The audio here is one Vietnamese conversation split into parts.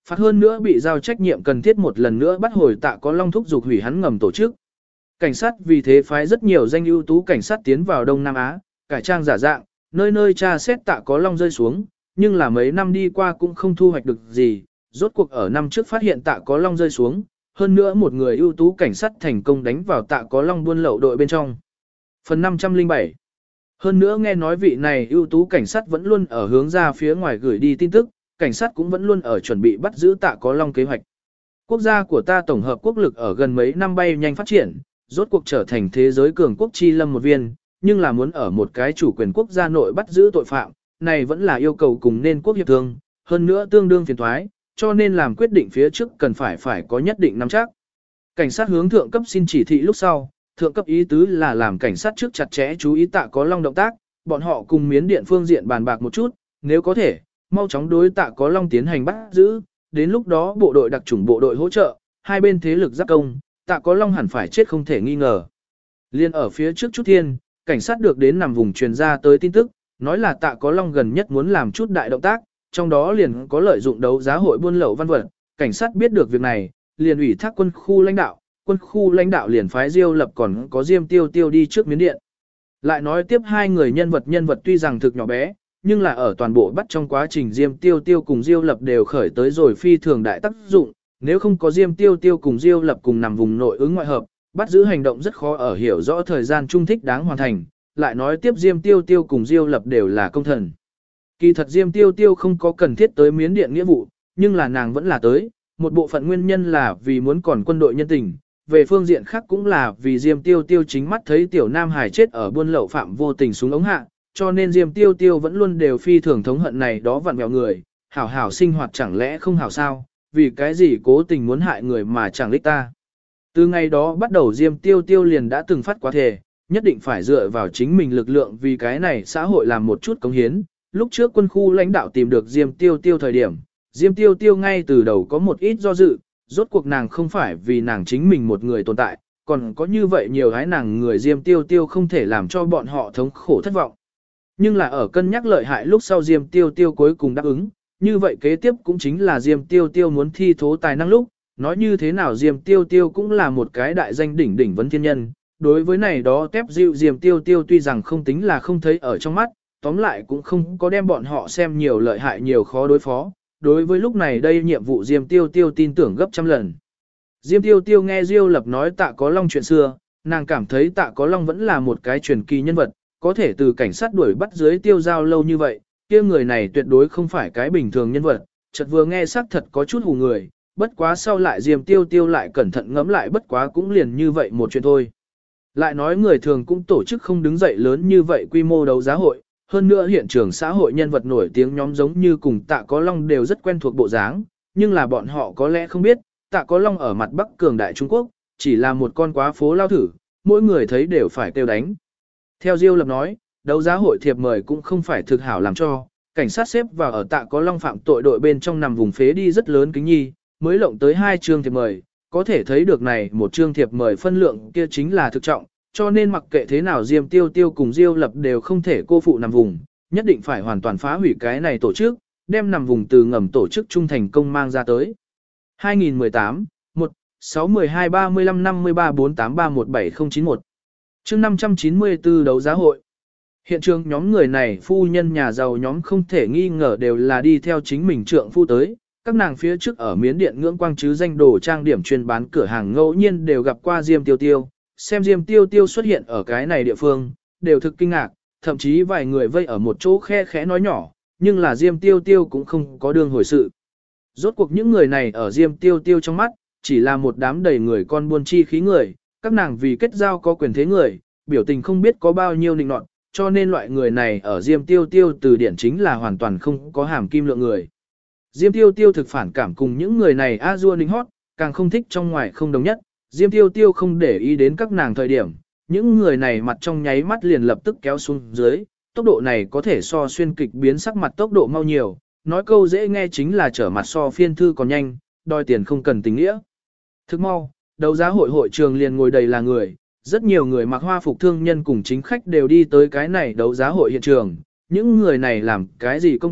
Phạt hơn nữa bị giao trách nhiệm cần thiết một lần nữa bắt hồi Tạ Có Long thúc giục hủy hắn ngầm tổ chức. Cảnh sát vì thế phái rất nhiều danh ưu tú cảnh sát tiến vào Đông Nam Á, cải trang giả dạng, nơi nơi tra xét Tạ Có Long rơi xuống, nhưng là mấy năm đi qua cũng không thu hoạch được gì, rốt cuộc ở năm trước phát hiện Tạ Có Long rơi xuống, hơn nữa một người ưu tú cảnh sát thành công đánh vào Tạ Có Long buôn lậu đội bên trong. Phần 507. Hơn nữa nghe nói vị này ưu tú cảnh sát vẫn luôn ở hướng ra phía ngoài gửi đi tin tức, cảnh sát cũng vẫn luôn ở chuẩn bị bắt giữ Tạ Có Long kế hoạch. Quốc gia của ta tổng hợp quốc lực ở gần mấy năm bay nhanh phát triển, rốt cuộc trở thành thế giới cường quốc chi lâm một viên, nhưng là muốn ở một cái chủ quyền quốc gia nội bắt giữ tội phạm, này vẫn là yêu cầu cùng nên quốc hiệp thương, hơn nữa tương đương phiền toái, cho nên làm quyết định phía trước cần phải có nhất định nắm chắc. Cảnh sát hướng thượng cấp xin chỉ thị lúc sau, thượng cấp ý tứ là làm cảnh sát trước chặt chẽ chú ý Tạ Có Long động tác, bọn họ cùng Miến Điện phương diện bàn bạc một chút, nếu có thể, mau chóng đối Tạ Có Long tiến hành bắt giữ, đến lúc đó bộ đội đặc chủng bộ đội hỗ trợ, hai bên thế lực giáp công, Tạ Có Long hẳn phải chết không thể nghi ngờ. Liên ở phía trước chút thiên, cảnh sát được đến nằm vùng truyền ra tới tin tức, nói là Tạ Có Long gần nhất muốn làm chút đại động tác, trong đó liền có lợi dụng đấu giá hội buôn lậu văn vật, cảnh sát biết được việc này, liền ủy thác quân khu lãnh đạo liền phái Diêu Lập còn có Diêm Tiêu Tiêu đi trước Miến Điện. Lại nói tiếp hai người nhân vật tuy rằng thực nhỏ bé, nhưng là ở toàn bộ bắt trong quá trình Diêm Tiêu Tiêu cùng Diêu Lập đều khởi tới rồi phi thường đại tác dụng, nếu không có Diêm Tiêu Tiêu cùng Diêu Lập cùng nằm vùng nội ứng ngoại hợp, bắt giữ hành động rất khó ở hiểu rõ thời gian trung thích đáng hoàn thành, lại nói tiếp Diêm Tiêu Tiêu cùng Diêu Lập đều là công thần. Kỳ thật Diêm Tiêu Tiêu không có cần thiết tới Miến Điện nghĩa vụ, nhưng là nàng vẫn là tới, một bộ phận nguyên nhân là vì muốn còn quân đội nhân tình, về phương diện khác cũng là vì Diêm Tiêu Tiêu chính mắt thấy tiểu Nam Hải chết ở buôn lậu phạm vô tình súng ống hạ, cho nên Diêm Tiêu Tiêu vẫn luôn đều phi thường thống hận này đó vặn vẹo người, hảo hảo sinh hoạt chẳng lẽ không hảo sao, vì cái gì cố tình muốn hại người mà chẳng lích ta. Từ ngày đó bắt đầu Diêm Tiêu Tiêu liền đã từng phát quá thề, nhất định phải dựa vào chính mình lực lượng vì cái này xã hội làm một chút cống hiến. Lúc trước quân khu lãnh đạo tìm được Diêm Tiêu Tiêu thời điểm, Diêm Tiêu Tiêu ngay từ đầu có một ít do dự, rốt cuộc nàng không phải vì nàng chính mình một người tồn tại, còn có như vậy nhiều gái nàng người Diêm Tiêu Tiêu không thể làm cho bọn họ thống khổ thất vọng. Nhưng là ở cân nhắc lợi hại lúc sau Diêm Tiêu Tiêu cuối cùng đáp ứng, như vậy kế tiếp cũng chính là Diêm Tiêu Tiêu muốn thi thố tài năng lúc, nói như thế nào Diêm Tiêu Tiêu cũng là một cái đại danh đỉnh đỉnh vấn thiên nhân, đối với này đó tép dịu Diêm Tiêu Tiêu tuy rằng không tính là không thấy ở trong mắt, tóm lại cũng không có đem bọn họ xem nhiều lợi hại nhiều khó đối phó, đối với lúc này đây nhiệm vụ Diêm Tiêu Tiêu tin tưởng gấp trăm lần. Diêm Tiêu Tiêu nghe Diêu Lập nói Tạ Có Long chuyện xưa, nàng cảm thấy Tạ Có Long vẫn là một cái truyền kỳ nhân vật, có thể từ cảnh sát đuổi bắt dưới tiêu giao lâu như vậy, kia người này tuyệt đối không phải cái bình thường nhân vật, chợt vừa nghe xác thật có chút hù người, bất quá sau lại Diêm Tiêu Tiêu lại cẩn thận ngẫm lại bất quá cũng liền như vậy một chuyện thôi. Lại nói người thường cũng tổ chức không đứng dậy lớn như vậy quy mô đấu giá hội, hơn nữa hiện trường xã hội nhân vật nổi tiếng nhóm giống như cùng Tạ Có Long đều rất quen thuộc bộ dáng, nhưng là bọn họ có lẽ không biết, Tạ Có Long ở mặt Bắc cường đại Trung Quốc, chỉ là một con quá phố lao thử, mỗi người thấy đều phải kêu đánh. Theo Diêu Lập nói, đấu giá hội thiệp mời cũng không phải thực hảo làm cho, cảnh sát xếp vào ở Tạ Có Long phạm tội đội bên trong nằm vùng phế đi rất lớn kính nhi, mới lộng tới 2 chương thiệp mời, có thể thấy được này một chương thiệp mời phân lượng kia chính là thực trọng, cho nên mặc kệ thế nào Diêm Tiêu Tiêu cùng Diêu Lập đều không thể cô phụ nằm vùng, nhất định phải hoàn toàn phá hủy cái này tổ chức, đem nằm vùng từ ngầm tổ chức trung thành công mang ra tới. 2018 1 6 12 35 53 48 31 7091 chương 594 đấu giá hội. Hiện trường nhóm người này phu nhân nhà giàu nhóm không thể nghi ngờ đều là đi theo chính mình trượng phu tới, các nàng phía trước ở Miến Điện ngưỡng quang chứ danh đồ trang điểm chuyên bán cửa hàng ngẫu nhiên đều gặp qua Diêm Tiêu Tiêu, xem Diêm Tiêu Tiêu xuất hiện ở cái này địa phương, đều thực kinh ngạc, thậm chí vài người vây ở một chỗ khe khẽ nói nhỏ, nhưng là Diêm Tiêu Tiêu cũng không có đương hồi sự. Rốt cuộc những người này ở Diêm Tiêu Tiêu trong mắt, chỉ là một đám đầy người con buôn chi khí người, các nàng vì kết giao có quyền thế người, biểu tình không biết có bao nhiêu nịnh nọt, cho nên loại người này ở Diêm Tiêu Tiêu từ điển chính là hoàn toàn không có hàm kim lượng người. Diêm Tiêu Tiêu thực phản cảm cùng những người này a dua nịnh hót, càng không thích trong ngoài không đồng nhất. Diêm Tiêu Tiêu không để ý đến các nàng thời điểm, những người này mặt trong nháy mắt liền lập tức kéo xuống dưới, tốc độ này có thể so xuyên kịch biến sắc mặt tốc độ mau nhiều, nói câu dễ nghe chính là trở mặt so phiên thư còn nhanh, đòi tiền không cần tình nghĩa. Thức mau, đấu giá hội hội trường liền ngồi đầy là người, rất nhiều người mặc hoa phục thương nhân cùng chính khách đều đi tới cái này đấu giá hội hiện trường, những người này làm cái gì công tác,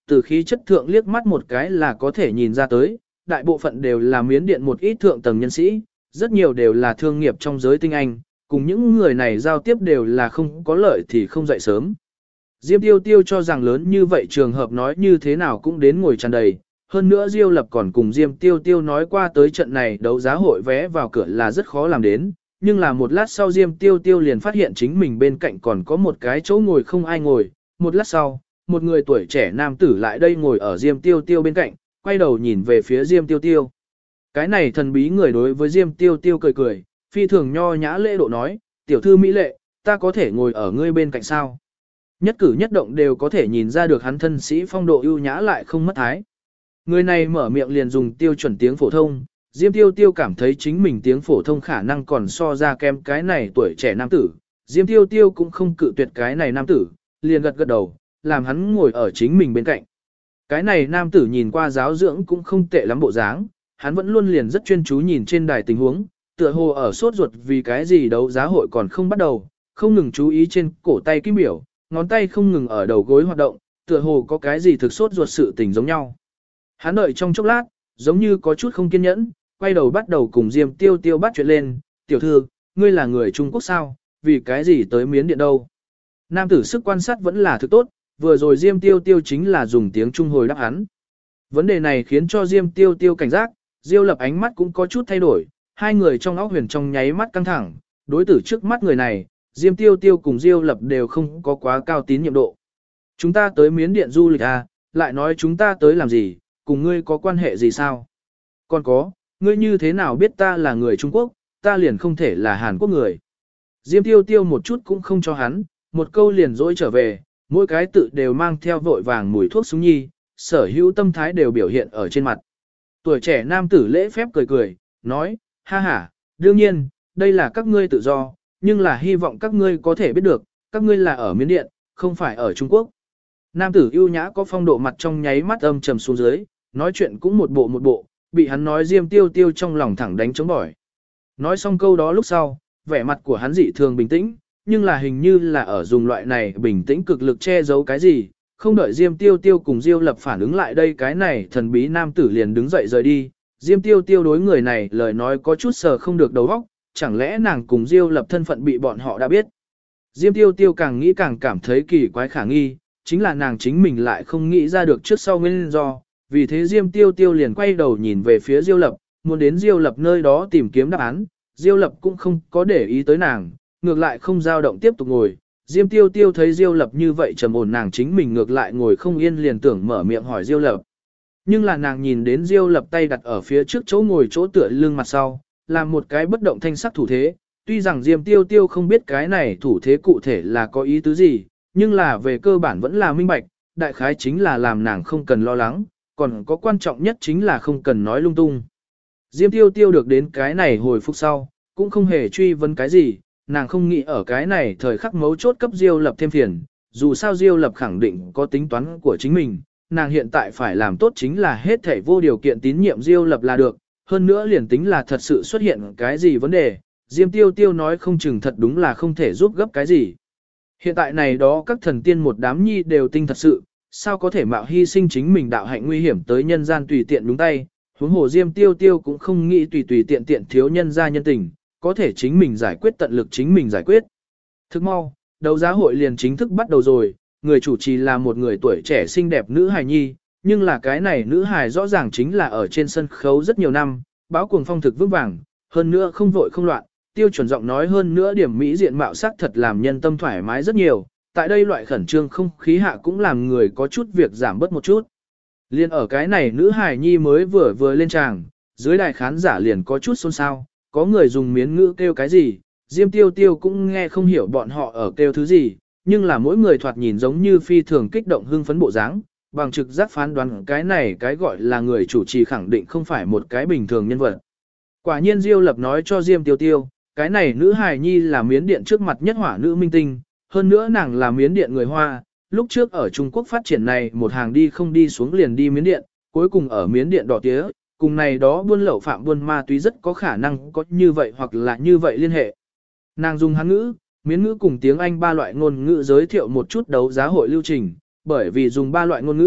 từ khí chất thượng liếc mắt một cái là có thể nhìn ra tới, đại bộ phận đều là Miến Điện một ít thượng tầng nhân sĩ, rất nhiều đều là thương nghiệp trong giới tinh anh, cùng những người này giao tiếp đều là không có lợi thì không dậy sớm. Diêm Tiêu Tiêu cho rằng lớn như vậy trường hợp nói như thế nào cũng đến ngồi tràn đầy, hơn nữa Diêu Lập còn cùng Diêm Tiêu Tiêu nói qua tới trận này đấu giá hội vé vào cửa là rất khó làm đến, nhưng là một lát sau Diêm Tiêu Tiêu liền phát hiện chính mình bên cạnh còn có một cái chỗ ngồi không ai ngồi, một lát sau, một người tuổi trẻ nam tử lại đây ngồi ở Diêm Tiêu Tiêu bên cạnh, quay đầu nhìn về phía Diêm Tiêu Tiêu. Cái này thần bí người đối với Diêm Tiêu Tiêu cười cười, phi thường nho nhã lễ độ nói, tiểu thư mỹ lệ, ta có thể ngồi ở ngươi bên cạnh sao? Nhất cử nhất động đều có thể nhìn ra được hắn thân sĩ phong độ ưu nhã lại không mất thái. Người này mở miệng liền dùng tiêu chuẩn tiếng phổ thông, Diêm Tiêu Tiêu cảm thấy chính mình tiếng phổ thông khả năng còn so ra kém cái này tuổi trẻ nam tử. Diêm Tiêu Tiêu cũng không cự tuyệt cái này nam tử, liền gật gật đầu, làm hắn ngồi ở chính mình bên cạnh. Cái này nam tử nhìn qua giáo dưỡng cũng không tệ lắm bộ dáng, hắn vẫn luôn liền rất chuyên chú nhìn trên đài tình huống, tựa hồ ở sốt ruột vì cái gì đấu giá hội còn không bắt đầu, không ngừng chú ý trên cổ tay kim biểu, ngón tay không ngừng ở đầu gối hoạt động, tựa hồ có cái gì thực sốt ruột sự tình giống nhau. Hắn đợi trong chốc lát, giống như có chút không kiên nhẫn, quay đầu bắt đầu cùng Diêm Tiêu Tiêu bắt chuyện lên, tiểu thư, ngươi là người Trung Quốc sao, vì cái gì tới Miến Điện đâu. Nam tử sức quan sát vẫn là thực tốt, vừa rồi Diêm Tiêu Tiêu chính là dùng tiếng Trung hồi đáp hắn. Vấn đề này khiến cho Diêm Tiêu Tiêu cảnh giác, Diêu Lập ánh mắt cũng có chút thay đổi, hai người trong óc huyền trong nháy mắt căng thẳng, đối tử trước mắt người này, Diêm Tiêu Tiêu cùng Diêu Lập đều không có quá cao tín nhiệm độ. Chúng ta tới Miến Điện du lịch à, lại nói chúng ta tới làm gì, cùng ngươi có quan hệ gì sao? Còn có, ngươi như thế nào biết ta là người Trung Quốc, ta liền không thể là Hàn Quốc người. Diêm Tiêu Tiêu một chút cũng không cho hắn, một câu liền dỗi trở về, mỗi cái tự đều mang theo vội vàng mùi thuốc súng nhi, sở hữu tâm thái đều biểu hiện ở trên mặt. Tuổi trẻ nam tử lễ phép cười cười, nói, ha ha, đương nhiên, đây là các ngươi tự do, nhưng là hy vọng các ngươi có thể biết được, các ngươi là ở Miến Điện, không phải ở Trung Quốc. Nam tử ưu nhã có phong độ mặt trong nháy mắt âm trầm xuống dưới, nói chuyện cũng một bộ, bị hắn nói Diêm Tiêu Tiêu trong lòng thẳng đánh chống bỏi. Nói xong câu đó lúc sau, vẻ mặt của hắn dị thường bình tĩnh, nhưng là hình như là ở dùng loại này bình tĩnh cực lực che giấu cái gì, không đợi Diêm Tiêu Tiêu cùng Diêu Lập phản ứng lại đây cái này thần bí nam tử liền đứng dậy rời đi. Diêm Tiêu Tiêu đối người này lời nói có chút sờ không được đầu óc, chẳng lẽ nàng cùng Diêu Lập thân phận bị bọn họ đã biết. Diêm Tiêu Tiêu càng nghĩ càng cảm thấy kỳ quái khả nghi, chính là nàng chính mình lại không nghĩ ra được trước sau nguyên do, vì thế Diêm Tiêu Tiêu liền quay đầu nhìn về phía Diêu Lập, muốn đến Diêu Lập nơi đó tìm kiếm đáp án, Diêu Lập cũng không có để ý tới nàng, ngược lại không dao động tiếp tục ngồi. Diêm Tiêu Tiêu thấy Diêu Lập như vậy trầm ổn nàng chính mình ngược lại ngồi không yên liền tưởng mở miệng hỏi Diêu Lập. Nhưng là nàng nhìn đến Diêu Lập tay đặt ở phía trước chỗ ngồi chỗ tựa lưng mặt sau, làm một cái bất động thanh sắc thủ thế, tuy rằng Diêm Tiêu Tiêu không biết cái này thủ thế cụ thể là có ý tứ gì, nhưng là về cơ bản vẫn là minh bạch, đại khái chính là làm nàng không cần lo lắng, còn có quan trọng nhất chính là không cần nói lung tung. Diêm Tiêu Tiêu được đến cái này hồi phục sau, cũng không hề truy vấn cái gì, nàng không nghĩ ở cái này thời khắc mấu chốt cấp Diêu Lập thêm phiền, dù sao Diêu Lập khẳng định có tính toán của chính mình, nàng hiện tại phải làm tốt chính là hết thảy vô điều kiện tín nhiệm Diêu Lập là được, hơn nữa liền tính là thật sự xuất hiện cái gì vấn đề, Diêm Tiêu Tiêu nói không chừng thật đúng là không thể giúp gấp cái gì. Hiện tại này đó các thần tiên một đám nhi đều tinh thật sự, sao có thể mạo hy sinh chính mình đạo hạnh nguy hiểm tới nhân gian tùy tiện đúng tay, huống hồ Diêm Tiêu Tiêu cũng không nghĩ tùy tiện tiện thiếu nhân gia nhân tình, có thể chính mình giải quyết tận lực chính mình giải quyết. Thức mau, đấu giá hội liền chính thức bắt đầu rồi, người chủ trì là một người tuổi trẻ xinh đẹp nữ hài nhi, nhưng là cái này nữ hài rõ ràng chính là ở trên sân khấu rất nhiều năm, báo cuồng phong thực vững vàng, hơn nữa không vội không loạn, tiêu chuẩn giọng nói hơn nữa điểm mỹ diện mạo sắc thật làm nhân tâm thoải mái rất nhiều, tại đây loại khẩn trương không khí hạ cũng làm người có chút việc giảm bớt một chút. Liên ở cái này nữ hài nhi mới vừa lên tràng, dưới đài khán giả liền có chút xôn xao, có người dùng miến ngữ kêu cái gì, Diêm Tiêu Tiêu cũng nghe không hiểu bọn họ ở kêu thứ gì, nhưng là mỗi người thoạt nhìn giống như phi thường kích động hưng phấn bộ dáng, bằng trực giác phán đoán cái này cái gọi là người chủ trì khẳng định không phải một cái bình thường nhân vật. Quả nhiên Diêu Lập nói cho Diêm Tiêu Tiêu, cái này nữ hài nhi là Miến Điện trước mặt nhất hỏa nữ minh tinh, hơn nữa nàng là Miến Điện người Hoa, lúc trước ở Trung Quốc phát triển này một hàng đi không đi xuống liền đi Miến Điện, cuối cùng ở Miến Điện đỏ tía, cùng này đó buôn lậu phạm buôn ma túy rất có khả năng có như vậy hoặc là như vậy liên hệ. Nàng dùng Hán ngữ, Miến ngữ cùng tiếng Anh ba loại ngôn ngữ giới thiệu một chút đấu giá hội lưu trình, bởi vì dùng ba loại ngôn ngữ,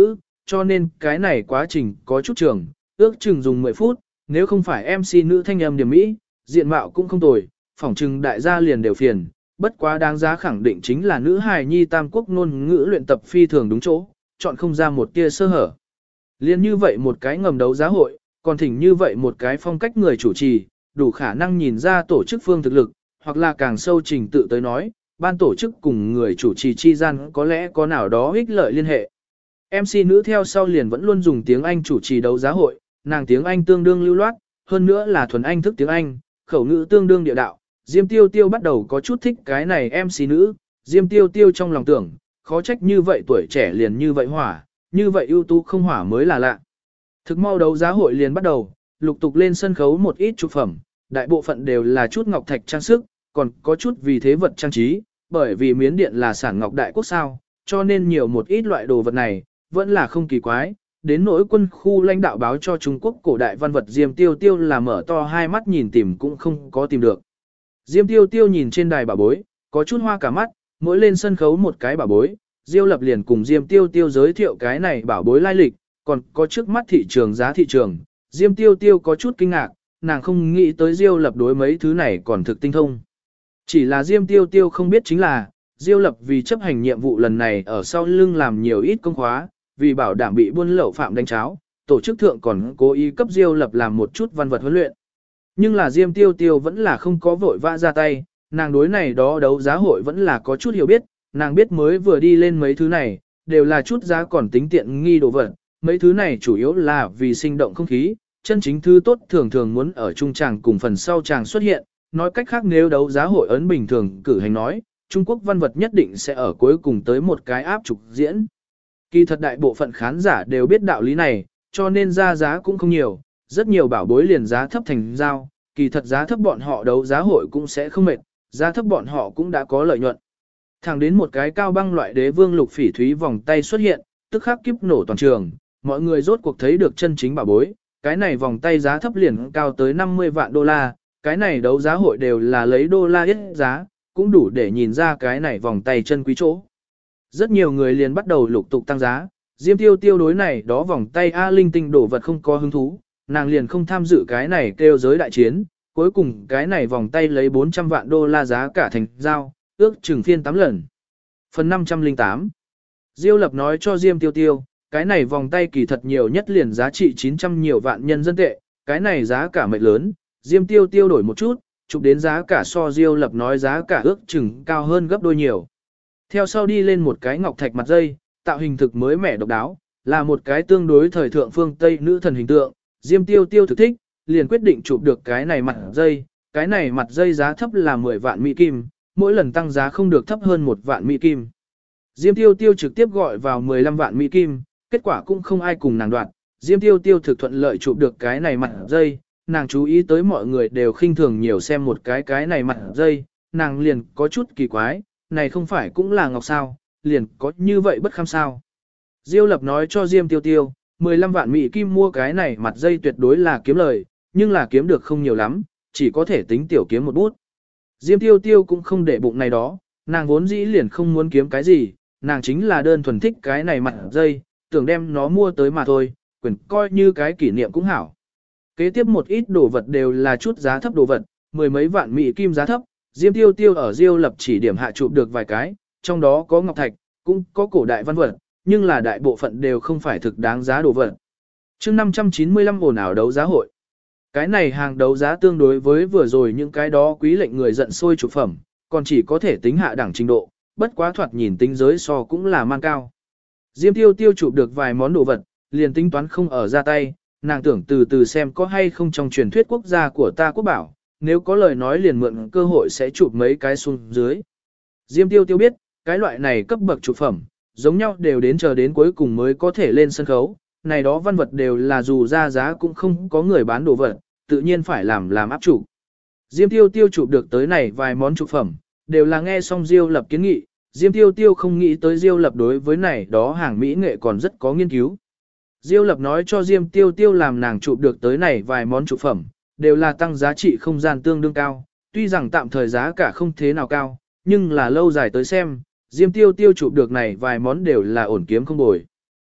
cho nên cái này quá trình có chút trường, ước chừng dùng 10 phút, nếu không phải MC nữ thanh âm điểm mỹ, diện mạo cũng không tồi, phỏng chừng đại gia liền đều phiền, bất quá đáng giá khẳng định chính là nữ hài nhi tam quốc ngôn ngữ luyện tập phi thường đúng chỗ, chọn không ra một tia sơ hở. Liên như vậy một cái ngầm đấu giá hội, còn thỉnh như vậy một cái phong cách người chủ trì, đủ khả năng nhìn ra tổ chức phương thực lực, hoặc là càng sâu trình tự tới nói, ban tổ chức cùng người chủ trì chi gian có lẽ có nào đó ích lợi liên hệ. MC nữ theo sau liền vẫn luôn dùng tiếng Anh chủ trì đấu giá hội, nàng tiếng Anh tương đương lưu loát, hơn nữa là thuần Anh thức tiếng Anh, khẩu ngữ tương đương địa đạo. Diêm Tiêu Tiêu bắt đầu có chút thích cái này MC nữ, Diêm Tiêu Tiêu trong lòng tưởng, khó trách như vậy tuổi trẻ liền như vậy hỏa, như vậy ưu tú không hỏa mới là lạ. Thực mau đấu giá hội liền bắt đầu, lục tục lên sân khấu một ít chụp phẩm, đại bộ phận đều là chút ngọc thạch trang sức, còn có chút vì thế vật trang trí, bởi vì Miến Điện là sản ngọc đại quốc sao, cho nên nhiều một ít loại đồ vật này, vẫn là không kỳ quái. Đến nỗi quân khu lãnh đạo báo cho Trung Quốc cổ đại văn vật Diêm Tiêu Tiêu là mở to hai mắt nhìn tìm cũng không có tìm được. Diêm Tiêu Tiêu nhìn trên đài bảo bối, có chút hoa cả mắt, mỗi lên sân khấu một cái bảo bối, Diêu Lập liền cùng Diêm Tiêu Tiêu giới thiệu cái này bảo bối lai lịch, còn có trước mắt thị trường giá thị trường. Diêm Tiêu Tiêu có chút kinh ngạc, nàng không nghĩ tới Diêu Lập đối mấy thứ này còn thực tinh thông. Chỉ là Diêm Tiêu Tiêu không biết chính là, Diêu Lập vì chấp hành nhiệm vụ lần này ở sau lưng làm nhiều ít công khóa, vì bảo đảm bị buôn lậu phạm đánh cháo, tổ chức thượng còn cố ý cấp Diêu Lập làm một chút văn vật huấn luyện. Nhưng là Diêm Tiêu Tiêu vẫn là không có vội vã ra tay, nàng đối này đó đấu giá hội vẫn là có chút hiểu biết, nàng biết mới vừa đi lên mấy thứ này, đều là chút giá còn tính tiện nghi đồ vật, mấy thứ này chủ yếu là vì sinh động không khí, chân chính thứ tốt thường thường muốn ở trung tràng cùng phần sau tràng xuất hiện, nói cách khác nếu đấu giá hội ấn bình thường cử hành nói, Trung Quốc văn vật nhất định sẽ ở cuối cùng tới một cái áp trục diễn. Kỳ thật đại bộ phận khán giả đều biết đạo lý này, cho nên ra giá cũng không nhiều, rất nhiều bảo bối liền giá thấp thành giao, kỳ thật giá thấp bọn họ đấu giá hội cũng sẽ không mệt, giá thấp bọn họ cũng đã có lợi nhuận. Thẳng đến một cái cao băng loại đế vương lục phỉ thúy vòng tay xuất hiện, tức khắc kiếp nổ toàn trường, mọi người rốt cuộc thấy được chân chính bảo bối, cái này vòng tay giá thấp liền cao tới 50 vạn đô la, cái này đấu giá hội đều là lấy đô la ít giá, cũng đủ để nhìn ra cái này vòng tay chân quý chỗ. Rất nhiều người liền bắt đầu lục tục tăng giá, Diêm Tiêu Tiêu đối này đó vòng tay A linh tinh đổ vật không có hứng thú, nàng liền không tham dự cái này kêu giới đại chiến, cuối cùng cái này vòng tay lấy 400 vạn đô la giá cả thành giao, ước chừng phiên 8 lần. Phần 508 Diêu Lập nói cho Diêm Tiêu Tiêu, cái này vòng tay kỳ thật nhiều nhất liền giá trị 900 nhiều vạn nhân dân tệ, cái này giá cả mệnh lớn, Diêm Tiêu Tiêu đổi một chút, chụp đến giá cả so Diêu Lập nói giá cả ước chừng cao hơn gấp đôi nhiều. Theo sau đi lên một cái ngọc thạch mặt dây, tạo hình thực mới mẻ độc đáo, là một cái tương đối thời thượng phương Tây nữ thần hình tượng, Diêm Tiêu Tiêu thực thích, liền quyết định chụp được cái này mặt dây, cái này mặt dây giá thấp là 10 vạn Mỹ Kim, mỗi lần tăng giá không được thấp hơn 1 vạn Mỹ Kim. Diêm Tiêu Tiêu trực tiếp gọi vào 15 vạn Mỹ Kim, kết quả cũng không ai cùng nàng đoạt, Diêm Tiêu Tiêu thực thuận lợi chụp được cái này mặt dây, nàng chú ý tới mọi người đều khinh thường nhiều xem một cái này mặt dây, nàng liền có chút kỳ quái, này không phải cũng là ngọc sao, liền có như vậy bất kham sao. Diêu Lập nói cho Diêm Tiêu Tiêu, 15 vạn Mỹ Kim mua cái này mặt dây tuyệt đối là kiếm lời, nhưng là kiếm được không nhiều lắm, chỉ có thể tính tiểu kiếm một bút. Diêm Tiêu Tiêu cũng không để bụng này đó, nàng vốn dĩ liền không muốn kiếm cái gì, nàng chính là đơn thuần thích cái này mặt dây, tưởng đem nó mua tới mà thôi, quyền coi như cái kỷ niệm cũng hảo. Kế tiếp một ít đồ vật đều là chút giá thấp đồ vật, 10 mấy vạn Mỹ Kim giá thấp, Diêm Tiêu Tiêu ở Diêu Lập chỉ điểm hạ chụp được vài cái, trong đó có ngọc thạch, cũng có cổ đại văn vật, nhưng là đại bộ phận đều không phải thực đáng giá đồ vật. Chương 595 ồn ào đấu giá hội. Cái này hàng đấu giá tương đối với vừa rồi những cái đó quý lệnh người giận sôi chụp phẩm, còn chỉ có thể tính hạ đẳng trình độ, bất quá thoạt nhìn tính giới so cũng là man cao. Diêm Tiêu Tiêu chụp được vài món đồ vật, liền tính toán không ở ra tay, nàng tưởng từ từ xem có hay không trong truyền thuyết quốc gia của ta quốc bảo, nếu có lời nói liền mượn cơ hội sẽ chụp mấy cái xuống dưới. Diêm Tiêu Tiêu biết, cái loại này cấp bậc chụp phẩm, giống nhau đều đến chờ đến cuối cùng mới có thể lên sân khấu, này đó văn vật đều là dù ra giá cũng không có người bán đồ vật, tự nhiên phải làm áp chủ. Diêm Tiêu Tiêu chụp được tới này vài món chụp phẩm, đều là nghe xong Diêu Lập kiến nghị, Diêm Tiêu Tiêu không nghĩ tới Diêu Lập đối với này đó hàng mỹ nghệ còn rất có nghiên cứu. Diêu Lập nói cho Diêm Tiêu Tiêu làm nàng chụp được tới này vài món chụp phẩm, đều là tăng giá trị không gian tương đương cao, tuy rằng tạm thời giá cả không thế nào cao, nhưng là lâu dài tới xem, Diêm Tiêu Tiêu chụp được này vài món đều là ổn kiếm không bồi.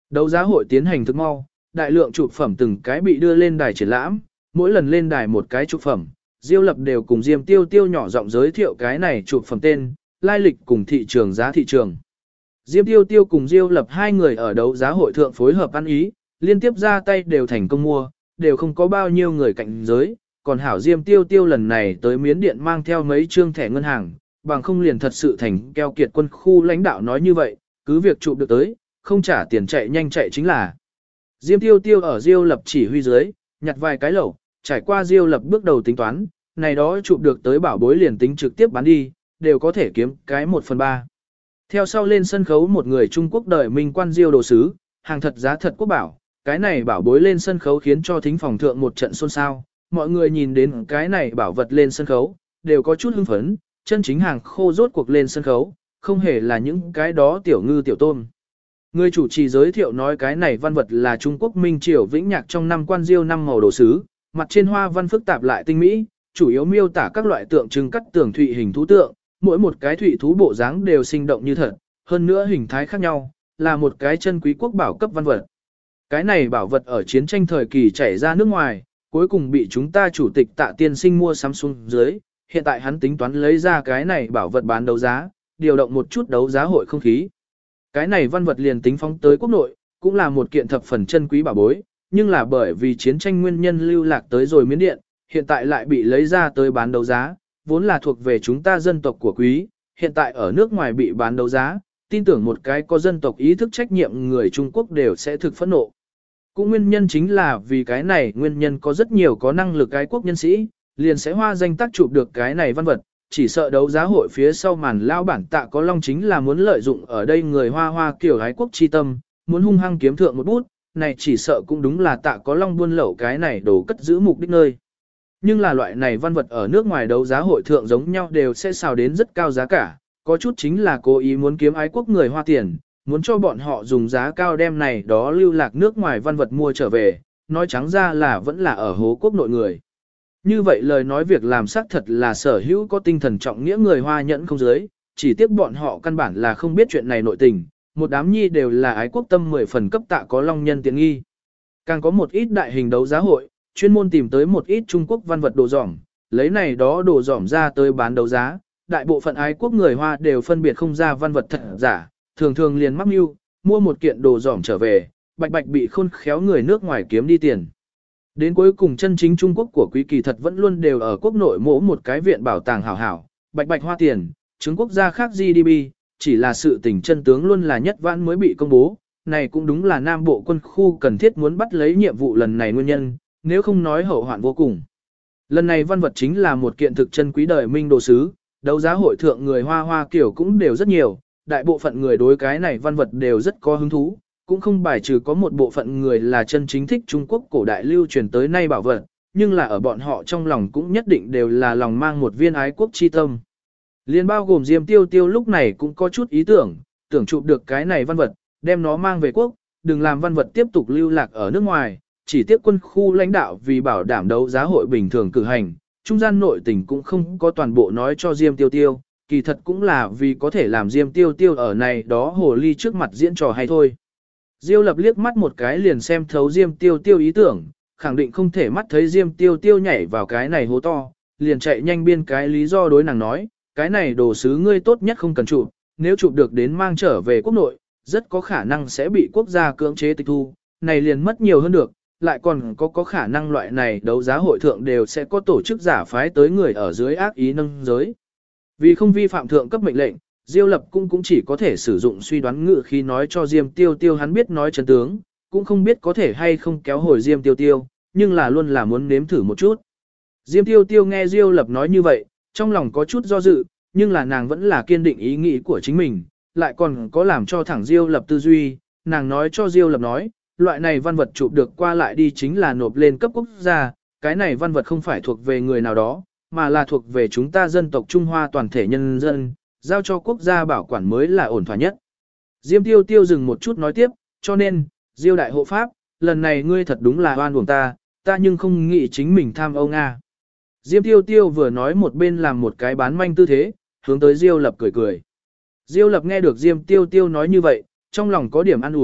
Đấu giá hội tiến hành thực mau, đại lượng chụp phẩm từng cái bị đưa lên đài triển lãm, mỗi lần lên đài một cái chụp phẩm, Diêu Lập đều cùng Diêm Tiêu Tiêu nhỏ giọng giới thiệu cái này chụp phẩm tên, lai lịch cùng thị trường giá thị trường. Diêm Tiêu Tiêu cùng Diêu Lập hai người ở đấu giá hội thượng phối hợp ăn ý, liên tiếp ra tay đều thành công mua, đều không có bao nhiêu người cạnh giới, còn hảo Diêm Tiêu Tiêu lần này tới Miến Điện mang theo mấy trương thẻ ngân hàng, bằng không liền thật sự thành keo kiệt quân khu lãnh đạo nói như vậy, cứ việc chụp được tới, không trả tiền chạy nhanh chạy chính là. Diêm Tiêu Tiêu ở Diêu Lập chỉ huy dưới, nhặt vài cái lẩu, trải qua Diêu Lập bước đầu tính toán, này đó chụp được tới bảo bối liền tính trực tiếp bán đi, đều có thể kiếm cái 1/3. Theo sau lên sân khấu một người Trung Quốc đời minh quan Diêu đồ sứ, hàng thật giá thật quốc bảo, cái này bảo bối lên sân khấu khiến cho thính phòng thượng một trận xôn xao, mọi người nhìn đến cái này bảo vật lên sân khấu, đều có chút hưng phấn, chân chính hàng khô rốt cuộc lên sân khấu, không hề là những cái đó tiểu ngư tiểu tôm. Người chủ trì giới thiệu nói cái này văn vật là Trung Quốc Minh Triều Vĩnh Nhạc trong năm quan diêu năm màu đồ sứ, mặt trên hoa văn phức tạp lại tinh mỹ, chủ yếu miêu tả các loại tượng trưng cắt tường thụy hình thú tượng, mỗi một cái thụy thú bộ dáng đều sinh động như thật, hơn nữa hình thái khác nhau, là một cái chân quý quốc bảo cấp văn vật. Cái này bảo vật ở chiến tranh thời kỳ chảy ra nước ngoài, cuối cùng bị chúng ta chủ tịch Tạ Tiên Sinh mua sắm xuống dưới, hiện tại hắn tính toán lấy ra cái này bảo vật bán đấu giá, điều động một chút đấu giá hội không khí. Cái này văn vật liền tính phóng tới quốc nội, cũng là một kiện thập phần chân quý bảo bối, nhưng là bởi vì chiến tranh nguyên nhân lưu lạc tới rồi Miến Điện, hiện tại lại bị lấy ra tới bán đấu giá, vốn là thuộc về chúng ta dân tộc của quý, hiện tại ở nước ngoài bị bán đấu giá, tin tưởng một cái có dân tộc ý thức trách nhiệm người Trung Quốc đều sẽ thực phẫn nộ. Cũng nguyên nhân chính là vì cái này nguyên nhân có rất nhiều có năng lực ái quốc nhân sĩ, liền sẽ hoa danh tác chụp được cái này văn vật, chỉ sợ đấu giá hội phía sau màn lao bản Tạ Có Long chính là muốn lợi dụng ở đây người hoa hoa kiểu ái quốc chi tâm, muốn hung hăng kiếm thượng một bút, này chỉ sợ cũng đúng là Tạ Có Long buôn lậu cái này đồ cất giữ mục đích nơi. Nhưng là loại này văn vật ở nước ngoài đấu giá hội thượng giống nhau đều sẽ xào đến rất cao giá cả, có chút chính là cố ý muốn kiếm ái quốc người hoa tiền, muốn cho bọn họ dùng giá cao đem này đó lưu lạc nước ngoài văn vật mua trở về, nói trắng ra là vẫn là ở hố quốc nội người. Như vậy lời nói việc làm xác thật là sở hữu có tinh thần trọng nghĩa người hoa nhẫn không giới, chỉ tiếc bọn họ căn bản là không biết chuyện này nội tình, một đám nhi đều là ái quốc tâm 10 phần cấp Tạ Có Long nhân tiện nghi. Càng có một ít đại hình đấu giá hội, chuyên môn tìm tới một ít Trung Quốc văn vật đồ dỏm, lấy này đó đồ dỏm ra tới bán đấu giá, đại bộ phận ái quốc người hoa đều phân biệt không ra văn vật thật giả, thường thường liền mắc mưu, mua một kiện đồ dỏm trở về, bạch bạch bị khôn khéo người nước ngoài kiếm đi tiền. Đến cuối cùng chân chính Trung Quốc của quý kỳ thật vẫn luôn đều ở quốc nội mỗ một cái viện bảo tàng hảo hảo, bạch bạch hoa tiền, chứng quốc gia khác GDP, chỉ là sự tình chân tướng luôn là nhất vãn mới bị công bố, này cũng đúng là Nam Bộ quân khu cần thiết muốn bắt lấy nhiệm vụ lần này nguyên nhân, nếu không nói hậu hoạn vô cùng. Lần này văn vật chính là một kiện thực chân quý đời minh đồ sứ, đấu giá hội thượng người hoa hoa kiểu cũng đều rất nhiều, đại bộ phận người đối cái này văn vật đều rất có hứng thú, cũng không bài trừ có một bộ phận người là chân chính thích Trung Quốc cổ đại lưu truyền tới nay bảo vật, nhưng là ở bọn họ trong lòng cũng nhất định đều là lòng mang một viên ái quốc chi tâm. Liên bao gồm Diêm Tiêu Tiêu lúc này cũng có chút ý tưởng, tưởng chụp được cái này văn vật, đem nó mang về quốc, đừng làm văn vật tiếp tục lưu lạc ở nước ngoài, chỉ tiếc quân khu lãnh đạo vì bảo đảm đấu giá hội bình thường cử hành, trung gian nội tình cũng không có toàn bộ nói cho Diêm Tiêu Tiêu, kỳ thật cũng là vì có thể làm Diêm Tiêu Tiêu ở này đó hồ ly trước mặt diễn trò hay thôi. Diêu Lập liếc mắt một cái liền xem thấu Diêm Tiêu Tiêu ý tưởng, khẳng định không thể mắt thấy Diêm Tiêu Tiêu nhảy vào cái này hố to, liền chạy nhanh biên cái lý do đối nàng nói, cái này đồ sứ ngươi tốt nhất không cần chụp, nếu chụp được đến mang trở về quốc nội, rất có khả năng sẽ bị quốc gia cưỡng chế tịch thu, này liền mất nhiều hơn được, lại còn có khả năng loại này đấu giá hội thượng đều sẽ có tổ chức giả phái tới người ở dưới ác ý nâng giới. Vì không vi phạm thượng cấp mệnh lệnh, Diêu Lập cũng chỉ có thể sử dụng suy đoán ngữ khi nói cho Diêm Tiêu Tiêu hắn biết nói chân tướng, cũng không biết có thể hay không kéo hồi Diêm Tiêu Tiêu, nhưng là luôn là muốn nếm thử một chút. Diêm Tiêu Tiêu nghe Diêu Lập nói như vậy, trong lòng có chút do dự, nhưng là nàng vẫn là kiên định ý nghĩ của chính mình, lại còn có làm cho thẳng Diêu Lập tư duy, nàng nói cho Diêu Lập nói, loại này văn vật chụp được qua lại đi chính là nộp lên cấp quốc gia, cái này văn vật không phải thuộc về người nào đó, mà là thuộc về chúng ta dân tộc Trung Hoa toàn thể nhân dân, giao cho quốc gia bảo quản mới là ổn thỏa nhất. Diêm Tiêu Tiêu dừng một chút nói tiếp, cho nên, Diêu đại hộ pháp, lần này ngươi thật đúng là oan uổng ta nhưng không nghĩ chính mình tham ô Nga. Diêm Tiêu Tiêu vừa nói một bên làm một cái bán manh tư thế, hướng tới Diêu Lập cười cười. Diêu Lập nghe được Diêm Tiêu Tiêu nói như vậy, trong lòng có điểm an ủi,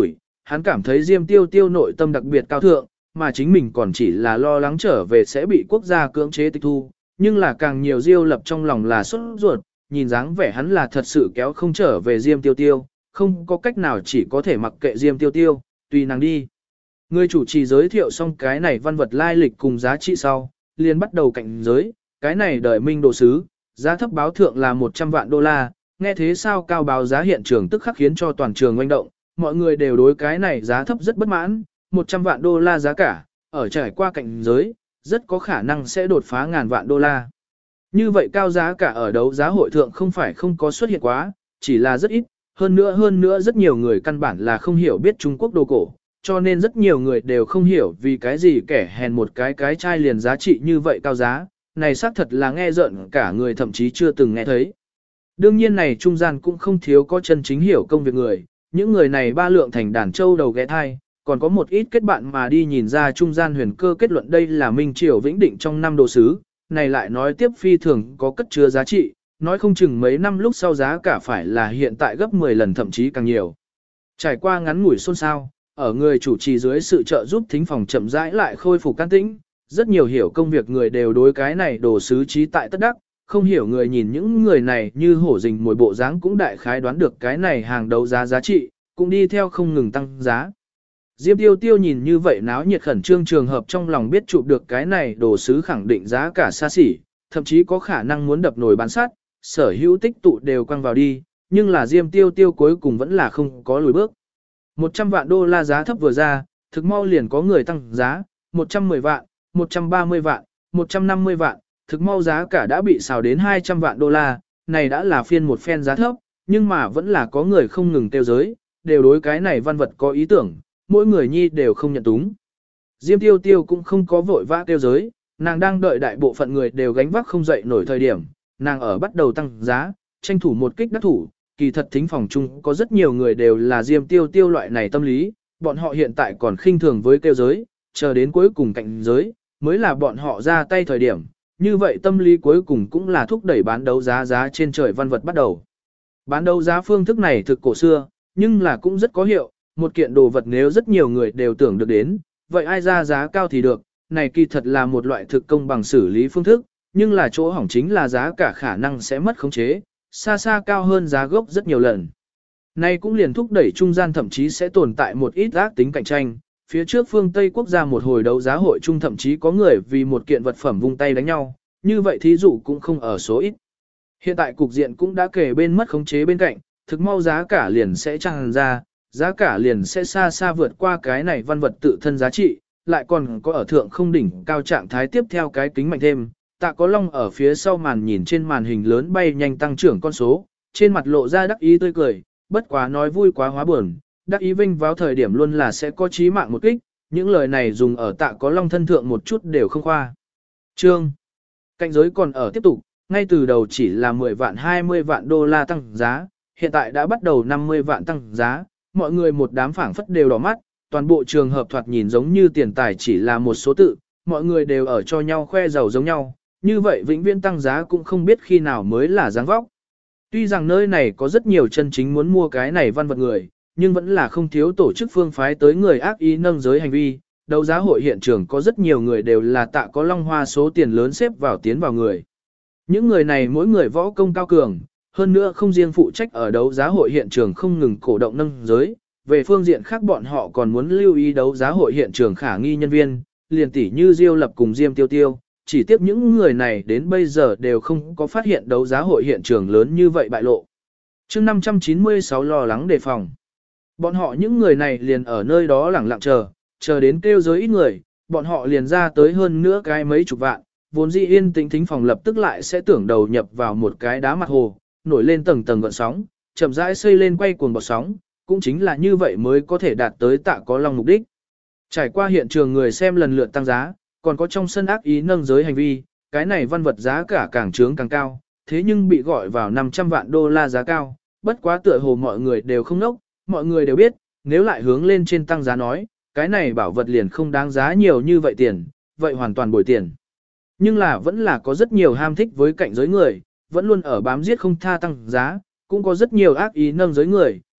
hắn cảm thấy Diêm Tiêu Tiêu nội tâm đặc biệt cao thượng, mà chính mình còn chỉ là lo lắng trở về sẽ bị quốc gia cưỡng chế tịch thu, nhưng là càng nhiều Diêu Lập trong lòng là sốt ruột, nhìn dáng vẻ hắn là thật sự kéo không trở về Diêm Tiêu Tiêu, không có cách nào chỉ có thể mặc kệ Diêm Tiêu Tiêu, tùy nàng đi. Người chủ trì giới thiệu xong cái này văn vật lai lịch cùng giá trị sau, liền bắt đầu cạnh giới, cái này đời minh đồ sứ, giá thấp báo thượng là 100 vạn đô la, nghe thế sao cao báo giá hiện trường tức khắc khiến cho toàn trường oanh động, mọi người đều đối cái này giá thấp rất bất mãn, 100 vạn đô la giá cả, ở trải qua cạnh giới, rất có khả năng sẽ đột phá ngàn vạn đô la. Như vậy cao giá cả ở đấu giá hội thượng không phải không có xuất hiện quá, chỉ là rất ít, hơn nữa rất nhiều người căn bản là không hiểu biết Trung Quốc đồ cổ, cho nên rất nhiều người đều không hiểu vì cái gì kẻ hèn một cái chai liền giá trị như vậy cao giá, này xác thật là nghe rợn cả người thậm chí chưa từng nghe thấy. Đương nhiên này trung gian cũng không thiếu có chân chính hiểu công việc người, những người này ba lượng thành đàn châu đầu ghé thai, còn có một ít kết bạn mà đi nhìn ra trung gian huyền cơ kết luận đây là Minh Triều Vĩnh Định trong năm đồ sứ, này lại nói tiếp phi thường có cất chứa giá trị, nói không chừng mấy năm lúc sau giá cả phải là hiện tại gấp 10 lần thậm chí càng nhiều. Trải qua ngắn ngủi xôn xao, ở người chủ trì dưới sự trợ giúp thính phòng chậm rãi lại khôi phục can tĩnh, rất nhiều hiểu công việc người đều đối cái này đồ sứ trí tại tất đắc, không hiểu người nhìn những người này như hổ rình mồi bộ dáng cũng đại khái đoán được cái này hàng đấu giá giá trị, cũng đi theo không ngừng tăng giá. Diêm Tiêu Tiêu nhìn như vậy náo nhiệt khẩn trương trường hợp trong lòng biết chụp được cái này đồ sứ khẳng định giá cả xa xỉ, thậm chí có khả năng muốn đập nồi bán sắt, sở hữu tích tụ đều quăng vào đi, nhưng là Diêm Tiêu Tiêu cuối cùng vẫn là không có lùi bước. 100 vạn đô la giá thấp vừa ra, thực mau liền có người tăng giá, 110 vạn, 130 vạn, 150 vạn, thực mau giá cả đã bị xào đến 200 vạn đô la, này đã là phiên một phen giá thấp, nhưng mà vẫn là có người không ngừng tiêu giới, đều đối cái này văn vật có ý tưởng, mỗi người nhi đều không nhận túng. Diêm Tiêu Tiêu cũng không có vội vã tiêu giới, nàng đang đợi đại bộ phận người đều gánh vác không dậy nổi thời điểm, nàng ở bắt đầu tăng giá, tranh thủ một kích đắc thủ, kỳ thật thính phòng chung có rất nhiều người đều là Diêm Tiêu Tiêu loại này tâm lý, bọn họ hiện tại còn khinh thường với tiêu giới, chờ đến cuối cùng cạnh giới, mới là bọn họ ra tay thời điểm, như vậy tâm lý cuối cùng cũng là thúc đẩy bán đấu giá trên trời văn vật bắt đầu. Bán đấu giá phương thức này thực cổ xưa, nhưng là cũng rất có hiệu, một kiện đồ vật nếu rất nhiều người đều tưởng được đến, vậy ai ra giá cao thì được, này kỳ thật là một loại thực công bằng xử lý phương thức, nhưng là chỗ hỏng chính là giá cả khả năng sẽ mất khống chế, xa xa cao hơn giá gốc rất nhiều lần. Này cũng liền thúc đẩy trung gian thậm chí sẽ tồn tại một ít ác tính cạnh tranh, phía trước phương Tây quốc gia một hồi đấu giá hội chung thậm chí có người vì một kiện vật phẩm vung tay đánh nhau, như vậy thí dụ cũng không ở số ít. Hiện tại cục diện cũng đã kể bên mất khống chế bên cạnh, thực mau giá cả liền sẽ tràn ra, giá cả liền sẽ xa xa vượt qua cái này văn vật tự thân giá trị, lại còn có ở thượng không đỉnh cao trạng thái tiếp theo cái kính mạnh thêm. Tạ Có Long ở phía sau màn nhìn trên màn hình lớn bay nhanh tăng trưởng con số, trên mặt lộ ra đắc ý tươi cười, bất quá nói vui quá hóa buồn, đắc ý vinh vào thời điểm luôn là sẽ có chí mạng một kích, những lời này dùng ở Tạ Có Long thân thượng một chút đều không khoa. Trương, cạnh giới còn ở tiếp tục, ngay từ đầu chỉ là 10 vạn 20 vạn đô la tăng giá, hiện tại đã bắt đầu 50 vạn tăng giá, mọi người một đám phảng phất đều đỏ mắt, toàn bộ trường hợp thoạt nhìn giống như tiền tài chỉ là một số tự, mọi người đều ở cho nhau khoe giàu giống nhau, như vậy vĩnh viễn tăng giá cũng không biết khi nào mới là dáng vóc. Tuy rằng nơi này có rất nhiều chân chính muốn mua cái này văn vật người, nhưng vẫn là không thiếu tổ chức phương phái tới người ác ý nâng giới hành vi, đấu giá hội hiện trường có rất nhiều người đều là Tạ Có Long hoa số tiền lớn xếp vào tiến vào người. Những người này mỗi người võ công cao cường, hơn nữa không riêng phụ trách ở đấu giá hội hiện trường không ngừng cổ động nâng giới, về phương diện khác bọn họ còn muốn lưu ý đấu giá hội hiện trường khả nghi nhân viên, liền tỷ như Diêu Lập cùng Diêm Tiêu Tiêu, chỉ tiếp những người này đến bây giờ đều không có phát hiện đấu giá hội hiện trường lớn như vậy bại lộ. Chương 596 lo lắng đề phòng. Bọn họ những người này liền ở nơi đó lẳng lặng chờ đến kêu giới ít người, bọn họ liền ra tới hơn nữa cái mấy chục vạn, vốn dĩ yên tĩnh thính phòng lập tức lại sẽ tưởng đầu nhập vào một cái đá mặt hồ, nổi lên tầng tầng gợn sóng, chậm rãi xây lên quay cuồng bọt sóng, cũng chính là như vậy mới có thể đạt tới Tạ Có Long mục đích. Trải qua hiện trường người xem lần lượt tăng giá, còn có trong sân ác ý nâng giới hành vi, cái này văn vật giá cả càng trướng càng cao, thế nhưng bị gọi vào 500 vạn đô la giá cao, bất quá tựa hồ mọi người đều không nốc, mọi người đều biết, nếu lại hướng lên trên tăng giá nói, cái này bảo vật liền không đáng giá nhiều như vậy tiền, vậy hoàn toàn bồi tiền. Nhưng là vẫn là có rất nhiều ham thích với cạnh giới người, vẫn luôn ở bám giết không tha tăng giá, cũng có rất nhiều ác ý nâng giới người,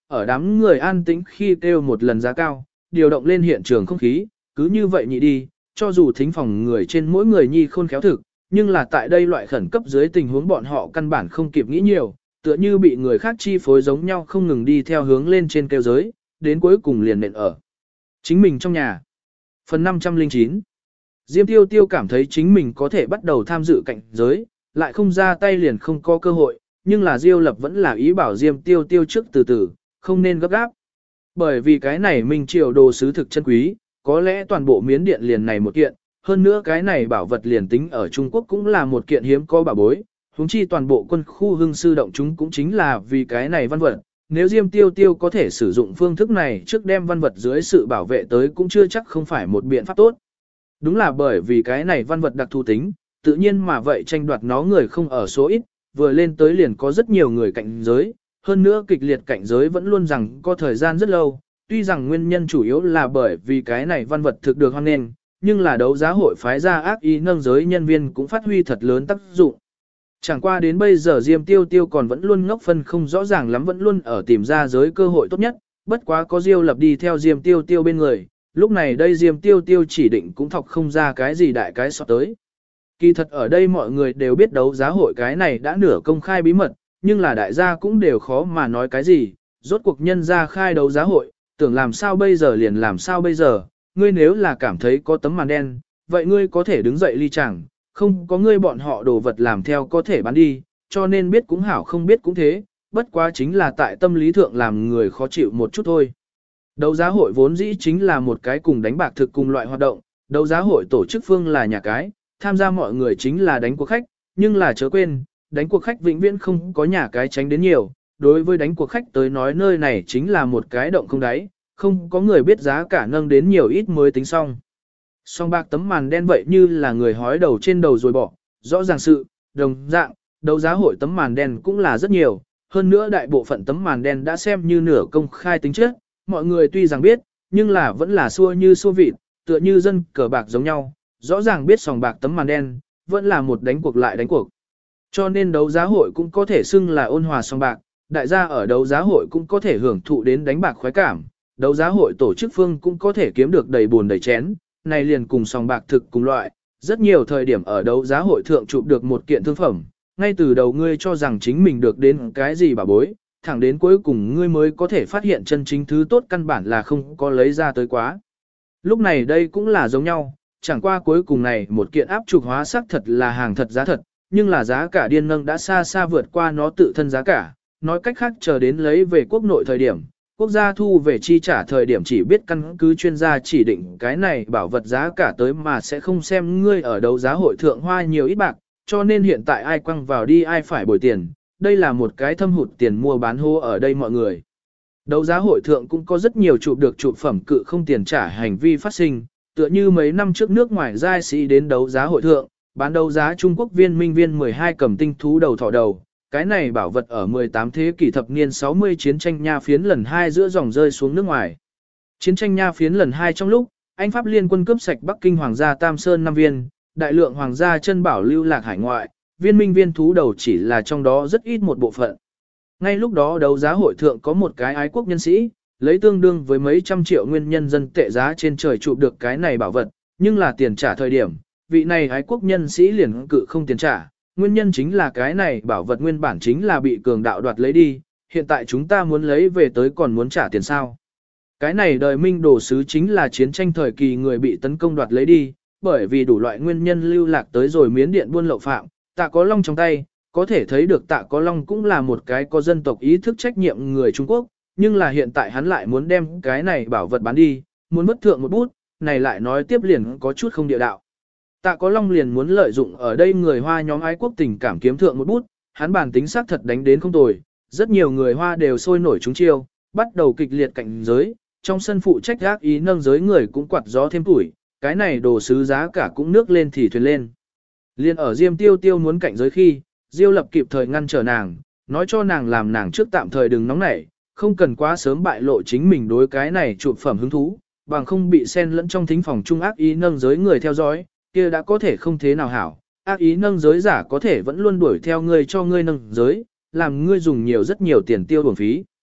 ở đám người an tĩnh khi kêu một lần giá cao, điều động lên hiện trường không khí, cứ như vậy nhị đi, cho dù thính phòng người trên mỗi người nhi khôn khéo thực, nhưng là tại đây loại khẩn cấp dưới tình huống bọn họ căn bản không kịp nghĩ nhiều, tựa như bị người khác chi phối giống nhau không ngừng đi theo hướng lên trên kêu giới, đến cuối cùng liền nện ở chính mình trong nhà. Phần 509 Diêm Tiêu Tiêu cảm thấy chính mình có thể bắt đầu tham dự cạnh giới, lại không ra tay liền không có cơ hội, nhưng là Diêu Lập vẫn là ý bảo Diêm Tiêu Tiêu trước từ từ, không nên gấp gáp. Bởi vì cái này Minh Triều đồ sứ thực chân quý, có lẽ toàn bộ Miến Điện liền này một kiện, hơn nữa cái này bảo vật liền tính ở Trung Quốc cũng là một kiện hiếm có bảo bối, huống chi toàn bộ quân khu hưng sư động chúng cũng chính là vì cái này văn vật. Nếu Diêm Tiêu Tiêu có thể sử dụng phương thức này trước đem văn vật dưới sự bảo vệ tới cũng chưa chắc không phải một biện pháp tốt. Đúng là bởi vì cái này văn vật đặc thù tính, tự nhiên mà vậy tranh đoạt nó người không ở số ít, vừa lên tới liền có rất nhiều người cạnh giới, hơn nữa kịch liệt cạnh giới vẫn luôn rằng có thời gian rất lâu, tuy rằng nguyên nhân chủ yếu là bởi vì cái này văn vật thực được hoan nghênh, nhưng là đấu giá hội phái ra ác ý nâng giới nhân viên cũng phát huy thật lớn tác dụng. Chẳng qua đến bây giờ Diêm Tiêu Tiêu còn vẫn luôn ngốc phân không rõ ràng lắm, vẫn luôn ở tìm ra giới cơ hội tốt nhất, bất quá có Diêu Lập đi theo Diêm Tiêu Tiêu bên người, lúc này đây Diêm Tiêu Tiêu chỉ định cũng thọc không ra cái gì đại cái sọt tới. Kỳ thật ở đây mọi người đều biết đấu giá hội cái này đã nửa công khai bí mật, nhưng là đại gia cũng đều khó mà nói cái gì, rốt cuộc nhân ra khai đấu giá hội, tưởng làm sao bây giờ liền làm sao bây giờ, ngươi nếu là cảm thấy có tấm màn đen, vậy ngươi có thể đứng dậy ly chẳng, không có ngươi bọn họ đồ vật làm theo có thể bán đi, cho nên biết cũng hảo không biết cũng thế, bất quá chính là tại tâm lý thượng làm người khó chịu một chút thôi. Đấu giá hội vốn dĩ chính là một cái cùng đánh bạc thực cùng loại hoạt động, đấu giá hội tổ chức phương là nhà cái, tham gia mọi người chính là đánh cuộc khách, nhưng là chớ quên, đánh cuộc khách vĩnh viễn không có nhà cái tránh đến nhiều, đối với đánh cuộc khách tới nói nơi này chính là một cái động không đáy, không có người biết giá cả nâng đến nhiều ít mới tính xong. Song bạc tấm màn đen vậy như là người hói đầu trên đầu rồi bỏ, rõ ràng sự, đồng dạng, đấu giá hội tấm màn đen cũng là rất nhiều, hơn nữa đại bộ phận tấm màn đen đã xem như nửa công khai tính chất, mọi người tuy rằng biết, nhưng là vẫn là xua như xua vịt, tựa như dân cờ bạc giống nhau, rõ ràng biết sòng bạc tấm màn đen, vẫn là một đánh cuộc lại đánh cuộc. Cho nên đấu giá hội cũng có thể xưng là ôn hòa sòng bạc, đại gia ở đấu giá hội cũng có thể hưởng thụ đến đánh bạc khoái cảm, đấu giá hội tổ chức phương cũng có thể kiếm được đầy buồn đầy chén, này liền cùng sòng bạc thực cùng loại, rất nhiều thời điểm ở đấu giá hội thượng chụp được một kiện thương phẩm, ngay từ đầu ngươi cho rằng chính mình được đến cái gì bà bối, thẳng đến cuối cùng ngươi mới có thể phát hiện chân chính thứ tốt căn bản là không có lấy ra tới quá. Lúc này đây cũng là giống nhau, chẳng qua cuối cùng này một kiện áp trục hóa xác thật là hàng thật giá thật, nhưng là giá cả điên nâng đã xa xa vượt qua nó tự thân giá cả, nói cách khác chờ đến lấy về quốc nội thời điểm, quốc gia thu về chi trả thời điểm chỉ biết căn cứ chuyên gia chỉ định cái này bảo vật giá cả tới mà sẽ không xem ngươi ở đấu giá hội thượng hoa nhiều ít bạc, cho nên hiện tại ai quăng vào đi ai phải bồi tiền, đây là một cái thâm hụt tiền mua bán hô ở đây mọi người. Đấu giá hội thượng cũng có rất nhiều chụp được chụp phẩm cự không tiền trả hành vi phát sinh, tựa như mấy năm trước nước ngoài giai sĩ đến đấu giá hội thượng, bán đấu giá Trung Quốc viên minh viên 12 cầm tinh thú đầu thỏ đầu. Cái này bảo vật ở 18 thế kỷ thập niên 60 chiến tranh Nha phiến lần 2 giữa dòng rơi xuống nước ngoài. Chiến tranh Nha phiến lần 2 trong lúc, Anh Pháp liên quân cướp sạch Bắc Kinh Hoàng gia Tam Sơn 5 viên, đại lượng Hoàng gia chân bảo lưu lạc hải ngoại, viên minh viên thú đầu chỉ là trong đó rất ít một bộ phận. Ngay lúc đó đấu giá hội thượng có một cái ái quốc nhân sĩ, lấy tương đương với mấy trăm triệu nguyên nhân dân tệ giá trên trời chụp được cái này bảo vật, nhưng là tiền trả thời điểm, vị này ái quốc nhân sĩ liền cự không tiền trả. Nguyên nhân chính là cái này bảo vật nguyên bản chính là bị cường đạo đoạt lấy đi, hiện tại chúng ta muốn lấy về tới còn muốn trả tiền sao. Cái này đời Minh đồ sứ chính là chiến tranh thời kỳ người bị tấn công đoạt lấy đi, bởi vì đủ loại nguyên nhân lưu lạc tới rồi Miến Điện buôn lậu phạm, Tạ Có Long trong tay, có thể thấy được Tạ Có Long cũng là một cái có dân tộc ý thức trách nhiệm người Trung Quốc, nhưng là hiện tại hắn lại muốn đem cái này bảo vật bán đi, muốn mất thượng một bút, này lại nói tiếp liền có chút không địa đạo. Tạ Có Long liền muốn lợi dụng ở đây người Hoa nhóm ái quốc tình cảm kiếm thượng một bút, hắn bản tính xác thật đánh đến không tồi, rất nhiều người Hoa đều sôi nổi trúng chiêu, bắt đầu kịch liệt cạnh giới, trong sân phụ trách gác ý nâng giới người cũng quạt gió thêm tuổi, cái này đồ sứ giá cả cũng nước lên thì thuyền lên. Liên ở Diêm Tiêu Tiêu muốn cạnh giới khi, Diêu Lập kịp thời ngăn trở nàng, nói cho nàng làm nàng trước tạm thời đừng nóng nảy, không cần quá sớm bại lộ chính mình đối cái này chụp phẩm hứng thú, bằng không bị xen lẫn trong thính phòng trung ác ý nâng giới người theo dõi, kia đã có thể không thế nào hảo, ác ý nâng giới giả có thể vẫn luôn đuổi theo ngươi cho ngươi nâng giới, làm ngươi dùng nhiều rất nhiều tiền tiêu bổng phí.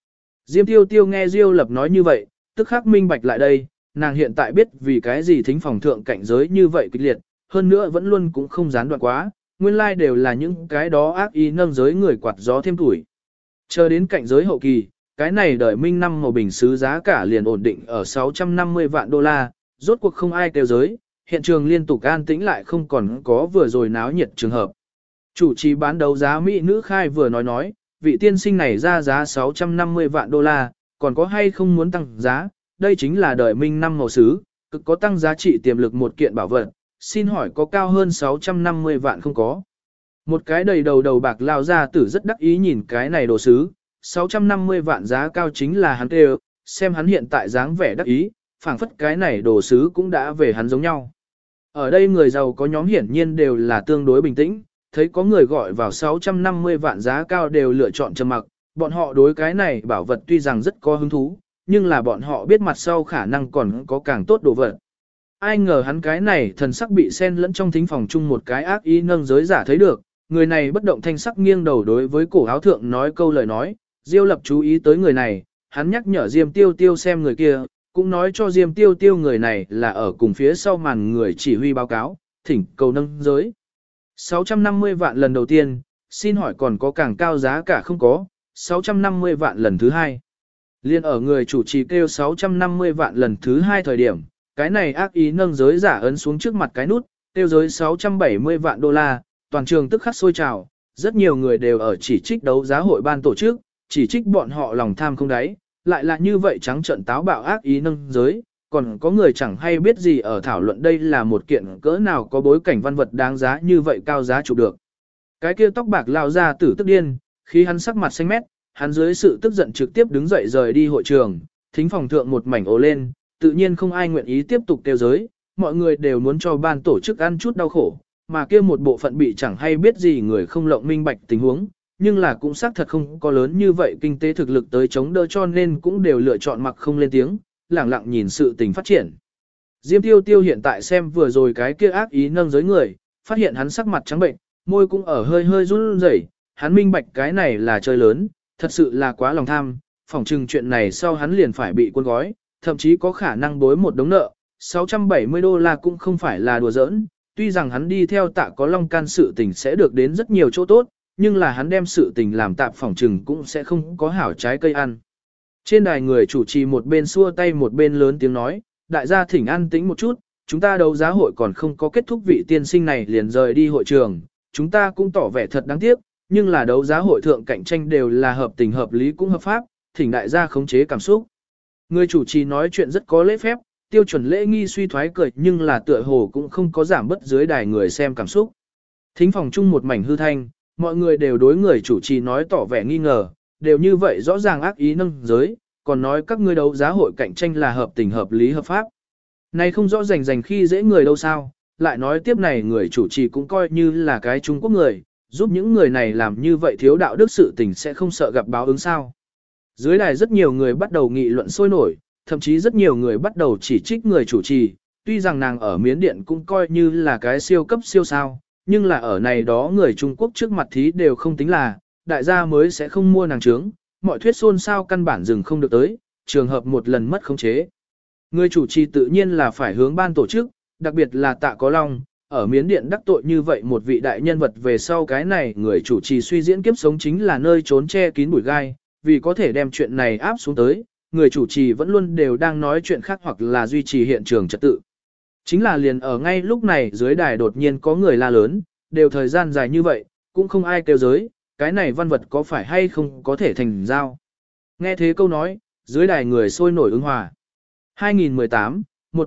Diêm Tiêu Tiêu nghe Diêu Lập nói như vậy, tức khắc minh bạch lại đây, nàng hiện tại biết vì cái gì thính phòng thượng cạnh giới như vậy kịch liệt, hơn nữa vẫn luôn cũng không gián đoạn quá, nguyên lai đều là những cái đó ác ý nâng giới người quạt gió thêm tuổi. Chờ đến cạnh giới hậu kỳ, cái này đợi minh năm màu bình sứ giá cả liền ổn định ở 650 vạn đô la, rốt cuộc không ai kêu giới, hiện trường liên tục an tĩnh lại không còn có vừa rồi náo nhiệt trường hợp. Chủ trì bán đấu giá Mỹ nữ khai vừa nói, vị tiên sinh này ra giá 650 vạn đô la, còn có hay không muốn tăng giá, đây chính là đời minh năm màu sứ, cực có tăng giá trị tiềm lực một kiện bảo vật, xin hỏi có cao hơn 650 vạn không có. Một cái đầy đầu bạc lao ra tử rất đắc ý nhìn cái này đồ sứ, 650 vạn giá cao chính là hắn kêu, xem hắn hiện tại dáng vẻ đắc ý, phảng phất cái này đồ sứ cũng đã về hắn giống nhau. Ở đây người giàu có nhóm hiển nhiên đều là tương đối bình tĩnh, thấy có người gọi vào 650 vạn giá cao đều lựa chọn trầm mặc, bọn họ đối cái này bảo vật tuy rằng rất có hứng thú, nhưng là bọn họ biết mặt sau khả năng còn có càng tốt đồ vật. Ai ngờ hắn cái này thần sắc bị xen lẫn trong thính phòng chung một cái ác ý nâng giới giả thấy được, người này bất động thanh sắc nghiêng đầu đối với cổ áo thượng nói câu lời nói, Diêu Lập chú ý tới người này, hắn nhắc nhở Diêm Tiêu Tiêu xem người kia, cũng nói cho Diêm Tiêu Tiêu người này là ở cùng phía sau màn người chỉ huy báo cáo, thỉnh cầu nâng giới. 650 vạn lần đầu tiên, xin hỏi còn có càng cao giá cả không có, 650 vạn lần thứ hai. Liên ở người chủ trì kêu 650 vạn lần thứ hai thời điểm, cái này ác ý nâng giới giả ấn xuống trước mặt cái nút, kêu giới 670 vạn đô la, toàn trường tức khắc sôi trào, rất nhiều người đều ở chỉ trích đấu giá hội ban tổ chức, chỉ trích bọn họ lòng tham không đáy, lại là như vậy trắng trợn táo bạo ác ý nâng giới, còn có người chẳng hay biết gì ở thảo luận đây là một kiện cỡ nào có bối cảnh văn vật đáng giá như vậy cao giá chụp được. Cái kia tóc bạc lao ra tử tức điên, khi hắn sắc mặt xanh mét, hắn dưới sự tức giận trực tiếp đứng dậy rời đi hội trường, thính phòng thượng một mảnh ồ lên, tự nhiên không ai nguyện ý tiếp tục kêu giới, mọi người đều muốn cho ban tổ chức ăn chút đau khổ, mà kia một bộ phận bị chẳng hay biết gì người không lộng minh bạch tình huống, nhưng là cũng xác thật không có lớn như vậy kinh tế thực lực tới chống đỡ cho nên cũng đều lựa chọn mặc không lên tiếng, lẳng lặng nhìn sự tình phát triển. Diêm Tiêu Tiêu hiện tại xem vừa rồi cái kia ác ý nâng giới người, phát hiện hắn sắc mặt trắng bệnh, môi cũng ở hơi hơi run rẩy, hắn minh bạch cái này là chơi lớn, thật sự là quá lòng tham, phỏng chừng chuyện này sau hắn liền phải bị cuốn gói, thậm chí có khả năng bối một đống nợ, 670 đô la cũng không phải là đùa giỡn, tuy rằng hắn đi theo Tạ Có Long can sự tình sẽ được đến rất nhiều chỗ tốt, nhưng là hắn đem sự tình làm tạp phỏng chừng cũng sẽ không có hảo trái cây ăn. Trên đài người chủ trì một bên xua tay một bên lớn tiếng nói, đại gia thỉnh an tĩnh một chút, chúng ta đấu giá hội còn không có kết thúc vị tiên sinh này liền rời đi hội trường, chúng ta cũng tỏ vẻ thật đáng tiếc, nhưng là đấu giá hội thượng cạnh tranh đều là hợp tình hợp lý cũng hợp pháp, thỉnh đại gia khống chế cảm xúc. Người chủ trì nói chuyện rất có lễ phép, tiêu chuẩn lễ nghi suy thoái cười nhưng là tựa hồ cũng không có giảm bất dưới đài người xem cảm xúc. Thính phòng chung một mảnh hư thanh, mọi người đều đối người chủ trì nói tỏ vẻ nghi ngờ, đều như vậy rõ ràng ác ý nâng giới, còn nói các ngươi đấu giá hội cạnh tranh là hợp tình hợp lý hợp pháp. Này không rõ rành khi dễ người đâu sao, lại nói tiếp này người chủ trì cũng coi như là cái Trung Quốc người, giúp những người này làm như vậy thiếu đạo đức sự tình sẽ không sợ gặp báo ứng sao. Dưới đài rất nhiều người bắt đầu nghị luận sôi nổi, thậm chí rất nhiều người bắt đầu chỉ trích người chủ trì, tuy rằng nàng ở Miến Điện cũng coi như là cái siêu cấp siêu sao, nhưng là ở này đó người Trung Quốc trước mặt thí đều không tính là, đại gia mới sẽ không mua nàng trướng, mọi thuyết xôn xao căn bản dừng không được tới, trường hợp một lần mất khống chế. Người chủ trì tự nhiên là phải hướng ban tổ chức, đặc biệt là Tạ Có Long, ở Miến Điện đắc tội như vậy một vị đại nhân vật về sau cái này người chủ trì suy diễn kiếp sống chính là nơi trốn che kín bụi gai, vì có thể đem chuyện này áp xuống tới, người chủ trì vẫn luôn đều đang nói chuyện khác hoặc là duy trì hiện trường trật tự. Chính là liền ở ngay lúc này dưới đài đột nhiên có người la lớn, đều thời gian dài như vậy, cũng không ai kêu giới, cái này văn vật có phải hay không có thể thành giao. Nghe thế câu nói, dưới đài người sôi nổi ứng hòa. 2018,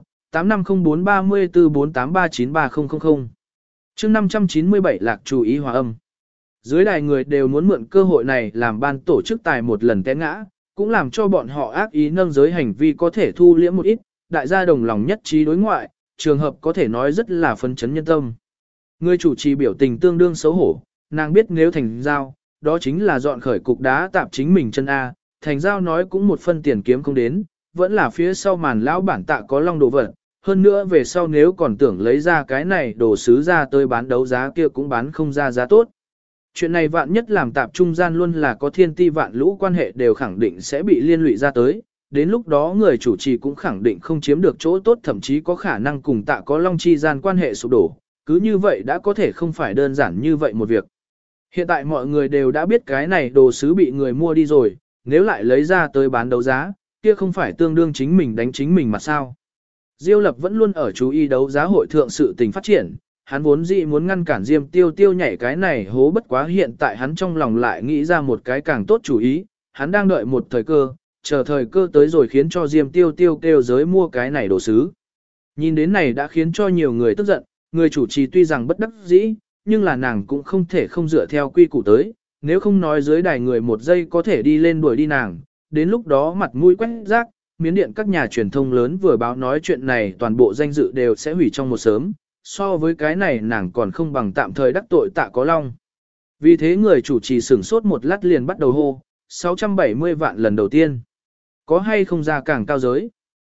185043448393000 chương 597 lạc chú ý hòa âm. Dưới đài người đều muốn mượn cơ hội này làm ban tổ chức tài một lần té ngã, cũng làm cho bọn họ ác ý nâng giới hành vi có thể thu liễm một ít, đại gia đồng lòng nhất trí đối ngoại, trường hợp có thể nói rất là phấn chấn nhân tâm. Người chủ trì biểu tình tương đương xấu hổ, nàng biết nếu thành giao, đó chính là dọn khởi cục đá tạp chính mình chân A, thành giao nói cũng một phân tiền kiếm không đến, vẫn là phía sau màn lão bản Tạ Có Long đồ vật, hơn nữa về sau nếu còn tưởng lấy ra cái này đồ sứ ra tới bán đấu giá kia cũng bán không ra giá tốt. Chuyện này vạn nhất làm tạp trung gian luôn là có thiên ti vạn lũ quan hệ đều khẳng định sẽ bị liên lụy ra tới, đến lúc đó người chủ trì cũng khẳng định không chiếm được chỗ tốt, thậm chí có khả năng cùng Tạ Có Long chi gian quan hệ sụp đổ, cứ như vậy đã có thể không phải đơn giản như vậy một việc. Hiện tại mọi người đều đã biết cái này đồ sứ bị người mua đi rồi, nếu lại lấy ra tới bán đấu giá, kia không phải tương đương chính mình đánh chính mình mà sao. Diêu Lập vẫn luôn ở chú ý đấu giá hội thượng sự tình phát triển, hắn vốn dĩ muốn ngăn cản Diêm Tiêu Tiêu nhảy cái này hố, bất quá hiện tại hắn trong lòng lại nghĩ ra một cái càng tốt chủ ý, hắn đang đợi một thời cơ, chờ thời cơ tới rồi khiến cho Diêm Tiêu Tiêu kêu giới mua cái này đồ sứ. Nhìn đến này đã khiến cho nhiều người tức giận, người chủ trì tuy rằng bất đắc dĩ, nhưng là nàng cũng không thể không dựa theo quy củ tới, nếu không nói dưới đài người một giây có thể đi lên đuổi đi nàng, đến lúc đó mặt mũi quét rác, miến điện các nhà truyền thông lớn vừa báo nói chuyện này toàn bộ danh dự đều sẽ hủy trong một sớm, so với cái này nàng còn không bằng tạm thời đắc tội Tạ Có Long. Vì thế người chủ trì sửng sốt một lát liền bắt đầu hô, 670 vạn lần đầu tiên. Có hay không ra càng cao giới?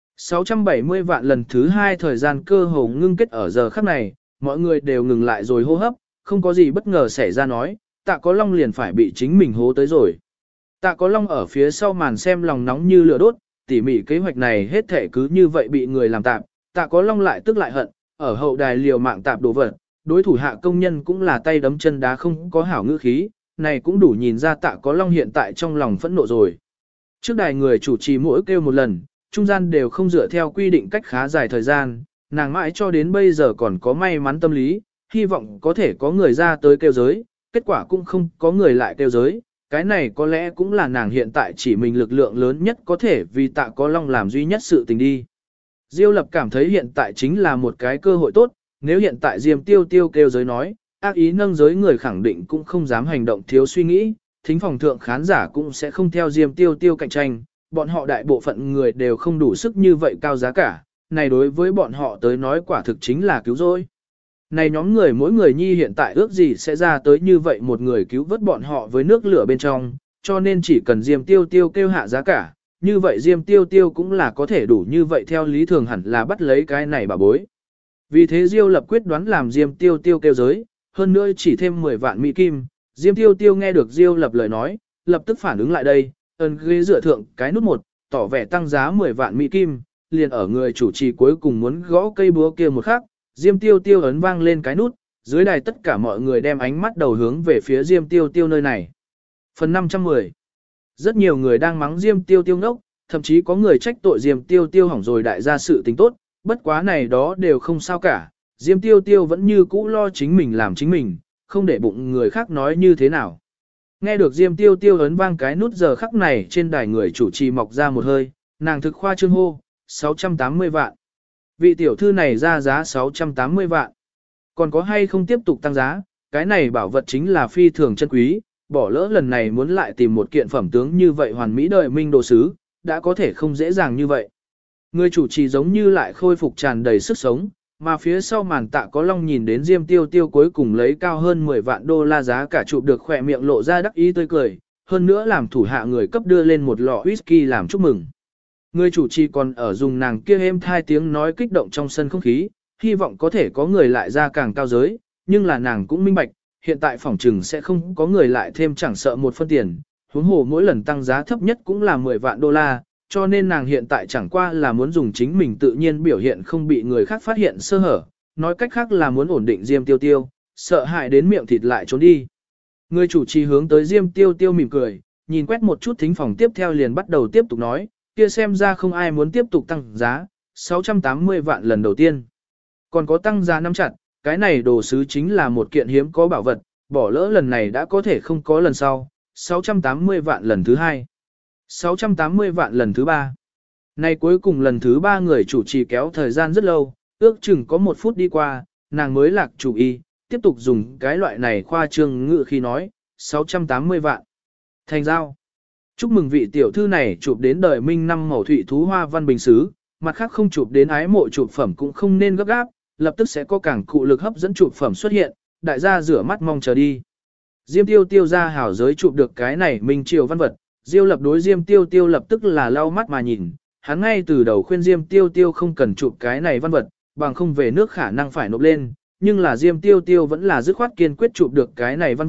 670 vạn lần thứ hai, thời gian cơ hồ ngưng kết ở giờ khắc này, mọi người đều ngừng lại rồi hô hấp, không có gì bất ngờ xảy ra nói, Tạ Có Long liền phải bị chính mình hố tới rồi. Tạ Có Long ở phía sau màn xem lòng nóng như lửa đốt, tỉ mỉ kế hoạch này hết thể cứ như vậy bị người làm tạp, Tạ Có Long lại tức lại hận, ở hậu đài liều mạng tạp đồ vật, đối thủ hạ công nhân cũng là tay đấm chân đá không có hảo ngữ khí, này cũng đủ nhìn ra Tạ Có Long hiện tại trong lòng phẫn nộ rồi. Trước đài người chủ trì mỗi kêu một lần, trung gian đều không dựa theo quy định cách khá dài thời gian, nàng mãi cho đến bây giờ còn có may mắn tâm lý, hy vọng có thể có người ra tới kêu giới, kết quả cũng không có người lại kêu giới, cái này có lẽ cũng là nàng hiện tại chỉ mình lực lượng lớn nhất có thể vì Tạ Có Long làm duy nhất sự tình đi. Diêu Lập cảm thấy hiện tại chính là một cái cơ hội tốt, nếu hiện tại Diêm Tiêu Tiêu kêu giới nói, ác ý nâng giới người khẳng định cũng không dám hành động thiếu suy nghĩ, thính phòng thượng khán giả cũng sẽ không theo Diêm Tiêu Tiêu cạnh tranh, bọn họ đại bộ phận người đều không đủ sức như vậy cao giá cả, này đối với bọn họ tới nói quả thực chính là cứu rỗi. Này nhóm người mỗi người nhi hiện tại ước gì sẽ ra tới như vậy một người cứu vớt bọn họ với nước lửa bên trong, cho nên chỉ cần Diêm Tiêu Tiêu kêu hạ giá cả, như vậy Diêm Tiêu Tiêu cũng là có thể đủ như vậy, theo lý thường hẳn là bắt lấy cái này bà bối. Vì thế Diêu Lập quyết đoán làm Diêm Tiêu Tiêu kêu giới, hơn nữa chỉ thêm 10 vạn mỹ kim. Diêm Tiêu Tiêu nghe được Diêu Lập lời nói, lập tức phản ứng lại đây, ấn ghế dựa thượng cái nút 1, tỏ vẻ tăng giá 10 vạn mỹ kim, liền ở người chủ trì cuối cùng muốn gõ cây búa kia một khắc, Diêm Tiêu Tiêu ấn vang lên cái nút, dưới đài tất cả mọi người đem ánh mắt đầu hướng về phía Diêm Tiêu Tiêu nơi này. Phần 510. Rất nhiều người đang mắng Diêm Tiêu Tiêu ngốc, thậm chí có người trách tội Diêm Tiêu Tiêu hỏng rồi đại gia sự tình tốt, bất quá này đó đều không sao cả, Diêm Tiêu Tiêu vẫn như cũ lo chính mình làm chính mình, không để bụng người khác nói như thế nào. Nghe được Diêm Tiêu Tiêu ấn vang cái nút, giờ khắc này trên đài người chủ trì mọc ra một hơi, nàng thực khoa trương hô, 680 vạn. Vị tiểu thư này ra giá 680 vạn. Còn có hay không tiếp tục tăng giá, cái này bảo vật chính là phi thường chân quý, bỏ lỡ lần này muốn lại tìm một kiện phẩm tướng như vậy hoàn mỹ đời minh đồ sứ, đã có thể không dễ dàng như vậy. Người chủ trì giống như lại khôi phục tràn đầy sức sống, mà phía sau màn Tạ Có Long nhìn đến Diêm Tiêu Tiêu cuối cùng lấy cao hơn 10 vạn đô la giá cả chụp được, khỏe miệng lộ ra đắc ý tươi cười, hơn nữa làm thủ hạ người cấp đưa lên một lọ whisky làm chúc mừng. Người chủ trì còn ở dùng nàng kia êm thai tiếng nói kích động trong sân không khí, hy vọng có thể có người lại ra càng cao giới, nhưng là nàng cũng minh bạch, hiện tại phỏng trừng sẽ không có người lại thêm, chẳng sợ một phân tiền, huống hồ mỗi lần tăng giá thấp nhất cũng là 10 vạn đô la, cho nên nàng hiện tại chẳng qua là muốn dùng chính mình tự nhiên biểu hiện không bị người khác phát hiện sơ hở, nói cách khác là muốn ổn định Diêm Tiêu Tiêu, sợ hại đến miệng thịt lại trốn đi. Người chủ trì hướng tới Diêm Tiêu Tiêu mỉm cười, nhìn quét một chút thính phòng tiếp theo liền bắt đầu tiếp tục nói, kia xem ra không ai muốn tiếp tục tăng giá, 680 vạn lần đầu tiên. Còn có tăng giá nắm chặt, cái này đồ sứ chính là một kiện hiếm có bảo vật, bỏ lỡ lần này đã có thể không có lần sau, 680 vạn lần thứ hai. 680 vạn lần thứ ba. Này cuối cùng lần thứ ba người chủ trì kéo thời gian rất lâu, ước chừng có 1 phút đi qua, nàng mới lạc chủ ý, tiếp tục dùng cái loại này khoa trương ngữ khi nói, 680 vạn. Thành giao. Chúc mừng vị tiểu thư này chụp đến đời minh năm màu thủy thú hoa văn bình xứ, mặt khác không chụp đến ái mộ chụp phẩm cũng không nên gấp gáp, lập tức sẽ có càng cụ lực hấp dẫn chụp phẩm xuất hiện, đại gia rửa mắt mong chờ đi. Diêm Tiêu Tiêu ra hảo giới chụp được cái này minh triều văn vật, Diêu Lập đối Diêm Tiêu Tiêu lập tức là lau mắt mà nhìn, hắn ngay từ đầu khuyên Diêm Tiêu Tiêu không cần chụp cái này văn vật, bằng không về nước khả năng phải nộp lên, nhưng là Diêm Tiêu Tiêu vẫn là dứt khoát kiên quyết chụp được cái này văn vật,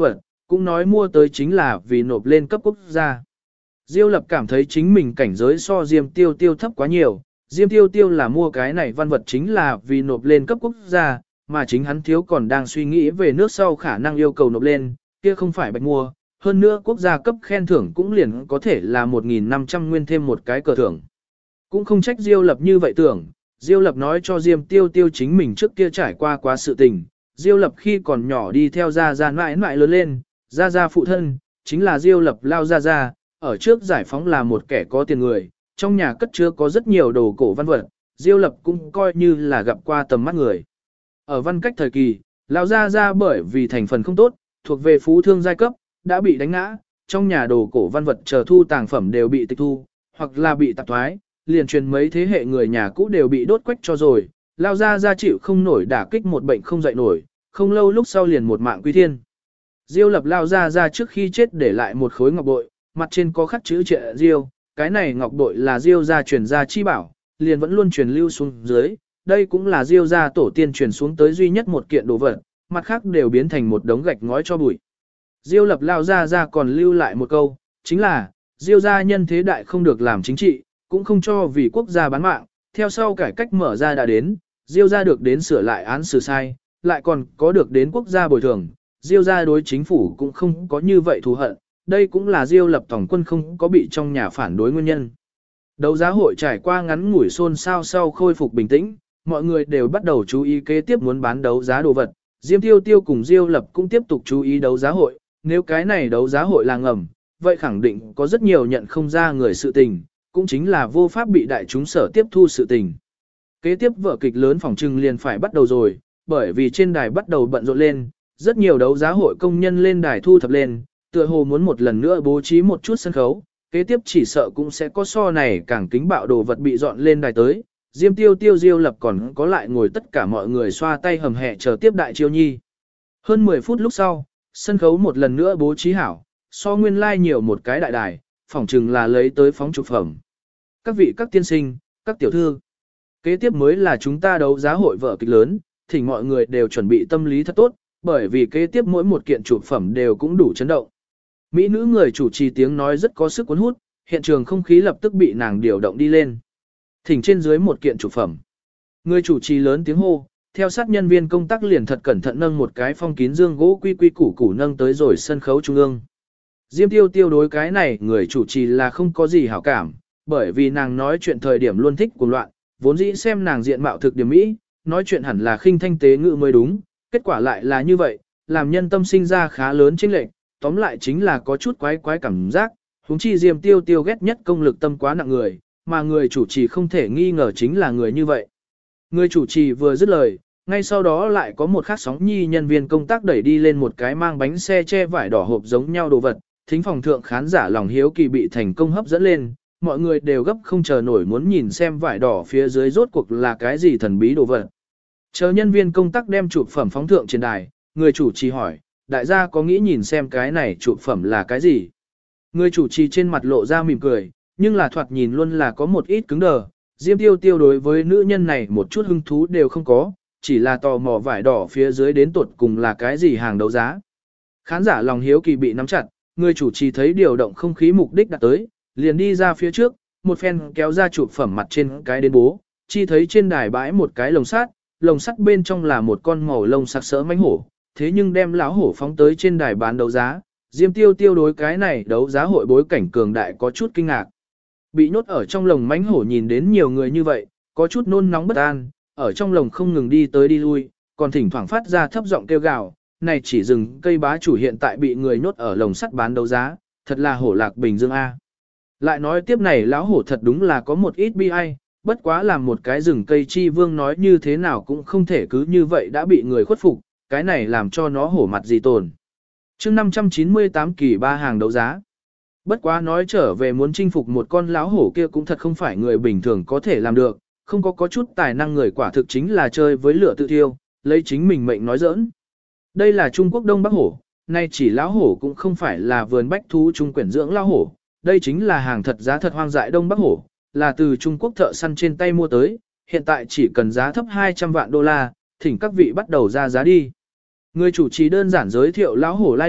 cũng nói mua tới chính là vì nộp lên cấp quốc gia. Diêu Lập cảm thấy chính mình cảnh giới so Diêm Tiêu Tiêu thấp quá nhiều, Diêm Tiêu Tiêu là mua cái này văn vật chính là vì nộp lên cấp quốc gia, mà chính hắn thiếu còn đang suy nghĩ về nước sau khả năng yêu cầu nộp lên, kia không phải bạch mua, hơn nữa quốc gia cấp khen thưởng cũng liền có thể là 1.500 nguyên thêm một cái cờ thưởng. Cũng không trách Diêu Lập như vậy tưởng, Diêu Lập nói cho Diêm Tiêu Tiêu chính mình trước kia trải qua quá sự tình, Diêu Lập khi còn nhỏ đi theo Gia Gia mãi mãi lớn lên, Gia Gia phụ thân, chính là Diêu Lập lao Gia Gia, ở trước giải phóng là một kẻ có tiền người, trong nhà cất chứa có rất nhiều đồ cổ văn vật, Diêu Lập cũng coi như là gặp qua tầm mắt người. Ở văn cách thời kỳ, lão Gia Gia bởi vì thành phần không tốt, thuộc về phú thương giai cấp, đã bị đánh ngã, trong nhà đồ cổ văn vật chờ thu tàng phẩm đều bị tịch thu, hoặc là bị tạp thoái, liền truyền mấy thế hệ người nhà cũ đều bị đốt quách cho rồi, lao ra chịu không nổi đả kích một bệnh không dậy nổi, không lâu lúc sau liền một mạng quy thiên. Diêu Lập lao ra trước khi chết để lại một khối ngọc bội, mặt trên có khắc chữ Triệu Diêu, cái này ngọc bội là Diêu gia truyền gia chi bảo, liền vẫn luôn truyền lưu xuống dưới, đây cũng là Diêu gia tổ tiên truyền xuống tới duy nhất một kiện đồ vật, mặt khác đều biến thành một đống gạch ngói cho bụi. Diêu Lập lao ra còn lưu lại một câu, chính là, Diêu gia nhân thế đại không được làm chính trị, cũng không cho vì quốc gia bán mạng, theo sau cải cách mở ra đã đến, Diêu gia được đến sửa lại án xử sai, lại còn có được đến quốc gia bồi thường, Diêu gia đối chính phủ cũng không có như vậy thù hận, đây cũng là Diêu Lập tổng quân không có bị trong nhà phản đối nguyên nhân. Đấu giá hội trải qua ngắn ngủi xôn xao sau khôi phục bình tĩnh, mọi người đều bắt đầu chú ý kế tiếp muốn bán đấu giá đồ vật, Diêm Tiêu Tiêu cùng Diêu Lập cũng tiếp tục chú ý đấu giá hội, nếu cái này đấu giá hội là ngầm, vậy khẳng định có rất nhiều nhận không ra người sự tình, cũng chính là vô pháp bị đại chúng sở tiếp thu sự tình. Kế tiếp vở kịch lớn phòng trừng liền phải bắt đầu rồi, bởi vì trên đài bắt đầu bận rộn lên, rất nhiều đấu giá hội công nhân lên đài thu thập lên, tựa hồ muốn một lần nữa bố trí một chút sân khấu, kế tiếp chỉ sợ cũng sẽ có so này càng kính bạo đồ vật bị dọn lên đài tới, Diêm Tiêu Tiêu Diêu Lập còn có lại ngồi tất cả mọi người xoa tay hầm hẹ chờ tiếp đại chiêu nhi. Hơn 10 phút lúc sau, sân khấu một lần nữa bố trí hảo, so nguyên lai nhiều một cái đại đài, phỏng chừng là lấy tới phóng chụp phẩm. Các vị các tiên sinh, các tiểu thư, kế tiếp mới là chúng ta đấu giá hội vở kịch lớn, thỉnh mọi người đều chuẩn bị tâm lý thật tốt, bởi vì kế tiếp mỗi một kiện chụp phẩm đều cũng đủ chấn động. Mỹ nữ người chủ trì tiếng nói rất có sức cuốn hút, hiện trường không khí lập tức bị nàng điều động đi lên. Thỉnh trên dưới một kiện chụp phẩm. Người chủ trì lớn tiếng hô, theo sát nhân viên công tác liền thật cẩn thận nâng một cái phong kín dương gỗ quy quy củ củ nâng tới rồi sân khấu trung ương. Diêm Tiêu Tiêu đối cái này người chủ trì là không có gì hảo cảm, bởi vì nàng nói chuyện thời điểm luôn thích cuồng loạn, vốn dĩ xem nàng diện mạo thực điểm mỹ, nói chuyện hẳn là khinh thanh tế ngữ mới đúng, kết quả lại là như vậy, làm nhân tâm sinh ra khá lớn chênh lệch, tóm lại chính là có chút quái quái cảm giác, huống chi Diêm Tiêu Tiêu ghét nhất công lực tâm quá nặng người, mà người chủ trì không thể nghi ngờ chính là người như vậy. Người chủ trì vừa dứt lời, ngay sau đó lại có một khát sóng nhi nhân viên công tác đẩy đi lên một cái mang bánh xe che vải đỏ hộp giống nhau đồ vật, thính phòng thượng khán giả lòng hiếu kỳ bị thành công hấp dẫn lên, mọi người đều gấp không chờ nổi muốn nhìn xem vải đỏ phía dưới rốt cuộc là cái gì thần bí đồ vật. Chờ nhân viên công tác đem chụp phẩm phóng thượng trên đài, người chủ trì hỏi, đại gia có nghĩ nhìn xem cái này chụp phẩm là cái gì? Người chủ trì trên mặt lộ ra mỉm cười, nhưng là thoạt nhìn luôn là có một ít cứng đờ, Diêm Tiêu Tiêu đối với nữ nhân này một chút hứng thú đều không có, chỉ là tò mò vải đỏ phía dưới đến tuột cùng là cái gì hàng đấu giá. Khán giả lòng hiếu kỳ bị nắm chặt, người chủ trì thấy điều động không khí mục đích đạt tới, liền đi ra phía trước, một phen kéo ra chụp phẩm mặt trên cái đến bố, chi thấy trên đài bãi một cái lồng sắt bên trong là một con màu lông sặc sỡ mãnh hổ, thế nhưng đem lão hổ phóng tới trên đài bán đấu giá, Diêm Tiêu Tiêu đối cái này đấu giá hội bối cảnh cường đại có chút kinh ngạc. Bị nhốt ở trong lồng mãnh hổ nhìn đến nhiều người như vậy, có chút nôn nóng bất an, ở trong lồng không ngừng đi tới đi lui, còn thỉnh thoảng phát ra thấp giọng kêu gào, này chỉ rừng cây bá chủ hiện tại bị người nhốt ở lồng sắt bán đấu giá, thật là hổ lạc bình dương A. Lại nói tiếp này lão hổ thật đúng là có một ít bi ai, bất quá làm một cái rừng cây chi vương nói như thế nào cũng không thể cứ như vậy đã bị người khuất phục, cái này làm cho nó hổ mặt gì tồn. Chương 598 kỳ ba hàng đấu giá. Bất quá nói trở về muốn chinh phục một con lão hổ kia cũng thật không phải người bình thường có thể làm được, không có chút tài năng người quả thực chính là chơi với lửa tự thiêu, lấy chính mình mệnh nói giỡn. Đây là Trung Quốc Đông Bắc hổ, nay chỉ lão hổ cũng không phải là vườn bách thú trung quyển dưỡng lão hổ, đây chính là hàng thật giá thật hoang dại Đông Bắc hổ, là từ Trung Quốc thợ săn trên tay mua tới, hiện tại chỉ cần giá thấp 200 vạn đô la, thỉnh các vị bắt đầu ra giá đi. Người chủ trì đơn giản giới thiệu lão hổ lai lịch,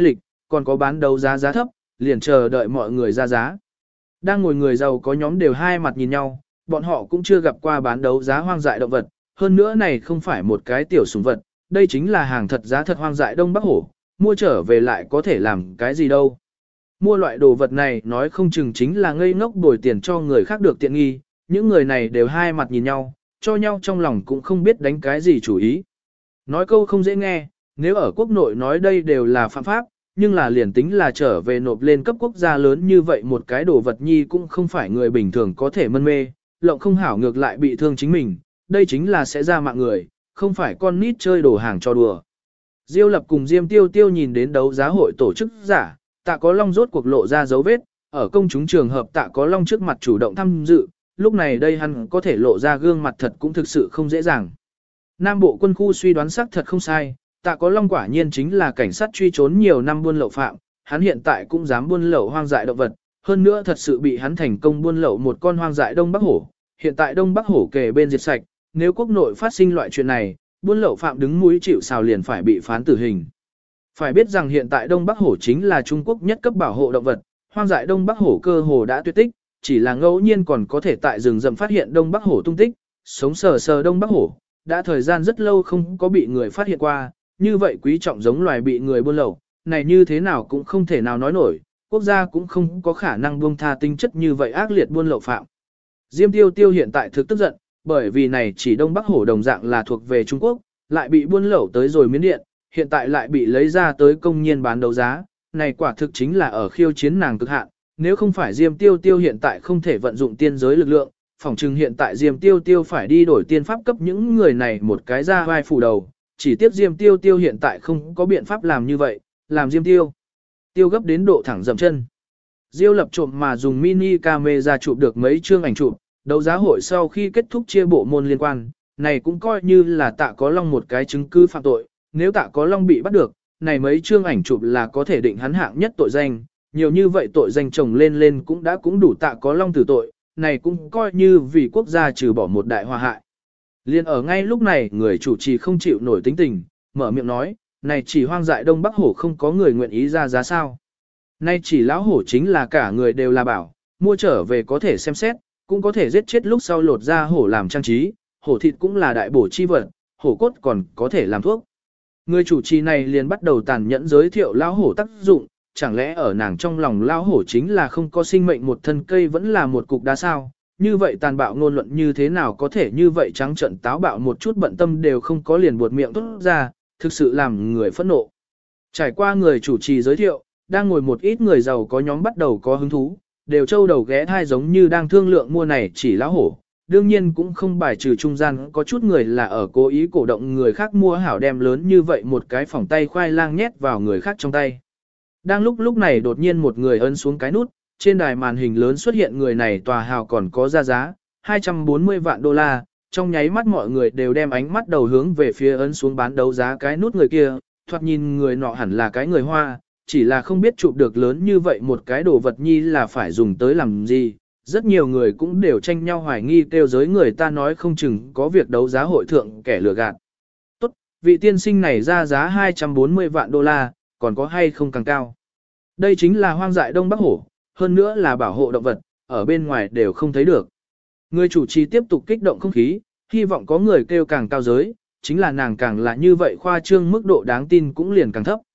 còn có bán đấu giá giá thấp, liền chờ đợi mọi người ra giá. Đang ngồi người giàu có nhóm đều hai mặt nhìn nhau, bọn họ cũng chưa gặp qua bán đấu giá hoang dại động vật, hơn nữa này không phải một cái tiểu sủng vật, đây chính là hàng thật giá thật hoang dại Đông Bắc hổ, mua trở về lại có thể làm cái gì đâu. Mua loại đồ vật này nói không chừng chính là ngây ngốc bồi tiền cho người khác được tiện nghi, những người này đều hai mặt nhìn nhau, cho nhau trong lòng cũng không biết đánh cái gì chủ ý. Nói câu không dễ nghe, nếu ở quốc nội nói đây đều là phạm pháp, nhưng là liền tính là trở về nộp lên cấp quốc gia lớn như vậy một cái đồ vật nhi cũng không phải người bình thường có thể mân mê, lộng không hảo ngược lại bị thương chính mình, đây chính là sẽ ra mạng người, không phải con nít chơi đồ hàng cho đùa. Diêu Lập cùng Diêm Tiêu Tiêu nhìn đến đấu giá hội tổ chức giả, Tạ Có Long rốt cuộc lộ ra dấu vết, ở công chúng trường hợp Tạ Có Long trước mặt chủ động tham dự, lúc này đây hắn có thể lộ ra gương mặt thật cũng thực sự không dễ dàng. Nam Bộ quân khu suy đoán xác thật không sai, Tạ Có Long quả nhiên chính là cảnh sát truy trốn nhiều năm buôn lậu phạm, hắn hiện tại cũng dám buôn lậu hoang dại động vật, hơn nữa thật sự bị hắn thành công buôn lậu một con hoang dại Đông Bắc hổ. Hiện tại Đông Bắc hổ kề bên diệt sạch, nếu quốc nội phát sinh loại chuyện này, buôn lậu phạm đứng mũi chịu sào liền phải bị phán tử hình. Phải biết rằng hiện tại Đông Bắc hổ chính là Trung Quốc nhất cấp bảo hộ động vật, hoang dại Đông Bắc hổ cơ hồ đã tuyệt tích, chỉ là ngẫu nhiên còn có thể tại rừng rậm phát hiện Đông Bắc hổ tung tích, sống sờ sờ Đông Bắc hổ, đã thời gian rất lâu không có bị người phát hiện qua, như vậy quý trọng giống loài bị người buôn lậu, này như thế nào cũng không thể nào nói nổi, quốc gia cũng không có khả năng buông tha tinh chất như vậy ác liệt buôn lậu phạm. Diêm Tiêu Tiêu hiện tại thực tức giận, bởi vì này chỉ Đông Bắc hổ đồng dạng là thuộc về Trung Quốc, lại bị buôn lậu tới rồi Miến Điện, hiện tại lại bị lấy ra tới công nhiên bán đấu giá, này quả thực chính là ở khiêu chiến nàng cực hạn, nếu không phải Diêm Tiêu Tiêu hiện tại không thể vận dụng tiên giới lực lượng, phỏng chừng hiện tại Diêm Tiêu Tiêu phải đi đổi tiên pháp cấp những người này một cái ra vai phủ đầu, chỉ tiếc Diêm Tiêu Tiêu hiện tại không có biện pháp làm như vậy, làm Diêm Tiêu gấp đến độ thẳng dậm chân. Diêu Lập trộm mà dùng mini camera chụp được mấy chương ảnh chụp, đấu giá hội sau khi kết thúc chia bộ môn liên quan, này cũng coi như là Tạ Có Long một cái chứng cứ phạm tội, nếu Tạ Có Long bị bắt được, này mấy chương ảnh chụp là có thể định hắn hạng nhất tội danh, nhiều như vậy tội danh chồng lên cũng đủ Tạ Có Long tử tội, này cũng coi như vì quốc gia trừ bỏ một đại hòa hại. Liên ở ngay lúc này người chủ trì không chịu nổi tính tình, mở miệng nói, này chỉ hoang dại Đông Bắc hổ không có người nguyện ý ra giá sao. Nay chỉ lão hổ chính là cả người đều là bảo, mua trở về có thể xem xét, cũng có thể giết chết lúc sau lột ra hổ làm trang trí, hổ thịt cũng là đại bổ chi vật, hổ cốt còn có thể làm thuốc. Người chủ trì này liền bắt đầu tàn nhẫn giới thiệu lão hổ tác dụng, chẳng lẽ ở nàng trong lòng lão hổ chính là không có sinh mệnh một thân cây vẫn là một cục đá sao? Như vậy tàn bạo ngôn luận như thế nào có thể như vậy trắng trợn táo bạo một chút bận tâm đều không có liền buột miệng tốt ra, thực sự làm người phẫn nộ. Trải qua người chủ trì giới thiệu, đang ngồi một ít người giàu có nhóm bắt đầu có hứng thú, đều trâu đầu ghé thai giống như đang thương lượng mua này chỉ lão hổ. Đương nhiên cũng không bài trừ trung gian có chút người là ở cố ý cổ động người khác mua hảo đem lớn như vậy một cái phỏng tay khoai lang nhét vào người khác trong tay. Đang lúc này đột nhiên một người ấn xuống cái nút, trên đài màn hình lớn xuất hiện người này tòa hào còn có ra giá, 240 vạn đô la, trong nháy mắt mọi người đều đem ánh mắt đầu hướng về phía ấn xuống bán đấu giá cái nút người kia, thoạt nhìn người nọ hẳn là cái người Hoa, chỉ là không biết chụp được lớn như vậy một cái đồ vật nhi là phải dùng tới làm gì. Rất nhiều người cũng đều tranh nhau hoài nghi kêu giới người ta nói không chừng có việc đấu giá hội thượng kẻ lừa gạt. Tốt, vị tiên sinh này ra giá 240 vạn đô la, còn có hay không càng cao. Đây chính là hoang dại Đông Bắc hổ, hơn nữa là bảo hộ động vật, ở bên ngoài đều không thấy được. Người chủ trì tiếp tục kích động không khí, hy vọng có người kêu càng cao giới, chính là nàng càng là như vậy khoa trương mức độ đáng tin cũng liền càng thấp.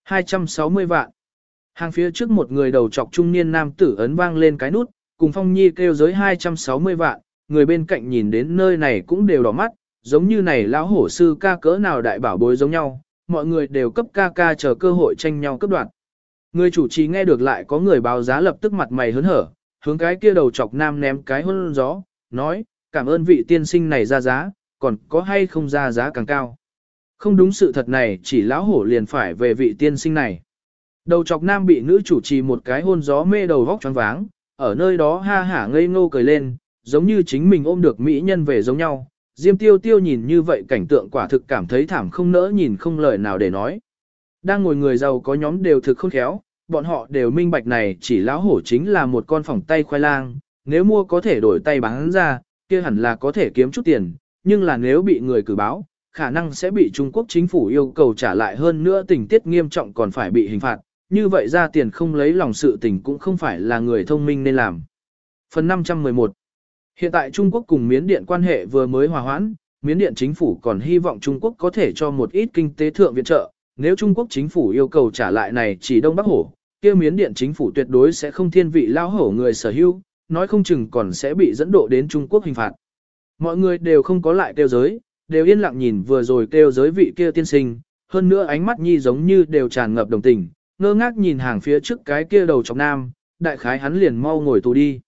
260 vạn. Hàng phía trước một người đầu trọc trung niên nam tử ấn vang lên cái nút, cùng Phong Nhi kêu giới 260 vạn, người bên cạnh nhìn đến nơi này cũng đều đỏ mắt, giống như này lão hổ sư ca cỡ nào đại bảo bối giống nhau, mọi người đều cấp ca chờ cơ hội tranh nhau cấp đoạt. Người chủ trì nghe được lại có người báo giá lập tức mặt mày hớn hở, hướng cái kia đầu chọc nam ném cái hôn gió, nói, cảm ơn vị tiên sinh này ra giá, còn có hay không ra giá càng cao. Không đúng sự thật này chỉ lão hổ liền phải về vị tiên sinh này. Đầu chọc nam bị nữ chủ trì một cái hôn gió mê đầu vóc choáng váng, ở nơi đó ha hả ngây ngô cười lên, giống như chính mình ôm được mỹ nhân về giống nhau. Diêm Tiêu Tiêu nhìn như vậy cảnh tượng quả thực cảm thấy thảm không nỡ nhìn không lời nào để nói. Đang ngồi người giàu có nhóm đều thực khôn khéo, bọn họ đều minh bạch này chỉ lão hổ chính là một con phỏng tay khoai lang, nếu mua có thể đổi tay bán ra, kia hẳn là có thể kiếm chút tiền, nhưng là nếu bị người cử báo, khả năng sẽ bị Trung Quốc chính phủ yêu cầu trả lại hơn nữa tình tiết nghiêm trọng còn phải bị hình phạt, như vậy ra tiền không lấy lòng sự tình cũng không phải là người thông minh nên làm. Phần 511. Hiện tại Trung Quốc cùng Miến Điện quan hệ vừa mới hòa hoãn, Miến Điện chính phủ còn hy vọng Trung Quốc có thể cho một ít kinh tế thượng viện trợ, nếu Trung Quốc chính phủ yêu cầu trả lại này chỉ Đông Bắc Hổ, kia Miến Điện chính phủ tuyệt đối sẽ không thiên vị lao hổ người sở hữu, nói không chừng còn sẽ bị dẫn độ đến Trung Quốc hình phạt. Mọi người đều không có lại kêu giới, đều yên lặng nhìn vừa rồi kêu giới vị kia tiên sinh, hơn nữa ánh mắt nhi giống như đều tràn ngập đồng tình, ngơ ngác nhìn hàng phía trước cái kia đầu chọc nam, đại khái hắn liền mau ngồi tù đi.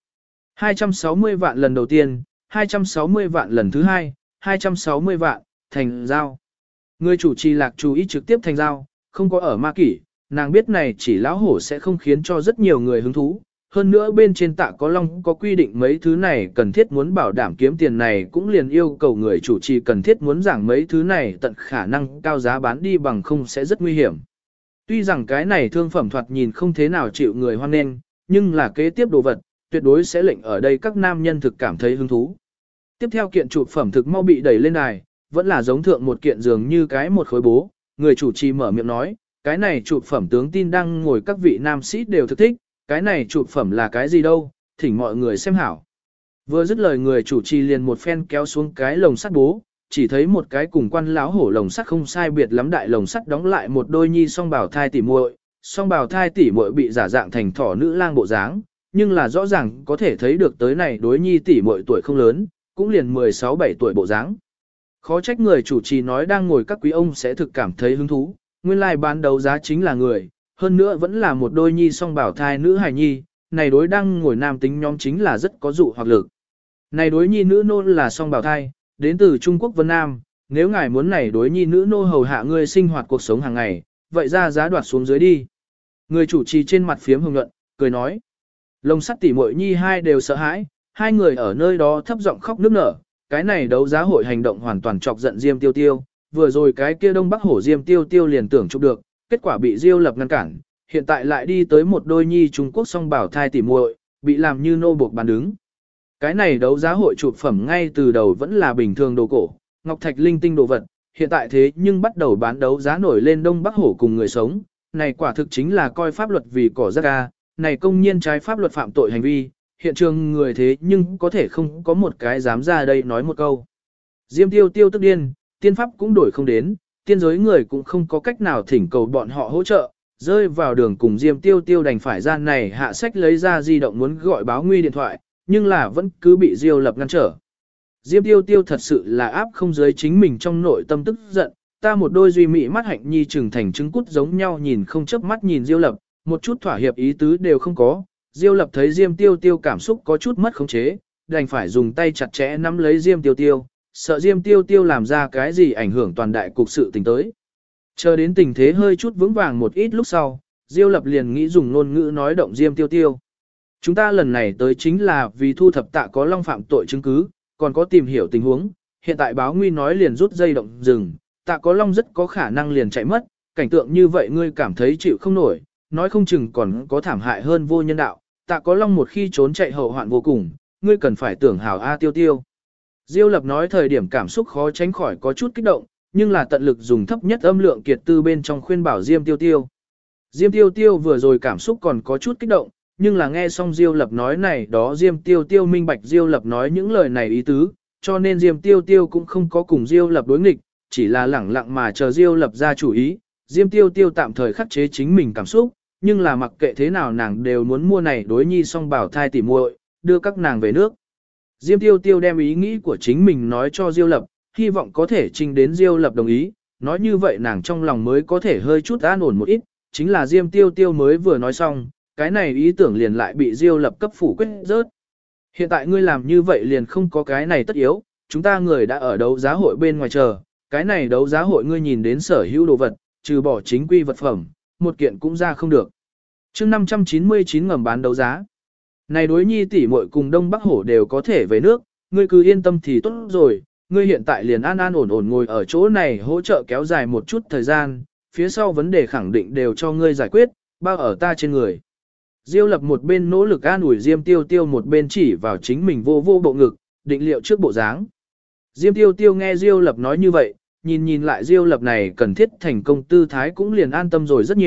260 vạn lần đầu tiên, 260 vạn lần thứ hai, 260 vạn, thành giao. Người chủ trì Lạc chú ý trực tiếp thành giao, không có ở ma kỷ, nàng biết này chỉ lão hổ sẽ không khiến cho rất nhiều người hứng thú. Hơn nữa bên trên Tạ Có Long có quy định mấy thứ này cần thiết muốn bảo đảm kiếm tiền này cũng liền yêu cầu người chủ trì cần thiết muốn giảng mấy thứ này tận khả năng cao giá bán đi bằng không sẽ rất nguy hiểm. Tuy rằng cái này thương phẩm thoạt nhìn không thế nào chịu người hoan nghênh, nhưng là kế tiếp đồ vật, tuyệt đối sẽ lệnh ở đây các nam nhân thực cảm thấy hứng thú. Tiếp theo kiện chụp phẩm thực mau bị đẩy lên đài, vẫn là giống thượng một kiện dường như cái một khối bố, người chủ trì mở miệng nói, cái này chụp phẩm tướng tin đang ngồi các vị nam sĩ đều thực thích, cái này chụp phẩm là cái gì đâu, thỉnh mọi người xem hảo. Vừa dứt lời người chủ trì liền một phen kéo xuống cái lồng sắt bố, chỉ thấy một cái cùng quan lão hổ lồng sắt không sai biệt lắm đại lồng sắt đóng lại một đôi nhi song bào thai tỉ muội, song bào thai tỉ muội bị giả dạng thành thỏ nữ lang bộ dáng, nhưng là rõ ràng có thể thấy được tới này đối nhi tỉ muội tuổi không lớn, cũng liền 16-17 tuổi bộ dáng. Khó trách người chủ trì nói đang ngồi các quý ông sẽ thực cảm thấy hứng thú, nguyên lai bán đấu giá chính là người, hơn nữa vẫn là một đôi nhi song bảo thai nữ hài nhi, này đối đang ngồi nam tính nhóm chính là rất có dụ hoặc lực. Này đối nhi nữ nô là song bảo thai, đến từ Trung Quốc Vân Nam, nếu ngài muốn này đối nhi nữ nô hầu hạ ngươi sinh hoạt cuộc sống hàng ngày, vậy ra giá đoạt xuống dưới đi. Người chủ trì trên mặt phiếm hồng nhuận, cười nói. Lồng sắt tỉ muội nhi hai đều sợ hãi, hai người ở nơi đó thấp giọng khóc nức nở, cái này đấu giá hội hành động hoàn toàn chọc giận Diêm Tiêu Tiêu, vừa rồi cái kia Đông Bắc Hổ Diêm Tiêu Tiêu liền tưởng chụp được, kết quả bị Diêu Lập ngăn cản, hiện tại lại đi tới một đôi nhi Trung Quốc song bảo thai tỉ muội, bị làm như nô buộc bán đứng. Cái này đấu giá hội chụp phẩm ngay từ đầu vẫn là bình thường đồ cổ, ngọc thạch linh tinh đồ vật, hiện tại thế nhưng bắt đầu bán đấu giá nổi lên Đông Bắc Hổ cùng người sống, này quả thực chính là coi pháp luật vì cỏ rác ga, này công nhiên trái pháp luật phạm tội hành vi, hiện trường người thế nhưng có thể không có một cái dám ra đây nói một câu. Diêm Tiêu Tiêu tức điên, tiên pháp cũng đổi không đến, tiên giới người cũng không có cách nào thỉnh cầu bọn họ hỗ trợ, rơi vào đường cùng Diêm Tiêu Tiêu đành phải ra này hạ sách lấy ra di động muốn gọi báo nguy điện thoại, nhưng là vẫn cứ bị Diêu Lập ngăn trở. Diêm Tiêu Tiêu thật sự là áp không giới chính mình trong nội tâm tức giận, ta một đôi duy mỹ mắt hạnh nhi trừng thành trứng cút giống nhau nhìn không chớp mắt nhìn Diêu Lập, một chút thỏa hiệp ý tứ đều không có. Diêu Lập thấy Diêm Tiêu Tiêu cảm xúc có chút mất khống chế, đành phải dùng tay chặt chẽ nắm lấy Diêm Tiêu Tiêu, sợ Diêm Tiêu Tiêu làm ra cái gì ảnh hưởng toàn đại cục sự tình tới. Chờ đến tình thế hơi chút vững vàng một ít lúc sau, Diêu Lập liền nghĩ dùng ngôn ngữ nói động Diêm Tiêu Tiêu. Chúng ta lần này tới chính là vì thu thập Tạ Có Long phạm tội chứng cứ, còn có tìm hiểu tình huống, hiện tại báo nguy nói liền rút dây động rừng, Tạ Có Long rất có khả năng liền chạy mất, cảnh tượng như vậy ngươi cảm thấy chịu không nổi, nói không chừng còn có thảm hại hơn vô nhân đạo, Tạ Có Long một khi trốn chạy hậu hoạn vô cùng, ngươi cần phải tưởng hảo A Tiêu Tiêu. Diêu Lập nói thời điểm cảm xúc khó tránh khỏi có chút kích động, nhưng là tận lực dùng thấp nhất âm lượng kiệt tư bên trong khuyên bảo Diêm Tiêu Tiêu. Diêm Tiêu Tiêu vừa rồi cảm xúc còn có chút kích động, nhưng là nghe xong Diêu Lập nói này đó Diêm Tiêu Tiêu minh bạch Diêu Lập nói những lời này ý tứ, cho nên Diêm Tiêu Tiêu cũng không có cùng Diêu Lập đối nghịch, chỉ là lẳng lặng mà chờ Diêu Lập ra chủ ý. Diêm Tiêu Tiêu tạm thời khắc chế chính mình cảm xúc, nhưng là mặc kệ thế nào nàng đều muốn mua này đối nhi song bảo thai tỉ muội, đưa các nàng về nước. Diêm Tiêu Tiêu đem ý nghĩ của chính mình nói cho Diêu Lập, hy vọng có thể trình đến Diêu Lập đồng ý, nói như vậy nàng trong lòng mới có thể hơi chút an ổn một ít, chính là Diêm Tiêu Tiêu mới vừa nói xong, cái này ý tưởng liền lại bị Diêu Lập cấp phủ quyết rớt. Hiện tại ngươi làm như vậy liền không có cái này tất yếu, chúng ta người đã ở đấu giá hội bên ngoài chờ, cái này đấu giá hội ngươi nhìn đến sở hữu đồ vật, trừ bỏ chính quy vật phẩm, một kiện cũng ra không được. Chương 599 ngầm bán đấu giá. Này đối nhi tỷ muội cùng Đông Bắc Hổ đều có thể về nước, ngươi cứ yên tâm thì tốt rồi, ngươi hiện tại liền an an ổn ổn ngồi ở chỗ này hỗ trợ kéo dài một chút thời gian, phía sau vấn đề khẳng định đều cho ngươi giải quyết, bao ở ta trên người. Diêu Lập một bên nỗ lực an ủi Diêm Tiêu Tiêu một bên chỉ vào chính mình vô vô bộ ngực, định liệu trước bộ dáng. Diêm Tiêu Tiêu nghe Diêu Lập nói như vậy, nhìn lại Diêu Lập này cần thiết thành công tư thái cũng liền an tâm rồi rất nhiều,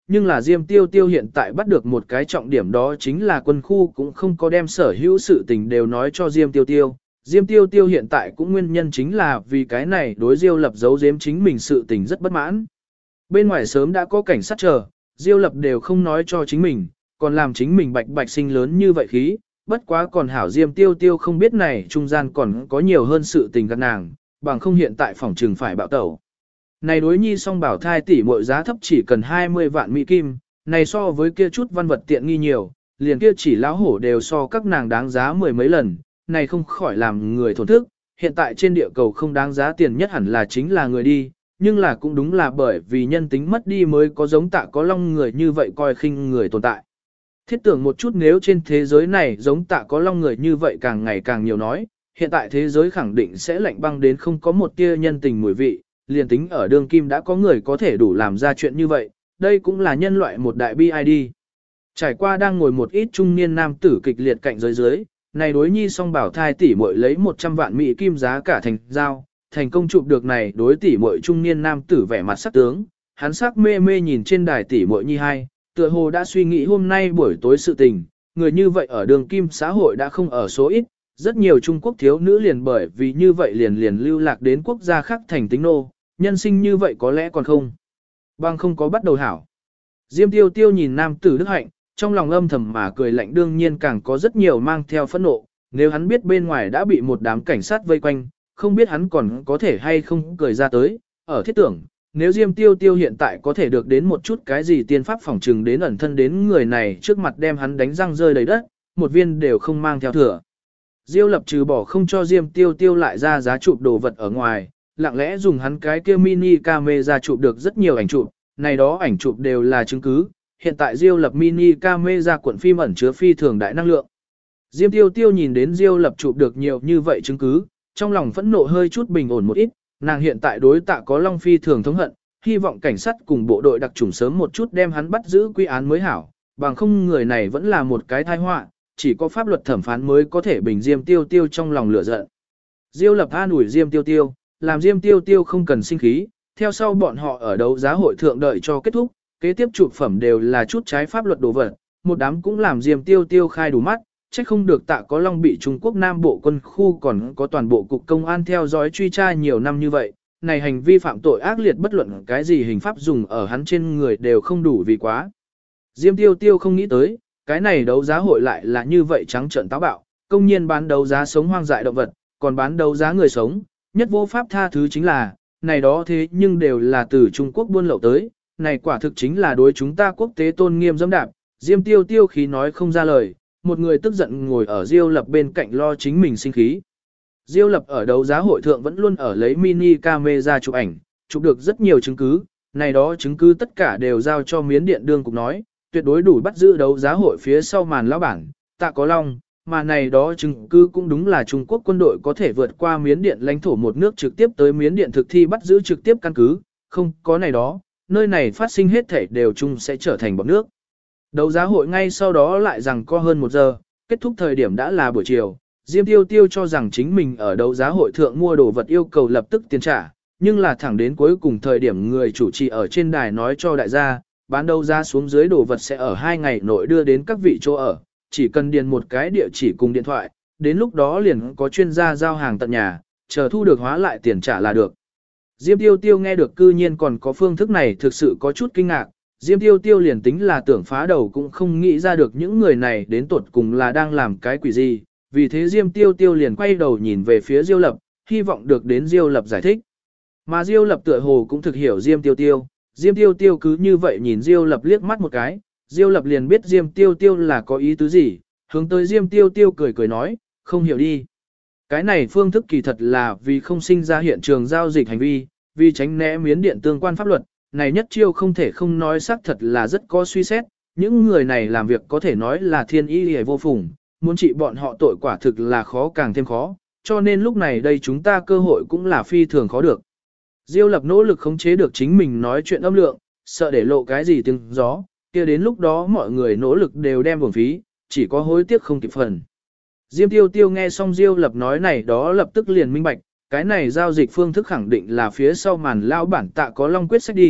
nhưng là Diêm Tiêu Tiêu hiện tại bắt được một cái trọng điểm, đó chính là quân khu cũng không có đem sở hữu sự tình đều nói cho Diêm Tiêu Tiêu. Diêm Tiêu Tiêu hiện tại cũng nguyên nhân chính là vì cái này đối Diêu Lập giấu giếm chính mình sự tình rất bất mãn. Bên ngoài sớm đã có cảnh sát chờ, Diêu Lập đều không nói cho chính mình, còn làm chính mình bạch bạch sinh lớn như vậy khí, bất quá còn hảo Diêm Tiêu Tiêu không biết này trung gian còn có nhiều hơn sự tình gạt nàng, bằng không hiện tại phòng trừng phải bạo tẩu. Này đối nhi song bảo thai tỷ muội giá thấp chỉ cần 20 vạn mỹ kim, này so với kia chút văn vật tiện nghi nhiều, liền kia chỉ lão hổ đều so các nàng đáng giá mười mấy lần, này không khỏi làm người thổn thức, hiện tại trên địa cầu không đáng giá tiền nhất hẳn là chính là người đi, nhưng là cũng đúng là bởi vì nhân tính mất đi mới có giống Tạ Có Long người như vậy coi khinh người tồn tại. Thiết tưởng một chút, nếu trên thế giới này giống Tạ Có Long người như vậy càng ngày càng nhiều nói, hiện tại thế giới khẳng định sẽ lạnh băng đến không có một tia nhân tình mùi vị, liền tính ở đương kim đã có người có thể đủ làm ra chuyện như vậy, đây cũng là nhân loại một đại BID. Trải qua đang ngồi một ít trung niên nam tử kịch liệt cạnh giới dưới, này đối nhi song bảo thai tỷ muội lấy 100 vạn mỹ kim giá cả thành giao, thành công chụp được này đối tỷ muội trung niên nam tử vẻ mặt sắc tướng, hắn sắc mê mê nhìn trên đài tỷ muội nhi hai, tựa hồ đã suy nghĩ hôm nay buổi tối sự tình, người như vậy ở đường kim xã hội đã không ở số ít, rất nhiều Trung Quốc thiếu nữ liền bởi vì như vậy liền lưu lạc đến quốc gia khác thành tính nô, nhân sinh như vậy có lẽ còn không. Bằng không có bắt đầu hảo. Diêm Tiêu Tiêu nhìn nam tử Đức Hạnh, trong lòng âm thầm mà cười lạnh, đương nhiên càng có rất nhiều mang theo phẫn nộ, nếu hắn biết bên ngoài đã bị một đám cảnh sát vây quanh, không biết hắn còn có thể hay không cười ra tới, ở thiết tưởng, nếu Diêm Tiêu Tiêu hiện tại có thể được đến một chút cái gì tiên pháp phỏng trừng đến ẩn thân đến người này trước mặt đem hắn đánh răng rơi đầy đất, một viên đều không mang theo thừa. Diêu Lập trừ bỏ không cho Diêm Tiêu Tiêu lại ra giá chụp đồ vật ở ngoài, lặng lẽ dùng hắn cái kia mini camera chụp được rất nhiều ảnh chụp, này đó ảnh chụp đều là chứng cứ, hiện tại Diêu Lập mini camera cuộn phim ẩn chứa phi thường đại năng lượng. Diêm Tiêu Tiêu nhìn đến Diêu Lập chụp được nhiều như vậy chứng cứ, trong lòng phẫn nộ hơi chút bình ổn một ít, nàng hiện tại đối Tạ Có Long phi thường thống hận, hy vọng cảnh sát cùng bộ đội đặc chủng sớm một chút đem hắn bắt giữ quy án mới hảo, bằng không người này vẫn là một cái tai họa, chỉ có pháp luật thẩm phán mới có thể bình Diêm Tiêu Tiêu trong lòng lửa giận. Diêu Lập an ủi Diêm Tiêu Tiêu, làm Diêm Tiêu Tiêu không cần sinh khí, theo sau bọn họ ở đấu giá hội thượng đợi cho kết thúc, kế tiếp chụp phẩm đều là chút trái pháp luật đồ vật, một đám cũng làm Diêm Tiêu Tiêu khai đủ mắt, trách không được Tạ Có Long bị Trung Quốc Nam Bộ quân khu còn có toàn bộ cục công an theo dõi truy tra nhiều năm như vậy, này hành vi phạm tội ác liệt bất luận cái gì hình pháp dùng ở hắn trên người đều không đủ vì quá. Diêm Tiêu Tiêu không nghĩ tới, cái này đấu giá hội lại là như vậy trắng trợn táo bạo, công nhiên bán đấu giá sống hoang dại động vật, còn bán đấu giá người sống, nhất vô pháp tha thứ chính là, này đó thế nhưng đều là từ Trung Quốc buôn lậu tới, này quả thực chính là đối chúng ta quốc tế tôn nghiêm dẫm đạp. Diêm Tiêu Tiêu khí nói không ra lời, một người tức giận ngồi ở Diêu Lập bên cạnh lo chính mình sinh khí. Diêu Lập ở đấu giá hội thượng vẫn luôn ở lấy mini camera chụp ảnh, chụp được rất nhiều chứng cứ, này đó chứng cứ tất cả đều giao cho Miến Điện đương cục nói, tuyệt đối đủ bắt giữ đấu giá hội phía sau màn lão bản, Tạ Có Long, mà này đó chứng cứ cũng đúng là Trung Quốc quân đội có thể vượt qua Miến Điện lãnh thổ một nước trực tiếp tới Miến Điện thực thi bắt giữ trực tiếp căn cứ, không có này đó, nơi này phát sinh hết thảy đều chung sẽ trở thành bọt nước. Đấu giá hội ngay sau đó lại rằng có hơn 1 giờ, kết thúc thời điểm đã là buổi chiều, Diêm Tiêu Tiêu cho rằng chính mình ở đấu giá hội thượng mua đồ vật yêu cầu lập tức tiền trả, nhưng là thẳng đến cuối cùng thời điểm người chủ trì ở trên đài nói cho đại gia, bán đấu giá xuống dưới đồ vật sẽ ở 2 ngày nội đưa đến các vị chỗ ở, chỉ cần điền một cái địa chỉ cùng điện thoại, đến lúc đó liền có chuyên gia giao hàng tận nhà, chờ thu được hóa lại tiền trả là được. Diêm Tiêu Tiêu nghe được cư nhiên còn có phương thức này thực sự có chút kinh ngạc, Diêm Tiêu Tiêu liền tính là tưởng phá đầu cũng không nghĩ ra được những người này đến tột cùng là đang làm cái quỷ gì, vì thế Diêm Tiêu Tiêu liền quay đầu nhìn về phía Diêu Lập, hy vọng được đến Diêu Lập giải thích. Mà Diêu Lập tựa hồ cũng thực hiểu Diêm Tiêu Tiêu, Diêm Tiêu Tiêu cứ như vậy nhìn Diêu Lập liếc mắt một cái, Diêu Lập liền biết Diêm Tiêu Tiêu là có ý tứ gì, hướng tới Diêm Tiêu Tiêu cười cười nói, không hiểu đi. Cái này phương thức kỳ thật là vì không sinh ra hiện trường giao dịch hành vi, vì tránh né Miến Điện tương quan pháp luật, này nhất chiêu không thể không nói xác thật là rất có suy xét, những người này làm việc có thể nói là thiên ý hề vô phùng, muốn trị bọn họ tội quả thực là khó càng thêm khó, cho nên lúc này đây chúng ta cơ hội cũng là phi thường khó được. Diêu Lập nỗ lực khống chế được chính mình nói chuyện âm lượng, sợ để lộ cái gì tiếng gió, kia đến lúc đó mọi người nỗ lực đều đem uổng phí, chỉ có hối tiếc không kịp phần. Diêm Tiêu Tiêu nghe xong Diêu Lập nói này đó lập tức liền minh bạch, cái này giao dịch phương thức khẳng định là phía sau màn lao bản Tạ Có Long quyết sách đi,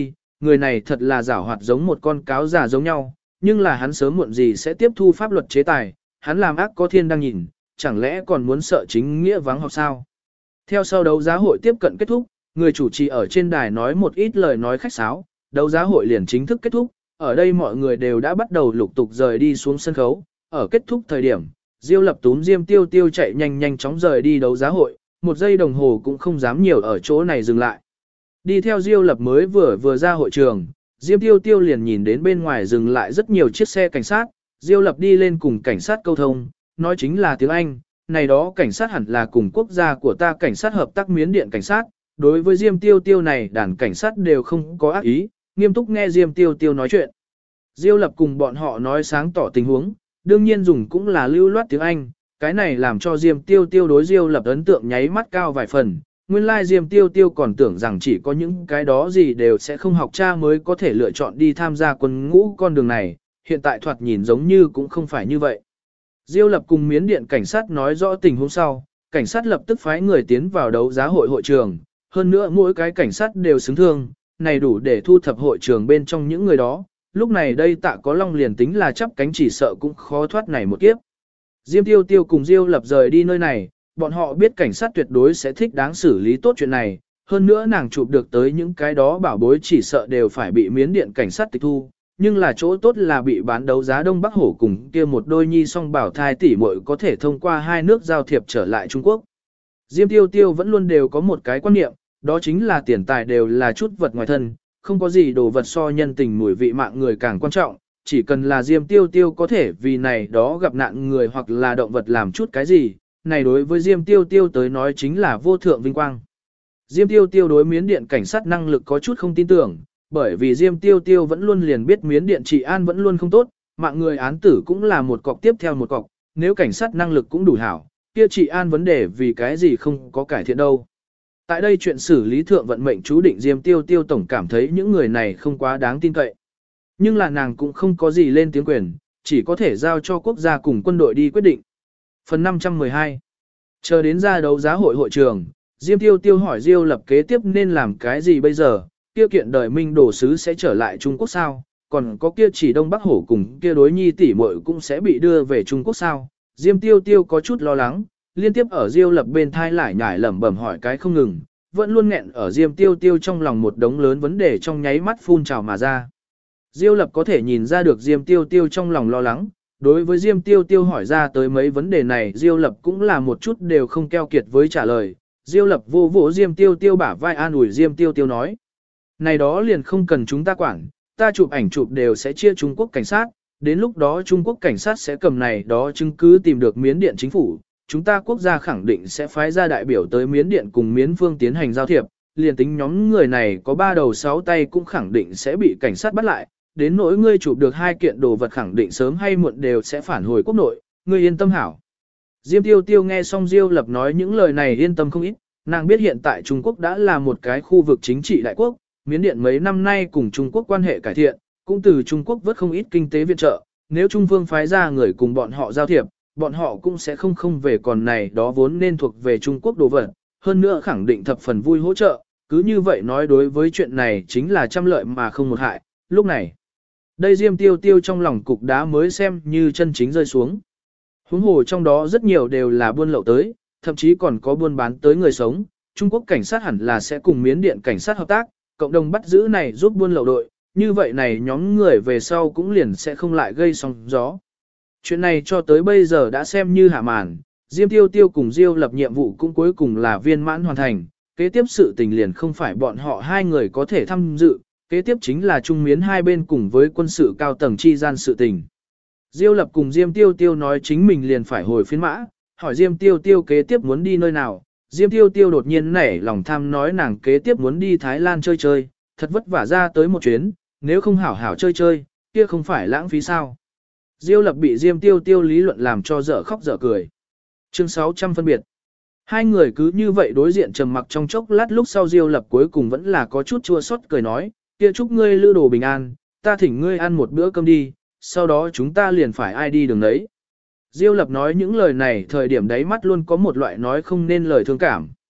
người này thật là giảo hoạt giống một con cáo già giống nhau, nhưng là hắn sớm muộn gì sẽ tiếp thu pháp luật chế tài, hắn làm ác có thiên đang nhìn, chẳng lẽ còn muốn sợ chính nghĩa vắng học sao? Theo sau đấu giá hội tiếp cận kết thúc, người chủ trì ở trên đài nói một ít lời nói khách sáo, đấu giá hội liền chính thức kết thúc, ở đây mọi người đều đã bắt đầu lục tục rời đi xuống sân khấu, ở kết thúc thời điểm, Diêu Lập túm Diêm Tiêu Tiêu chạy nhanh chóng rời đi đấu giá hội, một giây đồng hồ cũng không dám nhiều ở chỗ này dừng lại. Đi theo Diêu Lập mới vừa ra hội trường, Diêm Tiêu Tiêu liền nhìn đến bên ngoài dừng lại rất nhiều chiếc xe cảnh sát, Diêu Lập đi lên cùng cảnh sát câu thông, nói chính là tiếng Anh, này đó cảnh sát hẳn là cùng quốc gia của ta cảnh sát hợp tác Miến Điện cảnh sát, đối với Diêm Tiêu Tiêu này đàn cảnh sát đều không có ác ý, nghiêm túc nghe Diêm Tiêu Tiêu nói chuyện. Diêu Lập cùng bọn họ nói sáng tỏ tình huống, đương nhiên dùng cũng là lưu loát tiếng Anh, cái này làm cho Diêm Tiêu Tiêu đối Diêu Lập ấn tượng nháy mắt cao vài phần. Nguyên lai Diêm Tiêu Tiêu còn tưởng rằng chỉ có những cái đó gì đều sẽ không học cha mới có thể lựa chọn đi tham gia quân ngũ con đường này, hiện tại thoạt nhìn giống như cũng không phải như vậy. Diêu Lập cùng Miến Điện cảnh sát nói rõ tình huống sau, cảnh sát lập tức phái người tiến vào đấu giá hội hội trường, hơn nữa mỗi cái cảnh sát đều xứng thương, này đủ để thu thập hội trường bên trong những người đó, lúc này đây Tạ Có Long liền tính là chắp cánh chỉ sợ cũng khó thoát này một kiếp. Diêm Tiêu Tiêu cùng Diêu Lập rời đi nơi này, bọn họ biết cảnh sát tuyệt đối sẽ thích đáng xử lý tốt chuyện này, hơn nữa nàng chụp được tới những cái đó bảo bối chỉ sợ đều phải bị Miến Điện cảnh sát tịch thu, nhưng là chỗ tốt là bị bán đấu giá Đông Bắc Hổ cùng kia một đôi nhi song bảo thai tỷ muội có thể thông qua hai nước giao thiệp trở lại Trung Quốc. Diêm Tiêu Tiêu vẫn luôn đều có một cái quan niệm, đó chính là tiền tài đều là chút vật ngoài thân, không có gì đồ vật so nhân tình mùi vị mạng người càng quan trọng, chỉ cần là Diêm Tiêu Tiêu có thể vì này đó gặp nạn người hoặc là động vật làm chút cái gì, này đối với Diêm Tiêu Tiêu tới nói chính là vô thượng vinh quang. Diêm Tiêu Tiêu đối Miến Điện cảnh sát năng lực có chút không tin tưởng, bởi vì Diêm Tiêu Tiêu vẫn luôn liền biết Miến Điện trị an vẫn luôn không tốt, mạng người án tử cũng là một cọc tiếp theo một cọc, nếu cảnh sát năng lực cũng đủ hảo, kia trị an vấn đề vì cái gì không có cải thiện đâu. Tại đây chuyện xử lý thượng vận mệnh chú định Diêm Tiêu Tiêu tổng cảm thấy những người này không quá đáng tin cậy. Nhưng là nàng cũng không có gì lên tiếng quyền, chỉ có thể giao cho quốc gia cùng quân đội đi quyết định. Phần 512. Chờ đến ra đấu giá hội hội trường, Diêm Tiêu Tiêu hỏi Diêu Lập kế tiếp nên làm cái gì bây giờ, kia kiện đời Minh Đồ Sứ sẽ trở lại Trung Quốc sao, còn có kia chỉ Đông Bắc Hổ cùng kia đối nhi tỷ muội cũng sẽ bị đưa về Trung Quốc sao. Diêm Tiêu Tiêu có chút lo lắng, liên tiếp ở Diêu Lập bên thai lại nhải lẩm bẩm hỏi cái không ngừng, vẫn luôn nghẹn ở Diêm Tiêu Tiêu trong lòng một đống lớn vấn đề trong nháy mắt phun trào mà ra. Diêu Lập có thể nhìn ra được Diêm Tiêu Tiêu trong lòng lo lắng, đối với Diêm Tiêu Tiêu hỏi ra tới mấy vấn đề này Diêu Lập cũng là một chút đều không keo kiệt với trả lời. Diêu Lập vô vỗ Diêm Tiêu Tiêu bả vai an ủi Diêm Tiêu Tiêu nói. Này đó liền không cần chúng ta quản, ta chụp ảnh chụp đều sẽ chia Trung Quốc cảnh sát, đến lúc đó Trung Quốc cảnh sát sẽ cầm này đó chứng cứ tìm được Miến Điện chính phủ, chúng ta quốc gia khẳng định sẽ phái ra đại biểu tới Miến Điện cùng Miến Phương tiến hành giao thiệp, liền tính nhóm người này có 3 đầu 6 tay cũng khẳng định sẽ bị cảnh sát bắt lại, đến nỗi ngươi chụp được 2 kiện đồ vật khẳng định sớm hay muộn đều sẽ phản hồi quốc nội, ngươi yên tâm hảo. Diêm Tiêu Tiêu nghe xong Diêu Lập nói những lời này yên tâm không ít, nàng biết hiện tại Trung Quốc đã là một cái khu vực chính trị đại quốc, Miến Điện mấy năm nay cùng Trung Quốc quan hệ cải thiện, cũng từ Trung Quốc vớt không ít kinh tế viện trợ, nếu Trung Vương phái ra người cùng bọn họ giao thiệp, bọn họ cũng sẽ không về còn này đó vốn nên thuộc về Trung Quốc đồ vật, hơn nữa khẳng định thập phần vui hỗ trợ, cứ như vậy nói đối với chuyện này chính là trăm lợi mà không một hại, lúc này. Đây Diêm Tiêu Tiêu trong lòng cục đá mới xem như chân chính rơi xuống. Huống hồ trong đó rất nhiều đều là buôn lậu tới, thậm chí còn có buôn bán tới người sống, Trung Quốc cảnh sát hẳn là sẽ cùng Miến Điện cảnh sát hợp tác, cộng đồng bắt giữ này giúp buôn lậu đội, như vậy này nhóm người về sau cũng liền sẽ không lại gây sóng gió. Chuyện này cho tới bây giờ đã xem như hạ màn, Diêm Tiêu Tiêu cùng Diêu Lập nhiệm vụ cũng cuối cùng là viên mãn hoàn thành, kế tiếp sự tình liền không phải bọn họ hai người có thể tham dự, kế tiếp chính là Trung Miến hai bên cùng với quân sự cao tầng chi gian sự tình. Diêu Lập cùng Diêm Tiêu Tiêu nói chính mình liền phải hồi phiên mã, hỏi Diêm Tiêu Tiêu kế tiếp muốn đi nơi nào, Diêm Tiêu Tiêu đột nhiên nảy lòng tham nói nàng kế tiếp muốn đi Thái Lan chơi chơi, thật vất vả ra tới một chuyến, nếu không hảo hảo chơi chơi, kia không phải lãng phí sao. Diêu Lập bị Diêm Tiêu Tiêu lý luận làm cho dở khóc dở cười. Chương 600 phân biệt. Hai người cứ như vậy đối diện trầm mặc trong chốc lát lúc sau Diêu Lập cuối cùng vẫn là có chút chua xót cười nói, kia chúc ngươi lữ đồ bình an, ta thỉnh ngươi ăn một bữa cơm đi, sau đó chúng ta liền phải ai đi đường đấy. Diêu Lập nói những lời này thời điểm đấy mắt luôn có một loại nói không nên lời thương cảm.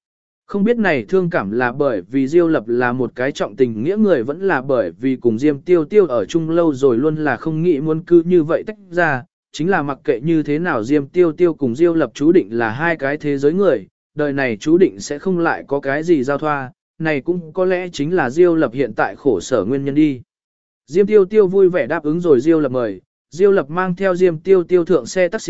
Không biết này thương cảm là bởi vì Diêu Lập là một cái trọng tình nghĩa người, vẫn là bởi vì cùng Diêm Tiêu Tiêu ở chung lâu rồi luôn là không nghĩ muốn cứ như vậy tách ra, chính là mặc kệ như thế nào Diêm Tiêu Tiêu cùng Diêu Lập chú định là hai cái thế giới người, đời này chú định sẽ không lại có cái gì giao thoa, này cũng có lẽ chính là Diêu Lập hiện tại khổ sở nguyên nhân đi. Diêm Tiêu Tiêu vui vẻ đáp ứng rồi Diêu Lập mời, Diêu Lập mang theo Diêm Tiêu Tiêu thượng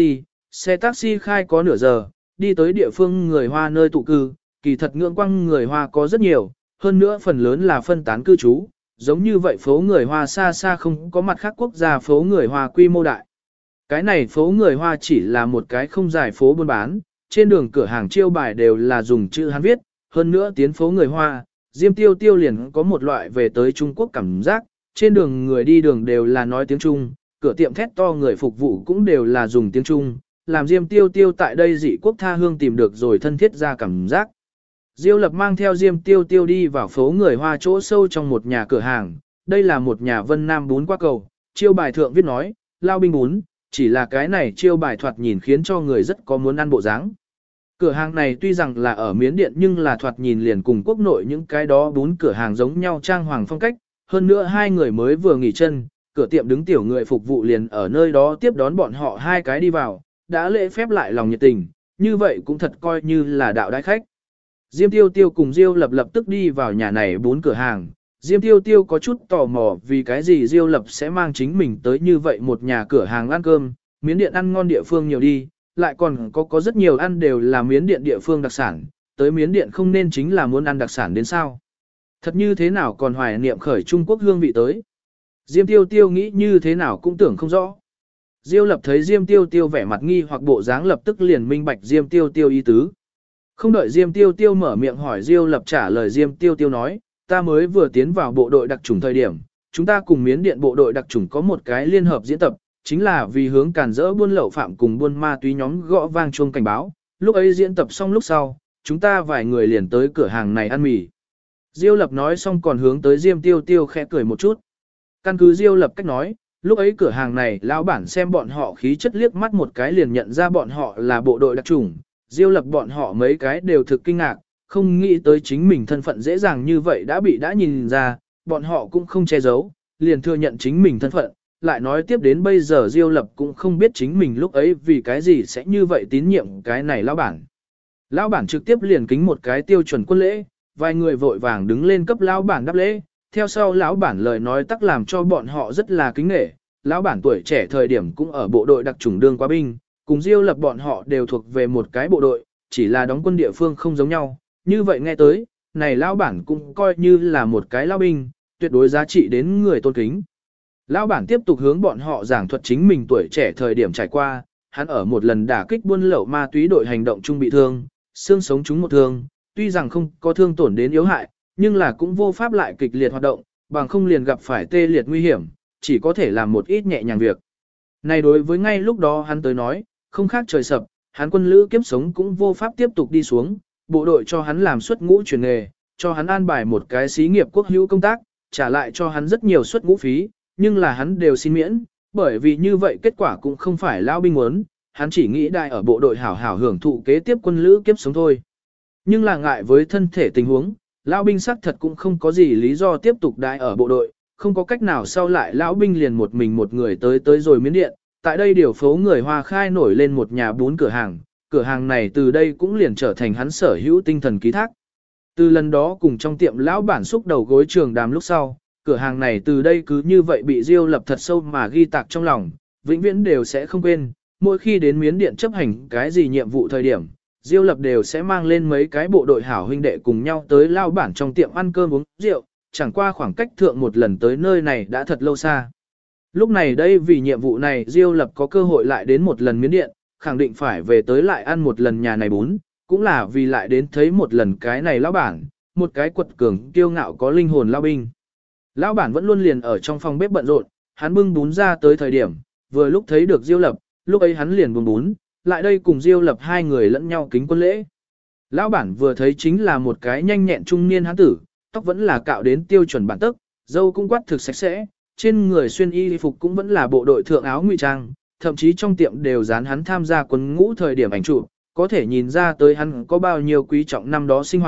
xe taxi khai có nửa giờ, đi tới địa phương người Hoa nơi tụ cư, kỳ thật ngưỡng quăng người Hoa có rất nhiều, hơn nữa phần lớn là phân tán cư trú, giống như vậy phố người Hoa xa xa không có mặt khác quốc gia phố người Hoa quy mô đại. Cái này phố người Hoa chỉ là một cái không dài phố buôn bán, trên đường cửa hàng chiêu bài đều là dùng chữ Hán viết, hơn nữa tiến phố người Hoa, Diêm Tiêu Tiêu liền có một loại về tới Trung Quốc cảm giác, trên đường người đi đường đều là nói tiếng Trung, cửa tiệm thét to người phục vụ cũng đều là dùng tiếng Trung, làm Diêm Tiêu Tiêu tại đây dị quốc tha hương tìm được rồi thân thiết ra cảm giác. Diêu Lập mang theo Diêm Tiêu Tiêu đi vào phố người Hoa chỗ sâu trong một nhà cửa hàng, đây là một nhà Vân Nam bún qua cầu, chiêu bài thượng viết nói, lao binh bún, chỉ là cái này chiêu bài thoạt nhìn khiến cho người rất có muốn ăn bộ dáng. Cửa hàng này tuy rằng là ở Miến Điện nhưng là thoạt nhìn liền cùng quốc nội những cái đó bún cửa hàng giống nhau trang hoàng phong cách, hơn nữa hai người mới vừa nghỉ chân, cửa tiệm đứng tiểu người phục vụ liền ở nơi đó tiếp đón bọn họ hai cái đi vào, đã lễ phép lại lòng nhiệt tình, như vậy cũng thật coi như là đạo đãi khách. Diêm Tiêu Tiêu cùng Diêu Lập lập tức đi vào nhà này bún cửa hàng. Diêm Tiêu Tiêu có chút tò mò vì cái gì Diêu Lập sẽ mang chính mình tới như vậy một nhà cửa hàng ăn cơm, Miến Điện ăn ngon địa phương nhiều đi, lại còn có rất nhiều ăn đều là Miến Điện địa phương đặc sản, tới Miến Điện không nên chính là muốn ăn đặc sản đến sao. Thật như thế nào còn hoài niệm khởi Trung Quốc hương vị tới. Diêm Tiêu Tiêu nghĩ như thế nào cũng tưởng không rõ. Diêu Lập thấy Diêm Tiêu Tiêu vẻ mặt nghi hoặc bộ dáng lập tức liền minh bạch Diêm Tiêu Tiêu ý tứ. Không đợi Diêm Tiêu Tiêu mở miệng hỏi Diêu Lập trả lời Diêm Tiêu Tiêu nói, ta mới vừa tiến vào bộ đội đặc chủng thời điểm, chúng ta cùng Miến Điện bộ đội đặc chủng có một cái liên hợp diễn tập, chính là vì hướng cản rỡ buôn lậu phạm cùng buôn ma túy nhóm gõ vang chuông cảnh báo, lúc ấy diễn tập xong lúc sau, chúng ta vài người liền tới cửa hàng này ăn mì. Diêu Lập nói xong còn hướng tới Diêm Tiêu Tiêu khẽ cười một chút. Căn cứ Diêu Lập cách nói, lúc ấy cửa hàng này lão bản xem bọn họ khí chất liếc mắt một cái liền nhận ra bọn họ là bộ đội đặc chủng, Diêu Lập bọn họ mấy cái đều thực kinh ngạc, không nghĩ tới chính mình thân phận dễ dàng như vậy đã nhìn ra, bọn họ cũng không che giấu, liền thừa nhận chính mình thân phận, lại nói tiếp đến bây giờ Diêu Lập cũng không biết chính mình lúc ấy vì cái gì sẽ như vậy tín nhiệm cái này lão bản. Lão bản trực tiếp liền kính một cái tiêu chuẩn quân lễ, vài người vội vàng đứng lên cấp lão bản đáp lễ, theo sau lão bản lời nói tắc làm cho bọn họ rất là kính nể, lão bản tuổi trẻ thời điểm cũng ở bộ đội đặc chủng đương quá binh, cùng Diêu Lập bọn họ đều thuộc về một cái bộ đội, chỉ là đóng quân địa phương không giống nhau, như vậy nghe tới, này lão bản cũng coi như là một cái lão binh, tuyệt đối giá trị đến người tôn kính. Lão bản tiếp tục hướng bọn họ giảng thuật chính mình tuổi trẻ thời điểm trải qua, hắn ở một lần đả kích buôn lậu ma túy đội hành động chung bị thương, xương sống trúng một thương, tuy rằng không có thương tổn đến yếu hại, nhưng là cũng vô pháp lại kịch liệt hoạt động, bằng không liền gặp phải tê liệt nguy hiểm, chỉ có thể làm một ít nhẹ nhàng việc. Này đối với ngay lúc đó hắn tới nói, không khác trời sập, hắn quân lữ kiếp sống cũng vô pháp tiếp tục đi xuống, bộ đội cho hắn làm xuất ngũ chuyển nghề, cho hắn an bài một cái xí nghiệp quốc hữu công tác, trả lại cho hắn rất nhiều xuất ngũ phí, nhưng là hắn đều xin miễn, bởi vì như vậy kết quả cũng không phải lão binh muốn, hắn chỉ nghĩ đại ở bộ đội hảo hảo hưởng thụ kế tiếp quân lữ kiếp sống thôi. Nhưng là ngại với thân thể tình huống, lão binh xác thật cũng không có gì lý do tiếp tục đại ở bộ đội, không có cách nào sau lại lão binh liền một mình một người tới rồi Miến Điện, tại đây điều phố người Hoa khai nổi lên một nhà bún cửa hàng này từ đây cũng liền trở thành hắn sở hữu tinh thần ký thác. Từ lần đó cùng trong tiệm lão bản xúc đầu gối trường đàm lúc sau, cửa hàng này từ đây cứ như vậy bị Diêu Lập thật sâu mà ghi tạc trong lòng, vĩnh viễn đều sẽ không quên, mỗi khi đến Miến Điện chấp hành cái gì nhiệm vụ thời điểm, Diêu Lập đều sẽ mang lên mấy cái bộ đội hảo huynh đệ cùng nhau tới lão bản trong tiệm ăn cơm uống rượu, chẳng qua khoảng cách thượng một lần tới nơi này đã thật lâu xa. Lúc này đây vì nhiệm vụ này Diêu Lập có cơ hội lại đến một lần Miến Điện, khẳng định phải về tới lại ăn một lần nhà này bún, cũng là vì lại đến thấy một lần cái này lão bản, một cái quật cường kiêu ngạo có linh hồn lão binh. Lão bản vẫn luôn liền ở trong phòng bếp bận rộn, hắn bưng bún ra tới thời điểm, vừa lúc thấy được Diêu Lập, lúc ấy hắn liền buông bún, lại đây cùng Diêu Lập hai người lẫn nhau kính quân lễ. Lão bản vừa thấy chính là một cái nhanh nhẹn trung niên hán tử, tóc vẫn là cạo đến tiêu chuẩn bản tức, râu cũng quát thực sạch sẽ, trên người xuyên y phục cũng vẫn là bộ đội thượng áo ngụy trang, thậm chí trong tiệm đều dán hắn tham gia quân ngũ thời điểm ảnh chụp, có thể nhìn ra tới hắn có bao nhiêu quý trọng năm đó sinh hoạt,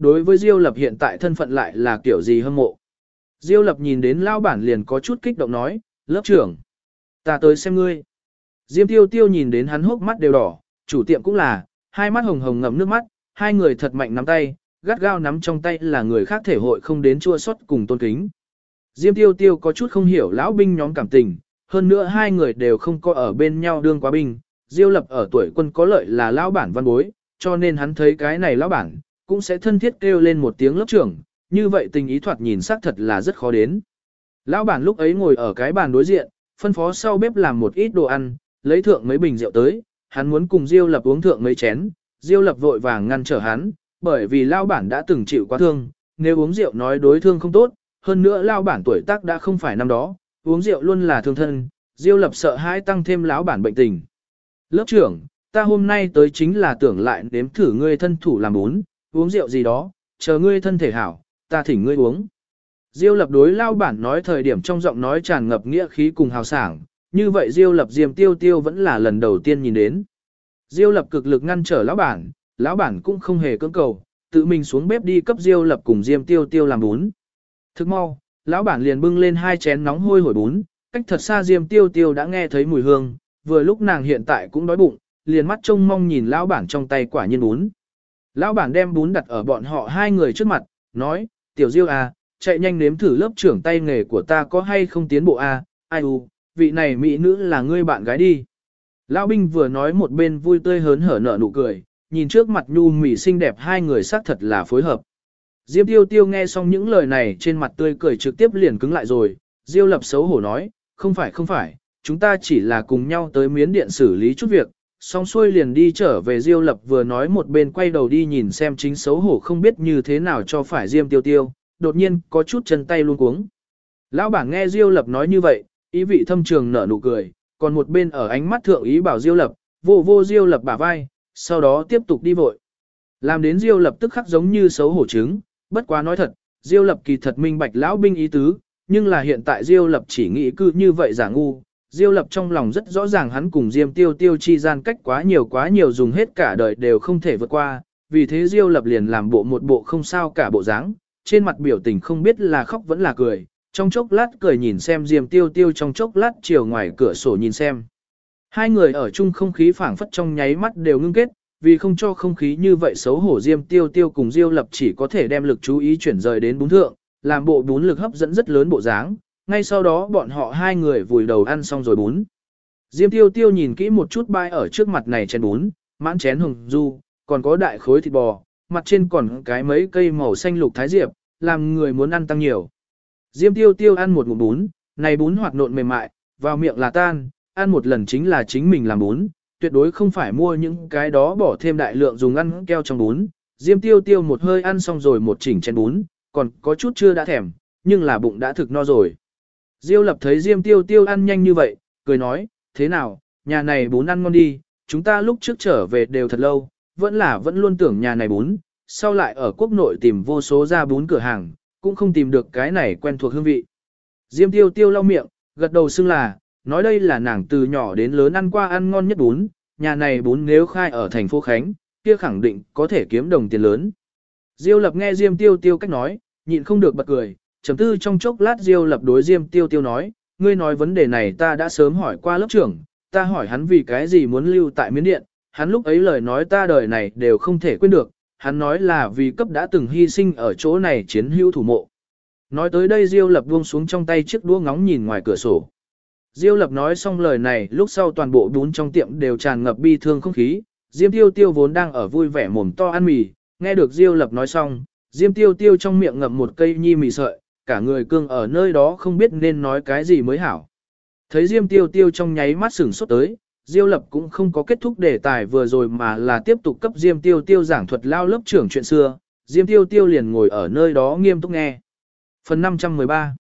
đối với Diêu Lập hiện tại thân phận lại là kiểu gì hâm mộ. Diêu Lập nhìn đến lão bản liền có chút kích động nói, lớp trưởng, ta tới xem ngươi. Diêm Tiêu Tiêu nhìn đến hắn hốc mắt đều đỏ, chủ tiệm cũng là, hai mắt hồng hồng ngậm nước mắt, hai người thật mạnh nắm tay, gắt gao nắm trong tay là người khác thể hội không đến chua xót cùng tôn kính. Diêm Tiêu Tiêu có chút không hiểu lão binh nhóm cảm tình, hơn nữa hai người đều không có ở bên nhau đương quá binh, Diêu Lập ở tuổi quân có lợi là lão bản văn bối, cho nên hắn thấy cái này lão bản, cũng sẽ thân thiết kêu lên một tiếng lớp trưởng, như vậy tình ý thoạt nhìn xác thật là rất khó đến. Lão bản lúc ấy ngồi ở cái bàn đối diện, phân phó sau bếp làm một ít đồ ăn, lấy thượng mấy bình rượu tới, hắn muốn cùng Diêu Lập uống thượng mấy chén, Diêu Lập vội vàng ngăn trở hắn, bởi vì lão bản đã từng chịu quá thương, nếu uống rượu nói đối thương không tốt, hơn nữa lão bản tuổi tác đã không phải năm đó, uống rượu luôn là thương thân, Diêu Lập sợ hãi tăng thêm lão bản bệnh tình. Lớp trưởng, ta hôm nay tới chính là tưởng lại nếm thử ngươi thân thủ làm bún, uống rượu gì đó, chờ ngươi thân thể hảo, ta thỉnh ngươi uống. Diêu Lập đối lão bản nói thời điểm trong giọng nói tràn ngập nghĩa khí cùng hào sảng, như vậy Diêu Lập Diêm Tiêu Tiêu vẫn là lần đầu tiên nhìn đến. Diêu Lập cực lực ngăn trở lão bản cũng không hề cưỡng cầu, tự mình xuống bếp đi cấp Diêu Lập cùng Diêm Tiêu Tiêu làm bún. Thức mau, lão bản liền bưng lên hai chén nóng hôi hổi bún, cách thật xa Diêm Tiêu Tiêu đã nghe thấy mùi hương, vừa lúc nàng hiện tại cũng đói bụng, liền mắt trông mong nhìn lão bản trong tay quả nhiên bún. Lão bản đem bún đặt ở bọn họ hai người trước mặt, nói, tiểu Diêu à, chạy nhanh nếm thử lớp trưởng tay nghề của ta có hay không tiến bộ à, ai u, vị này mỹ nữ là ngươi bạn gái đi. Lão binh vừa nói một bên vui tươi hớn hở nở nụ cười, nhìn trước mặt nhu mì xinh đẹp hai người xác thật là phối hợp. Diêm Tiêu Tiêu nghe xong những lời này trên mặt tươi cười trực tiếp liền cứng lại rồi, Diêu Lập xấu hổ nói, không phải, chúng ta chỉ là cùng nhau tới Miến Điện xử lý chút việc, xong xuôi liền đi trở về. Diêu Lập vừa nói một bên quay đầu đi nhìn xem chính xấu hổ không biết như thế nào cho phải Diêm Tiêu Tiêu, đột nhiên có chút chân tay luôn cuống. Lão bản nghe Diêu Lập nói như vậy, ý vị thâm trường nở nụ cười, còn một bên ở ánh mắt thượng ý bảo Diêu Lập, vô Diêu Lập bả vai, sau đó tiếp tục đi vội. Làm đến Diêu Lập tức khắc giống như xấu hổ trứng, bất quá nói thật, Diêu Lập kỳ thật minh bạch lão binh ý tứ, nhưng là hiện tại Diêu Lập chỉ nghĩ cứ như vậy giả ngu. Diêu Lập trong lòng rất rõ ràng hắn cùng Diêm Tiêu Tiêu chi gian cách quá nhiều dùng hết cả đời đều không thể vượt qua, vì thế Diêu Lập liền làm một bộ không sao cả bộ dáng, trên mặt biểu tình không biết là khóc vẫn là cười, trong chốc lát cười nhìn xem Diêm Tiêu Tiêu, trong chốc lát chiều ngoài cửa sổ nhìn xem. Hai người ở chung không khí phảng phất trong nháy mắt đều ngưng kết, vì không cho không khí như vậy xấu hổ, Diêm Tiêu Tiêu cùng Diêu Lập chỉ có thể đem lực chú ý chuyển rời đến bún thượng, làm bộ bún lực hấp dẫn rất lớn bộ dáng. Ngay sau đó bọn họ hai người vùi đầu ăn xong rồi bún. Diêm Tiêu Tiêu nhìn kỹ một chút bãi ở trước mặt này chén bún, mãn chén hồng du, còn có đại khối thịt bò, mặt trên còn cái mấy cây màu xanh lục thái diệp, làm người muốn ăn tăng nhiều. Diêm Tiêu Tiêu ăn một ngụm bún, này bún hoạt nộn mềm mại, vào miệng là tan, ăn một lần chính là chính mình làm bún, tuyệt đối không phải mua những cái đó bỏ thêm đại lượng dùng ăn keo trong bún. Diêm Tiêu Tiêu một hơi ăn xong rồi một chỉnh chén bún, còn có chút chưa đã thèm, nhưng là bụng đã thực no rồi. Diêu Lập thấy Diêm Tiêu Tiêu ăn nhanh như vậy, cười nói, thế nào, nhà này bún ăn ngon đi, chúng ta lúc trước trở về đều thật lâu, vẫn luôn tưởng nhà này bún, sau lại ở quốc nội tìm vô số ra bún cửa hàng, cũng không tìm được cái này quen thuộc hương vị. Diêm Tiêu Tiêu lau miệng, gật đầu xưng là, nói đây là nàng từ nhỏ đến lớn ăn qua ăn ngon nhất bún, nhà này bún nếu khai ở thành phố Khánh, kia khẳng định có thể kiếm đồng tiền lớn. Diêu Lập nghe Diêm Tiêu Tiêu cách nói, nhịn không được bật cười, trầm tư trong chốc lát Diêu Lập đối Diêm Tiêu Tiêu nói, ngươi nói vấn đề này ta đã sớm hỏi qua lớp trưởng, ta hỏi hắn vì cái gì muốn lưu tại Miến Điện, hắn lúc ấy lời nói ta đời này đều không thể quên được, hắn nói là vì cấp đã từng hy sinh ở chỗ này chiến hữu thủ mộ. Nói tới đây Diêu Lập buông xuống trong tay chiếc đũa ngóng nhìn ngoài cửa sổ. Diêu Lập nói xong lời này lúc sau toàn bộ bún trong tiệm đều tràn ngập bi thương không khí, Diêm Tiêu Tiêu vốn đang ở vui vẻ mồm to ăn mì, nghe được Diêu Lập nói xong, Diêm Tiêu Tiêu trong miệng ngậm một cây nhi mì sợi, cả người cương ở nơi đó không biết nên nói cái gì mới hảo. Thấy Diêm Tiêu Tiêu trong nháy mắt sửng sốt tới, Diêu Lập cũng không có kết thúc đề tài vừa rồi mà là tiếp tục cấp Diêm Tiêu Tiêu giảng thuật lao lớp trưởng chuyện xưa, Diêm Tiêu Tiêu liền ngồi ở nơi đó nghiêm túc nghe. Phần 513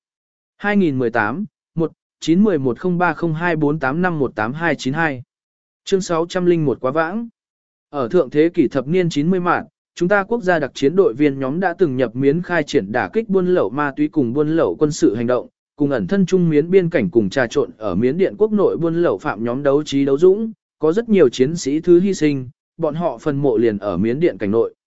2018 191030248518292 Chương 601 quá vãng. Ở thượng thế kỷ thập niên 90 mạng, chúng ta quốc gia đặc chiến đội viên nhóm đã từng nhập Miến khai triển đả kích buôn lậu ma túy cùng buôn lậu quân sự hành động, cùng ẩn thân trung Miến biên cảnh cùng trà trộn ở Miến Điện quốc nội buôn lậu phạm nhóm đấu trí đấu dũng, có rất nhiều chiến sĩ thứ hy sinh, bọn họ phần mộ liền ở Miến Điện cảnh nội.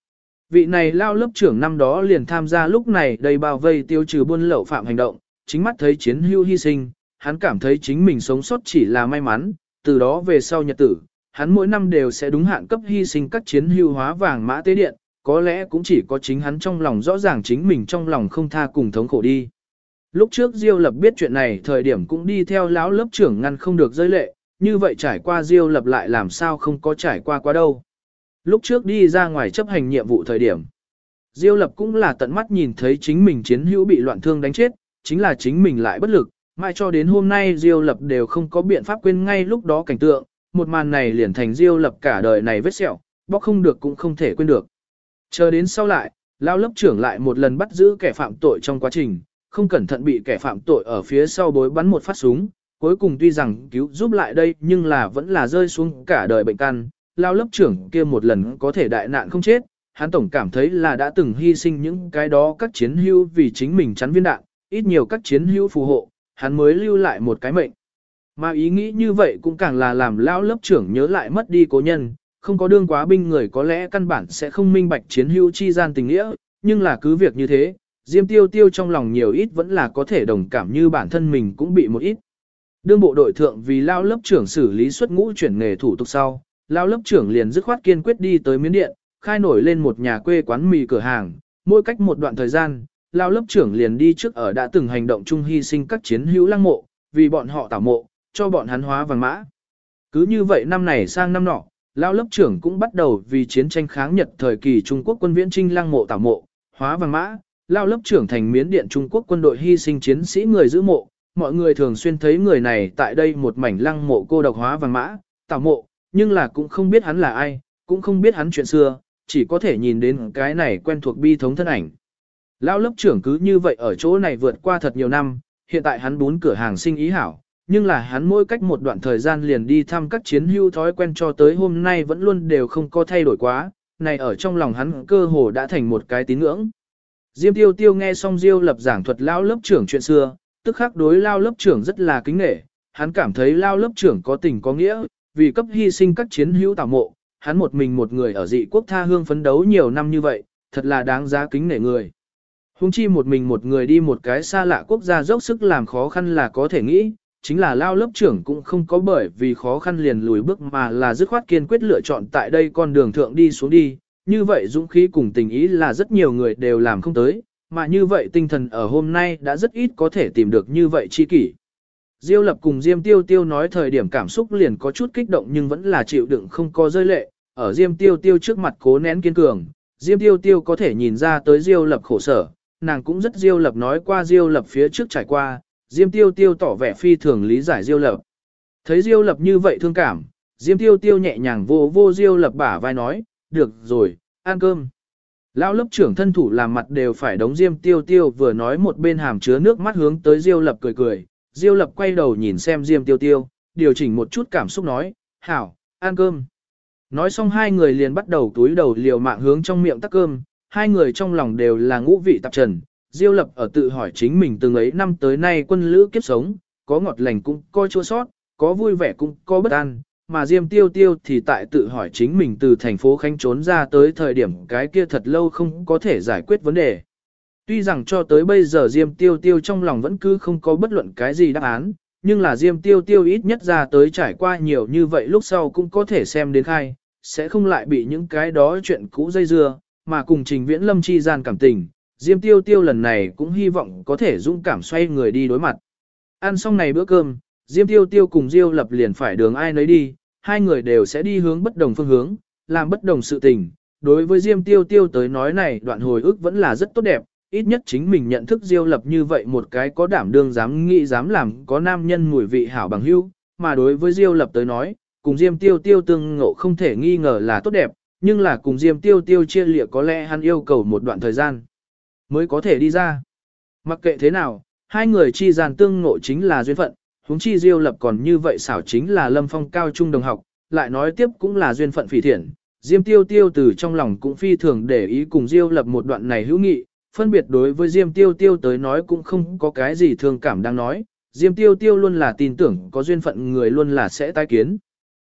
Vị này lao lớp trưởng năm đó liền tham gia lúc này đầy bao vây tiêu trừ buôn lậu phạm hành động, chính mắt thấy chiến hữu hy sinh, hắn cảm thấy chính mình sống sót chỉ là may mắn, từ đó về sau nhật tử, hắn mỗi năm đều sẽ đúng hạn cấp hy sinh các chiến hữu hóa vàng mã tế điện, có lẽ cũng chỉ có chính hắn trong lòng rõ ràng chính mình trong lòng không tha cùng thống khổ đi. Lúc trước Diêu Lập biết chuyện này thời điểm cũng đi theo lão lớp trưởng ngăn không được rơi lệ, như vậy trải qua Diêu Lập lại làm sao không có trải qua quá đâu. Lúc trước đi ra ngoài chấp hành nhiệm vụ thời điểm, Diêu Lập cũng là tận mắt nhìn thấy chính mình chiến hữu bị loạn thương đánh chết, chính là chính mình lại bất lực, mãi cho đến hôm nay Diêu Lập đều không có biện pháp quên ngay lúc đó cảnh tượng, một màn này liền thành Diêu Lập cả đời này vết sẹo, bóc không được cũng không thể quên được. Chờ đến sau lại, lão lớp trưởng lại một lần bắt giữ kẻ phạm tội trong quá trình, không cẩn thận bị kẻ phạm tội ở phía sau bối bắn một phát súng, cuối cùng tuy rằng cứu giúp lại đây nhưng là vẫn là rơi xuống cả đời bệnh căn. Lão lớp trưởng kia một lần có thể đại nạn không chết, hắn tổng cảm thấy là đã từng hy sinh những cái đó các chiến hữu vì chính mình chắn viên đạn, ít nhiều các chiến hữu phù hộ, hắn mới lưu lại một cái mệnh. Mà ý nghĩ như vậy cũng càng là làm lão lớp trưởng nhớ lại mất đi cố nhân, không có đương quá binh người có lẽ căn bản sẽ không minh bạch chiến hữu chi gian tình nghĩa, nhưng là cứ việc như thế, Diêm Tiêu Tiêu trong lòng nhiều ít vẫn là có thể đồng cảm như bản thân mình cũng bị một ít. Đương bộ đội thượng vì lão lớp trưởng xử lý xuất ngũ chuyển nghề thủ tục sau, lão lớp trưởng liền dứt khoát kiên quyết đi tới Miến Điện, khai nổi lên một nhà quê quán mì cửa hàng, mỗi cách một đoạn thời gian, lão lớp trưởng liền đi trước ở đã từng hành động chung hy sinh các chiến hữu lăng mộ, vì bọn họ tảo mộ, cho bọn hắn hóa vàng mã. Cứ như vậy năm này sang năm nọ, lão lớp trưởng cũng bắt đầu vì chiến tranh kháng Nhật thời kỳ Trung Quốc quân viễn chinh lăng mộ tảo mộ, hóa vàng mã, lão lớp trưởng thành Miến Điện Trung Quốc quân đội hy sinh chiến sĩ người giữ mộ, mọi người thường xuyên thấy người này tại đây một mảnh lăng mộ cô độc hóa vàng mã, tảo mộ, nhưng là cũng không biết hắn là ai, cũng không biết hắn chuyện xưa, chỉ có thể nhìn đến cái này quen thuộc bi thống thân ảnh. Lão lớp trưởng cứ như vậy ở chỗ này vượt qua thật nhiều năm, hiện tại hắn bún cửa hàng sinh ý hảo, nhưng là hắn mỗi cách một đoạn thời gian liền đi thăm các chiến hữu thói quen cho tới hôm nay vẫn luôn đều không có thay đổi quá, này ở trong lòng hắn cơ hồ đã thành một cái tín ngưỡng. Diêm Tiêu Tiêu nghe xong Diêu Lập giảng thuật lão lớp trưởng chuyện xưa, tức khắc đối lão lớp trưởng rất là kính nể, hắn cảm thấy lão lớp trưởng có tình có nghĩa, vì cấp hy sinh các chiến hữu tảo mộ, hắn một mình một người ở dị quốc tha hương phấn đấu nhiều năm như vậy, thật là đáng giá kính nể người. Hùng chi một mình một người đi một cái xa lạ quốc gia dốc sức làm khó khăn là có thể nghĩ, chính là lao lớp trưởng cũng không có bởi vì khó khăn liền lùi bước mà là dứt khoát kiên quyết lựa chọn tại đây con đường thượng đi xuống đi, như vậy dũng khí cùng tình ý là rất nhiều người đều làm không tới, mà như vậy tinh thần ở hôm nay đã rất ít có thể tìm được như vậy chi kỷ. Diêu Lập cùng Diêm Tiêu Tiêu nói thời điểm cảm xúc liền có chút kích động nhưng vẫn là chịu đựng không có rơi lệ, ở Diêm Tiêu Tiêu trước mặt cố nén kiên cường, Diêm Tiêu Tiêu có thể nhìn ra tới Diêu Lập khổ sở, nàng cũng rất Diêu Lập nói qua Diêu Lập phía trước trải qua, Diêm Tiêu Tiêu tỏ vẻ phi thường lý giải Diêu Lập. Thấy Diêu Lập như vậy thương cảm, Diêm Tiêu Tiêu nhẹ nhàng vô vô Diêu Lập bả vai nói, được rồi, ăn cơm. Lão lớp trưởng thân thủ làm mặt đều phải đóng Diêm Tiêu Tiêu vừa nói một bên hàm chứa nước mắt hướng tới Diêu Lập cười cười, Diêu Lập quay đầu nhìn xem Diêm Tiêu Tiêu, điều chỉnh một chút cảm xúc nói, hảo, ăn cơm. Nói xong hai người liền bắt đầu túi đầu liều mạng hướng trong miệng tắc cơm, hai người trong lòng đều là ngũ vị tạp trần. Diêu Lập ở tự hỏi chính mình từng ấy năm tới nay quân lữ kiếp sống, có ngọt lành cũng có chua sót, có vui vẻ cũng có bất an, mà Diêm Tiêu Tiêu thì tại tự hỏi chính mình từ thành phố Khánh trốn ra tới thời điểm cái kia thật lâu không có thể giải quyết vấn đề. Tuy rằng cho tới bây giờ Diêm Tiêu Tiêu trong lòng vẫn cứ không có bất luận cái gì đáp án, nhưng là Diêm Tiêu Tiêu ít nhất ra tới trải qua nhiều như vậy lúc sau cũng có thể xem đến khai, sẽ không lại bị những cái đó chuyện cũ dây dưa, mà cùng Trình Viễn Lâm chi gian cảm tình, Diêm Tiêu Tiêu lần này cũng hy vọng có thể dũng cảm xoay người đi đối mặt. Ăn xong này bữa cơm, Diêm Tiêu Tiêu cùng Diêu Lập liền phải đường ai nấy đi, hai người đều sẽ đi hướng bất đồng phương hướng, làm bất đồng sự tình. Đối với Diêm Tiêu Tiêu tới nói này đoạn hồi ức vẫn là rất tốt đẹp, ít nhất chính mình nhận thức Diêu Lập như vậy một cái có đảm đương dám nghĩ dám làm có nam nhân mùi vị hảo bằng hữu, mà đối với Diêu Lập tới nói, cùng Diêm Tiêu Tiêu tương ngộ không thể nghi ngờ là tốt đẹp, nhưng là cùng Diêm Tiêu Tiêu chia lịa có lẽ hắn yêu cầu một đoạn thời gian mới có thể đi ra. Mặc kệ thế nào, hai người chi gian tương ngộ chính là duyên phận, huống chi Diêu Lập còn như vậy xảo chính là Lâm Phong cao trung đồng học, lại nói tiếp cũng là duyên phận phỉ thiện. Diêm Tiêu Tiêu từ trong lòng cũng phi thường để ý cùng Diêu Lập một đoạn này hữu nghị, phân biệt đối với Diêm Tiêu Tiêu tới nói cũng không có cái gì thương cảm đang nói, Diêm Tiêu Tiêu luôn là tin tưởng có duyên phận người luôn là sẽ tái kiến.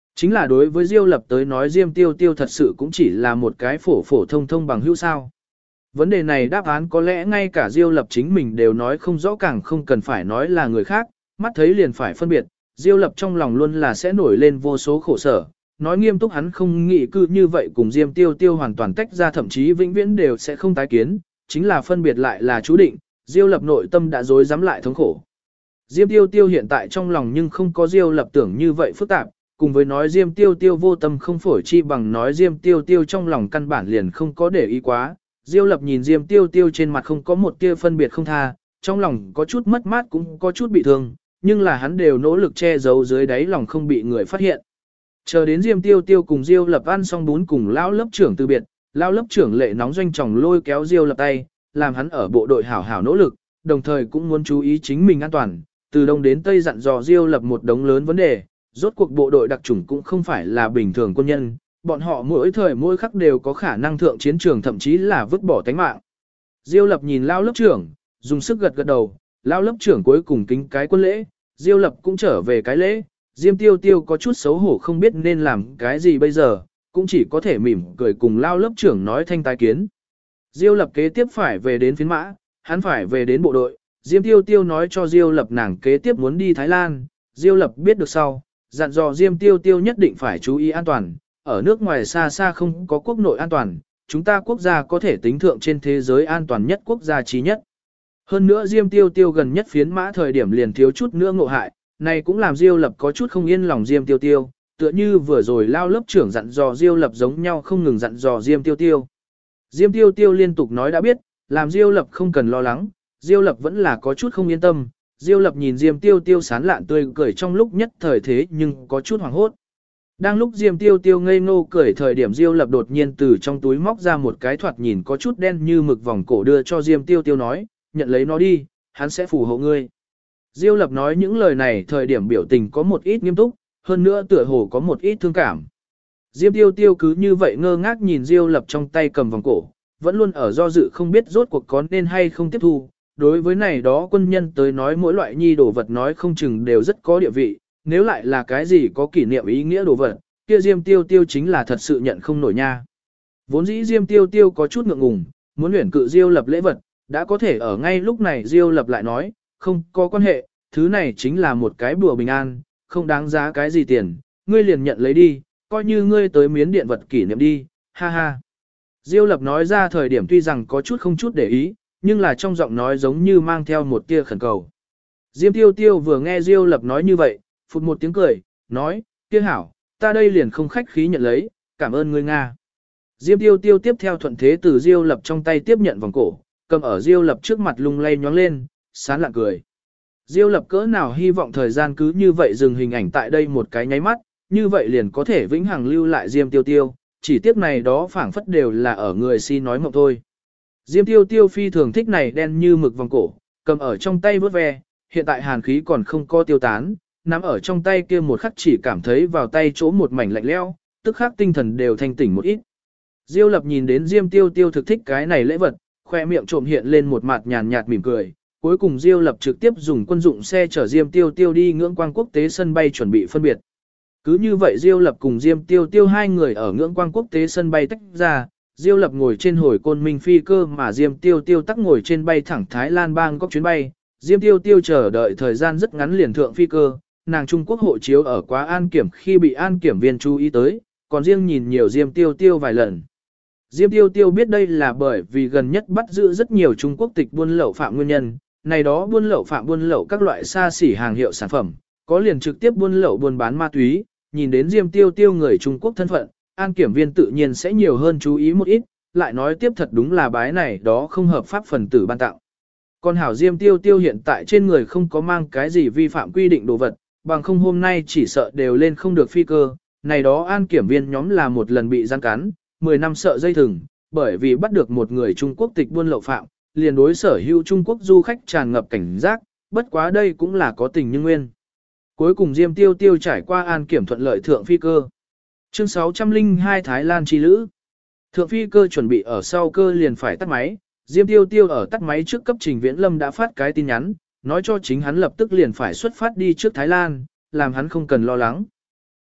Chính là đối với Diêu Lập tới nói Diêm Tiêu Tiêu thật sự cũng chỉ là một cái phổ phổ thông thông bằng hữu sao. Vấn đề này đáp án có lẽ ngay cả Diêu Lập chính mình đều nói không rõ, càng không cần phải nói là người khác, mắt thấy liền phải phân biệt, Diêu Lập trong lòng luôn là sẽ nổi lên vô số khổ sở. Nói nghiêm túc hắn không nghĩ cư như vậy cùng Diêm Tiêu Tiêu hoàn toàn tách ra, thậm chí vĩnh viễn đều sẽ không tái kiến, chính là phân biệt lại là chú định, Diêu Lập nội tâm đã rối rắm lại thống khổ. Diêm Tiêu Tiêu hiện tại trong lòng nhưng không có Diêu Lập tưởng như vậy phức tạp, cùng với nói Diêm Tiêu Tiêu vô tâm không phổi chi bằng nói Diêm Tiêu Tiêu trong lòng căn bản liền không có để ý quá. Diêu Lập nhìn Diêm Tiêu Tiêu trên mặt không có một tia phân biệt không tha, trong lòng có chút mất mát cũng có chút bị thương, nhưng là hắn đều nỗ lực che giấu dưới đáy lòng không bị người phát hiện. Chờ đến Diêm Tiêu Tiêu cùng Diêu Lập ăn xong bún cùng lão lớp trưởng từ biệt, lão lớp trưởng lệ nóng doanh tròng lôi kéo Diêu Lập tay, làm hắn ở bộ đội hảo hảo nỗ lực, đồng thời cũng muốn chú ý chính mình an toàn, từ đông đến tây dặn dò Diêu Lập một đống lớn vấn đề. Rốt cuộc bộ đội đặc chủng cũng không phải là bình thường quân nhân, bọn họ mỗi thời mỗi khắc đều có khả năng thượng chiến trường, thậm chí là vứt bỏ tánh mạng. Diêu Lập nhìn lão lớp trưởng, dùng sức gật gật đầu, lão lớp trưởng cuối cùng kính cái quân lễ, Diêu Lập cũng trở về cái lễ. Diêm Tiêu Tiêu có chút xấu hổ không biết nên làm cái gì bây giờ, cũng chỉ có thể mỉm cười cùng lão lớp trưởng nói thanh tái kiến. Diêu Lập kế tiếp phải về đến phiến mã, hắn phải về đến bộ đội. Diêm Tiêu Tiêu nói cho Diêu Lập nàng kế tiếp muốn đi Thái Lan. Diêu Lập biết được sau, dặn dò Diêm Tiêu Tiêu nhất định phải chú ý an toàn, ở nước ngoài xa xa không có quốc nội an toàn, chúng ta quốc gia có thể tính thượng trên thế giới an toàn nhất quốc gia trí nhất. Hơn nữa Diêm Tiêu Tiêu gần nhất phiến mã thời điểm liền thiếu chút nữa ngộ hại, này cũng làm Diêu Lập có chút không yên lòng Diêm Tiêu Tiêu, tựa như vừa rồi lao lớp trưởng dặn dò Diêu Lập giống nhau không ngừng dặn dò Diêm Tiêu Tiêu. Diêm Tiêu Tiêu liên tục nói đã biết, làm Diêu Lập không cần lo lắng, Diêu Lập vẫn là có chút không yên tâm. Diêu Lập nhìn Diêm Tiêu Tiêu sán lạn tươi cười trong lúc nhất thời thế nhưng có chút hoảng hốt. Đang lúc Diêm Tiêu Tiêu ngây ngô cười thời điểm, Diêu Lập đột nhiên từ trong túi móc ra một cái thoạt nhìn có chút đen như mực vòng cổ đưa cho Diêm Tiêu Tiêu nói, nhận lấy nó đi, hắn sẽ phù hộ ngươi. Diêu Lập nói những lời này thời điểm biểu tình có một ít nghiêm túc, hơn nữa tựa hồ có một ít thương cảm. Diêm Tiêu Tiêu cứ như vậy ngơ ngác nhìn Diêu Lập trong tay cầm vòng cổ, vẫn luôn ở do dự không biết rốt cuộc có nên hay không tiếp thu. Đối với này đó quân nhân tới nói mỗi loại nhi đồ vật nói không chừng đều rất có địa vị, nếu lại là cái gì có kỷ niệm ý nghĩa đồ vật, kia Diêm Tiêu Tiêu chính là thật sự nhận không nổi nha. Vốn dĩ Diêm Tiêu Tiêu có chút ngượng ngùng, muốn luyện cự Diêu Lập lễ vật, đã có thể ở ngay lúc này Diêu Lập lại nói, không có quan hệ, thứ này chính là một cái bùa bình an, không đáng giá cái gì tiền, ngươi liền nhận lấy đi, coi như ngươi tới Miến Điện vật kỷ niệm đi, ha ha. Diêu Lập nói ra thời điểm tuy rằng có chút không chút để ý, nhưng là trong giọng nói giống như mang theo một tia khẩn cầu. Diêm Tiêu Tiêu vừa nghe Diêu Lập nói như vậy, phụt một tiếng cười, nói, kia hảo, ta đây liền không khách khí nhận lấy, cảm ơn ngươi Nga. Diêm Tiêu Tiêu tiếp theo thuận thế từ Diêu Lập trong tay tiếp nhận vòng cổ, cầm ở Diêu Lập trước mặt lung lay nhoáng lên, sán lạ cười. Diêu Lập cỡ nào hy vọng thời gian cứ như vậy dừng hình ảnh tại đây một cái nháy mắt, như vậy liền có thể vĩnh hằng lưu lại Diêm Tiêu Tiêu, chỉ tiếc này đó phảng phất đều là ở người si nói mộng thôi. Diêm Tiêu Tiêu phi thường thích này đen như mực vòng cổ, cầm ở trong tay vớt ve, hiện tại hàn khí còn không có tiêu tán, nắm ở trong tay kia một khắc chỉ cảm thấy vào tay chỗ một mảnh lạnh lẽo, tức khắc tinh thần đều thanh tỉnh một ít. Diêu Lập nhìn đến Diêm Tiêu Tiêu thực thích cái này lễ vật, khoe miệng trộm hiện lên một mặt nhàn nhạt mỉm cười, cuối cùng Diêu Lập trực tiếp dùng quân dụng xe chở Diêm Tiêu Tiêu đi Ngưỡng Quang quốc tế sân bay chuẩn bị phân biệt. Cứ như vậy Diêu Lập cùng Diêm Tiêu Tiêu hai người ở Ngưỡng Quang quốc tế sân bay tách ra, Diêu Lập ngồi trên hồi Côn Minh phi cơ mà Diêm Tiêu Tiêu tắc ngồi trên bay thẳng Thái Lan Bangkok chuyến bay. Diêm Tiêu Tiêu chờ đợi thời gian rất ngắn liền thượng phi cơ, nàng Trung Quốc hộ chiếu ở quá an kiểm khi bị an kiểm viên chú ý tới, còn riêng nhìn nhiều Diêm Tiêu Tiêu vài lần. Diêm Tiêu Tiêu biết đây là bởi vì gần nhất bắt giữ rất nhiều Trung Quốc tịch buôn lậu phạm nguyên nhân, này đó buôn lậu phạm buôn lậu các loại xa xỉ hàng hiệu sản phẩm, có liền trực tiếp buôn lậu buôn bán ma túy, nhìn đến Diêm Tiêu Tiêu người Trung Quốc thân phận, an kiểm viên tự nhiên sẽ nhiều hơn chú ý một ít, lại nói tiếp thật đúng là bái này đó không hợp pháp phần tử ban tặng. Còn hảo Diêm Tiêu Tiêu hiện tại trên người không có mang cái gì vi phạm quy định đồ vật, bằng không hôm nay chỉ sợ đều lên không được phi cơ, này đó an kiểm viên nhóm là một lần bị gian cắn, 10 năm sợ dây thừng, bởi vì bắt được một người Trung Quốc tịch buôn lậu phạm, liền đối sở hữu Trung Quốc du khách tràn ngập cảnh giác, bất quá đây cũng là có tình nhưng nguyên. Cuối cùng Diêm Tiêu Tiêu trải qua an kiểm thuận lợi thượng phi cơ. Chương 602 Thái Lan chi lữ. Thượng phi cơ chuẩn bị ở sau cơ liền phải tắt máy, Diêm Tiêu Tiêu ở tắt máy trước cấp Trình Viễn Lâm đã phát cái tin nhắn, nói cho chính hắn lập tức liền phải xuất phát đi trước Thái Lan, làm hắn không cần lo lắng.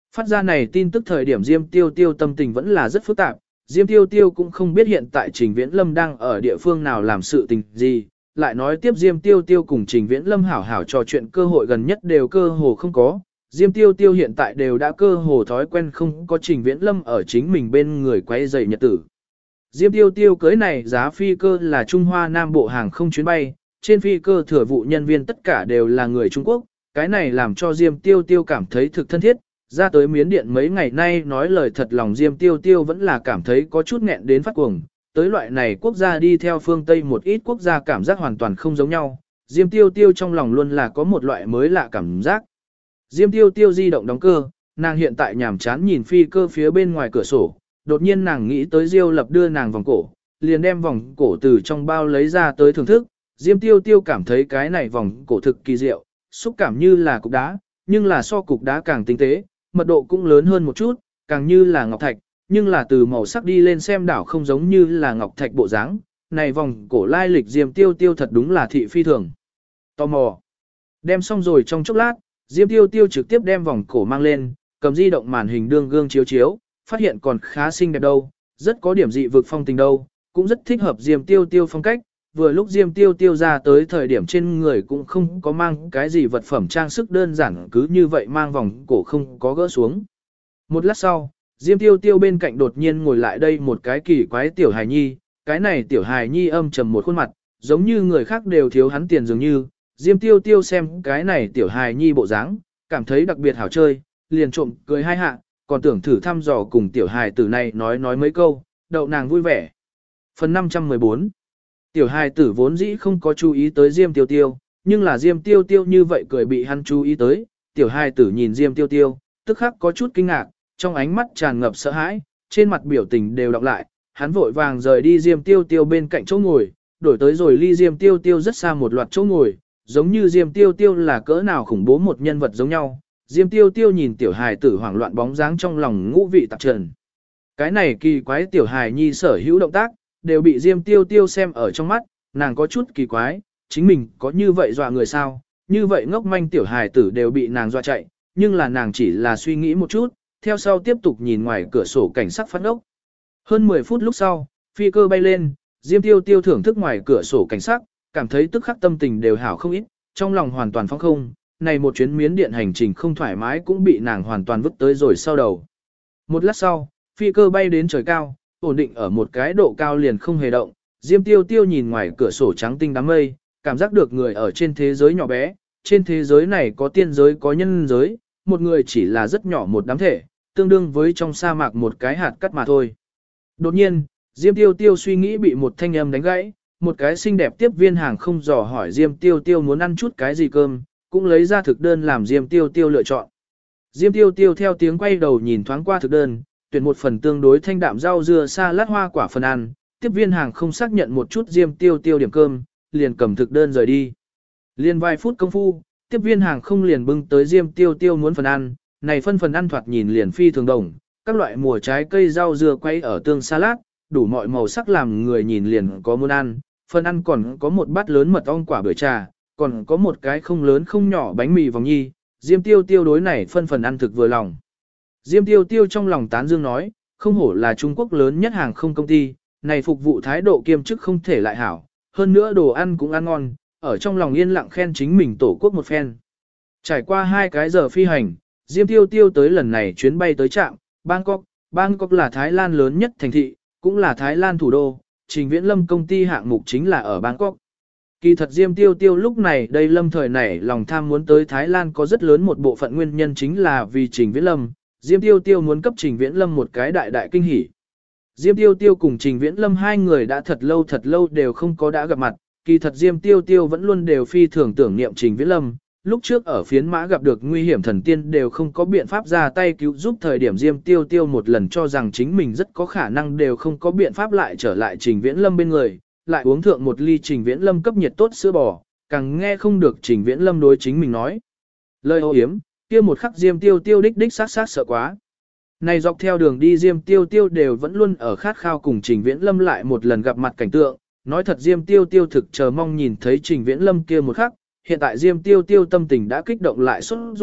Phát ra này tin tức thời điểm Diêm Tiêu Tiêu tâm tình vẫn là rất phức tạp, Diêm Tiêu Tiêu cũng không biết hiện tại Trình Viễn Lâm đang ở địa phương nào làm sự tình gì, lại nói tiếp Diêm Tiêu Tiêu cùng Trình Viễn Lâm hảo hảo trò chuyện cơ hội gần nhất đều cơ hồ không có, Diêm Tiêu Tiêu hiện tại đều đã cơ hồ thói quen không có Trình Viễn Lâm ở chính mình bên người quay dày nhật tử. Diêm Tiêu Tiêu cưới này giá phi cơ là Trung Hoa Nam Bộ hàng không chuyến bay, trên phi cơ thừa vụ nhân viên tất cả đều là người Trung Quốc, cái này làm cho Diêm Tiêu Tiêu cảm thấy thực thân thiết. Ra tới Miến Điện mấy ngày nay nói lời thật lòng Diêm Tiêu Tiêu vẫn là cảm thấy có chút nghẹn đến phát cuồng, tới loại này quốc gia đi theo phương Tây một ít quốc gia cảm giác hoàn toàn không giống nhau, Diêm Tiêu Tiêu trong lòng luôn là có một loại mới lạ cảm giác. Diêm Tiêu Tiêu di động đóng cơ, nàng hiện tại nhàm chán nhìn phi cơ phía bên ngoài cửa sổ, đột nhiên nàng nghĩ tới Diêu Lập đưa nàng vòng cổ, liền đem vòng cổ từ trong bao lấy ra tới thưởng thức, Diêm Tiêu Tiêu cảm thấy cái này vòng cổ thực kỳ diệu, xúc cảm như là cục đá, nhưng là so cục đá càng tinh tế, mật độ cũng lớn hơn một chút, càng như là ngọc thạch, nhưng là từ màu sắc đi lên xem đảo không giống như là ngọc thạch bộ dáng. Này vòng cổ lai lịch Diêm Tiêu Tiêu thật đúng là thị phi thường. Tò mò. Đem xong rồi trong chốc lát, Diêm Tiêu Tiêu trực tiếp đem vòng cổ mang lên, cầm di động màn hình đương gương chiếu chiếu, phát hiện còn khá xinh đẹp đâu, rất có điểm dị vực phong tình đâu, cũng rất thích hợp Diêm Tiêu Tiêu phong cách. Vừa lúc Diêm Tiêu Tiêu ra tới thời điểm trên người cũng không có mang cái gì vật phẩm trang sức đơn giản, cứ như vậy mang vòng cổ không có gỡ xuống. Một lát sau, Diêm Tiêu Tiêu bên cạnh đột nhiên ngồi lại đây một cái kỳ quái tiểu hài nhi, cái này tiểu hài nhi âm trầm một khuôn mặt, giống như người khác đều thiếu hắn tiền dường như. Diêm Tiêu Tiêu xem cái này tiểu hài nhi bộ dáng, cảm thấy đặc biệt hảo chơi, liền trộm cười hai hạ, còn tưởng thử thăm dò cùng tiểu hài tử này nói mấy câu, đậu nàng vui vẻ. Phần 514. Tiểu hài tử vốn dĩ không có chú ý tới Diêm Tiêu Tiêu, nhưng là Diêm Tiêu Tiêu như vậy cười bị hắn chú ý tới, tiểu hài tử nhìn Diêm Tiêu Tiêu, tức khắc có chút kinh ngạc, trong ánh mắt tràn ngập sợ hãi, trên mặt biểu tình đều đọc lại, hắn vội vàng rời đi Diêm Tiêu Tiêu bên cạnh chỗ ngồi, đổi tới rồi ly Diêm Tiêu Tiêu rất xa một loạt chỗ ngồi, giống như Diêm Tiêu Tiêu là cỡ nào khủng bố một nhân vật giống nhau. Diêm Tiêu Tiêu nhìn tiểu hài tử hoảng loạn bóng dáng trong lòng ngũ vị tạp trần. Cái này kỳ quái tiểu hài nhi sở hữu động tác, đều bị Diêm Tiêu Tiêu xem ở trong mắt, nàng có chút kỳ quái, chính mình có như vậy dọa người sao, như vậy ngốc manh tiểu hài tử đều bị nàng dọa chạy, nhưng là nàng chỉ là suy nghĩ một chút, theo sau tiếp tục nhìn ngoài cửa sổ cảnh sắc phát ốc. Hơn 10 phút lúc sau, phi cơ bay lên, Diêm Tiêu Tiêu thưởng thức ngoài cửa sổ cảnh sắc, cảm thấy tức khắc tâm tình đều hảo không ít, trong lòng hoàn toàn phóng không, này một chuyến Miến Điện hành trình không thoải mái cũng bị nàng hoàn toàn vứt tới rồi sau đầu. Một lát sau, phi cơ bay đến trời cao, ổn định ở một cái độ cao liền không hề động, Diêm Tiêu Tiêu nhìn ngoài cửa sổ trắng tinh đám mây, cảm giác được người ở trên thế giới nhỏ bé, trên thế giới này có tiên giới có nhân giới, một người chỉ là rất nhỏ một đám thể, tương đương với trong sa mạc một cái hạt cát mà thôi. Đột nhiên, Diêm Tiêu Tiêu suy nghĩ bị một thanh âm đánh gãy, một cái xinh đẹp tiếp viên hàng không dò hỏi Diêm Tiêu Tiêu muốn ăn chút cái gì cơm, cũng lấy ra thực đơn làm Diêm Tiêu Tiêu lựa chọn. Diêm Tiêu Tiêu theo tiếng quay đầu nhìn thoáng qua thực đơn, tuyển một phần tương đối thanh đạm rau dưa salad hoa quả phần ăn, tiếp viên hàng không xác nhận một chút Diêm Tiêu Tiêu điểm cơm, liền cầm thực đơn rời đi. Liền vài phút công phu, tiếp viên hàng không liền bưng tới Diêm Tiêu Tiêu muốn phần ăn, này phần ăn thoạt nhìn liền phi thường đồng, các loại mùa trái cây rau dưa quay ở tương salad, đủ mọi màu sắc làm người nhìn liền có muốn ăn, phần ăn còn có một bát lớn mật ong quả bưởi trà, còn có một cái không lớn không nhỏ bánh mì vòng nhi, Diêm Tiêu Tiêu đối này phần ăn thực vừa lòng. Diêm Tiêu Tiêu trong lòng tán dương nói, không hổ là Trung Quốc lớn nhất hàng không công ty, này phục vụ thái độ kiêm chức không thể lại hảo, hơn nữa đồ ăn cũng ăn ngon, ở trong lòng yên lặng khen chính mình tổ quốc một phen. Trải qua 2 cái giờ phi hành, Diêm Tiêu Tiêu tới lần này chuyến bay tới trạm Bangkok. Bangkok là Thái Lan lớn nhất thành thị, cũng là Thái Lan thủ đô, Trình Viễn Lâm công ty hạng mục chính là ở Bangkok. Kỳ thật Diêm Tiêu Tiêu lúc này đây lâm thời này lòng tham muốn tới Thái Lan có rất lớn một bộ phận nguyên nhân chính là vì Trình Viễn Lâm, Diêm Tiêu Tiêu muốn cấp Trình Viễn Lâm một cái đại kinh hỉ. Diêm Tiêu Tiêu cùng Trình Viễn Lâm hai người đã thật lâu đều không có đã gặp mặt, kỳ thật Diêm Tiêu Tiêu vẫn luôn đều phi thường tưởng niệm Trình Viễn Lâm, lúc trước ở phiến mã gặp được nguy hiểm thần tiên đều không có biện pháp ra tay cứu giúp thời điểm Diêm Tiêu Tiêu một lần cho rằng chính mình rất có khả năng đều không có biện pháp lại trở lại Trình Viễn Lâm bên người, lại uống thượng một ly Trình Viễn Lâm cấp nhiệt tốt sữa bò, càng nghe không được Trình Viễn Lâm đối chính mình nói. Lời ô yếm, kia một khắc Diêm Tiêu Tiêu đích sát sợ quá. Này dọc theo đường đi Diêm Tiêu Tiêu đều vẫn luôn ở khát khao cùng Trình Viễn Lâm lại một lần gặp mặt cảnh tượng, nói thật Diêm Tiêu Tiêu thực chờ mong nhìn thấy Trình Viễn Lâm kia một khắc, hiện tại Diêm Tiêu Tiêu tâm tình đã kích động lại sốt ruột,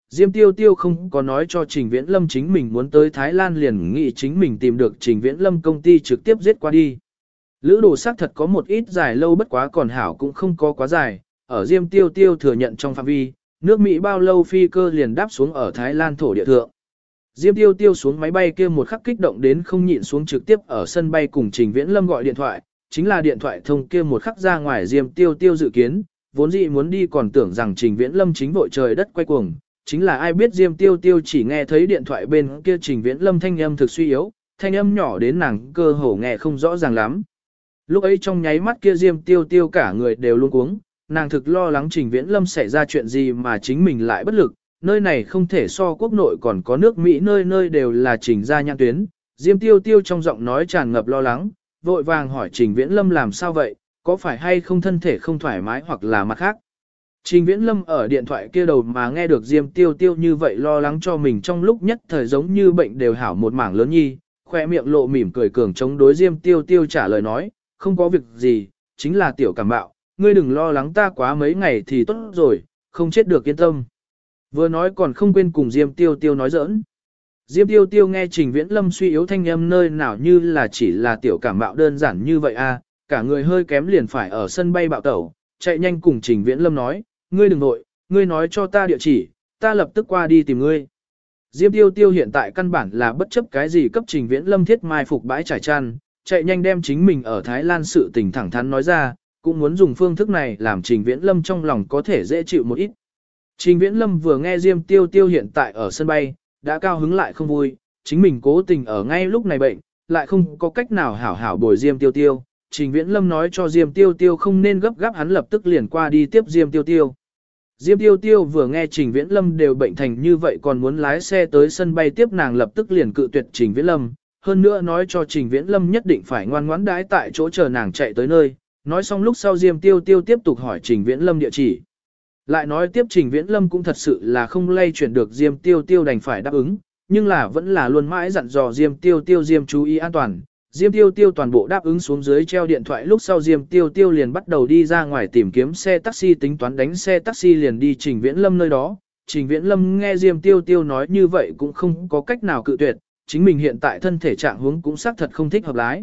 Diêm Tiêu Tiêu không có nói cho Trình Viễn Lâm chính mình muốn tới Thái Lan liền nghĩ chính mình tìm được Trình Viễn Lâm công ty trực tiếp giết qua đi. Lữ đồ xác thật có một ít dài lâu bất quá còn hảo cũng không có quá dài, ở Diêm Tiêu Tiêu thừa nhận trong phạm vi, nước Mỹ bao lâu phi cơ liền đáp xuống ở Thái Lan thổ địa thượng. Diêm Tiêu Tiêu xuống máy bay kia một khắc kích động đến không nhịn xuống trực tiếp ở sân bay cùng Trình Viễn Lâm gọi điện thoại, chính là điện thoại thông kia một khắc ra ngoài Diêm Tiêu Tiêu dự kiến, vốn dĩ muốn đi còn tưởng rằng Trình Viễn Lâm chính vội trời đất quay cuồng, chính là ai biết Diêm Tiêu Tiêu chỉ nghe thấy điện thoại bên kia Trình Viễn Lâm thanh âm thực suy yếu, thanh âm nhỏ đến nàng cơ hồ nghe không rõ ràng lắm. Lúc ấy trong nháy mắt kia Diêm Tiêu Tiêu cả người đều luống cuống, nàng thực lo lắng Trình Viễn Lâm xảy ra chuyện gì mà chính mình lại bất lực, nơi này không thể so quốc nội còn có nước Mỹ nơi nơi đều là Trình gia nhãn tuyến. Diêm Tiêu Tiêu trong giọng nói tràn ngập lo lắng, vội vàng hỏi Trình Viễn Lâm làm sao vậy, có phải hay không thân thể không thoải mái hoặc là mặt khác. Trình Viễn Lâm ở điện thoại kia đầu mà nghe được Diêm Tiêu Tiêu như vậy lo lắng cho mình trong lúc nhất thời giống như bệnh đều hảo một mảng lớn nhi, khoe miệng lộ mỉm cười cường chống đối Diêm Tiêu Tiêu trả lời nói, không có việc gì, chính là tiểu cảm bạo, ngươi đừng lo lắng ta quá mấy ngày thì tốt rồi, không chết được yên tâm. Vừa nói còn không quên cùng Diêm Tiêu Tiêu nói giỡn. Diêm Tiêu Tiêu nghe Trình Viễn Lâm suy yếu thanh âm nơi nào như là chỉ là tiểu cảm bạo đơn giản như vậy à, cả người hơi kém liền phải ở sân bay bạo tẩu, chạy nhanh cùng Trình Viễn Lâm nói, ngươi đừng nội, ngươi nói cho ta địa chỉ, ta lập tức qua đi tìm ngươi. Diêm Tiêu Tiêu hiện tại căn bản là bất chấp cái gì cấp Trình Viễn Lâm thiết mai phục bãi trải chăn, chạy nhanh đem chính mình ở Thái Lan sự tình thẳng thắn nói ra, cũng muốn dùng phương thức này làm Trình Viễn Lâm trong lòng có thể dễ chịu một ít. Trình Viễn Lâm vừa nghe Diêm Tiêu Tiêu hiện tại ở sân bay, đã cao hứng lại không vui, chính mình cố tình ở ngay lúc này bệnh, lại không có cách nào hảo hảo bồi Diêm Tiêu Tiêu. Trình Viễn Lâm nói cho Diêm Tiêu Tiêu không nên gấp gáp hắn lập tức liền qua đi tiếp Diêm Tiêu Tiêu. Diêm Tiêu Tiêu vừa nghe Trình Viễn Lâm đều bệnh thành như vậy còn muốn lái xe tới sân bay tiếp nàng lập tức liền cự tuyệt Trình Viễn Lâm, hơn nữa nói cho Trình Viễn Lâm nhất định phải ngoan ngoãn đãi tại chỗ chờ nàng chạy tới nơi. Nói xong lúc sau Diêm Tiêu Tiêu tiếp tục hỏi Trình Viễn Lâm địa chỉ. Lại nói tiếp Trình Viễn Lâm cũng thật sự là không lay chuyển được Diêm Tiêu Tiêu đành phải đáp ứng, nhưng là vẫn là luôn mãi dặn dò Diêm Tiêu Tiêu Diêm chú ý an toàn. Diêm Tiêu Tiêu toàn bộ đáp ứng xuống dưới treo điện thoại lúc sau Diêm Tiêu Tiêu liền bắt đầu đi ra ngoài tìm kiếm xe taxi tính toán đánh xe taxi liền đi Trình Viễn Lâm nơi đó. Trình Viễn Lâm nghe Diêm Tiêu Tiêu nói như vậy cũng không có cách nào cự tuyệt, chính mình hiện tại thân thể trạng huống cũng xác thật không thích hợp lái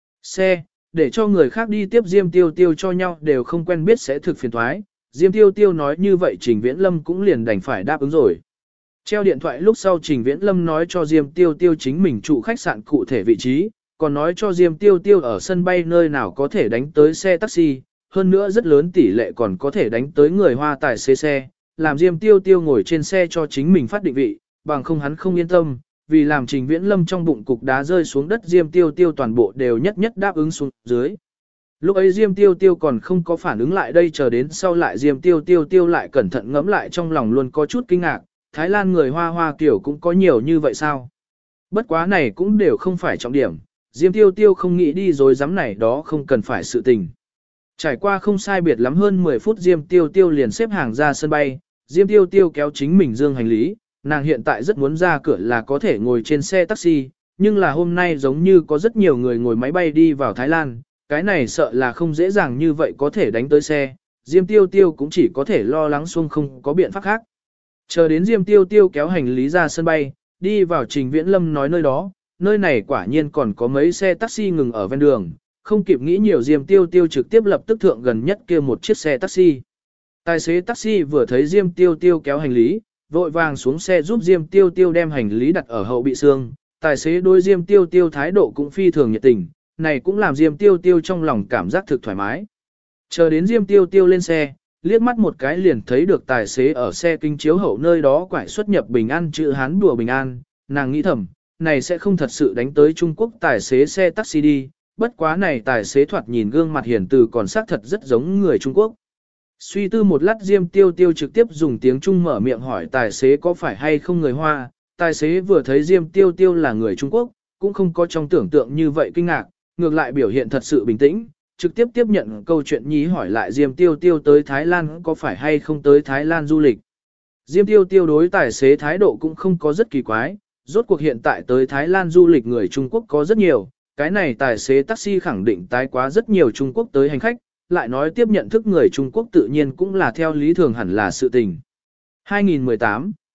xe, để cho người khác đi tiếp Diêm Tiêu Tiêu cho nhau đều không quen biết sẽ thực phiền toái. Diêm Tiêu Tiêu nói như vậy Trình Viễn Lâm cũng liền đành phải đáp ứng rồi. Treo điện thoại lúc sau Trình Viễn Lâm nói cho Diêm Tiêu Tiêu chính mình trụ khách sạn cụ thể vị trí, còn nói cho Diêm Tiêu Tiêu ở sân bay nơi nào có thể đánh tới xe taxi, hơn nữa rất lớn tỷ lệ còn có thể đánh tới người Hoa tài xế xe, làm Diêm Tiêu Tiêu ngồi trên xe cho chính mình phát định vị, bằng không hắn không yên tâm, vì làm Trình Viễn Lâm trong bụng cục đá rơi xuống đất Diêm Tiêu Tiêu toàn bộ đều nhất nhất đáp ứng xuống dưới. Lúc ấy Diêm Tiêu Tiêu còn không có phản ứng lại đây chờ đến sau lại Diêm Tiêu Tiêu lại cẩn thận ngẫm lại trong lòng luôn có chút kinh ngạc, Thái Lan người Hoa Hoa kiểu cũng có nhiều như vậy sao? Bất quá này cũng đều không phải trọng điểm, Diêm Tiêu Tiêu không nghĩ đi rồi dám này đó không cần phải sự tình. Trải qua không sai biệt lắm hơn 10 phút Diêm Tiêu Tiêu liền xếp hàng ra sân bay, Diêm Tiêu Tiêu kéo chính mình dương hành lý, nàng hiện tại rất muốn ra cửa là có thể ngồi trên xe taxi, nhưng là hôm nay giống như có rất nhiều người ngồi máy bay đi vào Thái Lan, cái này sợ là không dễ dàng như vậy có thể đánh tới xe, Diêm Tiêu Tiêu cũng chỉ có thể lo lắng xuông không có biện pháp khác. Chờ đến Diêm Tiêu Tiêu kéo hành lý ra sân bay, đi vào Trình Viễn Lâm nói nơi đó, nơi này quả nhiên còn có mấy xe taxi ngừng ở ven đường, không kịp nghĩ nhiều Diêm Tiêu Tiêu trực tiếp lập tức thượng gần nhất kia một chiếc xe taxi. Tài xế taxi vừa thấy Diêm Tiêu Tiêu kéo hành lý, vội vàng xuống xe giúp Diêm Tiêu Tiêu đem hành lý đặt ở hậu bị xương, tài xế đối Diêm Tiêu Tiêu thái độ cũng phi thường nhiệt tình, này cũng làm Diêm Tiêu Tiêu trong lòng cảm giác thực thoải mái. Chờ đến Diêm Tiêu Tiêu lên xe, liếc mắt một cái liền thấy được tài xế ở xe kính chiếu hậu nơi đó quải xuất nhập bình an chữ Hán đùa bình an, nàng nghĩ thầm, này sẽ không thật sự đánh tới Trung Quốc tài xế xe taxi đi, bất quá này tài xế thoạt nhìn gương mặt hiền từ còn xác thật rất giống người Trung Quốc. Suy tư một lát Diêm Tiêu Tiêu trực tiếp dùng tiếng Trung mở miệng hỏi tài xế có phải hay không người Hoa, tài xế vừa thấy Diêm Tiêu Tiêu là người Trung Quốc, cũng không có trong tưởng tượng như vậy kinh ngạc, ngược lại biểu hiện thật sự bình tĩnh, trực tiếp tiếp nhận câu chuyện nhí hỏi lại Diêm Tiêu Tiêu tới Thái Lan có phải hay không tới Thái Lan du lịch. Diêm Tiêu Tiêu đối tài xế thái độ cũng không có rất kỳ quái, rốt cuộc hiện tại tới Thái Lan du lịch người Trung Quốc có rất nhiều, cái này tài xế taxi khẳng định tái quá rất nhiều Trung Quốc tới hành khách, lại nói tiếp nhận thức người Trung Quốc tự nhiên cũng là theo lý thường hẳn là sự tình. 2018, 1.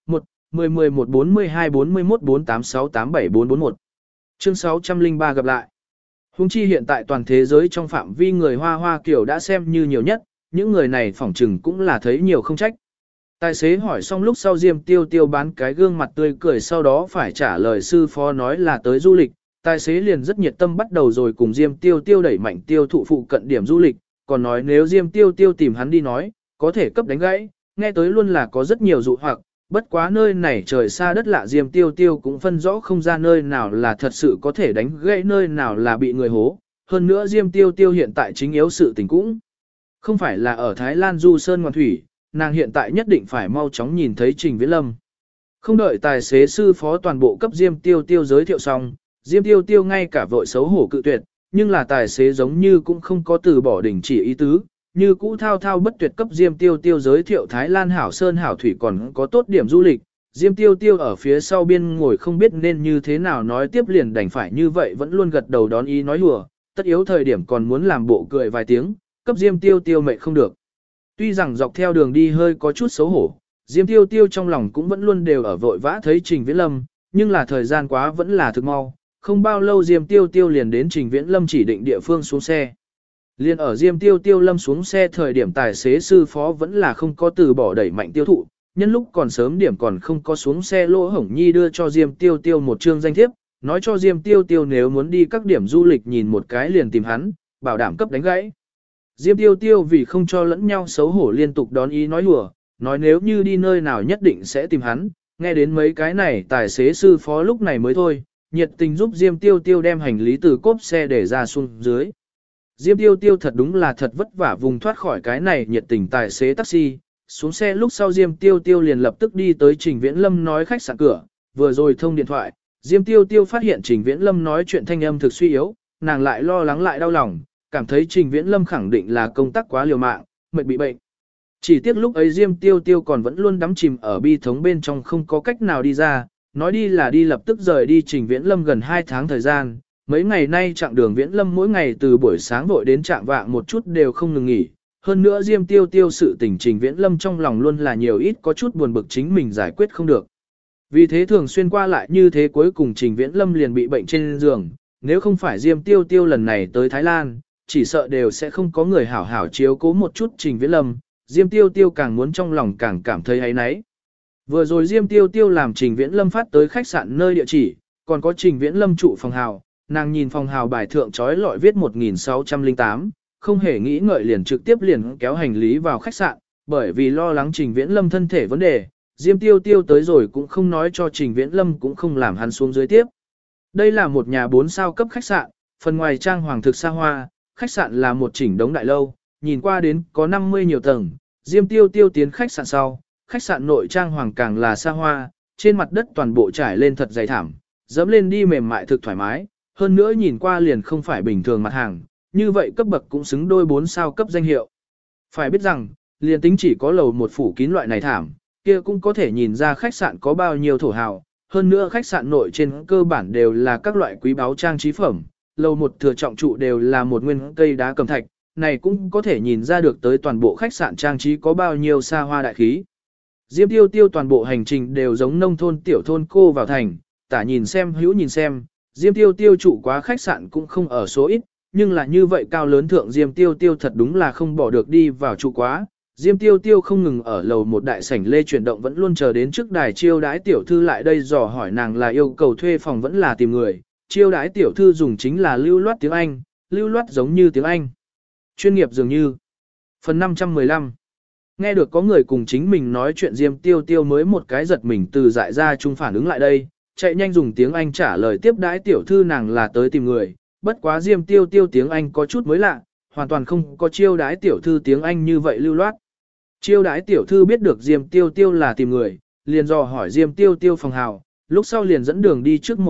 10-11-42-41-48-687-441. Chương 603 gặp lại. Hùng chi hiện tại toàn thế giới trong phạm vi người Hoa kiểu đã xem như nhiều nhất, những người này phỏng trừng cũng là thấy nhiều không trách. Tài xế hỏi xong lúc sau Diêm Tiêu Tiêu bán cái gương mặt tươi cười, sau đó phải trả lời sư phó nói là tới du lịch. Tài xế liền rất nhiệt tâm bắt đầu rồi cùng Diêm Tiêu Tiêu đẩy mạnh tiêu thụ phụ cận điểm du lịch, còn nói nếu Diêm Tiêu Tiêu tìm hắn đi nói, có thể cấp đánh gãy, nghe tới luôn là có rất nhiều dụ hoặc, bất quá nơi này trời xa đất lạ, Diêm Tiêu Tiêu cũng phân rõ không ra nơi nào là thật sự có thể đánh gãy, nơi nào là bị người hố. Hơn nữa Diêm Tiêu Tiêu hiện tại chính yếu sự tình cũng không phải là ở Thái Lan du sơn ngoạn thủy, nàng hiện tại nhất định phải mau chóng nhìn thấy Trình Viễn Lâm. Không đợi tài xế sư phó toàn bộ cấp Diêm Tiêu Tiêu giới thiệu xong, Diêm Tiêu Tiêu ngay cả vội xấu hổ cự tuyệt, nhưng là tài xế giống như cũng không có từ bỏ đình chỉ ý tứ, như cũ thao thao bất tuyệt cấp Diêm Tiêu Tiêu giới thiệu Thái Lan hảo sơn hảo thủy còn có tốt điểm du lịch. Diêm Tiêu Tiêu ở phía sau biên ngồi không biết nên như thế nào nói tiếp, liền đành phải như vậy vẫn luôn gật đầu đón ý nói hùa, tất yếu thời điểm còn muốn làm bộ cười vài tiếng, cấp Diêm Tiêu Tiêu mệt không được. Tuy rằng dọc theo đường đi hơi có chút xấu hổ, Diêm Tiêu Tiêu trong lòng cũng vẫn luôn đều ở vội vã thấy Trình Viễn Lâm, nhưng là thời gian quá vẫn là thực mau, không bao lâu Diêm Tiêu Tiêu liền đến Trình Viễn Lâm chỉ định địa phương xuống xe. Liên ở Diêm Tiêu Tiêu Lâm xuống xe thời điểm, tài xế sư phó vẫn là không có từ bỏ đẩy mạnh tiêu thụ, nhân lúc còn sớm điểm còn không có xuống xe Lỗ Hổng Nhi đưa cho Diêm Tiêu Tiêu một chương danh thiếp, nói cho Diêm Tiêu Tiêu nếu muốn đi các điểm du lịch nhìn một cái liền tìm hắn, bảo đảm cấp đánh gãy. Diêm Tiêu Tiêu vì không cho lẫn nhau xấu hổ liên tục đón ý nói hùa, nói nếu như đi nơi nào nhất định sẽ tìm hắn, nghe đến mấy cái này tài xế sư phó lúc này mới thôi, nhiệt tình giúp Diêm Tiêu Tiêu đem hành lý từ cốp xe để ra xuống dưới. Diêm Tiêu Tiêu thật đúng là thật vất vả vùng thoát khỏi cái này nhiệt tình tài xế taxi, xuống xe lúc sau Diêm Tiêu Tiêu liền lập tức đi tới Trình Viễn Lâm nói khách sạn cửa, vừa rồi thông điện thoại, Diêm Tiêu Tiêu phát hiện Trình Viễn Lâm nói chuyện thanh âm thực suy yếu, nàng lại lo lắng lại đau lòng, cảm thấy Trình Viễn Lâm khẳng định là công tác quá liều mạng, mệt bị bệnh. Chỉ tiếc lúc ấy Diêm Tiêu Tiêu còn vẫn luôn đắm chìm ở bi thống bên trong không có cách nào đi ra, nói đi là đi lập tức rời đi Trình Viễn Lâm gần 2 tháng thời gian. Mấy ngày nay chặng đường Viễn Lâm mỗi ngày từ buổi sáng vội đến chạng vạng một chút đều không ngừng nghỉ. Hơn nữa Diêm Tiêu Tiêu sự tình Trình Viễn Lâm trong lòng luôn là nhiều ít có chút buồn bực chính mình giải quyết không được. Vì thế thường xuyên qua lại như thế, cuối cùng Trình Viễn Lâm liền bị bệnh trên giường. Nếu không phải Diêm Tiêu Tiêu lần này tới Thái Lan, chỉ sợ đều sẽ không có người hảo hảo chiếu cố một chút Trình Viễn Lâm. Diêm Tiêu Tiêu càng muốn trong lòng càng cảm thấy áy náy. Vừa rồi Diêm Tiêu Tiêu làm Trình Viễn Lâm phát tới khách sạn nơi địa chỉ, còn có Trình Viễn Lâm trụ phòng hào. Nàng nhìn phòng hào bài thượng trói lọi viết 1608, không hề nghĩ ngợi liền trực tiếp liền kéo hành lý vào khách sạn, bởi vì lo lắng Trình Viễn Lâm thân thể vấn đề, Diêm Tiêu Tiêu tới rồi cũng không nói cho Trình Viễn Lâm, cũng không làm hắn xuống dưới tiếp. Đây là một nhà 4 sao cấp khách sạn, phần ngoài trang hoàng thực xa hoa, khách sạn là một chỉnh đống đại lâu, nhìn qua đến có 50 nhiều tầng. Diêm Tiêu Tiêu tiến khách sạn sau, khách sạn nội trang hoàng càng là xa hoa, trên mặt đất toàn bộ trải lên thật dày thảm, dẫm lên đi mềm mại thực thoải mái. Hơn nữa nhìn qua liền không phải bình thường mặt hàng, như vậy cấp bậc cũng xứng đôi 4 sao cấp danh hiệu. Phải biết rằng, liền tính chỉ có lầu một phủ kín loại này thảm, kia cũng có thể nhìn ra khách sạn có bao nhiêu thổ hào. Hơn nữa khách sạn nội trên cơ bản đều là các loại quý báu trang trí phẩm, lầu một thừa trọng trụ đều là một nguyên cây đá cẩm thạch, này cũng có thể nhìn ra được tới toàn bộ khách sạn trang trí có bao nhiêu xa hoa đại khí. Diêm Tiêu Tiêu toàn bộ hành trình đều giống nông thôn tiểu thôn cô vào thành, tả nhìn xem hữu nhìn xem. Diêm Tiêu Tiêu trụ quá khách sạn cũng không ở số ít, nhưng là như vậy cao lớn thượng Diêm Tiêu Tiêu thật đúng là không bỏ được đi vào trụ quá. Diêm Tiêu Tiêu không ngừng ở lầu một đại sảnh lê chuyển động, vẫn luôn chờ đến trước đài chiêu đãi tiểu thư lại đây dò hỏi nàng là yêu cầu thuê phòng vẫn là tìm người. Chiêu đãi tiểu thư dùng chính là lưu loát tiếng Anh, lưu loát giống như tiếng Anh. Chuyên nghiệp dường như. Phần 515. Nghe được có người cùng chính mình nói chuyện, Diêm Tiêu Tiêu mới một cái giật mình từ dại ra chung phản ứng lại đây, chạy nhanh dùng tiếng Anh trả lời tiếp đãi tiểu thư nàng là tới tìm người. Bất quá Diêm Tiêu Tiêu tiếng Anh có chút mới lạ, hoàn toàn không có chiêu đãi tiểu thư tiếng Anh như vậy lưu loát. Chiêu đãi tiểu thư biết được Diêm Tiêu Tiêu là tìm người, liền dò hỏi Diêm Tiêu Tiêu phòng hào, lúc sau liền dẫn đường đi trước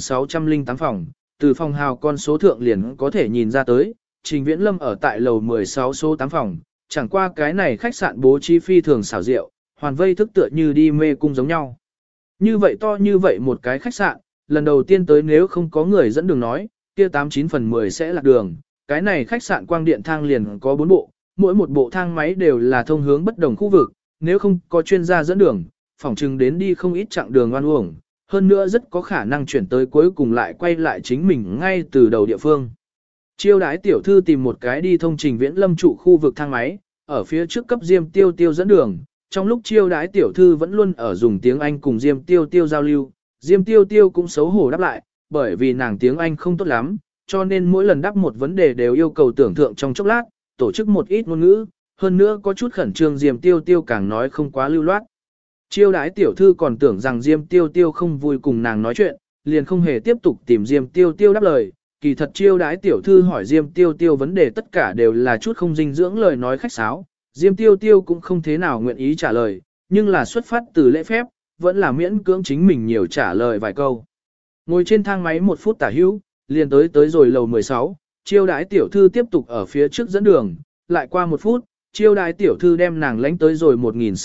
1608 phòng, từ phòng hào con số thượng liền có thể nhìn ra tới, Trình Viễn Lâm ở tại lầu 16 số 8 phòng, chẳng qua cái này khách sạn bố trí phi thường xảo diệu, hoàn vây thức tựa như đi mê cung giống nhau. Như vậy to như vậy một cái khách sạn, lần đầu tiên tới nếu không có người dẫn đường nói, kia 89 phần 10 sẽ lạc đường. Cái này khách sạn quang điện thang liền có 4 bộ, mỗi một bộ thang máy đều là thông hướng bất đồng khu vực, nếu không có chuyên gia dẫn đường, phỏng chừng đến đi không ít chặng đường oan uổng, hơn nữa rất có khả năng chuyển tới cuối cùng lại quay lại chính mình ngay từ đầu địa phương. Chiêu đái tiểu thư tìm một cái đi thông trình Viễn Lâm trụ khu vực thang máy, ở phía trước cấp Diêm Tiêu Tiêu dẫn đường, trong lúc chiêu đái tiểu thư vẫn luôn ở dùng tiếng Anh cùng Diêm Tiêu Tiêu giao lưu, Diêm Tiêu Tiêu cũng xấu hổ đáp lại, bởi vì nàng tiếng Anh không tốt lắm, cho nên mỗi lần đáp một vấn đề đều yêu cầu tưởng tượng trong chốc lát, tổ chức một ít ngôn ngữ, hơn nữa có chút khẩn trương Diêm Tiêu Tiêu càng nói không quá lưu loát. Chiêu đái tiểu thư còn tưởng rằng Diêm Tiêu Tiêu không vui cùng nàng nói chuyện, liền không hề tiếp tục tìm Diêm Tiêu Tiêu đáp lời. Kỳ thật chiêu đái tiểu thư hỏi Diêm Tiêu Tiêu vấn đề tất cả đều là chút không dinh dưỡng lời nói khách sáo. Diêm Tiêu Tiêu cũng không thế nào nguyện ý trả lời, nhưng là xuất phát từ lễ phép, vẫn là miễn cưỡng chính mình nhiều trả lời vài câu. Ngồi trên thang máy 1 phút tả hữu, liền tới rồi lầu 16, chiêu đái tiểu thư tiếp tục ở phía trước dẫn đường, lại qua 1 phút, chiêu đái tiểu thư đem nàng lánh tới rồi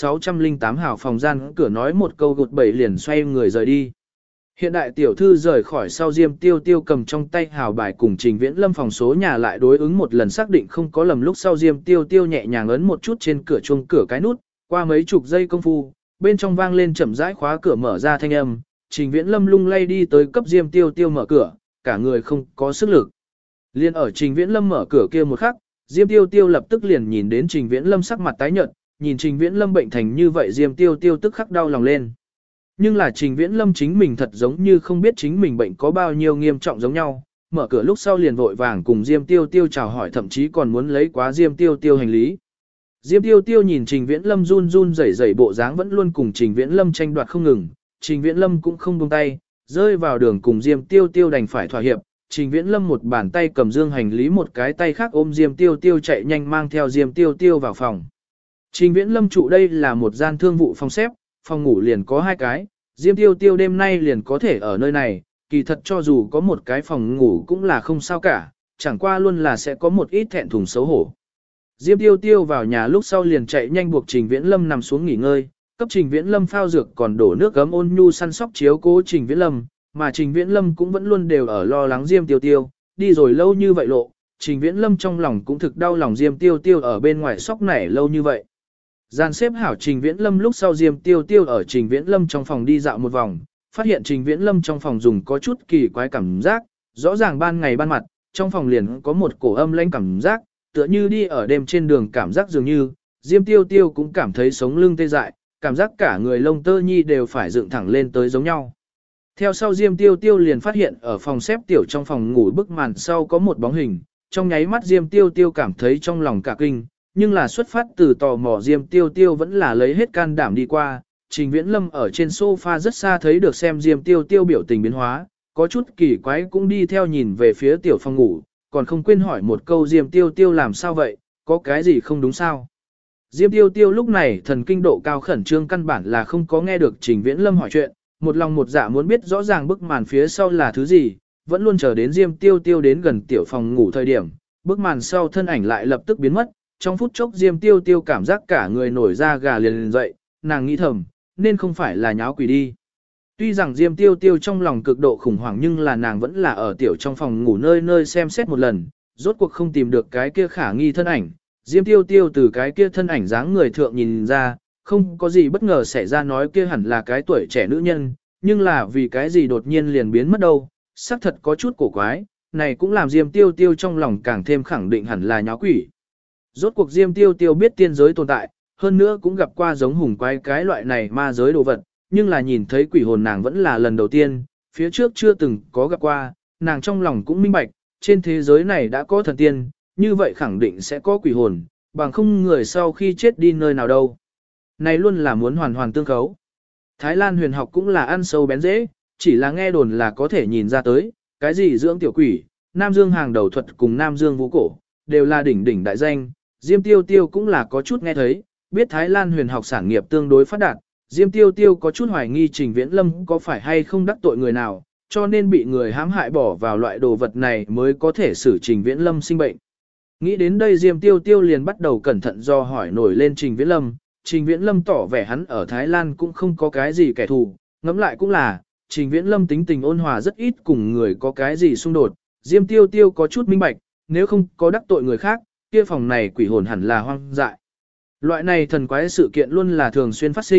1608 hào phòng gian cửa nói một câu gột bẩy liền xoay người rời đi. Hiện đại tiểu thư rời khỏi sau Diêm Tiêu Tiêu cầm trong tay hào bài cùng Trình Viễn Lâm phòng số nhà lại đối ứng một lần xác định không có lầm lúc sau Diêm Tiêu Tiêu nhẹ nhàng ấn một chút trên cửa chuông cửa cái nút, qua mấy chục giây công phu, bên trong vang lên chậm rãi khóa cửa mở ra thanh âm, Trình Viễn Lâm lung lay đi tới cấp Diêm Tiêu Tiêu mở cửa, cả người không có sức lực. Liên ở Trình Viễn Lâm mở cửa kia một khắc, Diêm Tiêu Tiêu lập tức liền nhìn đến Trình Viễn Lâm sắc mặt tái nhợt, nhìn Trình Viễn Lâm bệnh thành như vậy Diêm Tiêu Tiêu tức khắc đau lòng lên. Nhưng là Trình Viễn Lâm chính mình thật giống như không biết chính mình bệnh có bao nhiêu nghiêm trọng giống nhau, mở cửa lúc sau liền vội vàng cùng Diêm Tiêu Tiêu chào hỏi thậm chí còn muốn lấy quá Diêm Tiêu Tiêu hành lý. Diêm Tiêu Tiêu nhìn Trình Viễn Lâm run run rẩy rẩy bộ dáng vẫn luôn cùng Trình Viễn Lâm tranh đoạt không ngừng, Trình Viễn Lâm cũng không buông tay, rơi vào đường cùng Diêm Tiêu Tiêu đành phải thỏa hiệp. Trình Viễn Lâm một bàn tay cầm dương hành lý một cái tay khác ôm Diêm Tiêu Tiêu chạy nhanh mang theo Diêm Tiêu Tiêu vào phòng. Trình Viễn Lâm trụ đây là một gian thương vụ phòng xếp, phòng ngủ liền có 2 cái, Diêm Tiêu Tiêu đêm nay liền có thể ở nơi này, kỳ thật cho dù có một cái phòng ngủ cũng là không sao cả, chẳng qua luôn là sẽ có một ít thẹn thùng xấu hổ. Diêm Tiêu Tiêu vào nhà lúc sau liền chạy nhanh buộc Trình Viễn Lâm nằm xuống nghỉ ngơi, cấp Trình Viễn Lâm phao dược còn đổ nước gấm ôn nhu săn sóc chiếu cố Trình Viễn Lâm, mà Trình Viễn Lâm cũng vẫn luôn đều ở lo lắng Diêm Tiêu Tiêu, đi rồi lâu như vậy lộ, Trình Viễn Lâm trong lòng cũng thực đau lòng Diêm Tiêu Tiêu ở bên ngoài sóc nảy lâu như vậy. Gian xếp hảo Trình Viễn Lâm lúc sau Diêm Tiêu Tiêu ở Trình Viễn Lâm trong phòng đi dạo một vòng, phát hiện Trình Viễn Lâm trong phòng dùng có chút kỳ quái cảm giác, rõ ràng ban ngày ban mặt, trong phòng liền có một cổ âm lãnh cảm giác, tựa như đi ở đêm trên đường cảm giác dường như, Diêm Tiêu Tiêu cũng cảm thấy sống lưng tê dại, cảm giác cả người lông tơ nhi đều phải dựng thẳng lên tới giống nhau. Theo sau Diêm Tiêu Tiêu liền phát hiện ở phòng xếp tiểu trong phòng ngủ bức màn sau có một bóng hình, trong nháy mắt Diêm Tiêu Tiêu cảm thấy trong lòng cả kinh, nhưng là xuất phát từ tò mò Diêm Tiêu Tiêu vẫn là lấy hết can đảm đi qua. Trình Viễn Lâm ở trên sofa rất xa thấy được xem Diêm Tiêu Tiêu biểu tình biến hóa, có chút kỳ quái cũng đi theo nhìn về phía tiểu phòng ngủ, còn không quên hỏi một câu Diêm Tiêu Tiêu làm sao vậy, có cái gì không đúng sao. Diêm Tiêu Tiêu lúc này thần kinh độ cao khẩn trương căn bản là không có nghe được Trình Viễn Lâm hỏi chuyện, một lòng một dạ muốn biết rõ ràng bức màn phía sau là thứ gì, vẫn luôn chờ đến Diêm Tiêu Tiêu đến gần tiểu phòng ngủ thời điểm, bức màn sau thân ảnh lại lập tức biến mất, trong phút chốc Diêm Tiêu Tiêu cảm giác cả người nổi da gà liền dậy, nàng nghĩ thầm, nên không phải là nháo quỷ đi. Tuy rằng Diêm Tiêu Tiêu trong lòng cực độ khủng hoảng nhưng là nàng vẫn là ở tiểu trong phòng ngủ nơi nơi xem xét một lần, rốt cuộc không tìm được cái kia khả nghi thân ảnh. Diêm Tiêu Tiêu từ cái kia thân ảnh dáng người thượng nhìn ra, không có gì bất ngờ xảy ra nói kia hẳn là cái tuổi trẻ nữ nhân, nhưng là vì cái gì đột nhiên liền biến mất đâu, xác thật có chút cổ quái, này cũng làm Diêm Tiêu Tiêu trong lòng càng thêm khẳng định hẳn là nháo quỷ. Rốt cuộc Diêm Tiêu Tiêu biết tiên giới tồn tại, hơn nữa cũng gặp qua giống hùng quái cái loại này ma giới đồ vật, nhưng là nhìn thấy quỷ hồn nàng vẫn là lần đầu tiên, phía trước chưa từng có gặp qua, nàng trong lòng cũng minh bạch, trên thế giới này đã có thần tiên, như vậy khẳng định sẽ có quỷ hồn, bằng không người sau khi chết đi nơi nào đâu. Này luôn là muốn hoàn hoàn tương khấu. Thái Lan huyền học cũng là ăn sâu bén dễ, chỉ là nghe đồn là có thể nhìn ra tới, cái gì dưỡng tiểu quỷ, Nam Dương hàng đầu thuật cùng Nam Dương vũ cổ, đều là đỉnh đỉnh đại danh, Diêm Tiêu Tiêu cũng là có chút nghe thấy, biết Thái Lan huyền học sản nghiệp tương đối phát đạt, Diêm Tiêu Tiêu có chút hoài nghi Trình Viễn Lâm có phải hay không đắc tội người nào, cho nên bị người hãm hại bỏ vào loại đồ vật này mới có thể xử Trình Viễn Lâm sinh bệnh. Nghĩ đến đây Diêm Tiêu Tiêu liền bắt đầu cẩn thận do hỏi nổi lên Trình Viễn Lâm, Trình Viễn Lâm tỏ vẻ hắn ở Thái Lan cũng không có cái gì kẻ thù, ngẫm lại cũng là, Trình Viễn Lâm tính tình ôn hòa rất ít cùng người có cái gì xung đột, Diêm Tiêu Tiêu có chút minh bạch, nếu không có đắc tội người khác, kia phòng này quỷ hồn hẳn là hoang dại. Loại này thần quái sự kiện luôn là thường xuyên phát sinh,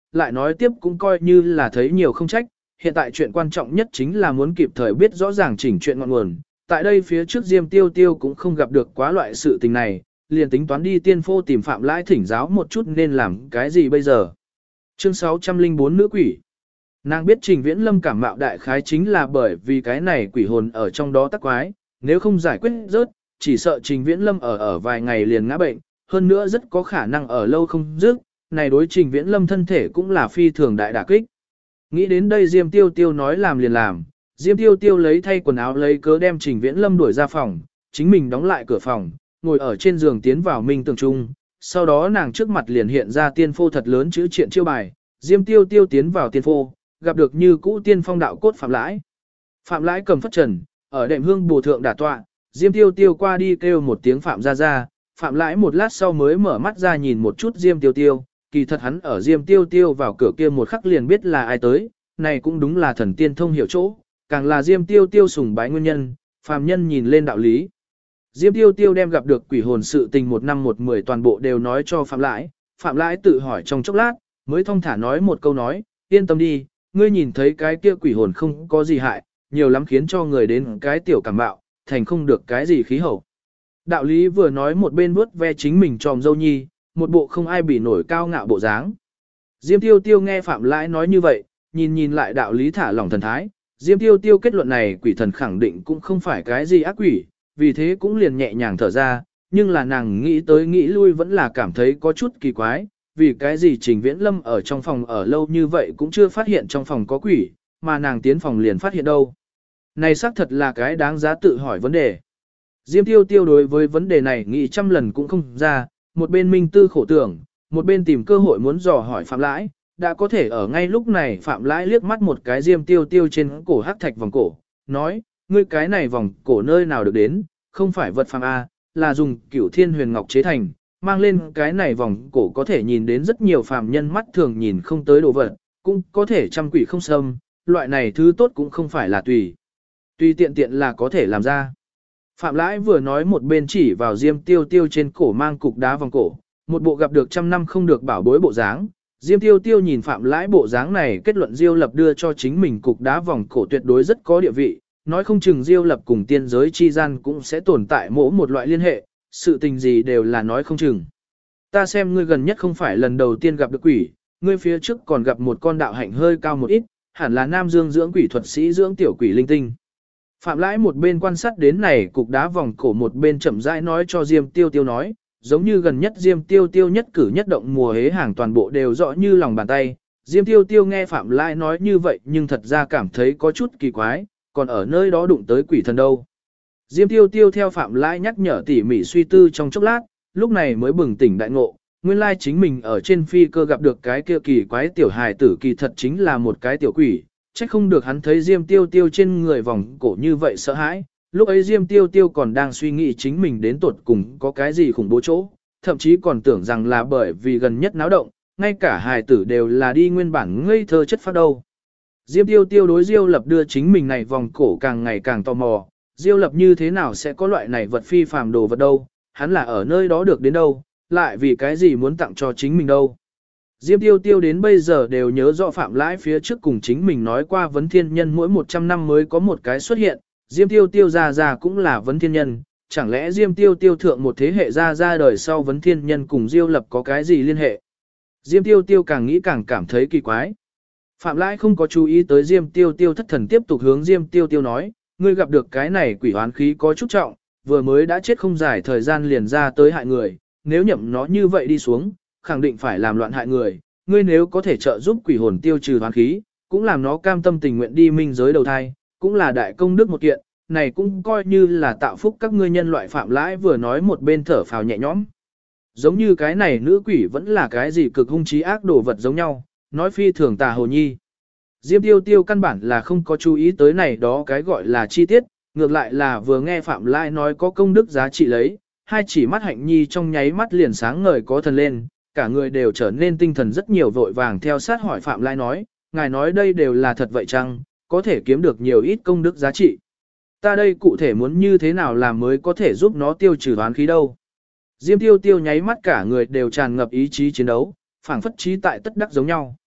lại nói tiếp cũng coi như là thấy nhiều không trách, hiện tại chuyện quan trọng nhất chính là muốn kịp thời biết rõ ràng chỉnh chuyện ngọn nguồn. Tại đây phía trước Diêm Tiêu Tiêu cũng không gặp được quá loại sự tình này, liền tính toán đi tiên phô tìm Phạm Lãi thỉnh giáo một chút nên làm cái gì bây giờ. Chương 604 Nữ quỷ. Nàng biết Trình Viễn Lâm cảm mạo đại khái chính là bởi vì cái này quỷ hồn ở trong đó tắc quái, nếu không giải quyết rớt, chỉ sợ Trình Viễn Lâm ở vài ngày liền ngã bệnh, hơn nữa rất có khả năng ở lâu không dứt, này đối Trình Viễn Lâm thân thể cũng là phi thường đại đả kích. Nghĩ đến đây Diêm Tiêu Tiêu nói làm liền làm, Diêm Tiêu Tiêu lấy thay quần áo lấy cớ đem Trình Viễn Lâm đuổi ra phòng, chính mình đóng lại cửa phòng, ngồi ở trên giường tiến vào minh tường trung, sau đó nàng trước mặt liền hiện ra tiên phô thật lớn chữ triện chiêu bài, Diêm Tiêu Tiêu tiến vào tiên phô, gặp được như cũ tiên phong đạo cốt Phạm Lãi. Phạm Lãi cầm phất trần, ở đệm hương bồ thượng đả tọa, Diêm Tiêu Tiêu qua đi kêu một tiếng Phạm ra, Phạm Lãi một lát sau mới mở mắt ra nhìn một chút Diêm Tiêu Tiêu, kỳ thật hắn ở Diêm Tiêu Tiêu vào cửa kia một khắc liền biết là ai tới, này cũng đúng là thần tiên thông hiểu chỗ, càng là Diêm Tiêu Tiêu sùng bái nguyên nhân, phàm nhân nhìn lên đạo lý. Diêm Tiêu Tiêu đem gặp được quỷ hồn sự tình 1 năm 1 10 toàn bộ đều nói cho Phạm Lãi, Phạm Lãi tự hỏi trong chốc lát, mới thong thả nói một câu nói, yên tâm đi, ngươi nhìn thấy cái kia quỷ hồn không có gì hại, nhiều lắm khiến cho người đến cái tiểu cảm bạo, thành không được cái gì khí hậu. Đạo lý vừa nói một bên vuốt ve chính mình tròm dâu nhi, một bộ không ai bị nổi cao ngạo bộ dáng. Diêm Tiêu Tiêu nghe Phạm Lãi nói như vậy, nhìn lại đạo lý thả lỏng thần thái, Diêm Tiêu Tiêu kết luận này quỷ thần khẳng định cũng không phải cái gì ác quỷ, vì thế cũng liền nhẹ nhàng thở ra, nhưng là nàng nghĩ tới nghĩ lui vẫn là cảm thấy có chút kỳ quái, vì cái gì Trình Viễn Lâm ở trong phòng ở lâu như vậy cũng chưa phát hiện trong phòng có quỷ, mà nàng tiến phòng liền phát hiện đâu. Này xác thật là cái đáng giá tự hỏi vấn đề. Diêm Tiêu Tiêu đối với vấn đề này nghĩ trăm lần cũng không ra, một bên minh tư khổ tưởng, một bên tìm cơ hội muốn dò hỏi Phạm Lãi, đã có thể ở ngay lúc này Phạm Lãi liếc mắt một cái Diêm Tiêu Tiêu trên cổ hắc thạch vòng cổ, nói, ngươi cái này vòng cổ nơi nào được đến, không phải vật phàm A, là dùng Cửu Thiên Huyền Ngọc chế thành, mang lên cái này vòng cổ có thể nhìn đến rất nhiều phàm nhân mắt thường nhìn không tới đồ vật, cũng có thể trăm quỷ không xâm, loại này thứ tốt cũng không phải là tùy tiện tiện là có thể làm ra. Phạm Lãi vừa nói một bên chỉ vào Diêm Tiêu Tiêu trên cổ mang cục đá vòng cổ, một bộ gặp được trăm năm không được bảo bối bộ dáng. Diêm Tiêu Tiêu nhìn Phạm Lãi bộ dáng này kết luận Diêu Lập đưa cho chính mình cục đá vòng cổ tuyệt đối rất có địa vị, nói không chừng Diêu Lập cùng tiên giới chi gian cũng sẽ tồn tại mỗi một loại liên hệ, sự tình gì đều là nói không chừng. Ta xem ngươi gần nhất không phải lần đầu tiên gặp được quỷ, ngươi phía trước còn gặp một con đạo hạnh hơi cao một ít, hẳn là Nam Dương dưỡng quỷ thuật sĩ dưỡng tiểu quỷ linh tinh. Phạm Lãi một bên quan sát đến này cục đá vòng cổ một bên chậm rãi nói cho Diêm Tiêu Tiêu nói, giống như gần nhất Diêm Tiêu Tiêu nhất cử nhất động mùa hế hàng toàn bộ đều rõ như lòng bàn tay. Diêm Tiêu Tiêu nghe Phạm Lãi nói như vậy nhưng thật ra cảm thấy có chút kỳ quái, còn ở nơi đó đụng tới quỷ thần đâu. Diêm Tiêu Tiêu theo Phạm Lãi nhắc nhở tỉ mỉ suy tư trong chốc lát, lúc này mới bừng tỉnh đại ngộ, nguyên lai chính mình ở trên phi cơ gặp được cái kia kỳ quái tiểu hài tử kỳ thật chính là một cái tiểu quỷ. Chắc không được hắn thấy Diêm Tiêu Tiêu trên người vòng cổ như vậy sợ hãi, lúc ấy Diêm Tiêu Tiêu còn đang suy nghĩ chính mình đến tuột cùng có cái gì khủng bố chỗ, thậm chí còn tưởng rằng là bởi vì gần nhất náo động, ngay cả hài tử đều là đi nguyên bản ngây thơ chất phát đâu. Diêm Tiêu Tiêu đối Diêu Lập đưa chính mình này vòng cổ càng ngày càng tò mò, Diêu Lập như thế nào sẽ có loại này vật phi phàm đồ vật đâu, hắn là ở nơi đó được đến đâu, lại vì cái gì muốn tặng cho chính mình đâu. Diêm Tiêu Tiêu đến bây giờ đều nhớ rõ Phạm Lãi phía trước cùng chính mình nói qua vấn thiên nhân mỗi 100 năm mới có một cái xuất hiện, Diêm Tiêu Tiêu ra cũng là vấn thiên nhân, chẳng lẽ Diêm Tiêu Tiêu thượng một thế hệ ra đời sau vấn thiên nhân cùng Diêu Lập có cái gì liên hệ? Diêm Tiêu Tiêu càng nghĩ càng cảm thấy kỳ quái. Phạm Lãi không có chú ý tới Diêm Tiêu Tiêu thất thần tiếp tục hướng Diêm Tiêu Tiêu nói, ngươi gặp được cái này quỷ hoán khí có chút trọng, vừa mới đã chết không dài thời gian liền ra tới hại người, nếu nhậm nó như vậy đi xuống, khẳng định phải làm loạn hại người, ngươi nếu có thể trợ giúp quỷ hồn tiêu trừ hoán khí, cũng làm nó cam tâm tình nguyện đi minh giới đầu thai, cũng là đại công đức một kiện, này cũng coi như là tạo phúc các ngươi nhân loại. Phạm Lãi vừa nói một bên thở phào nhẹ nhõm. Giống như cái này nữ quỷ vẫn là cái gì cực hung trí ác đồ vật giống nhau, nói phi thường tà hồ nhi. Diêm Tiêu Tiêu căn bản là không có chú ý tới này đó cái gọi là chi tiết, ngược lại là vừa nghe Phạm Lãi nói có công đức giá trị lấy, hai chỉ mắt hạnh nhi trong nháy mắt liền sáng ngời có thần lên, cả người đều trở nên tinh thần rất nhiều, vội vàng theo sát hỏi Phạm Lãi nói, ngài nói đây đều là thật vậy chăng, có thể kiếm được nhiều ít công đức giá trị. Ta đây cụ thể muốn như thế nào làm mới có thể giúp nó tiêu trừ oán khí đâu. Diêm Tiêu Tiêu nháy mắt cả người đều tràn ngập ý chí chiến đấu, phảng phất chí tại tất đắc giống nhau.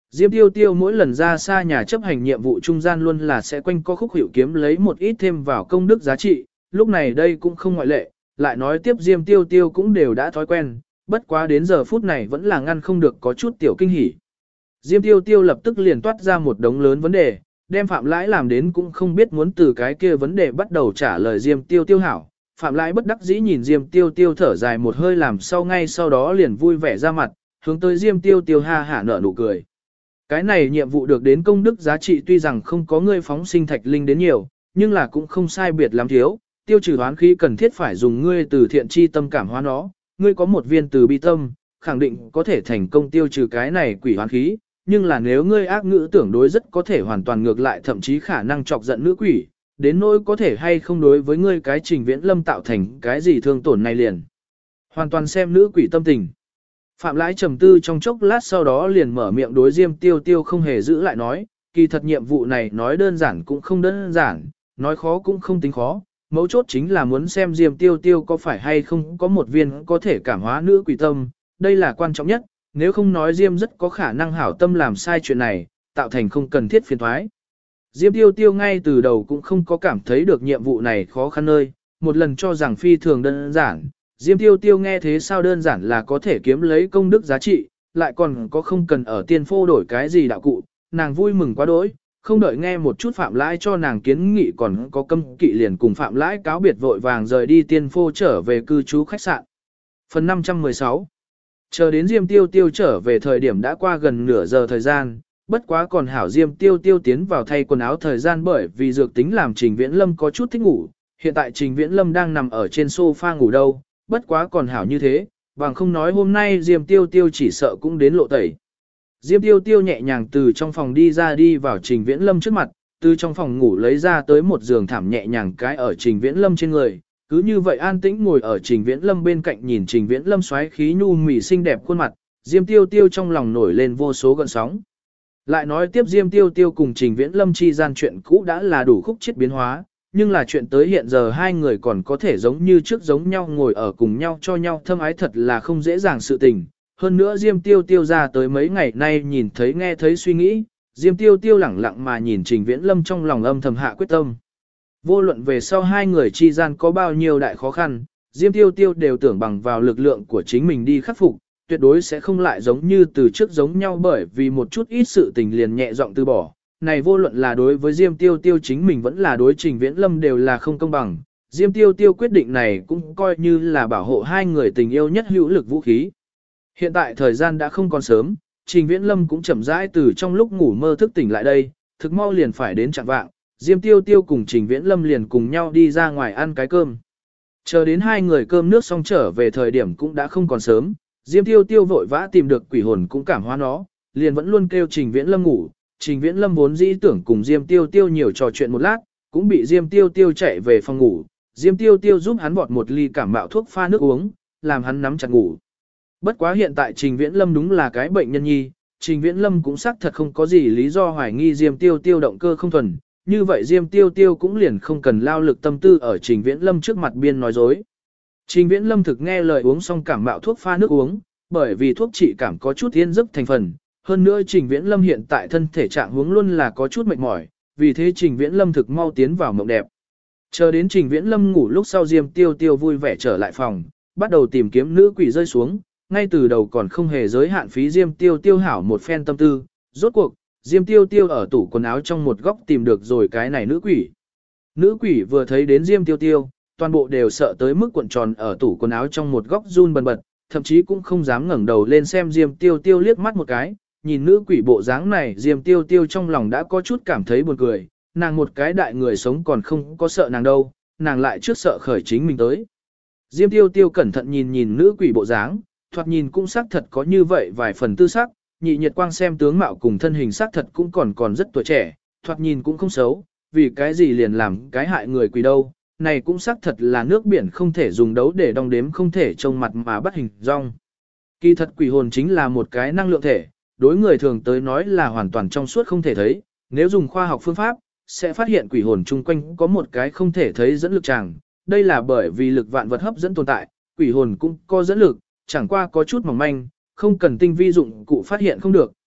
Diêm Tiêu Tiêu mỗi lần ra xa nhà chấp hành nhiệm vụ trung gian luôn là sẽ quanh co khúc hiệu kiếm lấy một ít thêm vào công đức giá trị, lúc này đây cũng không ngoại lệ, lại nói tiếp Diêm Tiêu Tiêu cũng đều đã thói quen, bất quá đến giờ phút này vẫn là ngăn không được có chút tiểu kinh hỉ. Diêm Tiêu Tiêu lập tức liền toát ra một đống lớn vấn đề, đem Phạm Lãi làm đến cũng không biết muốn từ cái kia vấn đề bắt đầu trả lời Diêm Tiêu Tiêu hảo. Phạm Lãi bất đắc dĩ nhìn Diêm Tiêu Tiêu thở dài một hơi làm sau ngay sau đó liền vui vẻ ra mặt, hướng tới Diêm Tiêu Tiêu ha hả nở nụ cười. Cái này nhiệm vụ được đến công đức giá trị tuy rằng không có ngươi phóng sinh thạch linh đến nhiều, nhưng là cũng không sai biệt lắm thiếu, tiêu trừ hoán khí cần thiết phải dùng ngươi từ thiện chi tâm cảm hóa nó, ngươi có một viên từ bi tâm, khẳng định có thể thành công tiêu trừ cái này quỷ hoán khí, nhưng là nếu ngươi ác ngữ tưởng đối rất có thể hoàn toàn ngược lại thậm chí khả năng chọc giận nữ quỷ, đến nỗi có thể hay không đối với ngươi cái Trình Viễn Lâm tạo thành cái gì thương tổn này liền. Hoàn toàn xem nữ quỷ tâm tình. Phạm Lãi trầm tư trong chốc lát sau đó liền mở miệng đối Diêm Tiêu Tiêu không hề giữ lại nói, kỳ thật nhiệm vụ này nói đơn giản cũng không đơn giản, nói khó cũng không tính khó, mấu chốt chính là muốn xem Diêm Tiêu Tiêu có phải hay không có một viên có thể cảm hóa nữ quỷ tâm, đây là quan trọng nhất, nếu không nói Diêm rất có khả năng hảo tâm làm sai chuyện này, tạo thành không cần thiết phiền thoái. Diêm Tiêu Tiêu ngay từ đầu cũng không có cảm thấy được nhiệm vụ này khó khăn nơi, một lần cho rằng phi thường đơn giản, Diêm Tiêu Tiêu nghe thế sao đơn giản là có thể kiếm lấy công đức giá trị, lại còn có không cần ở tiên phô đổi cái gì đạo cụ, nàng vui mừng quá đỗi, không đợi nghe một chút Phạm Lãi cho nàng kiến nghị còn có cấm kỵ liền cùng Phạm Lãi cáo biệt vội vàng rời đi tiên phô trở về cư trú khách sạn. Phần 516 Chờ đến Diêm Tiêu Tiêu trở về thời điểm đã qua gần nửa giờ thời gian, bất quá còn hảo Diêm Tiêu Tiêu tiến vào thay quần áo thời gian bởi vì dược tính làm Trình Viễn Lâm có chút thích ngủ, hiện tại Trình Viễn Lâm đang nằm ở trên sofa ngủ đâu, bất quá còn hảo như thế, bằng không nói hôm nay Diêm Tiêu Tiêu chỉ sợ cũng đến lộ tẩy. Diêm Tiêu Tiêu nhẹ nhàng từ trong phòng đi ra đi vào Trình Viễn Lâm trước mặt, từ trong phòng ngủ lấy ra tới một giường thảm nhẹ nhàng cái ở Trình Viễn Lâm trên người, cứ như vậy an tĩnh ngồi ở Trình Viễn Lâm bên cạnh nhìn Trình Viễn Lâm xoáy khí nhu mì xinh đẹp khuôn mặt, Diêm Tiêu Tiêu trong lòng nổi lên vô số gợn sóng. Lại nói tiếp Diêm Tiêu Tiêu cùng Trình Viễn Lâm chi gian chuyện cũ đã là đủ khúc chiết biến hóa, nhưng là chuyện tới hiện giờ hai người còn có thể giống như trước giống nhau ngồi ở cùng nhau cho nhau thâm ái thật là không dễ dàng sự tình. Hơn nữa Diêm Tiêu Tiêu ra tới mấy ngày nay nhìn thấy nghe thấy suy nghĩ, Diêm Tiêu Tiêu lẳng lặng mà nhìn Trình Viễn Lâm trong lòng âm thầm hạ quyết tâm. Vô luận về sau hai người chi gian có bao nhiêu đại khó khăn, Diêm Tiêu Tiêu đều tưởng bằng vào lực lượng của chính mình đi khắc phục, tuyệt đối sẽ không lại giống như từ trước giống nhau bởi vì một chút ít sự tình liền nhẹ giọng từ bỏ. Này vô luận là đối với Diêm Tiêu Tiêu chính mình vẫn là đối Trình Viễn Lâm đều là không công bằng. Diêm Tiêu Tiêu quyết định này cũng coi như là bảo hộ hai người tình yêu nhất hữu lực vũ khí. Hiện tại thời gian đã không còn sớm, Trình Viễn Lâm cũng chậm rãi từ trong lúc ngủ mơ thức tỉnh lại đây, thực mau liền phải đến chạng vạng, Diêm Tiêu Tiêu cùng Trình Viễn Lâm liền cùng nhau đi ra ngoài ăn cái cơm. Chờ đến hai người cơm nước xong trở về thời điểm cũng đã không còn sớm, Diêm Tiêu Tiêu vội vã tìm được quỷ hồn cũng cảm hóa nó, liền vẫn luôn kêu Trình Viễn Lâm ngủ. Trình Viễn Lâm vốn dĩ tưởng cùng Diêm Tiêu Tiêu nhiều trò chuyện một lát, cũng bị Diêm Tiêu Tiêu chạy về phòng ngủ. Diêm Tiêu Tiêu giúp hắn bọt một ly cảm mạo thuốc pha nước uống, làm hắn nắm chặt ngủ. Bất quá hiện tại Trình Viễn Lâm đúng là cái bệnh nhân nhi, Trình Viễn Lâm cũng xác thật không có gì lý do hoài nghi Diêm Tiêu Tiêu động cơ không thuần, như vậy Diêm Tiêu Tiêu cũng liền không cần lao lực tâm tư ở Trình Viễn Lâm trước mặt biên nói dối. Trình Viễn Lâm thực nghe lời uống xong cảm mạo thuốc pha nước uống, bởi vì thuốc trị cảm có chút yên giấc thành phần, hơn nữa Trình Viễn Lâm hiện tại thân thể trạng huống luôn là có chút mệt mỏi, vì thế Trình Viễn Lâm thực mau tiến vào mộng đẹp. Chờ đến Trình Viễn Lâm ngủ lúc sau Diêm Tiêu Tiêu vui vẻ trở lại phòng, bắt đầu tìm kiếm nữ quỷ rơi xuống, ngay từ đầu còn không hề giới hạn phí Diêm Tiêu Tiêu hảo một phen tâm tư, rốt cuộc, Diêm Tiêu Tiêu ở tủ quần áo trong một góc tìm được rồi cái này nữ quỷ. Nữ quỷ vừa thấy đến Diêm Tiêu Tiêu, toàn bộ đều sợ tới mức cuộn tròn ở tủ quần áo trong một góc run bần bật, thậm chí cũng không dám ngẩng đầu lên xem Diêm Tiêu Tiêu liếc mắt một cái. Nhìn nữ quỷ bộ dáng này Diêm Tiêu Tiêu trong lòng đã có chút cảm thấy buồn cười, nàng một cái đại người sống còn không có sợ nàng đâu, nàng lại trước sợ khởi chính mình tới. Diêm Tiêu Tiêu cẩn thận nhìn nhìn nữ quỷ bộ dáng, thoạt nhìn cũng xác thật có như vậy vài phần tư sắc, nhị nhiệt quang xem tướng mạo cùng thân hình xác thật cũng còn rất tuổi trẻ, thoạt nhìn cũng không xấu, vì cái gì liền làm cái hại người quỷ đâu, này cũng xác thật là nước biển không thể dùng đấu để đong đếm không thể trông mặt mà bắt hình dong. Kỳ thật quỷ hồn chính là một cái năng lượng thể, đối người thường tới nói là hoàn toàn trong suốt không thể thấy, nếu dùng khoa học phương pháp, sẽ phát hiện quỷ hồn chung quanh có một cái không thể thấy dẫn lực tràng, đây là bởi vì lực vạn vật hấp dẫn tồn tại, quỷ hồn cũng có dẫn lực, chẳng qua có chút mỏng manh, không cần tinh vi dụng cụ phát hiện không được,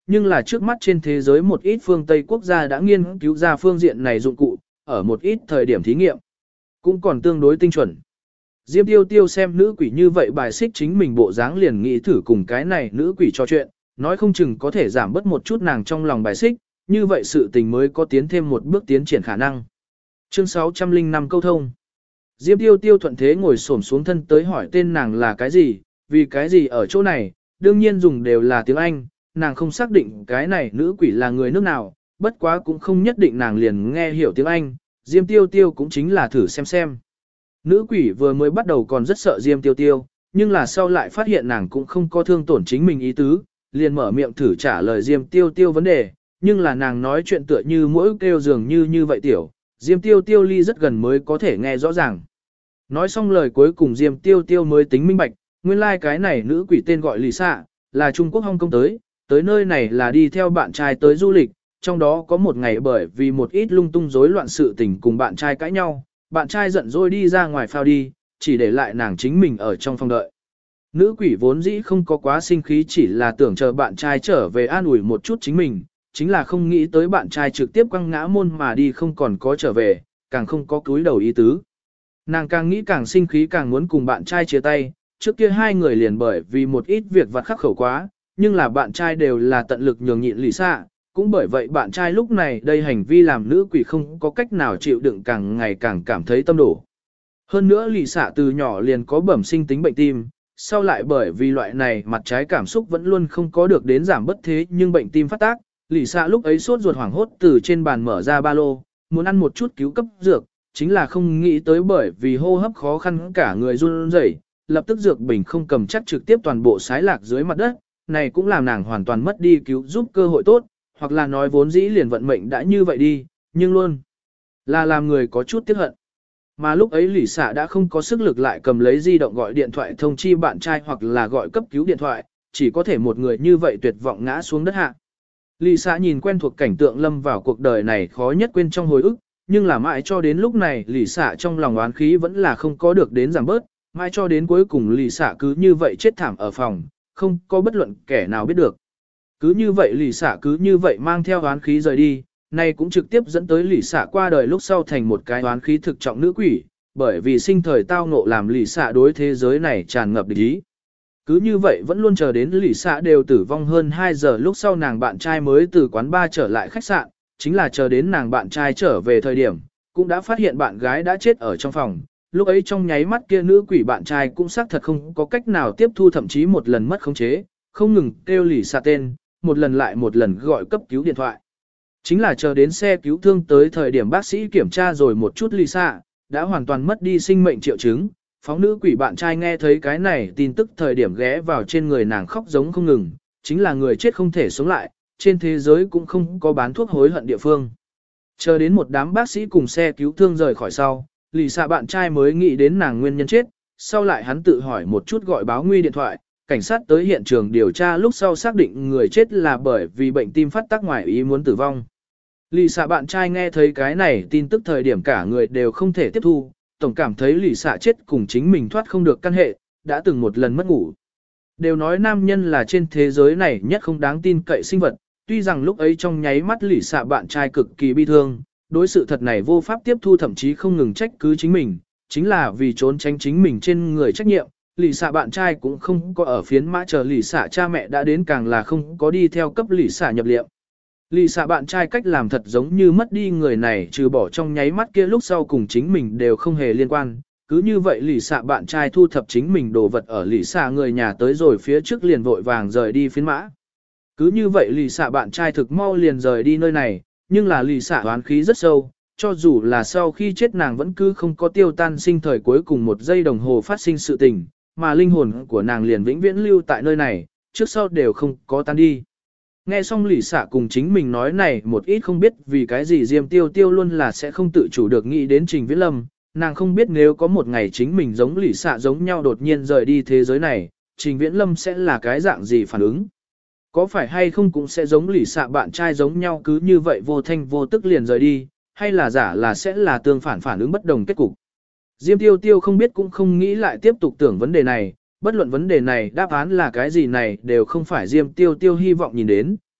nhưng là trước mắt trên thế giới một ít phương Tây quốc gia đã nghiên cứu ra phương diện này dụng cụ, ở một ít thời điểm thí nghiệm, cũng còn tương đối tinh chuẩn. Diêm Tiêu Tiêu xem nữ quỷ như vậy bài xích chính mình bộ dáng liền nghĩ thử cùng cái này nữ quỷ trò chuyện, nói không chừng có thể giảm bớt một chút nàng trong lòng bài xích, như vậy sự tình mới có tiến thêm một bước tiến triển khả năng. Chương 605 câu thông. Diêm Tiêu Tiêu thuận thế ngồi xổm xuống thân tới hỏi tên nàng là cái gì, vì cái gì ở chỗ này, đương nhiên dùng đều là tiếng Anh, nàng không xác định cái này nữ quỷ là người nước nào, bất quá cũng không nhất định nàng liền nghe hiểu tiếng Anh, Diêm Tiêu Tiêu cũng chính là thử xem. Nữ quỷ vừa mới bắt đầu còn rất sợ Diêm Tiêu Tiêu, nhưng là sau lại phát hiện nàng cũng không có thương tổn chính mình ý tứ, liền mở miệng thử trả lời Diêm Tiêu Tiêu vấn đề, nhưng là nàng nói chuyện tựa như mỗi kêu dường như vậy tiểu, Diêm Tiêu Tiêu ly rất gần mới có thể nghe rõ ràng. Nói xong lời cuối cùng Diêm Tiêu Tiêu mới tính minh bạch, nguyên lai like cái này nữ quỷ tên gọi Lì Xạ, là Trung Quốc Hong Kong tới nơi này là đi theo bạn trai tới du lịch, trong đó có một ngày bởi vì một ít lung tung rối loạn sự tình cùng bạn trai cãi nhau, bạn trai giận dỗi đi ra ngoài phao đi, chỉ để lại nàng chính mình ở trong phòng đợi. Nữ quỷ vốn dĩ không có quá sinh khí, chỉ là tưởng chờ bạn trai trở về an ủi một chút chính mình, chính là không nghĩ tới bạn trai trực tiếp quăng ngã môn mà đi, không còn có trở về, càng không có cúi đầu ý tứ. Nàng càng nghĩ càng sinh khí, càng muốn cùng bạn trai chia tay, trước kia hai người liền bởi vì một ít việc vặt khắc khẩu quá, nhưng là bạn trai đều là tận lực nhường nhịn Lì Xạ, cũng bởi vậy bạn trai lúc này đây hành vi làm nữ quỷ không có cách nào chịu đựng, càng ngày càng cảm thấy tâm đổ. Hơn nữa Lì Xạ từ nhỏ liền có bẩm sinh tính bệnh tim, sau lại bởi vì loại này mặt trái cảm xúc vẫn luôn không có được đến giảm bất thế, nhưng bệnh tim phát tác, Lì Xạ lúc ấy sốt ruột hoảng hốt từ trên bàn mở ra ba lô, muốn ăn một chút cứu cấp dược, chính là không nghĩ tới bởi vì hô hấp khó khăn cả người run rẩy, lập tức dược bình không cầm chắc trực tiếp toàn bộ sái lạc dưới mặt đất, này cũng làm nàng hoàn toàn mất đi cứu giúp cơ hội tốt, hoặc là nói vốn dĩ liền vận mệnh đã như vậy đi, nhưng luôn là làm người có chút tiếc hận. Mà lúc ấy Lì Xạ đã không có sức lực lại cầm lấy di động gọi điện thoại thông chi bạn trai hoặc là gọi cấp cứu điện thoại, chỉ có thể một người như vậy tuyệt vọng ngã xuống đất hạ. Lì Xạ nhìn quen thuộc cảnh tượng lâm vào cuộc đời này khó nhất quên trong hồi ức, nhưng là mãi cho đến lúc này Lì Xạ trong lòng oán khí vẫn là không có được đến giảm bớt, mãi cho đến cuối cùng Lì Xạ cứ như vậy chết thảm ở phòng, không có bất luận kẻ nào biết được. Cứ như vậy Lì Xạ cứ như vậy mang theo oán khí rời đi, này cũng trực tiếp dẫn tới Lì Xạ qua đời lúc sau thành một cái oán khí thực trọng nữ quỷ, bởi vì sinh thời tao ngộ làm Lì Xạ đối thế giới này tràn ngập địch ý. Cứ như vậy vẫn luôn chờ đến Lì Xạ đều tử vong hơn 2 giờ lúc sau nàng bạn trai mới từ quán bar trở lại khách sạn, chính là chờ đến nàng bạn trai trở về thời điểm, cũng đã phát hiện bạn gái đã chết ở trong phòng. Lúc ấy trong nháy mắt kia nữ quỷ bạn trai cũng xác thật không có cách nào tiếp thu, thậm chí một lần mất khống chế, không ngừng kêu Lì Xạ tên, một lần lại một lần gọi cấp cứu điện thoại. Chính là chờ đến xe cứu thương tới thời điểm bác sĩ kiểm tra rồi một chút Lì Xạ, đã hoàn toàn mất đi sinh mệnh triệu chứng. Phóng nữ quỷ bạn trai nghe thấy cái này tin tức thời điểm ghé vào trên người nàng khóc giống không ngừng, chính là người chết không thể sống lại, trên thế giới cũng không có bán thuốc hối hận địa phương. Chờ đến một đám bác sĩ cùng xe cứu thương rời khỏi sau, Lì Xạ bạn trai mới nghĩ đến nàng nguyên nhân chết, sau lại hắn tự hỏi một chút gọi báo nguy điện thoại, cảnh sát tới hiện trường điều tra lúc sau xác định người chết là bởi vì bệnh tim phát tác ngoài ý muốn tử vong. Lì Xạ bạn trai nghe thấy cái này tin tức thời điểm cả người đều không thể tiếp thu, tổng cảm thấy Lì Xạ chết cùng chính mình thoát không được căn hệ, đã từng một lần mất ngủ. Đều nói nam nhân là trên thế giới này nhất không đáng tin cậy sinh vật, tuy rằng lúc ấy trong nháy mắt Lì Xạ bạn trai cực kỳ bi thương, đối sự thật này vô pháp tiếp thu, thậm chí không ngừng trách cứ chính mình, chính là vì trốn tránh chính mình trên người trách nhiệm. Lì Xạ bạn trai cũng không có ở phiến mã chờ Lì Xạ cha mẹ đã đến, càng là không có đi theo cấp Lì Xạ nhập liệu. Lì Xạ bạn trai cách làm thật giống như mất đi người này, trừ bỏ trong nháy mắt kia lúc sau cùng chính mình đều không hề liên quan. Cứ như vậy Lì Xạ bạn trai thu thập chính mình đồ vật ở Lì Xạ người nhà tới rồi phía trước liền vội vàng rời đi phiến mã. Cứ như vậy Lì Xạ bạn trai thực mau liền rời đi nơi này, nhưng là Lì Xạ oán khí rất sâu, cho dù là sau khi chết nàng vẫn cứ không có tiêu tan sinh thời cuối cùng một giây đồng hồ phát sinh sự tình, mà linh hồn của nàng liền vĩnh viễn lưu tại nơi này, trước sau đều không có tan đi. Nghe xong Lì Xạ cùng chính mình nói này một ít, không biết vì cái gì Diêm Tiêu Tiêu luôn là sẽ không tự chủ được nghĩ đến Trình Viễn Lâm, nàng không biết nếu có một ngày chính mình giống Lì Xạ giống nhau đột nhiên rời đi thế giới này, Trình Viễn Lâm sẽ là cái dạng gì phản ứng. Có phải hay không cũng sẽ giống Lì Xạ bạn trai giống nhau cứ như vậy vô thanh vô tức liền rời đi, hay là giả là sẽ là tương phản phản ứng bất đồng kết cục. Diêm Tiêu Tiêu không biết cũng không nghĩ lại tiếp tục tưởng vấn đề này, bất luận vấn đề này đáp án là cái gì này đều không phải Diêm Tiêu Tiêu hy vọng nhìn đến,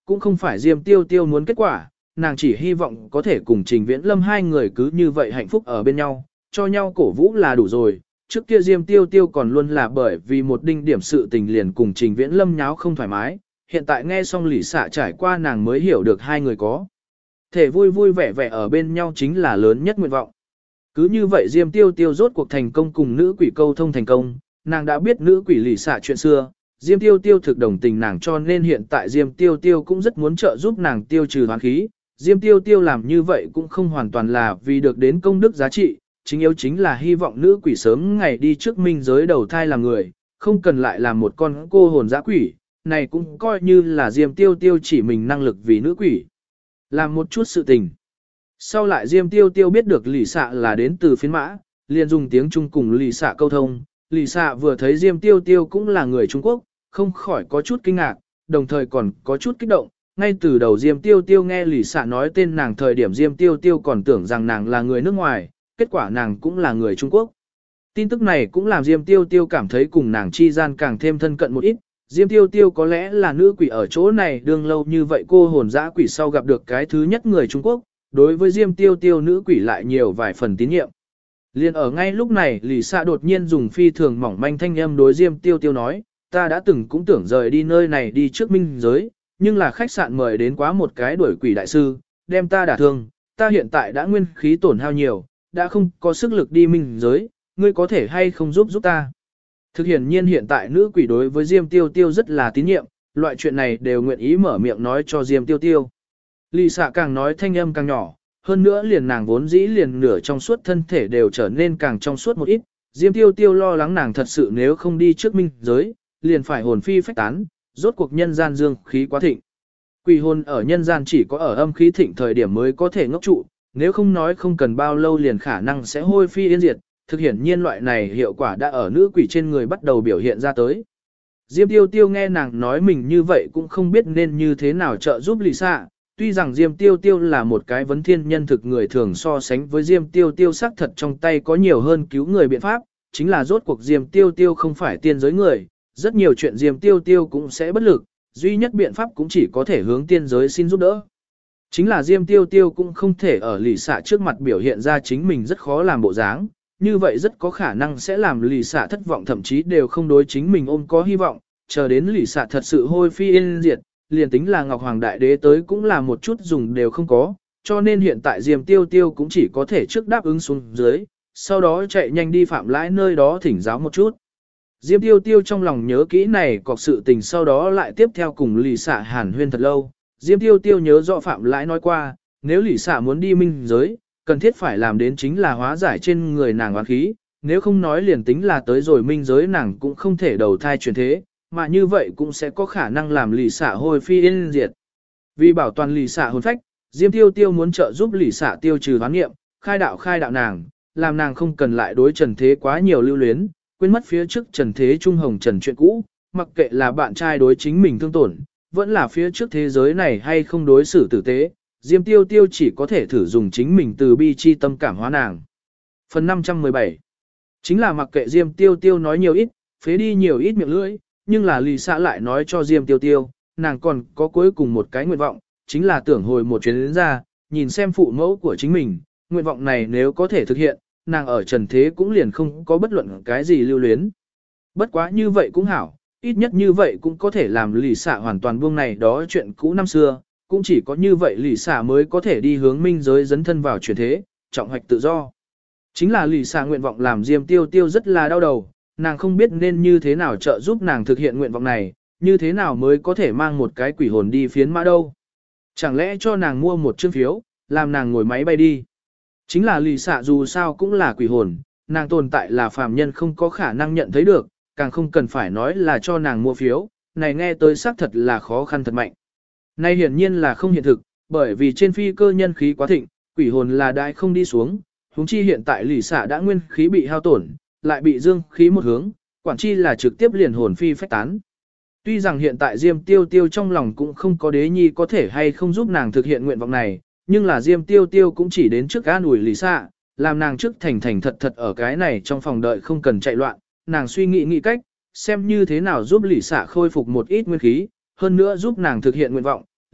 cũng không phải Diêm Tiêu Tiêu muốn kết quả, nàng chỉ hy vọng có thể cùng Trình Viễn Lâm hai người cứ như vậy hạnh phúc ở bên nhau, cho nhau cổ vũ là đủ rồi. Trước kia Diêm Tiêu Tiêu còn luôn là bởi vì một đinh điểm sự tình liền cùng Trình Viễn Lâm nháo không thoải mái, hiện tại nghe xong Lý Sạ trải qua nàng mới hiểu được hai người có thể vui vui vẻ vẻ ở bên nhau chính là lớn nhất nguyện vọng. Cứ như vậy Diêm Tiêu Tiêu rốt cuộc thành công cùng nữ quỷ câu thông thành công, nàng đã biết nữ quỷ Lý Sạ chuyện xưa, Diêm Tiêu Tiêu thực đồng tình nàng cho nên hiện tại Diêm Tiêu Tiêu cũng rất muốn trợ giúp nàng tiêu trừ hoán khí. Diêm Tiêu Tiêu làm như vậy cũng không hoàn toàn là vì được đến công đức giá trị, chính yếu chính là hy vọng nữ quỷ sớm ngày đi trước minh giới đầu thai làm người, không cần lại làm một con cô hồn dã quỷ, này cũng coi như là Diêm Tiêu Tiêu chỉ mình năng lực vì nữ quỷ. Làm một chút sự tình. Sau lại Diêm Tiêu Tiêu biết được Lý Sạ là đến từ phiến mã, liền dùng tiếng Trung cùng Lý Sạ câu thông. Lý Sạ vừa thấy Diêm Tiêu Tiêu cũng là người Trung Quốc, không khỏi có chút kinh ngạc, đồng thời còn có chút kích động. Ngay từ đầu Diêm Tiêu Tiêu nghe Lý Sạ nói tên nàng thời điểm Diêm Tiêu Tiêu còn tưởng rằng nàng là người nước ngoài, kết quả nàng cũng là người Trung Quốc. Tin tức này cũng làm Diêm Tiêu Tiêu cảm thấy cùng nàng chi gian càng thêm thân cận một ít. Diêm Tiêu Tiêu có lẽ là nữ quỷ ở chỗ này đương lâu như vậy cô hồn dã quỷ sau gặp được cái thứ nhất người Trung Quốc, đối với Diêm Tiêu Tiêu nữ quỷ lại nhiều vài phần tín nhiệm. Liên ở ngay lúc này Lý Sạ đột nhiên dùng phi thường mỏng manh thanh âm đối Diêm Tiêu Tiêu nói, ta đã từng cũng tưởng rời đi nơi này đi trước minh giới, nhưng là khách sạn mời đến quá một cái đuổi quỷ đại sư, đem ta đả thương, ta hiện tại đã nguyên khí tổn hao nhiều, đã không có sức lực đi minh giới, ngươi có thể hay không giúp ta. Thực hiện nhiên hiện tại nữ quỷ đối với Diêm Tiêu Tiêu rất là tín nhiệm, loại chuyện này đều nguyện ý mở miệng nói cho Diêm Tiêu Tiêu. Lý Sạ càng nói thanh âm càng nhỏ, hơn nữa liền nàng vốn dĩ liền nửa trong suốt thân thể đều trở nên càng trong suốt một ít. Diêm Tiêu Tiêu lo lắng nàng thật sự nếu không đi trước minh giới, liền phải hồn phi phách tán, rốt cuộc nhân gian dương khí quá thịnh. Quỷ hồn ở nhân gian chỉ có ở âm khí thịnh thời điểm mới có thể ngốc trụ, nếu không nói không cần bao lâu liền khả năng sẽ hôi phi yên diệt. Thực hiện nhiên loại này hiệu quả đã ở nữ quỷ trên người bắt đầu biểu hiện ra tới. Diêm Tiêu Tiêu nghe nàng nói mình như vậy cũng không biết nên như thế nào trợ giúp Lý Sạ. Tuy rằng Diêm Tiêu Tiêu là một cái vấn thiên nhân thực người thường so sánh với Diêm Tiêu Tiêu xác thật trong tay có nhiều hơn cứu người biện pháp, chính là rốt cuộc Diêm Tiêu Tiêu không phải tiên giới người, rất nhiều chuyện Diêm Tiêu Tiêu cũng sẽ bất lực, duy nhất biện pháp cũng chỉ có thể hướng tiên giới xin giúp đỡ. Chính là Diêm Tiêu Tiêu cũng không thể ở Lý Sạ trước mặt biểu hiện ra chính mình rất khó làm bộ dáng, như vậy rất có khả năng sẽ làm Lý Sạ thất vọng thậm chí đều không đối chính mình ôm có hy vọng, chờ đến Lý Sạ thật sự hôi phi yên diệt, liền tính là Ngọc Hoàng Đại Đế tới cũng là một chút dùng đều không có, cho nên hiện tại Diêm Tiêu Tiêu cũng chỉ có thể trước đáp ứng xuống dưới, sau đó chạy nhanh đi Phạm Lãi nơi đó thỉnh giáo một chút. Diêm Tiêu Tiêu trong lòng nhớ kỹ này cọc sự tình sau đó lại tiếp theo cùng Lý Sạ hàn huyên thật lâu. Diêm Tiêu Tiêu nhớ rõ Phạm Lãi nói qua, nếu Lý Sạ muốn đi minh giới, cần thiết phải làm đến chính là hóa giải trên người nàng oán khí, nếu không nói liền tính là tới rồi minh giới nàng cũng không thể đầu thai chuyển thế, mà như vậy cũng sẽ có khả năng làm Lý Sạ hôi phi yên diệt. Vì bảo toàn Lý Sạ hồn phách, Diêm Tiêu Tiêu muốn trợ giúp Lý Sạ tiêu trừ oán niệm, khai đạo nàng, làm nàng không cần lại đối trần thế quá nhiều lưu luyến, quên mất phía trước trần thế trung hồng trần chuyện cũ, mặc kệ là bạn trai đối chính mình thương tổn, vẫn là phía trước thế giới này hay không đối xử tử tế, Diêm Tiêu Tiêu chỉ có thể thử dùng chính mình từ bi chi tâm cảm hóa nàng. Phần 517 chính là mặc kệ Diêm Tiêu Tiêu nói nhiều ít, phế đi nhiều ít miệng lưỡi, nhưng là Lý Sạ lại nói cho Diêm Tiêu Tiêu, nàng còn có cuối cùng một cái nguyện vọng, chính là tưởng hồi một chuyến đến ra, nhìn xem phụ mẫu của chính mình, nguyện vọng này nếu có thể thực hiện, nàng ở trần thế cũng liền không có bất luận cái gì lưu luyến. Bất quá như vậy cũng hảo, ít nhất như vậy cũng có thể làm Lý Sạ hoàn toàn buông này đó chuyện cũ năm xưa, cũng chỉ có như vậy Lý Sạ mới có thể đi hướng minh giới dấn thân vào chuyển thế, trọng hoạch tự do. Chính là Lý Sạ nguyện vọng làm Diêm Tiêu Tiêu rất là đau đầu, nàng không biết nên như thế nào trợ giúp nàng thực hiện nguyện vọng này, như thế nào mới có thể mang một cái quỷ hồn đi phiến mã đâu. Chẳng lẽ cho nàng mua một chương phiếu, làm nàng ngồi máy bay đi. Chính là Lý Sạ dù sao cũng là quỷ hồn, nàng tồn tại là phàm nhân không có khả năng nhận thấy được, càng không cần phải nói là cho nàng mua phiếu, này nghe tới xác thật là khó khăn thật mạnh. Này hiển nhiên là không hiện thực, bởi vì trên phi cơ nhân khí quá thịnh, quỷ hồn là đại không đi xuống, huống chi hiện tại Lý Sạ đã nguyên khí bị hao tổn, lại bị dương khí một hướng, quản chi là trực tiếp liền hồn phi phách tán. Tuy rằng hiện tại Diêm Tiêu Tiêu trong lòng cũng không có đế nhi có thể hay không giúp nàng thực hiện nguyện vọng này, nhưng là Diêm Tiêu Tiêu cũng chỉ đến trước an ủi Lý Sạ, làm nàng trước thành thành thật thật ở cái này trong phòng đợi không cần chạy loạn, nàng suy nghĩ cách, xem như thế nào giúp Lý Sạ khôi phục một ít nguyên khí, hơn nữa giúp nàng thực hiện nguyện vọng,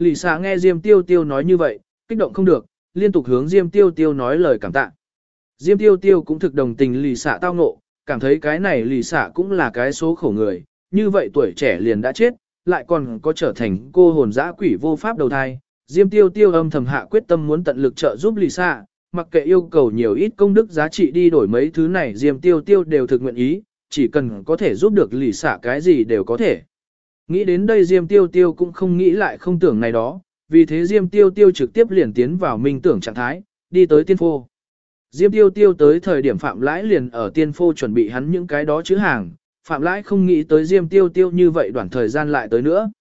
Lì xạ nghe Diêm Tiêu Tiêu nói như vậy, kích động không được, liên tục hướng Diêm Tiêu Tiêu nói lời cảm tạ. Diêm Tiêu Tiêu cũng thực đồng tình lì xạ tao ngộ, cảm thấy cái này lì xạ cũng là cái số khổ người, như vậy tuổi trẻ liền đã chết, lại còn có trở thành cô hồn dã quỷ vô pháp đầu thai. Diêm Tiêu Tiêu âm thầm hạ quyết tâm muốn tận lực trợ giúp lì xạ, mặc kệ yêu cầu nhiều ít công đức giá trị đi đổi mấy thứ này Diêm Tiêu Tiêu đều thực nguyện ý, chỉ cần có thể giúp được lì xạ cái gì đều có thể. Nghĩ đến đây Diêm Tiêu Tiêu cũng không nghĩ lại không tưởng này đó, vì thế Diêm Tiêu Tiêu trực tiếp liền tiến vào minh tưởng trạng thái, đi tới tiên phô. Diêm Tiêu Tiêu tới thời điểm Phạm Lãi liền ở tiên phô chuẩn bị hắn những cái đó chữ hàng, Phạm Lãi không nghĩ tới Diêm Tiêu Tiêu như vậy đoạn thời gian lại tới nữa.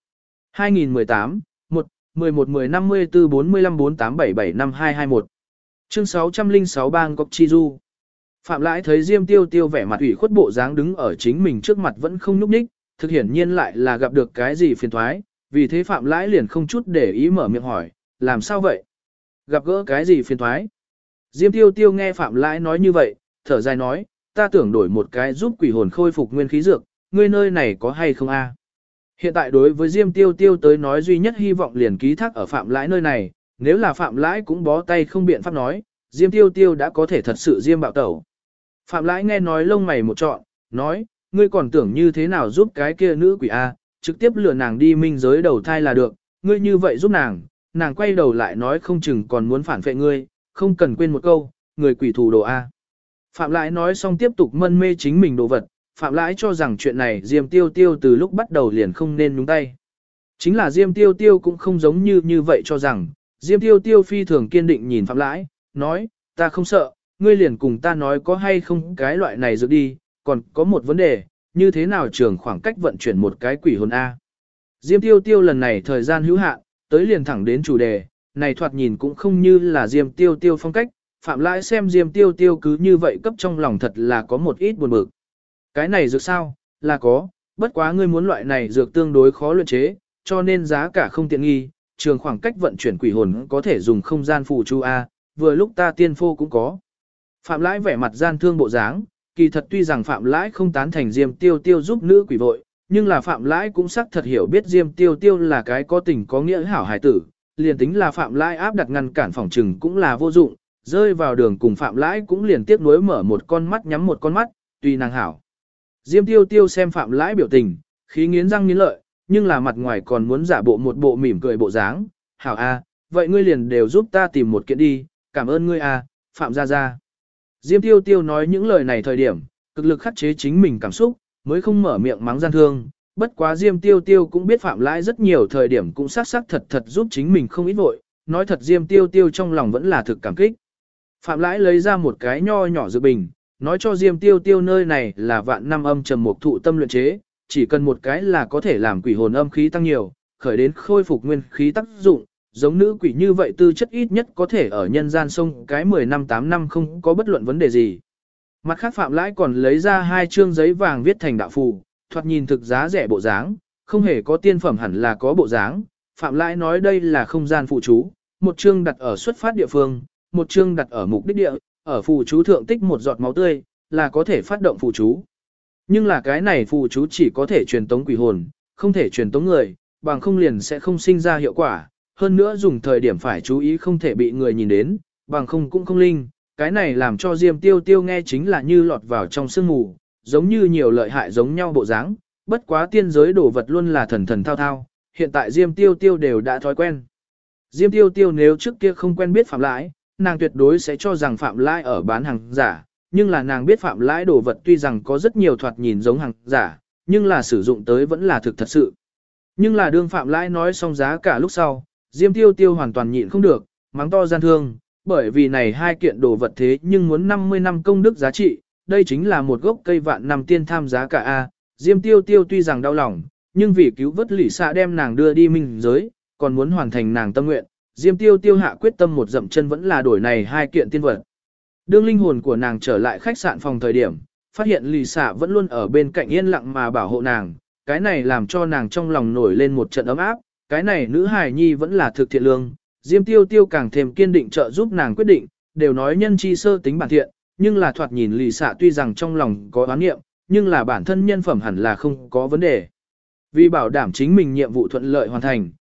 2018, 1, 11 10 54 45 48 77 5221 Chương 606 Bang Cọc Chi Du. Phạm Lãi thấy Diêm Tiêu Tiêu vẻ mặt ủy khuất bộ dáng đứng ở chính mình trước mặt vẫn không nhúc nhích, thực hiển nhiên lại là gặp được cái gì phiền thoái, vì thế Phạm Lãi liền không chút để ý mở miệng hỏi, làm sao vậy? Gặp gỡ cái gì phiền thoái? Diêm Tiêu Tiêu nghe Phạm Lãi nói như vậy, thở dài nói, ta tưởng đổi một cái giúp quỷ hồn khôi phục nguyên khí dược, ngươi nơi này có hay không a? Hiện tại đối với Diêm Tiêu Tiêu tới nói duy nhất hy vọng liền ký thác ở Phạm Lãi nơi này, nếu là Phạm Lãi cũng bó tay không biện pháp nói, Diêm Tiêu Tiêu đã có thể thật sự Diêm bạo tẩu. Phạm Lãi nghe nói lông mày một trọn, nói, ngươi còn tưởng như thế nào giúp cái kia nữ quỷ a, trực tiếp lừa nàng đi minh giới đầu thai là được, ngươi như vậy giúp nàng, nàng quay đầu lại nói không chừng còn muốn phản phệ ngươi, không cần quên một câu, người quỷ thù đồ a. Phạm Lãi nói xong tiếp tục mân mê chính mình đồ vật, Phạm Lãi cho rằng chuyện này Diêm Tiêu Tiêu từ lúc bắt đầu liền không nên nhúng tay. Chính là Diêm Tiêu Tiêu cũng không giống như vậy cho rằng, Diêm Tiêu Tiêu phi thường kiên định nhìn Phạm Lãi, nói, ta không sợ, ngươi liền cùng ta nói có hay không cái loại này dược đi, còn có một vấn đề, như thế nào trường khoảng cách vận chuyển một cái quỷ hồn A. Diêm Tiêu Tiêu lần này thời gian hữu hạn, tới liền thẳng đến chủ đề, này thoạt nhìn cũng không như là Diêm Tiêu Tiêu phong cách, Phạm Lãi xem Diêm Tiêu Tiêu cứ như vậy cấp trong lòng thật là có một ít buồn bực. Cái này dược sao, là có, bất quá ngươi muốn loại này dược tương đối khó luyện chế, cho nên giá cả không tiện nghi, trường khoảng cách vận chuyển quỷ hồn có thể dùng không gian phù chu A, vừa lúc ta tiên phô cũng có. Phạm Lãi vẻ mặt gian thương bộ dáng, kỳ thật tuy rằng Phạm Lãi không tán thành Diêm Tiêu Tiêu giúp nữ quỷ vội, nhưng là Phạm Lãi cũng xác thật hiểu biết Diêm Tiêu Tiêu là cái có tình có nghĩa hảo hài tử, liền tính là Phạm Lãi áp đặt ngăn cản phòng trừng cũng là vô dụng, rơi vào đường cùng Phạm Lãi cũng liền tiếc nuối mở một con mắt nhắm một con mắt, tùy nàng hảo. Diêm Tiêu Tiêu xem Phạm Lãi biểu tình, khí nghiến răng nghiến lợi, nhưng là mặt ngoài còn muốn giả bộ một bộ mỉm cười bộ dáng, hảo a, vậy ngươi liền đều giúp ta tìm một kiện đi, cảm ơn ngươi a, Phạm gia gia. Diêm Tiêu Tiêu nói những lời này thời điểm, cực lực khắc chế chính mình cảm xúc, mới không mở miệng mắng gian thương, bất quá Diêm Tiêu Tiêu cũng biết Phạm Lãi rất nhiều thời điểm cũng xác thật giúp chính mình không ít vội, nói thật Diêm Tiêu Tiêu trong lòng vẫn là thực cảm kích. Phạm Lãi lấy ra một cái nho nhỏ dược bình, nói cho Diêm Tiêu Tiêu nơi này là vạn năm âm trầm mục thụ tâm luyện chế, chỉ cần một cái là có thể làm quỷ hồn âm khí tăng nhiều, khởi đến khôi phục nguyên khí tác dụng, giống nữ quỷ như vậy tư chất ít nhất có thể ở nhân gian sông cái 10 năm 8 năm không có bất luận vấn đề gì. Mặt khác Phạm Lãi còn lấy ra 2 chương giấy vàng viết thành đạo phù, thoạt nhìn thực giá rẻ bộ dáng, không hề có tiên phẩm hẳn là có bộ dáng. Phạm Lãi nói đây là không gian phụ chú, một chương đặt ở xuất phát địa phương, một chương đặt ở mục đích địa, ở phù chú thượng tích một giọt máu tươi, là có thể phát động phù chú. Nhưng là cái này phù chú chỉ có thể truyền tống quỷ hồn, không thể truyền tống người, bằng không liền sẽ không sinh ra hiệu quả. Hơn nữa dùng thời điểm phải chú ý không thể bị người nhìn đến, bằng không cũng không linh. Cái này làm cho Diêm Tiêu Tiêu nghe chính là như lọt vào trong sương mù, giống như nhiều lợi hại giống nhau bộ dáng. Bất quá tiên giới đồ vật luôn là thần thần thao thao, hiện tại Diêm Tiêu Tiêu đều đã thói quen. Diêm Tiêu Tiêu nếu trước kia không quen biết Phạm Lãi, nàng tuyệt đối sẽ cho rằng Phạm Lãi ở bán hàng giả, nhưng là nàng biết Phạm Lãi đồ vật tuy rằng có rất nhiều thoạt nhìn giống hàng giả, nhưng là sử dụng tới vẫn là thực thật sự. Nhưng là đương Phạm Lãi nói xong giá cả lúc sau, Diêm Tiêu Tiêu hoàn toàn nhịn không được, mắng to gian thương, bởi vì này 2 kiện đồ vật thế nhưng muốn 50 năm công đức giá trị, đây chính là một gốc cây vạn năm tiên tham giá cả A. Diêm Tiêu Tiêu tuy rằng đau lòng, nhưng vì cứu vớt lỷ xạ đem nàng đưa đi minh giới, còn muốn hoàn thành nàng tâm nguyện, Diêm Tiêu Tiêu hạ quyết tâm một dậm chân vẫn là đổi này 2 kiện tiên vật. Đương linh hồn của nàng trở lại khách sạn phòng thời điểm, phát hiện lì xạ vẫn luôn ở bên cạnh yên lặng mà bảo hộ nàng, cái này làm cho nàng trong lòng nổi lên một trận ấm áp, cái này nữ hài nhi vẫn là thực thiện lương, Diêm Tiêu Tiêu càng thêm kiên định trợ giúp nàng quyết định, đều nói nhân chi sơ tính bản thiện, nhưng là thoạt nhìn lì xạ tuy rằng trong lòng có oán nghiệm, nhưng là bản thân nhân phẩm hẳn là không có vấn đề. Vì bảo đảm chính mình nhiệm vụ thuận lợi hoàn thành,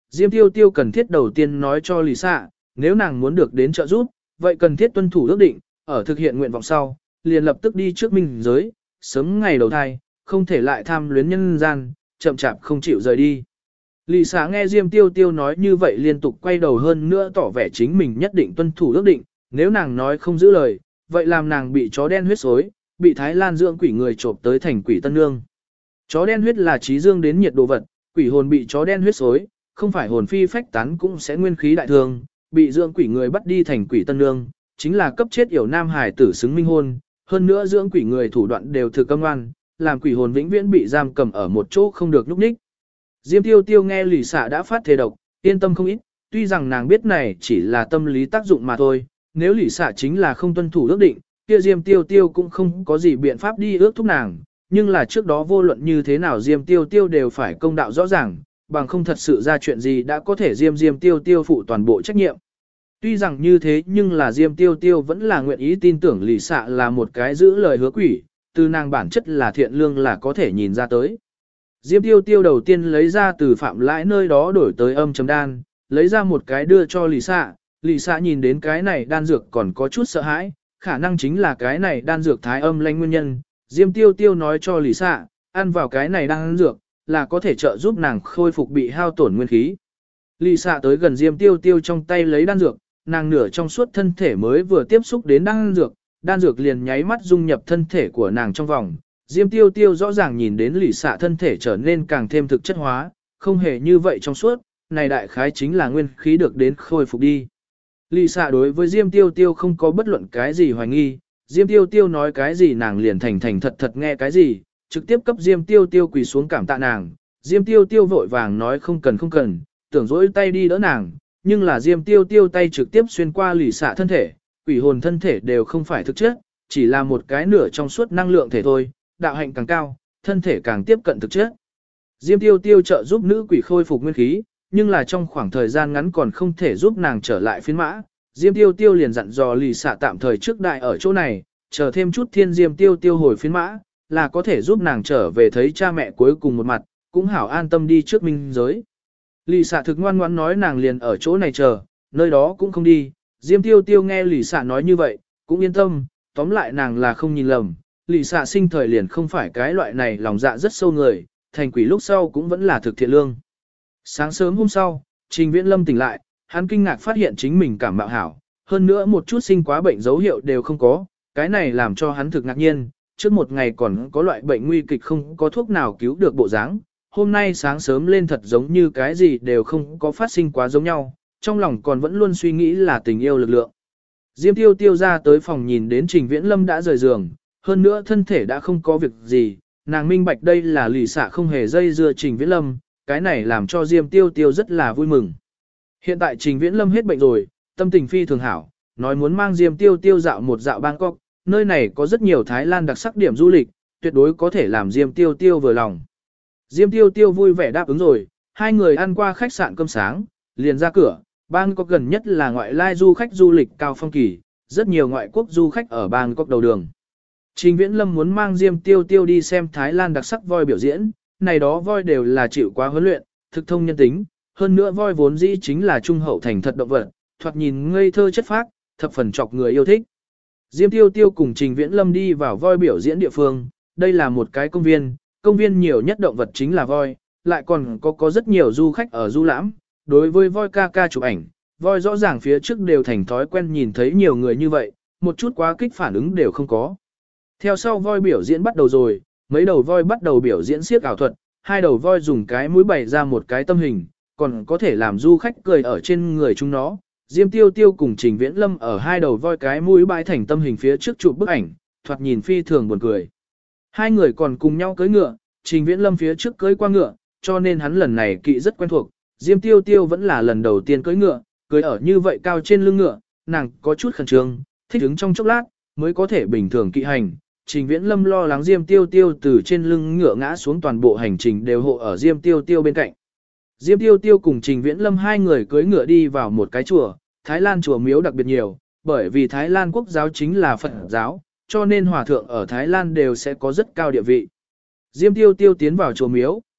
Diêm Tiêu Tiêu cần thiết đầu tiên nói cho Lì Xạ, nếu nàng muốn được đến trợ giúp, vậy cần thiết tuân thủ ước định, ở thực hiện nguyện vọng sau, liền lập tức đi trước minh giới, sớm ngày đầu thai, không thể lại tham luyến nhân gian, chậm chạp không chịu rời đi. Lì Xạ nghe Diêm Tiêu Tiêu nói như vậy liên tục quay đầu hơn nữa tỏ vẻ chính mình nhất định tuân thủ ước định, nếu nàng nói không giữ lời, vậy làm nàng bị chó đen huyết xối, bị Thái Lan dưỡng quỷ người trộm tới thành quỷ tân nương. Chó đen huyết là trí dương đến nhiệt đồ vật, quỷ hồn bị chó đen huyết xối, không phải hồn phi phách tán cũng sẽ nguyên khí đại thương, bị dưỡng quỷ người bắt đi thành quỷ tân nương, chính là cấp chết yểu nam hải tử xứng minh hôn, hơn nữa dưỡng quỷ người thủ đoạn đều thực âm oan, làm quỷ hồn vĩnh viễn bị giam cầm ở một chỗ không được nhúc nhích. Diêm Tiêu Tiêu nghe Lì Xạ đã phát thề độc, yên tâm không ít, tuy rằng nàng biết này chỉ là tâm lý tác dụng mà thôi, nếu Lì Xạ chính là không tuân thủ ước định, kia Diêm Tiêu Tiêu cũng không có gì biện pháp đi ước thúc nàng, nhưng là trước đó vô luận như thế nào Diêm Tiêu Tiêu đều phải công đạo rõ ràng, bằng không thật sự ra chuyện gì đã có thể Diêm Tiêu Tiêu phụ toàn bộ trách nhiệm. Tuy rằng như thế nhưng là Diêm Tiêu Tiêu vẫn là nguyện ý tin tưởng Lì Xạ là một cái giữ lời hứa quỷ, từ nàng bản chất là thiện lương là có thể nhìn ra tới. Diêm Tiêu Tiêu đầu tiên lấy ra từ Phạm Lãi nơi đó đổi tới âm chấm đan, lấy ra một cái đưa cho Lì Xạ nhìn đến cái này đan dược còn có chút sợ hãi, khả năng chính là cái này đan dược thái âm lanh nguyên nhân. Diêm Tiêu Tiêu nói cho Lì Xạ, ăn vào cái này đan dược, là có thể trợ giúp nàng khôi phục bị hao tổn nguyên khí. Lì Xạ tới gần Diêm Tiêu Tiêu trong tay lấy đan dược, nàng nửa trong suốt thân thể mới vừa tiếp xúc đến đan dược liền nháy mắt dung nhập thân thể của nàng trong vòng. Diêm Tiêu Tiêu rõ ràng nhìn đến Lì Xạ thân thể trở nên càng thêm thực chất hóa, không hề như vậy trong suốt, này đại khái chính là nguyên khí được đến khôi phục đi. Lì Xạ đối với Diêm Tiêu Tiêu không có bất luận cái gì hoài nghi, Diêm Tiêu Tiêu nói cái gì nàng liền thành thật thật nghe cái gì, trực tiếp cấp Diêm Tiêu Tiêu quỳ xuống cảm tạ nàng. Diêm Tiêu Tiêu vội vàng nói không cần, tưởng dỗi tay đi đỡ nàng, nhưng là Diêm Tiêu Tiêu tay trực tiếp xuyên qua Lì Xạ thân thể, quỷ hồn thân thể đều không phải thực chất, chỉ là một cái nửa trong suốt năng lượng thể thôi, đạo hạnh càng cao, thân thể càng tiếp cận thực chất. Diêm Tiêu Tiêu trợ giúp nữ quỷ khôi phục nguyên khí, nhưng là trong khoảng thời gian ngắn còn không thể giúp nàng trở lại phiến mã. Diêm Tiêu Tiêu liền dặn dò Lì Xạ tạm thời trước đại ở chỗ này, chờ thêm chút thiên Diêm Tiêu Tiêu hồi phiến mã, là có thể giúp nàng trở về thấy cha mẹ cuối cùng một mặt, cũng hảo an tâm đi trước minh giới. Lì Xạ thực ngoan ngoãn nói nàng liền ở chỗ này chờ, nơi đó cũng không đi. Diêm Tiêu Tiêu nghe Lì Xạ nói như vậy, cũng yên tâm, tóm lại nàng là không nhìn lầm. Lì Xạ sinh thời liền không phải cái loại này lòng dạ rất sâu người, thành quỷ lúc sau cũng vẫn là thực thiện lương. Sáng sớm hôm sau, Trình Viễn Lâm tỉnh lại, hắn kinh ngạc phát hiện chính mình cảm mạo hảo, hơn nữa một chút sinh quá bệnh dấu hiệu đều không có, cái này làm cho hắn thực ngạc nhiên, trước một ngày còn có loại bệnh nguy kịch không có thuốc nào cứu được bộ dáng, hôm nay sáng sớm lên thật giống như cái gì đều không có phát sinh quá giống nhau, trong lòng còn vẫn luôn suy nghĩ là tình yêu lực lượng. Diêm Tiêu Tiêu ra tới phòng nhìn đến Trình Viễn Lâm đã rời giường, hơn nữa thân thể đã không có việc gì, nàng minh bạch đây là Lì Xạ không hề dây dưa Trình Viễn Lâm, cái này làm cho Diêm Tiêu Tiêu rất là vui mừng. Hiện tại Trình Viễn Lâm hết bệnh rồi, tâm tình phi thường hảo, nói muốn mang Diêm Tiêu Tiêu dạo một dạo Bangkok, nơi này có rất nhiều Thái Lan đặc sắc điểm du lịch, tuyệt đối có thể làm Diêm Tiêu Tiêu vừa lòng. Diêm Tiêu Tiêu vui vẻ đáp ứng rồi, hai người ăn qua khách sạn cơm sáng, liền ra cửa, Bangkok gần nhất là ngoại lai du khách du lịch cao phong kỳ, rất nhiều ngoại quốc du khách ở Bangkok đầu đường. Trình Viễn Lâm muốn mang Diêm Tiêu Tiêu đi xem Thái Lan đặc sắc voi biểu diễn, này đó voi đều là chịu quá huấn luyện, thực thông nhân tính, hơn nữa voi vốn dĩ chính là trung hậu thành thật động vật, thoạt nhìn ngây thơ chất phác, thập phần chọc người yêu thích. Diêm Tiêu Tiêu cùng Trình Viễn Lâm đi vào voi biểu diễn địa phương, đây là một cái công viên nhiều nhất động vật chính là voi, lại còn có rất nhiều du khách ở du lãm, đối với voi ca ca chụp ảnh, voi rõ ràng phía trước đều thành thói quen nhìn thấy nhiều người như vậy, một chút quá kích phản ứng đều không có. Theo sau voi biểu diễn bắt đầu rồi, mấy đầu voi bắt đầu biểu diễn siếc ảo thuật, hai đầu voi dùng cái mũi bày ra một cái tâm hình, còn có thể làm du khách cười ở trên người chúng nó. Diêm Tiêu Tiêu cùng Trình Viễn Lâm ở hai đầu voi cái mũi bãi thành tâm hình phía trước chụp bức ảnh, thoạt nhìn phi thường buồn cười. Hai người còn cùng nhau cưỡi ngựa, Trình Viễn Lâm phía trước cưỡi qua ngựa, cho nên hắn lần này kỵ rất quen thuộc. Diêm Tiêu Tiêu vẫn là lần đầu tiên cưỡi ngựa, cưỡi ở như vậy cao trên lưng ngựa, nàng có chút khẩn trương, thích ứng trong chốc lát mới có thể bình thường kỵ hành. Trình Viễn Lâm lo lắng Diêm Tiêu Tiêu từ trên lưng ngựa ngã xuống, toàn bộ hành trình đều hộ ở Diêm Tiêu Tiêu bên cạnh. Diêm Tiêu Tiêu cùng Trình Viễn Lâm hai người cưỡi ngựa đi vào một cái chùa, Thái Lan chùa miếu đặc biệt nhiều, bởi vì Thái Lan quốc giáo chính là Phật giáo, cho nên hòa thượng ở Thái Lan đều sẽ có rất cao địa vị. Diêm Tiêu Tiêu tiến vào chùa miếu,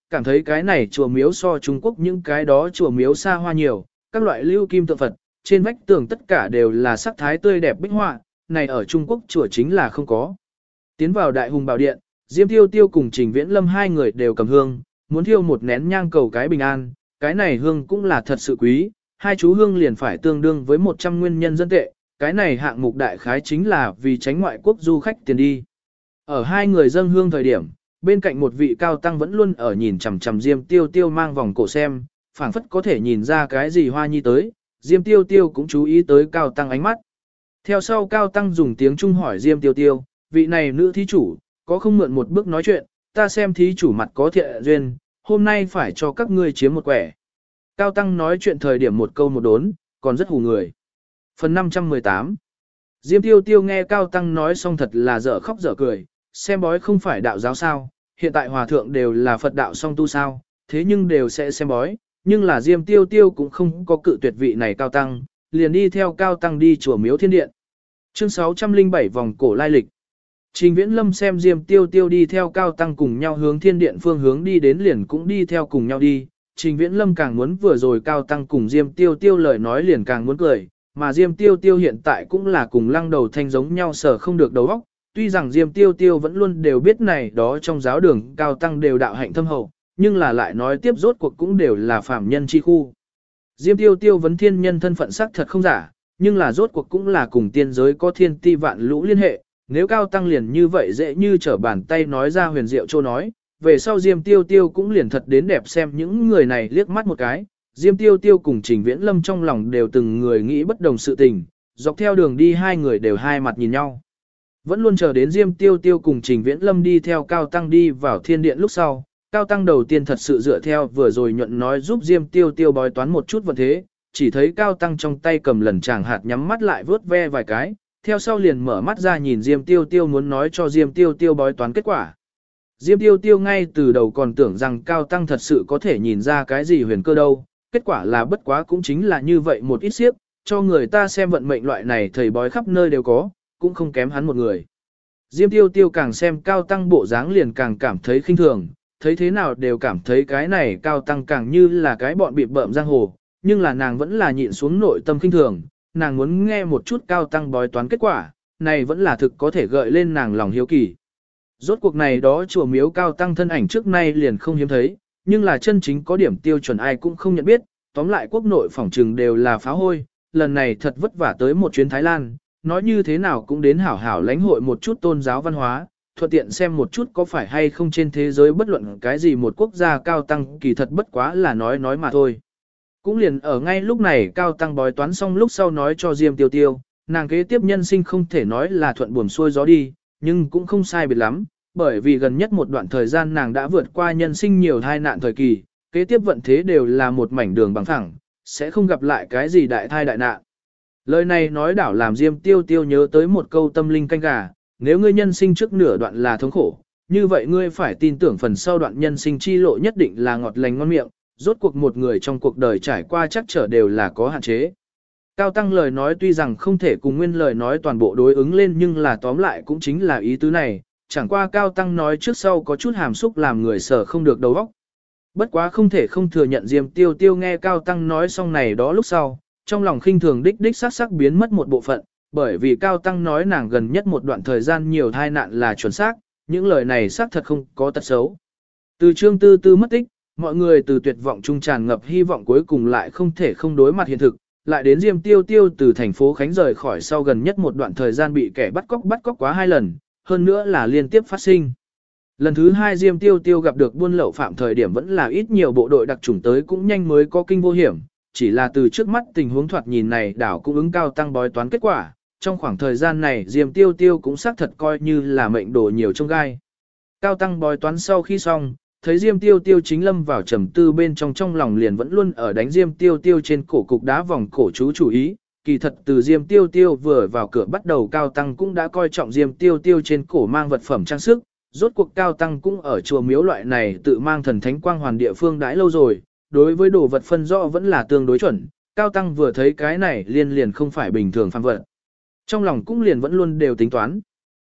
cảm thấy cái này chùa miếu so Trung Quốc những cái đó chùa miếu xa hoa nhiều, các loại lưu kim tượng Phật, trên vách tường tất cả đều là sắc thái tươi đẹp bích họa, này ở Trung Quốc chùa chính là không có. Tiến vào Đại Hùng Bảo Điện, Diêm Tiêu Tiêu cùng Trình Viễn Lâm hai người đều cầm hương, muốn thiêu một nén nhang cầu cái bình an, cái này hương cũng là thật sự quý, hai chú hương liền phải tương đương với 100 nguyên nhân dân tệ, cái này hạng mục đại khái chính là vì tránh ngoại quốc du khách tiền đi. Ở hai người dâng hương thời điểm, bên cạnh một vị cao tăng vẫn luôn ở nhìn chằm chằm Diêm Tiêu Tiêu mang vòng cổ xem, phảng phất có thể nhìn ra cái gì hoa nhi tới, Diêm Tiêu Tiêu cũng chú ý tới cao tăng ánh mắt. Theo sau cao tăng dùng tiếng Trung hỏi Diêm Tiêu Tiêu, vị này nữ thí chủ, có không mượn một bước nói chuyện, ta xem thí chủ mặt có thiện duyên, hôm nay phải cho các ngươi chiếm một quẻ. Cao tăng nói chuyện thời điểm một câu một đốn, còn rất hù người. Phần 518 Diêm Tiêu Tiêu nghe cao tăng nói xong thật là dở khóc dở cười, xem bói không phải đạo giáo sao, hiện tại hòa thượng đều là Phật đạo song tu sao, thế nhưng đều sẽ xem bói, nhưng là Diêm Tiêu Tiêu cũng không có cự tuyệt vị này cao tăng, liền đi theo cao tăng đi chùa Miếu Thiên Điện. Chương 607 vòng cổ lai lịch. Trình Viễn Lâm xem Diêm Tiêu Tiêu đi theo cao tăng cùng nhau hướng Thiên Điện phương hướng đi đến liền cũng đi theo cùng nhau đi. Trình Viễn Lâm càng muốn vừa rồi cao tăng cùng Diêm Tiêu Tiêu lời nói liền càng muốn cười, mà Diêm Tiêu Tiêu hiện tại cũng là cùng lăng đầu thanh giống nhau sở không được đầu óc. Tuy rằng Diêm Tiêu Tiêu vẫn luôn đều biết này đó trong giáo đường cao tăng đều đạo hạnh thâm hậu, nhưng là lại nói tiếp rốt cuộc cũng đều là phàm nhân chi khu. Diêm Tiêu Tiêu vấn thiên nhân thân phận sắc thật không giả, nhưng là rốt cuộc cũng là cùng tiên giới có thiên ti vạn lũ liên hệ, nếu cao tăng liền như vậy dễ như trở bàn tay nói ra huyền diệu châu nói, về sau Diêm Tiêu Tiêu cũng liền thật đến đẹp xem những người này liếc mắt một cái. Diêm Tiêu Tiêu cùng Trình Viễn Lâm trong lòng đều từng người nghĩ bất đồng sự tình, dọc theo đường đi hai người đều hai mặt nhìn nhau. Vẫn luôn chờ đến Diêm Tiêu Tiêu cùng Trình Viễn Lâm đi theo cao tăng đi vào thiên điện lúc sau, cao tăng đầu tiên thật sự dựa theo vừa rồi nhuận nói giúp Diêm Tiêu Tiêu bói toán một chút vận thế, chỉ thấy cao tăng trong tay cầm lần tràng hạt nhắm mắt lại vớt ve vài cái, theo sau liền mở mắt ra nhìn Diêm Tiêu Tiêu muốn nói cho Diêm Tiêu Tiêu bói toán kết quả. Diêm Tiêu Tiêu ngay từ đầu còn tưởng rằng cao tăng thật sự có thể nhìn ra cái gì huyền cơ đâu, kết quả là bất quá cũng chính là như vậy một ít xiếc, cho người ta xem vận mệnh loại này thầy bói khắp nơi đều có, cũng không kém hắn một người. Diêm Tiêu Tiêu càng xem cao tăng bộ dáng liền càng cảm thấy khinh thường, thấy thế nào đều cảm thấy cái này cao tăng càng như là cái bọn bị bợm giang hồ, nhưng là nàng vẫn là nhịn xuống nội tâm khinh thường, nàng muốn nghe một chút cao tăng bói toán kết quả, này vẫn là thực có thể gợi lên nàng lòng hiếu kỳ. Rốt cuộc này đó chùa miếu cao tăng thân ảnh trước nay liền không hiếm thấy, nhưng là chân chính có điểm tiêu chuẩn ai cũng không nhận biết, tóm lại quốc nội phỏng trừng đều là phá hôi, lần này thật vất vả tới một chuyến Thái Lan, nói như thế nào cũng đến hảo hảo lãnh hội một chút tôn giáo văn hóa, thuận tiện xem một chút có phải hay không trên thế giới bất luận cái gì một quốc gia cao tăng kỳ thật bất quá là nói mà thôi. Cũng liền ở ngay lúc này cao tăng bói toán xong lúc sau nói cho Diêm Tiêu Tiêu, nàng kế tiếp nhân sinh không thể nói là thuận buồm xuôi gió đi, nhưng cũng không sai biệt lắm, bởi vì gần nhất một đoạn thời gian nàng đã vượt qua nhân sinh nhiều tai nạn thời kỳ, kế tiếp vận thế đều là một mảnh đường bằng phẳng, sẽ không gặp lại cái gì đại thai đại nạn. Lời này nói đảo làm Diêm Tiêu Tiêu nhớ tới một câu tâm linh canh gà, nếu ngươi nhân sinh trước nửa đoạn là thống khổ, như vậy ngươi phải tin tưởng phần sau đoạn nhân sinh chi lộ nhất định là ngọt lành ngon miệng, rốt cuộc một người trong cuộc đời trải qua chắc trở đều là có hạn chế. Cao tăng lời nói tuy rằng không thể cùng nguyên lời nói toàn bộ đối ứng lên nhưng là tóm lại cũng chính là ý tứ này, chẳng qua cao tăng nói trước sau có chút hàm xúc làm người sở không được đầu óc. Bất quá không thể không thừa nhận Diêm Tiêu Tiêu nghe cao tăng nói xong này đó lúc sau, trong lòng khinh thường đích sắc biến mất một bộ phận, bởi vì cao tăng nói nàng gần nhất một đoạn thời gian nhiều tai nạn là chuẩn xác, những lời này xác thật không có tật xấu. Từ Trương Tư Tư mất tích, mọi người từ tuyệt vọng trung tràn ngập hy vọng cuối cùng lại không thể không đối mặt hiện thực, lại đến Diêm Tiêu Tiêu từ thành phố Khánh rời khỏi sau gần nhất một đoạn thời gian bị kẻ bắt cóc quá 2 lần, hơn nữa là liên tiếp phát sinh. Lần thứ 2 Diêm Tiêu Tiêu gặp được buôn lậu phạm thời điểm vẫn là ít nhiều bộ đội đặc chủng tới cũng nhanh mới có kinh vô hiểm, chỉ là từ trước mắt tình huống thoạt nhìn này đảo cũng ứng cao tăng bói toán kết quả, trong khoảng thời gian này Diêm Tiêu Tiêu cũng xác thật coi như là mệnh đổ nhiều trong gai. Cao tăng bói toán sau khi xong, thấy Diêm Tiêu Tiêu chính lâm vào trầm tư bên trong lòng liền vẫn luôn ở đánh Diêm Tiêu Tiêu trên cổ cục đá vòng cổ chú chủ ý, kỳ thật từ Diêm Tiêu Tiêu vừa vào cửa bắt đầu cao tăng cũng đã coi trọng Diêm Tiêu Tiêu trên cổ mang vật phẩm trang sức, rốt cuộc cao tăng cũng ở chùa miếu loại này tự mang thần thánh quang hoàn địa phương đãi lâu rồi, đối với đồ vật phân rõ vẫn là tương đối chuẩn, cao tăng vừa thấy cái này liền không phải bình thường phàm vật. Trong lòng cũng liền vẫn luôn đều tính toán.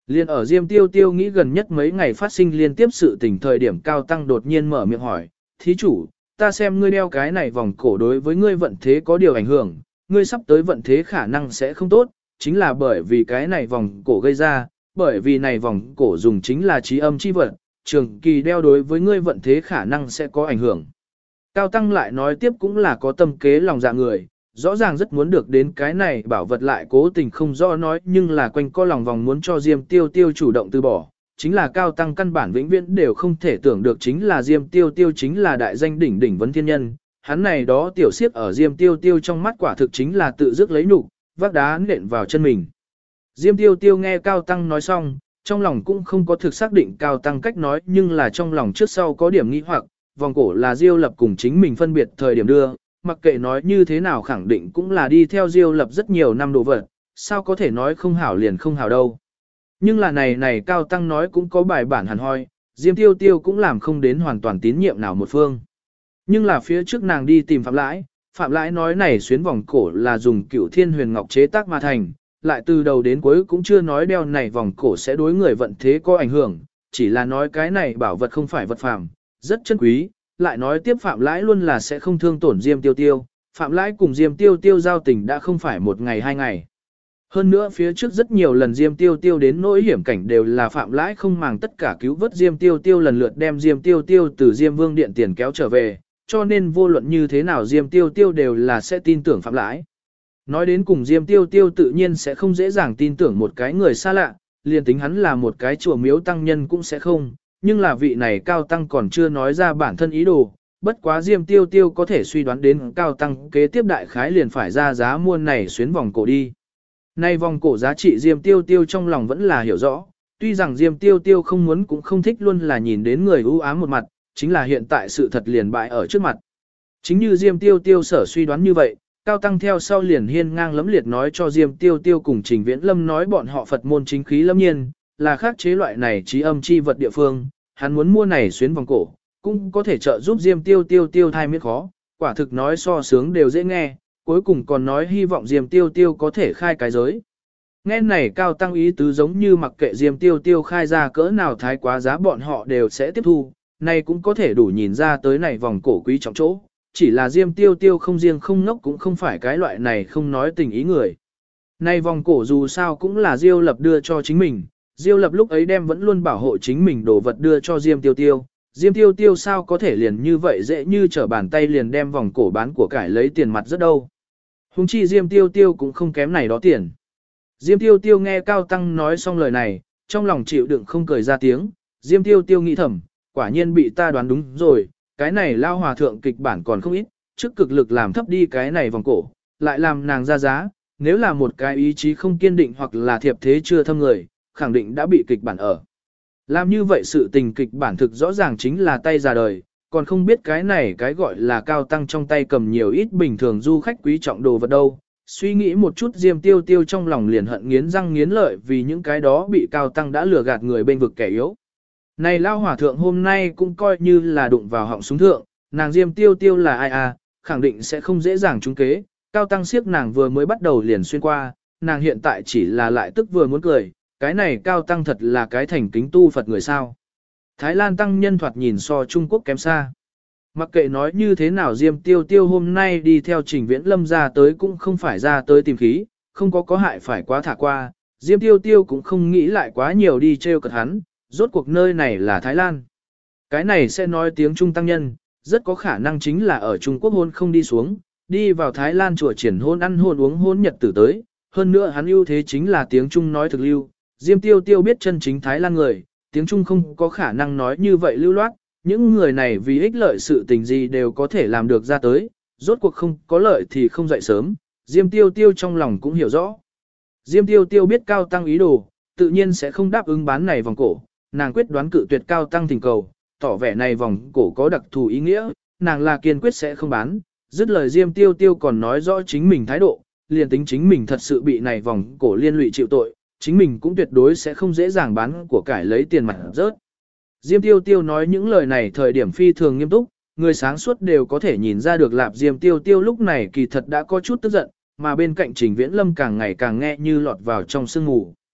Liên ở Diêm Tiêu Tiêu nghĩ gần nhất mấy ngày phát sinh liên tiếp sự tình thời điểm Cao Tăng đột nhiên mở miệng hỏi, thí chủ, ta xem ngươi đeo cái này vòng cổ đối với ngươi vận thế có điều ảnh hưởng, ngươi sắp tới vận thế khả năng sẽ không tốt, chính là bởi vì cái này vòng cổ gây ra, bởi vì này vòng cổ dùng chính là trí âm chi vật, trường kỳ đeo đối với ngươi vận thế khả năng sẽ có ảnh hưởng. Cao Tăng lại nói tiếp cũng là có tâm kế lòng dạ người, rõ ràng rất muốn được đến cái này bảo vật lại cố tình không rõ nói nhưng là quanh co lòng vòng muốn cho Diêm Tiêu Tiêu chủ động từ bỏ. Chính là Cao Tăng căn bản vĩnh viễn đều không thể tưởng được chính là Diêm Tiêu Tiêu chính là đại danh đỉnh đỉnh vấn thiên nhân. Hắn này đó tiểu siếp ở Diêm Tiêu Tiêu trong mắt quả thực chính là tự dứt lấy nhục, vác đá nện vào chân mình. Diêm Tiêu Tiêu nghe Cao Tăng nói xong, trong lòng cũng không có thực xác định Cao Tăng cách nói nhưng là trong lòng trước sau có điểm nghi hoặc, vòng cổ là Diêu Lập cùng chính mình phân biệt thời điểm đưa, mặc kệ nói như thế nào khẳng định cũng là đi theo Diêu Lập rất nhiều năm đồ vật, sao có thể nói không hảo liền không hảo đâu. Nhưng là này Cao Tăng nói cũng có bài bản hẳn hoi, Diêm Tiêu Tiêu cũng làm không đến hoàn toàn tín nhiệm nào một phương. Nhưng là phía trước nàng đi tìm Phạm Lãi nói này xuyến vòng cổ là dùng Cửu Thiên Huyền Ngọc chế tác mà thành, lại từ đầu đến cuối cũng chưa nói đeo này vòng cổ sẽ đối người vận thế có ảnh hưởng, chỉ là nói cái này bảo vật không phải vật phàm, rất chân quý, lại nói tiếp Phạm Lãi luôn là sẽ không thương tổn Diêm Tiêu Tiêu, Phạm Lãi cùng Diêm Tiêu Tiêu giao tình đã không phải một ngày hai ngày. Hơn nữa phía trước rất nhiều lần Diêm Tiêu Tiêu đến nỗi hiểm cảnh đều là Phạm Lãi không màng tất cả cứu vớt Diêm Tiêu Tiêu lần lượt đem Diêm Tiêu Tiêu từ Diêm Vương Điện tiền kéo trở về, cho nên vô luận như thế nào Diêm Tiêu Tiêu đều là sẽ tin tưởng Phạm Lãi. Nói đến cùng Diêm Tiêu Tiêu tự nhiên sẽ không dễ dàng tin tưởng một cái người xa lạ, liền tính hắn là một cái chùa miếu tăng nhân cũng sẽ không, nhưng là vị này Cao Tăng còn chưa nói ra bản thân ý đồ, bất quá Diêm Tiêu Tiêu có thể suy đoán đến Cao Tăng kế tiếp đại khái liền phải ra giá mua này xuyến vòng cổ đi. Nay vòng cổ giá trị Diêm Tiêu Tiêu trong lòng vẫn là hiểu rõ, tuy rằng Diêm Tiêu Tiêu không muốn cũng không thích luôn là nhìn đến người ưu ám một mặt, chính là hiện tại sự thật liền bại ở trước mặt. Chính như Diêm Tiêu Tiêu sở suy đoán như vậy, Cao Tăng theo sau liền hiên ngang lẫm liệt nói cho Diêm Tiêu Tiêu cùng Trình Viễn Lâm nói bọn họ Phật môn chính khí lâm nhiên, là khắc chế loại này trí âm chi vật địa phương, hắn muốn mua này xuyến vòng cổ, cũng có thể trợ giúp Diêm Tiêu Tiêu tiêu thai miết khó, quả thực nói so sướng đều dễ nghe, cuối cùng còn nói hy vọng Diêm Tiêu Tiêu có thể khai cái giới. Nghe này Cao Tăng ý tứ giống như mặc kệ Diêm Tiêu Tiêu khai ra cỡ nào thái quá giá bọn họ đều sẽ tiếp thu, này cũng có thể đủ nhìn ra tới này vòng cổ quý trọng chỗ, chỉ là Diêm Tiêu Tiêu không riêng không ngốc cũng không phải cái loại này không nói tình ý người. Này vòng cổ dù sao cũng là Diêu Lập đưa cho chính mình, Diêu Lập lúc ấy đem vẫn luôn bảo hộ chính mình đồ vật đưa cho Diêm Tiêu Tiêu, Diêm Tiêu Tiêu sao có thể liền như vậy dễ như trở bàn tay liền đem vòng cổ bán của cải lấy tiền mặt rất đâu. Hùng chi Diêm Tiêu Tiêu cũng không kém này đó tiền. Diêm Tiêu Tiêu nghe Cao Tăng nói xong lời này, trong lòng chịu đựng không cười ra tiếng, Diêm Tiêu Tiêu nghĩ thầm, quả nhiên bị ta đoán đúng rồi, cái này lao hòa thượng kịch bản còn không ít, trước cực lực làm thấp đi cái này vòng cổ, lại làm nàng ra giá, nếu là một cái ý chí không kiên định hoặc là thiệp thế chưa thâm người, khẳng định đã bị kịch bản ở. Làm như vậy sự tình kịch bản thực rõ ràng chính là tay ra đời, còn không biết cái này cái gọi là Cao Tăng trong tay cầm nhiều ít bình thường du khách quý trọng đồ vật đâu. Suy nghĩ một chút Diêm Tiêu Tiêu trong lòng liền hận nghiến răng nghiến lợi vì những cái đó bị Cao Tăng đã lừa gạt người bên vực kẻ yếu. Này lao hòa thượng hôm nay cũng coi như là đụng vào họng súng thượng, nàng Diêm Tiêu Tiêu là ai à, khẳng định sẽ không dễ dàng trúng kế, Cao Tăng siếc nàng vừa mới bắt đầu liền xuyên qua, nàng hiện tại chỉ là lại tức vừa muốn cười, cái này Cao Tăng thật là cái thành kính tu Phật người sao. Thái Lan Tăng nhân thoạt nhìn so Trung Quốc kém xa. Mặc kệ nói như thế nào Diêm Tiêu Tiêu hôm nay đi theo Trình Viễn Lâm ra tới cũng không phải ra tới tìm khí, không có hại phải quá thả qua, Diêm Tiêu Tiêu cũng không nghĩ lại quá nhiều đi trêu cợt hắn, rốt cuộc nơi này là Thái Lan. Cái này sẽ nói tiếng Trung Tăng nhân, rất có khả năng chính là ở Trung Quốc hôn không đi xuống, đi vào Thái Lan chùa triển hôn ăn hôn uống hôn nhật tử tới, hơn nữa hắn ưu thế chính là tiếng Trung nói thực lưu, Diêm Tiêu Tiêu biết chân chính Thái Lan người, tiếng Trung không có khả năng nói như vậy lưu loát, những người này vì ích lợi sự tình gì đều có thể làm được ra tới, rốt cuộc không có lợi thì không dậy sớm, Diêm Tiêu Tiêu trong lòng cũng hiểu rõ. Diêm Tiêu Tiêu biết Cao Tăng ý đồ, tự nhiên sẽ không đáp ứng bán này vòng cổ, nàng quyết đoán cự tuyệt Cao Tăng thỉnh cầu, tỏ vẻ này vòng cổ có đặc thù ý nghĩa, nàng là kiên quyết sẽ không bán, dứt lời Diêm Tiêu Tiêu còn nói rõ chính mình thái độ, liền tính chính mình thật sự bị này vòng cổ liên lụy chịu tội, chính mình cũng tuyệt đối sẽ không dễ dàng bán của cải lấy tiền mặt rớt. Diêm Tiêu Tiêu nói những lời này thời điểm phi thường nghiêm túc, người sáng suốt đều có thể nhìn ra được Lạp Diêm Tiêu Tiêu lúc này kỳ thật đã có chút tức giận, mà bên cạnh Trình Viễn Lâm càng ngày càng nghe như lọt vào trong sương mù.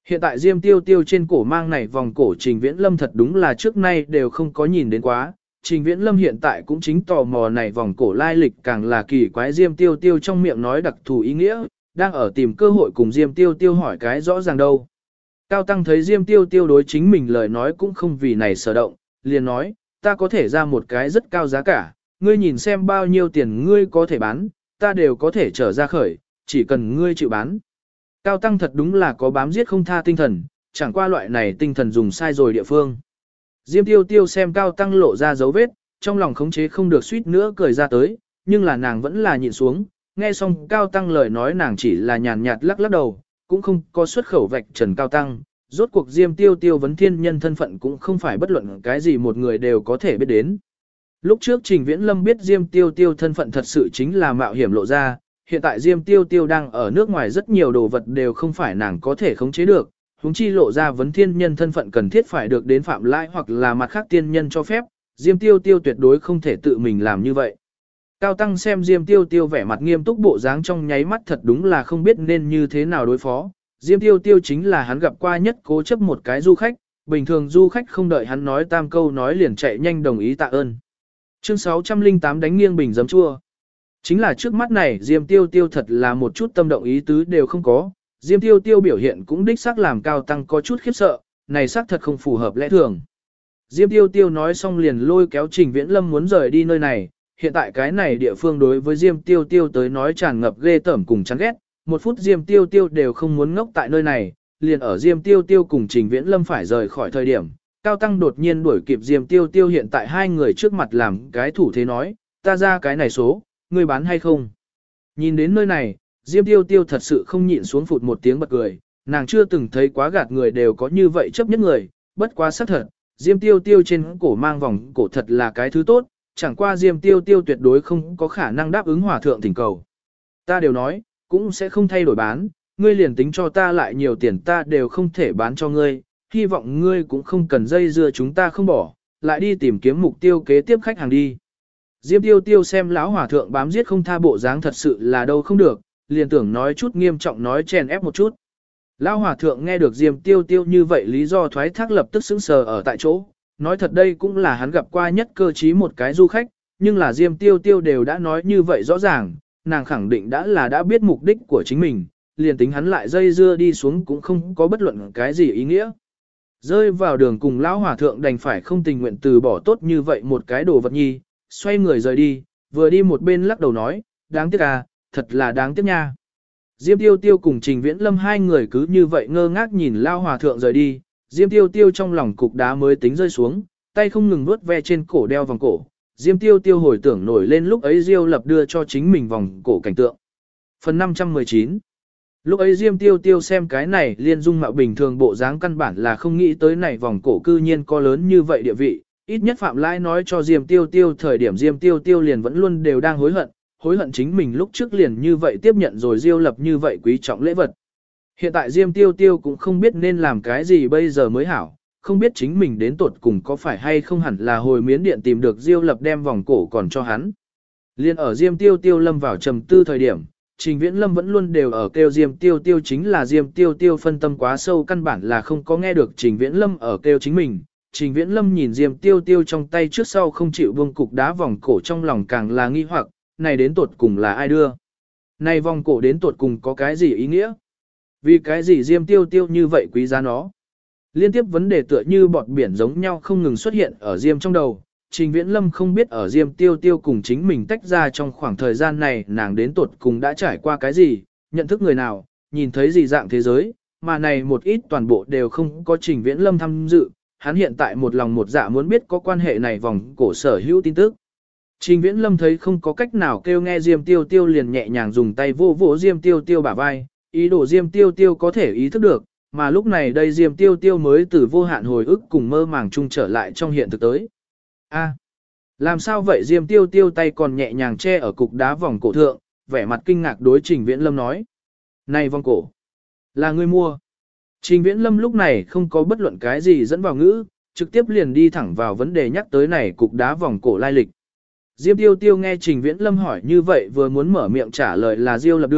Hiện tại Diêm Tiêu Tiêu trên cổ mang này vòng cổ Trình Viễn Lâm thật đúng là trước nay đều không có nhìn đến quá. Trình Viễn Lâm hiện tại cũng chính tò mò này vòng cổ lai lịch càng là kỳ quái. Diêm Tiêu Tiêu trong miệng nói đặc thù ý nghĩa, đang ở tìm cơ hội cùng Diêm Tiêu Tiêu hỏi cái rõ ràng đâu. Cao Tăng thấy Diêm Tiêu Tiêu đối chính mình lời nói cũng không vì này sở động, liền nói, ta có thể ra một cái rất cao giá cả, ngươi nhìn xem bao nhiêu tiền ngươi có thể bán, ta đều có thể trở ra khởi, chỉ cần ngươi chịu bán. Cao Tăng thật đúng là có bám giết không tha tinh thần, chẳng qua loại này tinh thần dùng sai rồi địa phương. Diêm Tiêu Tiêu xem Cao Tăng lộ ra dấu vết, trong lòng khống chế không được suýt nữa cười ra tới, nhưng là nàng vẫn là nhịn xuống, nghe xong Cao Tăng lời nói nàng chỉ là nhàn nhạt lắc lắc đầu, cũng không có xuất khẩu vạch trần Cao Tăng. Rốt cuộc Diêm Tiêu Tiêu vấn thiên nhân thân phận cũng không phải bất luận cái gì một người đều có thể biết đến. Lúc trước Trình Viễn Lâm biết Diêm Tiêu Tiêu thân phận thật sự chính là mạo hiểm lộ ra, hiện tại Diêm Tiêu Tiêu đang ở nước ngoài rất nhiều đồ vật đều không phải nàng có thể khống chế được, huống chi lộ ra vấn thiên nhân thân phận cần thiết phải được đến phạm lai hoặc là mặt khác tiên nhân cho phép, Diêm Tiêu Tiêu tuyệt đối không thể tự mình làm như vậy. Cao Tăng xem Diêm Tiêu Tiêu vẻ mặt nghiêm túc bộ dáng trong nháy mắt thật đúng là không biết nên như thế nào đối phó. Diêm Tiêu Tiêu chính là hắn gặp qua nhất cố chấp một cái du khách, bình thường du khách không đợi hắn nói tam câu nói liền chạy nhanh đồng ý tạ ơn. Chương 608 đánh nghiêng bình giấm chua. Chính là trước mắt này Diêm Tiêu Tiêu thật là một chút tâm động ý tứ đều không có, Diêm Tiêu Tiêu biểu hiện cũng đích xác làm Cao Tăng có chút khiếp sợ, này xác thật không phù hợp lẽ thường. Diêm Tiêu Tiêu nói xong liền lôi kéo Trình Viễn Lâm muốn rời đi nơi này, hiện tại cái này địa phương đối với Diêm Tiêu Tiêu tới nói tràn ngập ghê tởm cùng chán ghét, một phút Diêm Tiêu Tiêu đều không muốn ngốc tại nơi này, liền ở Diêm Tiêu Tiêu cùng Trình Viễn Lâm phải rời khỏi thời điểm, Cao Tăng đột nhiên đuổi kịp Diêm Tiêu Tiêu hiện tại hai người trước mặt làm cái thủ thế nói, ta ra cái này số, ngươi bán hay không? Nhìn đến nơi này, Diêm Tiêu Tiêu thật sự không nhịn xuống phụt một tiếng bật cười, nàng chưa từng thấy quá gạt người đều có như vậy chấp nhất người, bất quá xác thật, Diêm Tiêu Tiêu trên cổ mang vòng cổ thật là cái thứ tốt, chẳng qua Diêm Tiêu Tiêu tuyệt đối không có khả năng đáp ứng hòa thượng thỉnh cầu. Ta đều nói, cũng sẽ không thay đổi bán, ngươi liền tính cho ta lại nhiều tiền ta đều không thể bán cho ngươi, hy vọng ngươi cũng không cần dây dưa chúng ta không bỏ, lại đi tìm kiếm mục tiêu kế tiếp khách hàng đi. Diêm Tiêu Tiêu xem lão hòa thượng bám giết không tha bộ dáng thật sự là đâu không được, liền tưởng nói chút nghiêm trọng nói chèn ép một chút. Lão hòa thượng nghe được Diêm Tiêu Tiêu như vậy lý do thoái thác lập tức sững sờ ở tại chỗ, nói thật đây cũng là hắn gặp qua nhất cơ trí một cái du khách, nhưng là Diêm Tiêu Tiêu đều đã nói như vậy rõ ràng, nàng khẳng định đã biết mục đích của chính mình, liền tính hắn lại dây dưa đi xuống cũng không có bất luận cái gì ý nghĩa. Rơi vào đường cùng lão hòa thượng đành phải không tình nguyện từ bỏ tốt như vậy một cái đồ vật nhi, xoay người rời đi, vừa đi một bên lắc đầu nói, đáng tiếc à, thật là đáng tiếc nha. Diêm Tiêu Tiêu cùng Trình Viễn Lâm hai người cứ như vậy ngơ ngác nhìn lão hòa thượng rời đi, Diêm Tiêu Tiêu trong lòng cục đá mới tính rơi xuống, tay không ngừng vuốt ve trên cổ đeo vòng cổ. Diêm Tiêu Tiêu hồi tưởng nổi lên lúc ấy Diêu Lập đưa cho chính mình vòng cổ cảnh tượng. Phần 519. Lúc ấy Diêm Tiêu Tiêu xem cái này liên dung mạo bình thường bộ dáng căn bản là không nghĩ tới này vòng cổ cư nhiên có lớn như vậy địa vị, ít nhất Phạm Lai nói cho Diêm Tiêu Tiêu thời điểm Diêm Tiêu Tiêu liền vẫn luôn đều đang hối hận chính mình lúc trước liền như vậy tiếp nhận rồi Diêu Lập như vậy quý trọng lễ vật. Hiện tại Diêm Tiêu Tiêu cũng không biết nên làm cái gì bây giờ mới hảo, không biết chính mình đến tuột cùng có phải hay không hẳn là hồi miến điện tìm được Diêu Lập đem vòng cổ còn cho hắn. Liên ở Diêm Tiêu Tiêu lâm vào trầm tư thời điểm, Trình Viễn Lâm vẫn luôn đều ở kêu Diêm Tiêu Tiêu chính là Diêm Tiêu Tiêu phân tâm quá sâu căn bản là không có nghe được Trình Viễn Lâm ở kêu chính mình. Trình Viễn Lâm nhìn Diêm Tiêu Tiêu trong tay trước sau không chịu buông cục đá vòng cổ trong lòng càng là nghi hoặc, này đến tuột cùng là ai đưa? Này vòng cổ đến tuột cùng có cái gì ý nghĩa? Vì cái gì Diêm Tiêu Tiêu như vậy quý giá nó? Liên tiếp vấn đề tựa như bọt biển giống nhau không ngừng xuất hiện ở Diêm trong đầu. Trình Viễn Lâm không biết ở Diêm Tiêu Tiêu cùng chính mình tách ra trong khoảng thời gian này nàng đến tuột cùng đã trải qua cái gì, nhận thức người nào, nhìn thấy gì dạng thế giới, mà này một ít toàn bộ đều không có Trình Viễn Lâm tham dự, hắn hiện tại một lòng một dạ muốn biết có quan hệ này vòng cổ sở hữu tin tức. Trình Viễn Lâm thấy không có cách nào kêu nghe Diêm Tiêu Tiêu liền nhẹ nhàng dùng tay vô vỗ Diêm Tiêu Tiêu bả vai, ý đồ Diêm Tiêu Tiêu có thể ý thức được, mà lúc này đây Diêm Tiêu Tiêu mới từ vô hạn hồi ức cùng mơ màng chung trở lại trong hiện thực tới. A, làm sao vậy Diêm Tiêu Tiêu tay còn nhẹ nhàng che ở cục đá vòng cổ thượng, vẻ mặt kinh ngạc đối Trình Viễn Lâm nói. Này vòng cổ, là ngươi mua. Trình Viễn Lâm lúc này không có bất luận cái gì dẫn vào ngữ, trực tiếp liền đi thẳng vào vấn đề nhắc tới này cục đá vòng cổ lai lịch. Diêm Tiêu Tiêu nghe Trình Viễn Lâm hỏi như vậy vừa muốn mở miệng trả lời là Diêu Lập đưa,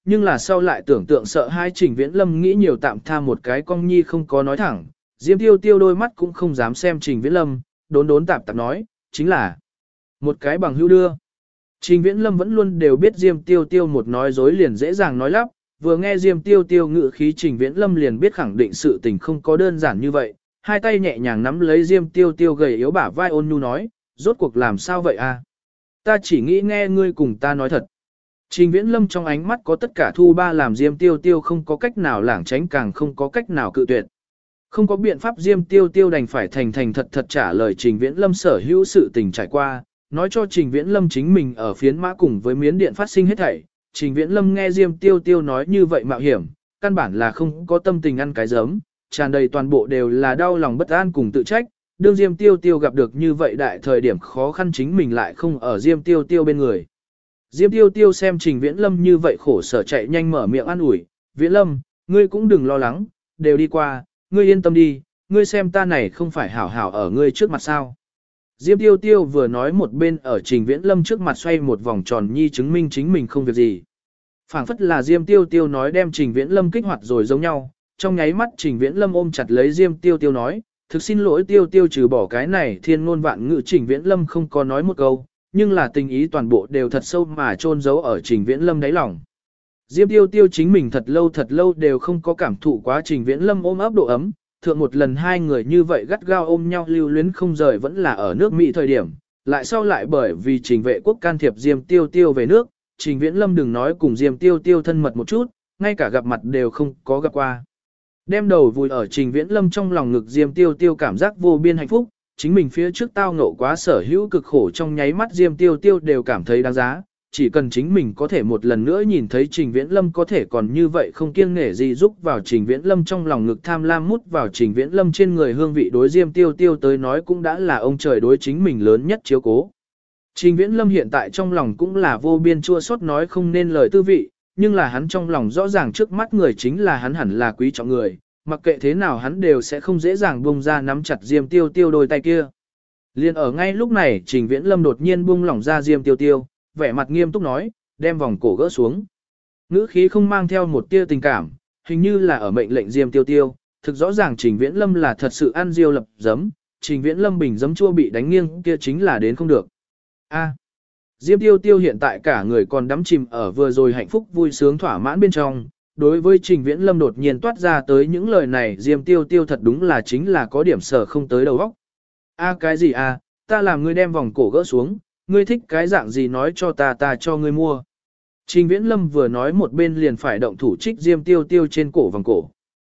nhưng là sau lại tưởng tượng sợ hai Trình Viễn Lâm nghĩ nhiều tạm tha một cái cong nhi không có nói thẳng, Diêm Tiêu Tiêu đôi mắt cũng không dám xem Trình Viễn Lâm, đốn đốn tạp tạp nói, chính là một cái bằng hữu đưa. Trình Viễn Lâm vẫn luôn đều biết Diêm Tiêu Tiêu một nói dối liền dễ dàng nói lắp, vừa nghe Diêm Tiêu Tiêu ngữ khí Trình Viễn Lâm liền biết khẳng định sự tình không có đơn giản như vậy, hai tay nhẹ nhàng nắm lấy Diêm Tiêu Tiêu gầy yếu bả vai ôn nhu nói, rốt cuộc làm sao vậy à? Ta chỉ nghĩ nghe ngươi cùng ta nói thật. Trình Viễn Lâm trong ánh mắt có tất cả thu ba làm Diêm Tiêu Tiêu không có cách nào lảng tránh càng không có cách nào cự tuyệt. Không có biện pháp Diêm Tiêu Tiêu đành phải thành thành thật thật trả lời Trình Viễn Lâm sở hữu sự tình trải qua, nói cho Trình Viễn Lâm chính mình ở phiến mã cùng với miến điện phát sinh hết thảy. Trình Viễn Lâm nghe Diêm Tiêu Tiêu nói như vậy mạo hiểm, căn bản là không có tâm tình ăn cái giấm, tràn đầy toàn bộ đều là đau lòng bất an cùng tự trách. Đương Diêm Tiêu Tiêu gặp được như vậy đại thời điểm khó khăn chính mình lại không ở Diêm Tiêu Tiêu bên người. Diêm Tiêu Tiêu xem Trình Viễn Lâm như vậy khổ sở chạy nhanh mở miệng an ủi, Viễn Lâm, ngươi cũng đừng lo lắng, đều đi qua, ngươi yên tâm đi, ngươi xem ta này không phải hảo hảo ở ngươi trước mặt sao. Diêm Tiêu Tiêu vừa nói một bên ở Trình Viễn Lâm trước mặt xoay một vòng tròn nhi chứng minh chính mình không việc gì. Phảng phất là Diêm Tiêu Tiêu nói đem Trình Viễn Lâm kích hoạt rồi giống nhau, trong nháy mắt Trình Viễn Lâm ôm chặt lấy Diêm Tiêu Tiêu nói, thực xin lỗi Tiêu Tiêu trừ bỏ cái này thiên ngôn vạn ngữ Trình Viễn Lâm không có nói một câu, nhưng là tình ý toàn bộ đều thật sâu mà chôn giấu ở Trình Viễn Lâm đáy lòng. Diêm Tiêu Tiêu chính mình thật lâu đều không có cảm thụ quá Trình Viễn Lâm ôm ấp độ ấm, thượng một lần hai người như vậy gắt gao ôm nhau lưu luyến không rời vẫn là ở nước Mỹ thời điểm, lại sau lại bởi vì Trình vệ quốc can thiệp Diêm Tiêu Tiêu về nước, Trình Viễn Lâm đừng nói cùng Diêm Tiêu Tiêu thân mật một chút, ngay cả gặp mặt đều không có gặp qua. Đem đầu vùi ở Trình Viễn Lâm trong lòng ngực Diêm Tiêu Tiêu cảm giác vô biên hạnh phúc, chính mình phía trước tao ngộ quá sở hữu cực khổ trong nháy mắt Diêm Tiêu Tiêu đều cảm thấy đáng giá, chỉ cần chính mình có thể một lần nữa nhìn thấy Trình Viễn Lâm có thể còn như vậy không kiêng nể gì giúp vào Trình Viễn Lâm trong lòng ngực tham lam mút vào Trình Viễn Lâm trên người hương vị đối Diêm Tiêu Tiêu tới nói cũng đã là ông trời đối chính mình lớn nhất chiếu cố. Trình Viễn Lâm hiện tại trong lòng cũng là vô biên chua xót nói không nên lời tư vị, nhưng là hắn trong lòng rõ ràng trước mắt người chính là hắn hẳn là quý trọng người, mặc kệ thế nào hắn đều sẽ không dễ dàng buông ra nắm chặt Diêm Tiêu Tiêu đôi tay kia. Liên ở ngay lúc này Trình Viễn Lâm đột nhiên buông lỏng ra Diêm Tiêu Tiêu, vẻ mặt nghiêm túc nói, đem vòng cổ gỡ xuống. Ngữ khí không mang theo một tia tình cảm, hình như là ở mệnh lệnh Diêm Tiêu Tiêu, thực rõ ràng Trình Viễn Lâm là thật sự ăn diêu lập giấm, Trình Viễn Lâm bình giấm chua bị đánh nghiêng kia chính là đến không được. A. Diêm Tiêu Tiêu hiện tại cả người còn đắm chìm ở vừa rồi hạnh phúc vui sướng thỏa mãn bên trong, đối với Trình Viễn Lâm đột nhiên toát ra tới những lời này Diêm Tiêu Tiêu thật đúng là chính là có điểm sở không tới đầu óc. A cái gì a, ta làm ngươi đem vòng cổ gỡ xuống, ngươi thích cái dạng gì nói cho ta cho ngươi mua. Trình Viễn Lâm vừa nói một bên liền phải động thủ trích Diêm Tiêu Tiêu trên cổ vòng cổ.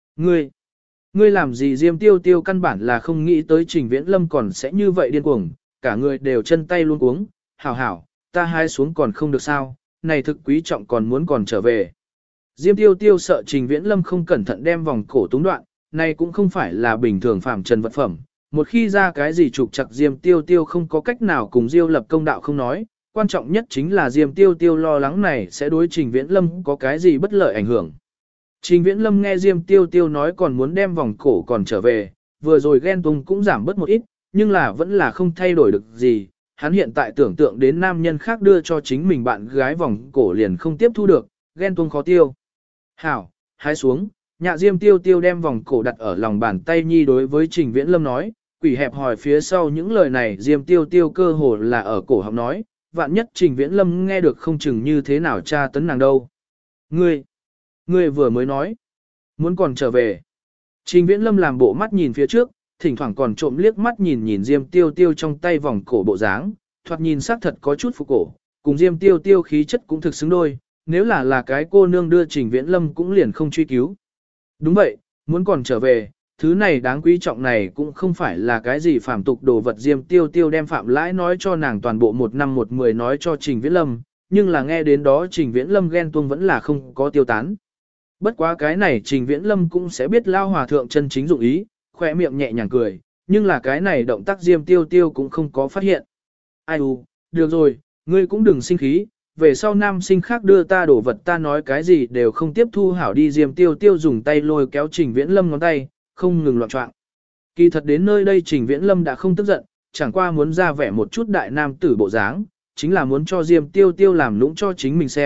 Ngươi làm gì Diêm Tiêu Tiêu căn bản là không nghĩ tới Trình Viễn Lâm còn sẽ như vậy điên cuồng, cả người đều chân tay luôn cuống, hảo, ta hai xuống còn không được sao, này thực quý trọng còn muốn còn trở về. Diêm Tiêu Tiêu sợ Trình Viễn Lâm không cẩn thận đem vòng cổ túng đoạn, này cũng không phải là bình thường phàm trần vật phẩm. Một khi ra cái gì trục trặc Diêm Tiêu Tiêu không có cách nào cùng Diêu lập công đạo không nói, quan trọng nhất chính là Diêm Tiêu Tiêu lo lắng này sẽ đối Trình Viễn Lâm có cái gì bất lợi ảnh hưởng. Trình Viễn Lâm nghe Diêm Tiêu Tiêu nói còn muốn đem vòng cổ còn trở về, vừa rồi ghen tuông cũng giảm bớt một ít, nhưng là vẫn là không thay đổi được gì. Hắn hiện tại tưởng tượng đến nam nhân khác đưa cho chính mình bạn gái vòng cổ liền không tiếp thu được, ghen tuông khó tiêu. Hảo, hái xuống, nhạ Diêm Tiêu Tiêu đem vòng cổ đặt ở lòng bàn tay nhi đối với Trình Viễn Lâm nói, quỷ hẹp hỏi phía sau những lời này Diêm Tiêu Tiêu cơ hồ là ở cổ họng nói, vạn nhất Trình Viễn Lâm nghe được không chừng như thế nào tra tấn nàng đâu. Ngươi vừa mới nói, muốn còn trở về. Trình Viễn Lâm làm bộ mắt nhìn phía trước, thỉnh thoảng còn trộm liếc mắt nhìn Diêm Tiêu Tiêu trong tay vòng cổ bộ dáng, thoạt nhìn xác thật có chút phục cổ, cùng Diêm Tiêu Tiêu khí chất cũng thực xứng đôi, nếu là cái cô nương đưa Trình Viễn Lâm cũng liền không truy cứu. Đúng vậy, muốn còn trở về, thứ này đáng quý trọng này cũng không phải là cái gì phàm tục đồ vật Diêm Tiêu Tiêu đem Phạm Lãi nói cho nàng toàn bộ 1 năm 1 10 nói cho Trình Viễn Lâm, nhưng là nghe đến đó Trình Viễn Lâm ghen tuông vẫn là không có tiêu tán. Bất quá cái này Trình Viễn Lâm cũng sẽ biết lao hòa thượng chân chính dụng ý, khỏe miệng nhẹ nhàng cười, nhưng là cái này động tác Diêm Tiêu Tiêu cũng không có phát hiện. Ai được rồi, ngươi cũng đừng sinh khí, về sau nam sinh khác đưa ta đổ vật ta nói cái gì đều không tiếp thu hảo đi Diêm Tiêu Tiêu dùng tay lôi kéo Trình Viễn Lâm ngón tay, không ngừng loạn trọng. Kỳ thật đến nơi đây Trình Viễn Lâm đã không tức giận, chẳng qua muốn ra vẻ một chút đại nam tử bộ dáng, chính là muốn cho Diêm Tiêu Tiêu làm lũng cho chính mình xem,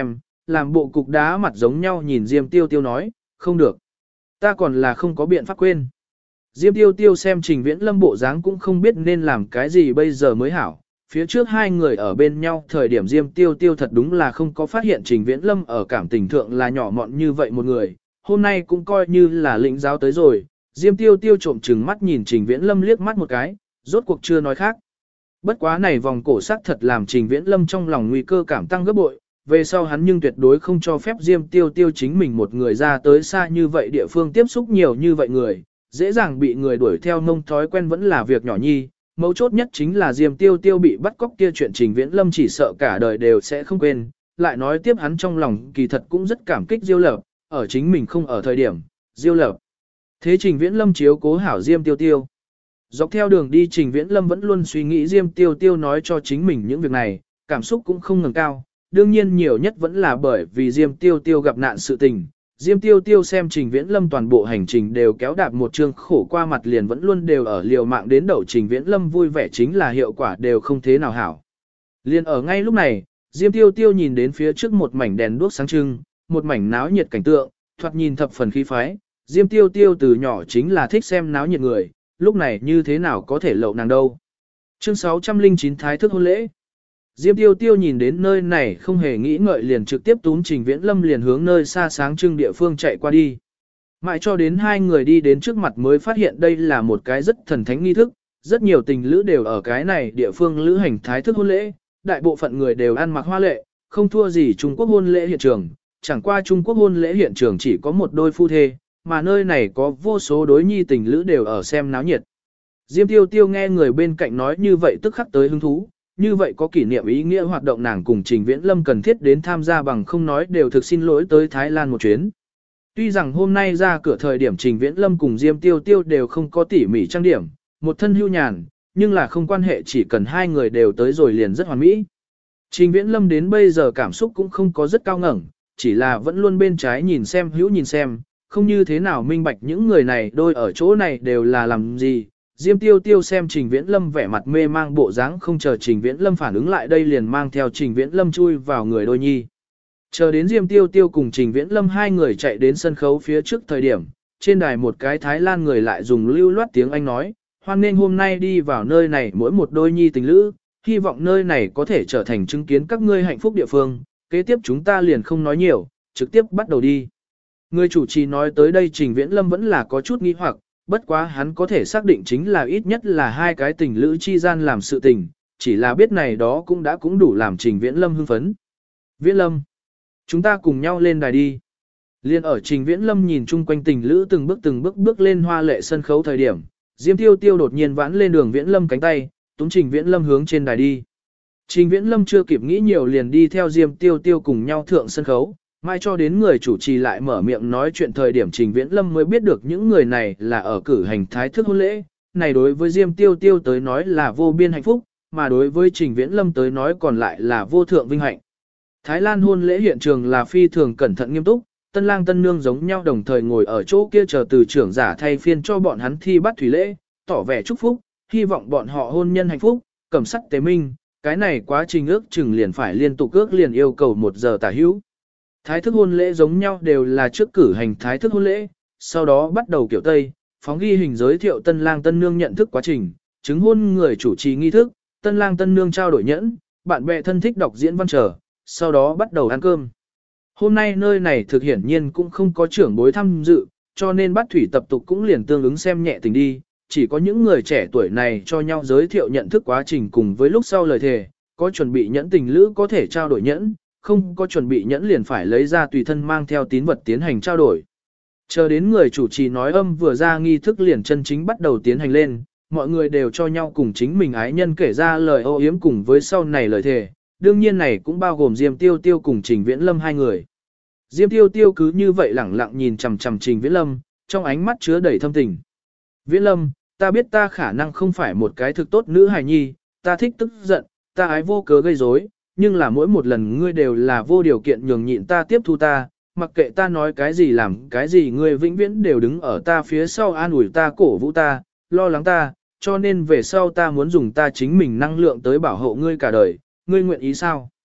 làm bộ cục đá mặt giống nhau nhìn Diêm Tiêu Tiêu nói, không được. Ta còn là không có biện pháp quên. Diêm Tiêu Tiêu xem Trình Viễn Lâm bộ dáng cũng không biết nên làm cái gì bây giờ mới hảo. Phía trước hai người ở bên nhau thời điểm Diêm Tiêu Tiêu thật đúng là không có phát hiện Trình Viễn Lâm ở cảm tình thượng là nhỏ mọn như vậy một người. Hôm nay cũng coi như là lĩnh giáo tới rồi. Diêm Tiêu Tiêu trộm trừng mắt nhìn Trình Viễn Lâm liếc mắt một cái, rốt cuộc chưa nói khác. Bất quá này vòng cổ sắc thật làm Trình Viễn Lâm trong lòng nguy cơ cảm tăng gấp bội, về sau hắn nhưng tuyệt đối không cho phép Diêm Tiêu Tiêu chính mình một người ra tới xa như vậy địa phương tiếp xúc nhiều như vậy người, dễ dàng bị người đuổi theo nông thói quen vẫn là việc nhỏ nhi, mấu chốt nhất chính là Diêm Tiêu Tiêu bị bắt cóc kia chuyện Trình Viễn Lâm chỉ sợ cả đời đều sẽ không quên, lại nói tiếp hắn trong lòng kỳ thật cũng rất cảm kích Diêu Lập, ở chính mình không ở thời điểm, Diêu Lập. Thế Trình Viễn Lâm chiếu cố hảo Diêm Tiêu Tiêu. Dọc theo đường đi Trình Viễn Lâm vẫn luôn suy nghĩ Diêm Tiêu Tiêu nói cho chính mình những việc này, cảm xúc cũng không ngừng cao, đương nhiên nhiều nhất vẫn là bởi vì Diêm Tiêu Tiêu gặp nạn sự tình. Diêm Tiêu Tiêu xem Trình Viễn Lâm toàn bộ hành trình đều kéo đạp một chương khổ qua mặt liền vẫn luôn đều ở liều mạng đến đậu Trình Viễn Lâm vui vẻ chính là hiệu quả đều không thế nào hảo. Liền ở ngay lúc này, Diêm Tiêu Tiêu nhìn đến phía trước một mảnh đèn đuốc sáng trưng, một mảnh náo nhiệt cảnh tượng, thoạt nhìn thập phần khí phái. Diêm Tiêu Tiêu từ nhỏ chính là thích xem náo nhiệt người, lúc này như thế nào có thể lậu nàng đâu. Chương 609 Thái thức hôn lễ. Diêm Tiêu Tiêu nhìn đến nơi này không hề nghĩ ngợi liền trực tiếp túm Trình Viễn Lâm liền hướng nơi xa sáng trưng địa phương chạy qua đi. Mãi cho đến hai người đi đến trước mặt mới phát hiện đây là một cái rất thần thánh nghi thức, rất nhiều tình lữ đều ở cái này địa phương lữ hành thái thức hôn lễ, đại bộ phận người đều ăn mặc hoa lệ, không thua gì Trung Quốc hôn lễ hiện trường, chẳng qua Trung Quốc hôn lễ hiện trường chỉ có một đôi phu thê, mà nơi này có vô số đối nhi tình lữ đều ở xem náo nhiệt. Diêm Tiêu Tiêu nghe người bên cạnh nói như vậy tức khắc tới hứng thú, như vậy có kỷ niệm ý nghĩa hoạt động nàng cùng Trình Viễn Lâm cần thiết đến tham gia bằng không nói đều thực xin lỗi tới Thái Lan một chuyến. Tuy rằng hôm nay ra cửa thời điểm Trình Viễn Lâm cùng Diêm Tiêu Tiêu đều không có tỉ mỉ trang điểm, một thân hưu nhàn, nhưng là không quan hệ chỉ cần hai người đều tới rồi liền rất hoàn mỹ. Trình Viễn Lâm đến bây giờ cảm xúc cũng không có rất cao ngẩng, chỉ là vẫn luôn bên trái nhìn xem hữu nhìn xem, không như thế nào minh bạch những người này đôi ở chỗ này đều là làm gì. Diêm Tiêu Tiêu xem Trình Viễn Lâm vẻ mặt mê mang bộ dáng không chờ Trình Viễn Lâm phản ứng lại đây liền mang theo Trình Viễn Lâm chui vào người đôi nhi. Chờ đến Diêm Tiêu Tiêu cùng Trình Viễn Lâm hai người chạy đến sân khấu phía trước thời điểm, trên đài một cái Thái Lan người lại dùng lưu loát tiếng Anh nói, hoan nên hôm nay đi vào nơi này mỗi một đôi nhi tình lữ, hy vọng nơi này có thể trở thành chứng kiến các ngươi hạnh phúc địa phương, kế tiếp chúng ta liền không nói nhiều, trực tiếp bắt đầu đi. Người chủ trì nói tới đây Trình Viễn Lâm vẫn là có chút nghi hoặc, bất quá hắn có thể xác định chính là ít nhất là hai cái tình lữ chi gian làm sự tình, chỉ là biết này đó cũng đủ làm Trình Viễn Lâm hưng phấn. Viễn Lâm, chúng ta cùng nhau lên đài đi. Liên ở Trình Viễn Lâm nhìn chung quanh tình lữ từng bước bước lên hoa lệ sân khấu thời điểm, Diêm Tiêu Tiêu đột nhiên vãn lên đường Viễn Lâm cánh tay, túm Trình Viễn Lâm hướng trên đài đi. Trình Viễn Lâm chưa kịp nghĩ nhiều liền đi theo Diêm Tiêu Tiêu cùng nhau thượng sân khấu. Mai cho đến người chủ trì lại mở miệng nói chuyện thời điểm Trình Viễn Lâm mới biết được những người này là ở cử hành thái thức hôn lễ, này đối với Diêm Tiêu Tiêu tới nói là vô biên hạnh phúc, mà đối với Trình Viễn Lâm tới nói còn lại là vô thượng vinh hạnh. Thái Lan hôn lễ hiện trường là phi thường cẩn thận nghiêm túc, tân lang tân nương giống nhau đồng thời ngồi ở chỗ kia chờ từ trưởng giả thay phiên cho bọn hắn thi bắt thủy lễ, tỏ vẻ chúc phúc, hy vọng bọn họ hôn nhân hạnh phúc, cẩm sắt tế minh, cái này quá trình ước chừng liền phải liên tục ước liền yêu cầu 1 giờ tả hữu. Thái thức hôn lễ giống nhau đều là trước cử hành thái thức hôn lễ, sau đó bắt đầu kiểu Tây, phóng ghi hình giới thiệu tân lang tân nương nhận thức quá trình, chứng hôn người chủ trì nghi thức, tân lang tân nương trao đổi nhẫn, bạn bè thân thích đọc diễn văn trở, sau đó bắt đầu ăn cơm. Hôm nay nơi này thực hiển nhiên cũng không có trưởng bối tham dự, cho nên bắt thủy tập tục cũng liền tương ứng xem nhẹ tình đi, chỉ có những người trẻ tuổi này cho nhau giới thiệu nhận thức quá trình cùng với lúc sau lời thề, có chuẩn bị nhẫn tình lữ có thể trao đổi nhẫn, không có chuẩn bị nhẫn liền phải lấy ra tùy thân mang theo tín vật tiến hành trao đổi. Chờ đến người chủ trì nói âm vừa ra nghi thức liền chân chính bắt đầu tiến hành lên, mọi người đều cho nhau cùng chính mình ái nhân kể ra lời ô yếm cùng với sau này lời thề, đương nhiên này cũng bao gồm Diêm Tiêu Tiêu cùng Trình Viễn Lâm hai người. Diêm Tiêu Tiêu cứ như vậy lẳng lặng nhìn chằm chằm Trình Viễn Lâm, trong ánh mắt chứa đầy thâm tình. Viễn Lâm, ta biết ta khả năng không phải một cái thực tốt nữ hài nhi, ta thích tức giận, ta ái vô cớ gây rối, nhưng là mỗi một lần ngươi đều là vô điều kiện nhường nhịn ta tiếp thu ta, mặc kệ ta nói cái gì làm cái gì ngươi vĩnh viễn đều đứng ở ta phía sau an ủi ta cổ vũ ta, lo lắng ta, cho nên về sau ta muốn dùng ta chính mình năng lượng tới bảo hộ ngươi cả đời, ngươi nguyện ý sao?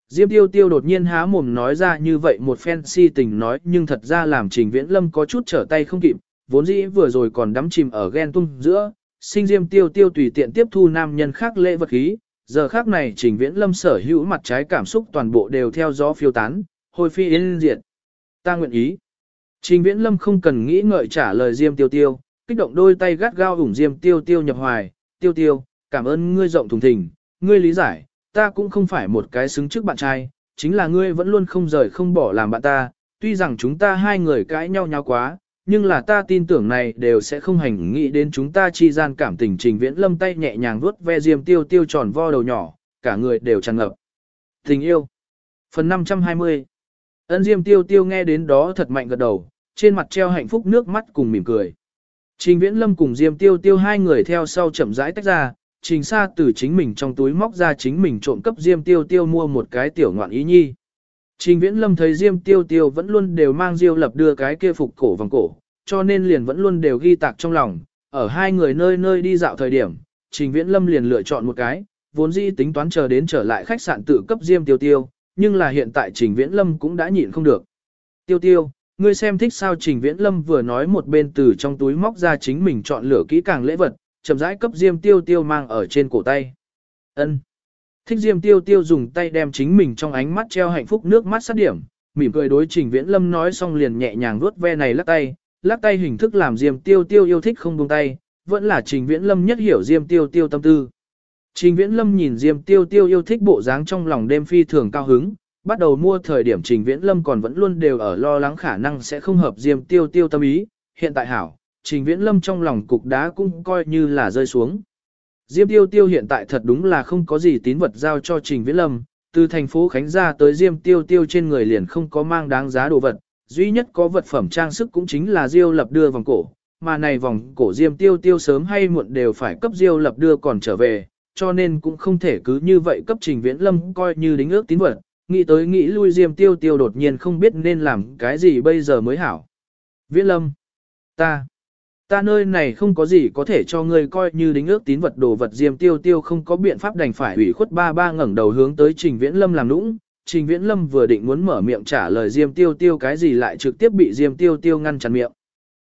Diêm Tiêu Tiêu đột nhiên há mồm nói ra như vậy một phen si tình nói, nhưng thật ra làm Trình Viễn Lâm có chút trở tay không kịp, vốn dĩ vừa rồi còn đắm chìm ở ghen tung giữa, sinh Diêm Tiêu Tiêu tùy tiện tiếp thu nam nhân khác lễ vật khí, giờ khác này Trình Viễn Lâm sở hữu mặt trái cảm xúc toàn bộ đều theo gió phiêu tán, hồi phi yên diệt. Ta nguyện ý. Trình Viễn Lâm không cần nghĩ ngợi trả lời Diêm Tiêu Tiêu, kích động đôi tay gắt gao ủng Diêm Tiêu Tiêu nhập hoài, Tiêu Tiêu, cảm ơn ngươi rộng thùng thình, ngươi lý giải, ta cũng không phải một cái xứng trước bạn trai, chính là ngươi vẫn luôn không rời không bỏ làm bạn ta, tuy rằng chúng ta hai người cãi nhau nhau quá, nhưng là ta tin tưởng này đều sẽ không hành nghĩ đến chúng ta chi gian cảm tình. Trình Viễn Lâm tay nhẹ nhàng vuốt ve Diêm Tiêu Tiêu tròn vo đầu nhỏ, cả người đều tràn ngập tình yêu. Phần 520. Ân. Diêm Tiêu Tiêu nghe đến đó thật mạnh gật đầu, trên mặt treo hạnh phúc nước mắt cùng mỉm cười. Trình Viễn Lâm cùng Diêm Tiêu Tiêu hai người theo sau chậm rãi tách ra, Trình Sa từ chính mình trong túi móc ra chính mình trộm cấp Diêm Tiêu Tiêu mua một cái tiểu ngoạn ý nhi. Trình Viễn Lâm thấy Diêm Tiêu Tiêu vẫn luôn đều mang Diêu Lập đưa cái kia phục cổ vòng cổ, cho nên liền vẫn luôn đều ghi tạc trong lòng, ở hai người nơi nơi đi dạo thời điểm, Trình Viễn Lâm liền lựa chọn một cái, vốn dĩ tính toán chờ đến trở lại khách sạn tự cấp Diêm Tiêu Tiêu, nhưng là hiện tại Trình Viễn Lâm cũng đã nhịn không được. Tiêu Tiêu, ngươi xem thích sao? Trình Viễn Lâm vừa nói một bên từ trong túi móc ra chính mình chọn lựa kỹ càng lễ vật, chậm rãi cấp Diêm Tiêu Tiêu mang ở trên cổ tay. Ân. Thích. Diêm Tiêu Tiêu dùng tay đem chính mình trong ánh mắt treo hạnh phúc nước mắt sát điểm, mỉm cười đối Trình Viễn Lâm nói xong liền nhẹ nhàng vuốt ve này lắc tay hình thức làm Diêm Tiêu Tiêu yêu thích không buông tay, vẫn là Trình Viễn Lâm nhất hiểu Diêm Tiêu Tiêu tâm tư. Trình Viễn Lâm nhìn Diêm Tiêu Tiêu yêu thích bộ dáng trong lòng đêm phi thường cao hứng, bắt đầu mua thời điểm Trình Viễn Lâm còn vẫn luôn đều ở lo lắng khả năng sẽ không hợp Diêm Tiêu Tiêu tâm ý, hiện tại hảo, Trình Viễn Lâm trong lòng cục đá cũng coi như là rơi xuống. Diêm Tiêu Tiêu hiện tại thật đúng là không có gì tín vật giao cho Trình Viễn Lâm, từ thành phố Khánh ra tới Diêm Tiêu Tiêu trên người liền không có mang đáng giá đồ vật, duy nhất có vật phẩm trang sức cũng chính là Diêu Lập đưa vòng cổ, mà này vòng cổ Diêm Tiêu Tiêu sớm hay muộn đều phải cấp Diêu Lập đưa còn trở về, cho nên cũng không thể cứ như vậy cấp Trình Viễn Lâm coi như đính ước tín vật, nghĩ tới nghĩ lui Diêm Tiêu Tiêu đột nhiên không biết nên làm cái gì bây giờ mới hảo. Viễn Lâm, ta nơi này không có gì có thể cho ngươi coi như đính ước tín vật đồ vật. Diêm Tiêu Tiêu không có biện pháp đành phải ủy khuất ba ngẩng đầu hướng tới Trình Viễn Lâm làm nũng. Trình Viễn Lâm vừa định muốn mở miệng trả lời Diêm Tiêu Tiêu cái gì lại trực tiếp bị Diêm Tiêu Tiêu ngăn chặn miệng.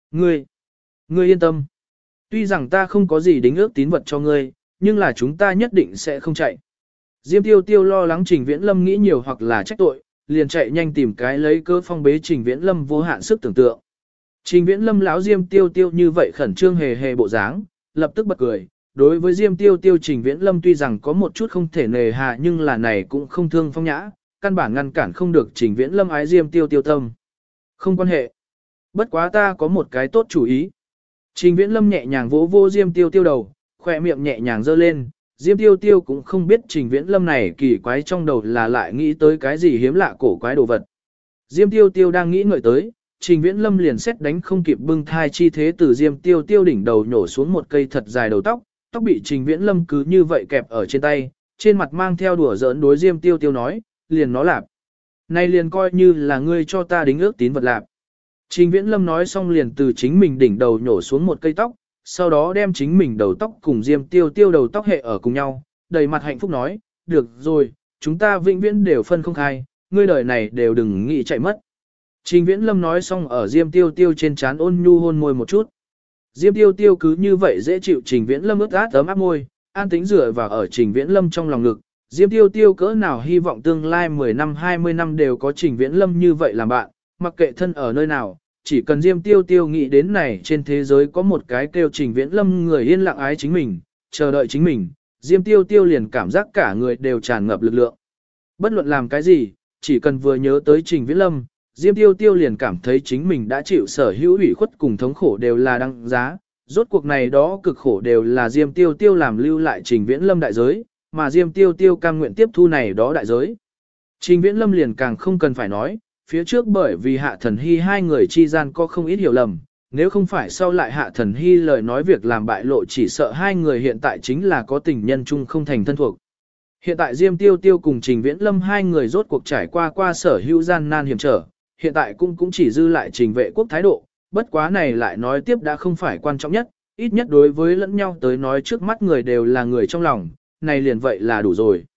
Ngươi yên tâm. Tuy rằng ta không có gì đính ước tín vật cho ngươi, nhưng là chúng ta nhất định sẽ không chạy. Diêm Tiêu Tiêu lo lắng Trình Viễn Lâm nghĩ nhiều hoặc là trách tội, liền chạy nhanh tìm cái lấy cớ phong bế Trình Viễn Lâm vô hạn sức tưởng tượng. Trình Viễn Lâm lão Diêm Tiêu Tiêu như vậy khẩn trương hề bộ dáng, lập tức bật cười. Đối với Diêm Tiêu Tiêu Trình Viễn Lâm tuy rằng có một chút không thể nề hà nhưng là này cũng không thương phong nhã, căn bản ngăn cản không được Trình Viễn Lâm ái Diêm Tiêu Tiêu tâm. Không quan hệ. Bất quá ta có một cái tốt chủ ý. Trình Viễn Lâm nhẹ nhàng vỗ vô Diêm Tiêu Tiêu đầu, khỏe miệng nhẹ nhàng giơ lên. Diêm Tiêu Tiêu cũng không biết Trình Viễn Lâm này kỳ quái trong đầu là lại nghĩ tới cái gì hiếm lạ cổ quái đồ vật. Diêm Tiêu Tiêu đang nghĩ ngợi tới, Trình Viễn Lâm liền xét đánh không kịp bưng thai chi thế từ Diêm Tiêu Tiêu đỉnh đầu nhổ xuống một cây thật dài đầu tóc, tóc bị Trình Viễn Lâm cứ như vậy kẹp ở trên tay, trên mặt mang theo đùa giỡn đối Diêm Tiêu Tiêu nói, liền nó lạp. Này liền coi như là ngươi cho ta đính ước tín vật lạp. Trình Viễn Lâm nói xong liền từ chính mình đỉnh đầu nhổ xuống một cây tóc, sau đó đem chính mình đầu tóc cùng Diêm Tiêu Tiêu đầu tóc hệ ở cùng nhau, đầy mặt hạnh phúc nói, được rồi, chúng ta vĩnh viễn đều phân không khai, ngươi đời này đều đừng nghĩ chạy mất. Trình Viễn Lâm nói xong ở Diêm Tiêu Tiêu trên trán ôn nhu hôn môi một chút. Diêm Tiêu Tiêu cứ như vậy dễ chịu Trình Viễn Lâm ướt át ấm áp môi, an tĩnh dựa vào ở Trình Viễn Lâm trong lòng ngực. Diêm Tiêu Tiêu cỡ nào hy vọng tương lai 10 năm 20 năm đều có Trình Viễn Lâm như vậy làm bạn, mặc kệ thân ở nơi nào, chỉ cần Diêm Tiêu Tiêu nghĩ đến này trên thế giới có một cái kêu Trình Viễn Lâm người yên lặng ái chính mình, chờ đợi chính mình, Diêm Tiêu Tiêu liền cảm giác cả người đều tràn ngập lực lượng. Bất luận làm cái gì, chỉ cần vừa nhớ tới Trình Viễn Lâm, Diêm Tiêu Tiêu liền cảm thấy chính mình đã chịu sở hữu ủy khuất cùng thống khổ đều là đăng giá, rốt cuộc này đó cực khổ đều là Diêm Tiêu Tiêu làm lưu lại Trình Viễn Lâm đại giới, mà Diêm Tiêu Tiêu cam nguyện tiếp thu này đó đại giới. Trình Viễn Lâm liền càng không cần phải nói, phía trước bởi vì Hạ Thần Hy hai người chi gian có không ít hiểu lầm, nếu không phải sau lại Hạ Thần Hy lời nói việc làm bại lộ chỉ sợ hai người hiện tại chính là có tình nhân chung không thành thân thuộc. Hiện tại Diêm Tiêu Tiêu cùng Trình Viễn Lâm hai người rốt cuộc trải qua sở hữu gian nan hiểm trở, hiện tại cũng chỉ dư lại Trình Vệ Quốc thái độ, bất quá này lại nói tiếp đã không phải quan trọng nhất, ít nhất đối với lẫn nhau tới nói trước mắt người đều là người trong lòng, này liền vậy là đủ rồi.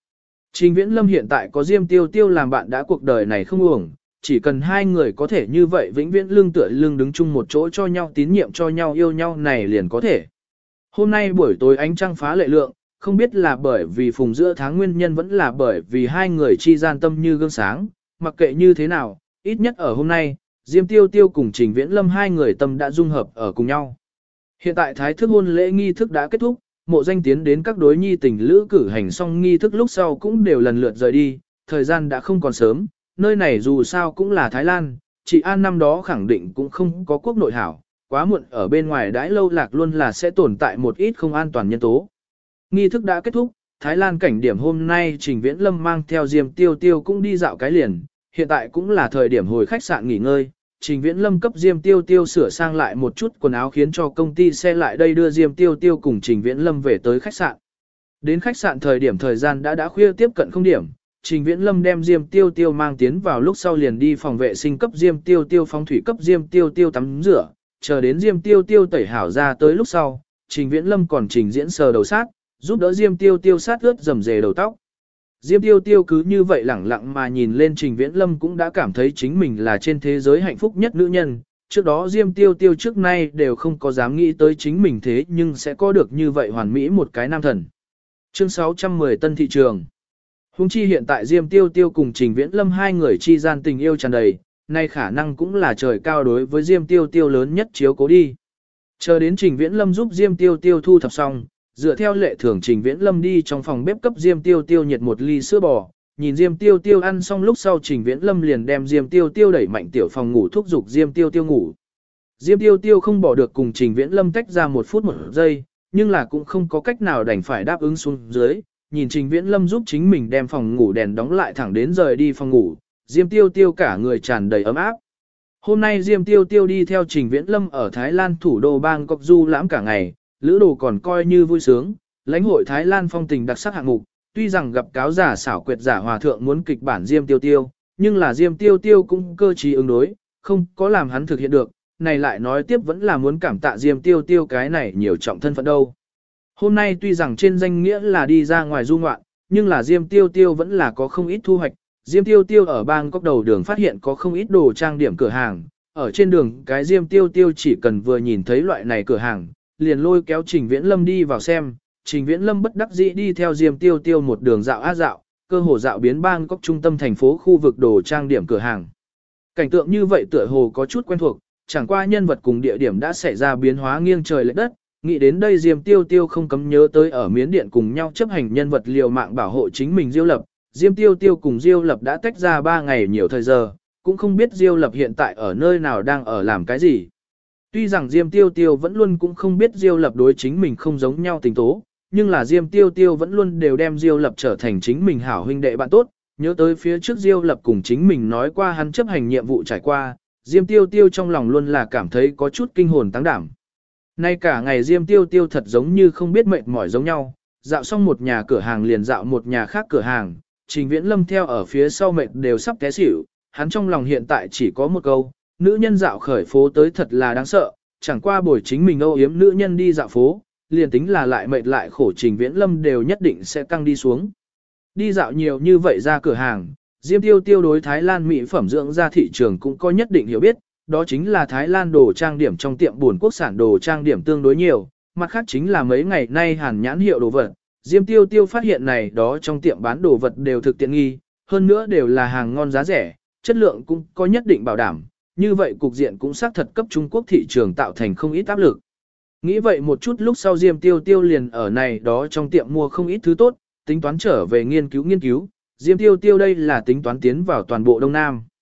Trình Viễn Lâm hiện tại có Diêm Tiêu Tiêu làm bạn đã cuộc đời này không uổng, chỉ cần hai người có thể như vậy vĩnh viễn lưng tựa lưng đứng chung một chỗ cho nhau tín nhiệm cho nhau yêu nhau này liền có thể. Hôm nay buổi tối ánh trăng phá lệ lượng, không biết là bởi vì phùng giữa tháng nguyên nhân vẫn là bởi vì hai người chi gian tâm như gương sáng, mặc kệ như thế nào, ít nhất ở hôm nay, Diêm Tiêu Tiêu cùng Trình Viễn Lâm hai người tâm đã dung hợp ở cùng nhau. Hiện tại thái thức hôn lễ nghi thức đã kết thúc, mộ danh tiến đến các đối nhi tình lữ cử hành xong nghi thức lúc sau cũng đều lần lượt rời đi, thời gian đã không còn sớm, nơi này dù sao cũng là Thái Lan, chị An năm đó khẳng định cũng không có quốc nội hảo, quá muộn ở bên ngoài đãi lâu lạc luôn là sẽ tồn tại một ít không an toàn nhân tố. Nghi thức đã kết thúc, Thái Lan cảnh điểm hôm nay Trình Viễn Lâm mang theo Diêm Tiêu Tiêu cũng đi dạo cái liền, hiện tại cũng là thời điểm hồi khách sạn nghỉ ngơi. Trình Viễn Lâm cấp Diêm Tiêu Tiêu sửa sang lại một chút quần áo khiến cho công ty xe lại đây đưa Diêm Tiêu Tiêu cùng Trình Viễn Lâm về tới khách sạn. Đến khách sạn thời gian đã khuya tiếp cận không điểm, Trình Viễn Lâm đem Diêm Tiêu Tiêu mang tiến vào lúc sau liền đi phòng vệ sinh cấp Diêm Tiêu Tiêu phóng thủy cấp Diêm Tiêu Tiêu tắm rửa, chờ đến Diêm Tiêu Tiêu tẩy hảo ra tới lúc sau, Trình Viễn Lâm còn trình diễn sờ đầu sát, giúp đỡ Diêm Tiêu Tiêu sát ướt rầm rề đầu tóc. Diêm Tiêu Tiêu cứ như vậy lẳng lặng mà nhìn lên Trình Viễn Lâm cũng đã cảm thấy chính mình là trên thế giới hạnh phúc nhất nữ nhân. Trước đó Diêm Tiêu Tiêu trước nay đều không có dám nghĩ tới chính mình thế nhưng sẽ có được như vậy hoàn mỹ một cái nam thần. Chương 610 Tân thị trường. Hùng chi hiện tại Diêm Tiêu Tiêu cùng Trình Viễn Lâm hai người chi gian tình yêu tràn đầy, nay khả năng cũng là trời cao đối với Diêm Tiêu Tiêu lớn nhất chiếu cố đi. Chờ đến Trình Viễn Lâm giúp Diêm Tiêu Tiêu thu thập xong, dựa theo lệ thường Trình Viễn Lâm đi trong phòng bếp cấp Diêm Tiêu Tiêu nhiệt một ly sữa bò, nhìn Diêm Tiêu Tiêu ăn xong lúc sau Trình Viễn Lâm liền đem Diêm Tiêu Tiêu đẩy mạnh tiểu phòng ngủ thúc giục Diêm Tiêu Tiêu ngủ. Diêm Tiêu Tiêu không bỏ được cùng Trình Viễn Lâm tách ra 1 phút 1 giây, nhưng là cũng không có cách nào đành phải đáp ứng xuống dưới, nhìn Trình Viễn Lâm giúp chính mình đem phòng ngủ đèn đóng lại thẳng đến rời đi phòng ngủ, Diêm Tiêu Tiêu cả người tràn đầy ấm áp. Hôm nay Diêm Tiêu Tiêu đi theo Trình Viễn Lâm ở Thái Lan thủ đô Bangkok du lãm cả ngày, lữ đồ còn coi như vui sướng, lãnh hội Thái Lan phong tình đặc sắc hạng mục, tuy rằng gặp cáo giả xảo quyệt giả hòa thượng muốn kịch bản Diêm Tiêu Tiêu, nhưng là Diêm Tiêu Tiêu cũng cơ trí ứng đối, không có làm hắn thực hiện được, này lại nói tiếp vẫn là muốn cảm tạ Diêm Tiêu Tiêu cái này nhiều trọng thân phận đâu. Hôm nay tuy rằng trên danh nghĩa là đi ra ngoài du ngoạn, nhưng là Diêm Tiêu Tiêu vẫn là có không ít thu hoạch. Diêm Tiêu Tiêu ở Bangkok đầu đường phát hiện có không ít đồ trang điểm cửa hàng, ở trên đường cái Diêm Tiêu Tiêu chỉ cần vừa nhìn thấy loại này cửa hàng, liền lôi kéo Trình Viễn Lâm đi vào xem. Trình Viễn Lâm bất đắc dĩ đi theo Diêm Tiêu Tiêu một đường dạo á dạo, cơ hồ dạo biến Bangkok trung tâm thành phố khu vực đồ trang điểm cửa hàng. Cảnh tượng như vậy tựa hồ có chút quen thuộc, chẳng qua nhân vật cùng địa điểm đã xảy ra biến hóa nghiêng trời lệch đất. Nghĩ đến đây Diêm Tiêu Tiêu không cấm nhớ tới ở Miến Điện cùng nhau chấp hành nhân vật liều mạng bảo hộ chính mình Diêu Lập. Diêm Tiêu Tiêu cùng Diêu Lập đã tách ra 3 ngày nhiều thời giờ, cũng không biết Diêu Lập hiện tại ở nơi nào đang ở làm cái gì. Tuy rằng Diêm Tiêu Tiêu vẫn luôn cũng không biết Diêu Lập đối chính mình không giống nhau tình tố, nhưng là Diêm Tiêu Tiêu vẫn luôn đều đem Diêu Lập trở thành chính mình hảo huynh đệ bạn tốt, nhớ tới phía trước Diêu Lập cùng chính mình nói qua hắn chấp hành nhiệm vụ trải qua, Diêm Tiêu Tiêu trong lòng luôn là cảm thấy có chút kinh hồn táng đảm. Nay cả ngày Diêm Tiêu Tiêu thật giống như không biết mệt mỏi giống nhau, dạo xong một nhà cửa hàng liền dạo một nhà khác cửa hàng, Trình Viễn Lâm theo ở phía sau mệt đều sắp té xỉu, hắn trong lòng hiện tại chỉ có một câu, nữ nhân dạo khởi phố tới thật là đáng sợ, chẳng qua buổi chính mình âu yếm nữ nhân đi dạo phố, liền tính là lại mệt lại khổ Trình Viễn Lâm đều nhất định sẽ căng đi xuống. Đi dạo nhiều như vậy ra cửa hàng, Diêm Tiêu Tiêu đối Thái Lan mỹ phẩm dưỡng da thị trường cũng có nhất định hiểu biết, đó chính là Thái Lan đồ trang điểm trong tiệm buồn quốc sản đồ trang điểm tương đối nhiều, mặt khác chính là mấy ngày nay hàn nhãn hiệu đồ vật. Diêm Tiêu Tiêu phát hiện này đó trong tiệm bán đồ vật đều thực tiện nghi, hơn nữa đều là hàng ngon giá rẻ, chất lượng cũng có nhất định bảo đảm, như vậy cục diện cũng xác thật cấp Trung Quốc thị trường tạo thành không ít áp lực. Nghĩ vậy một chút lúc sau Diêm Tiêu Tiêu liền ở này đó trong tiệm mua không ít thứ tốt, tính toán trở về nghiên cứu. Diêm Tiêu Tiêu đây là tính toán tiến vào toàn bộ Đông Nam.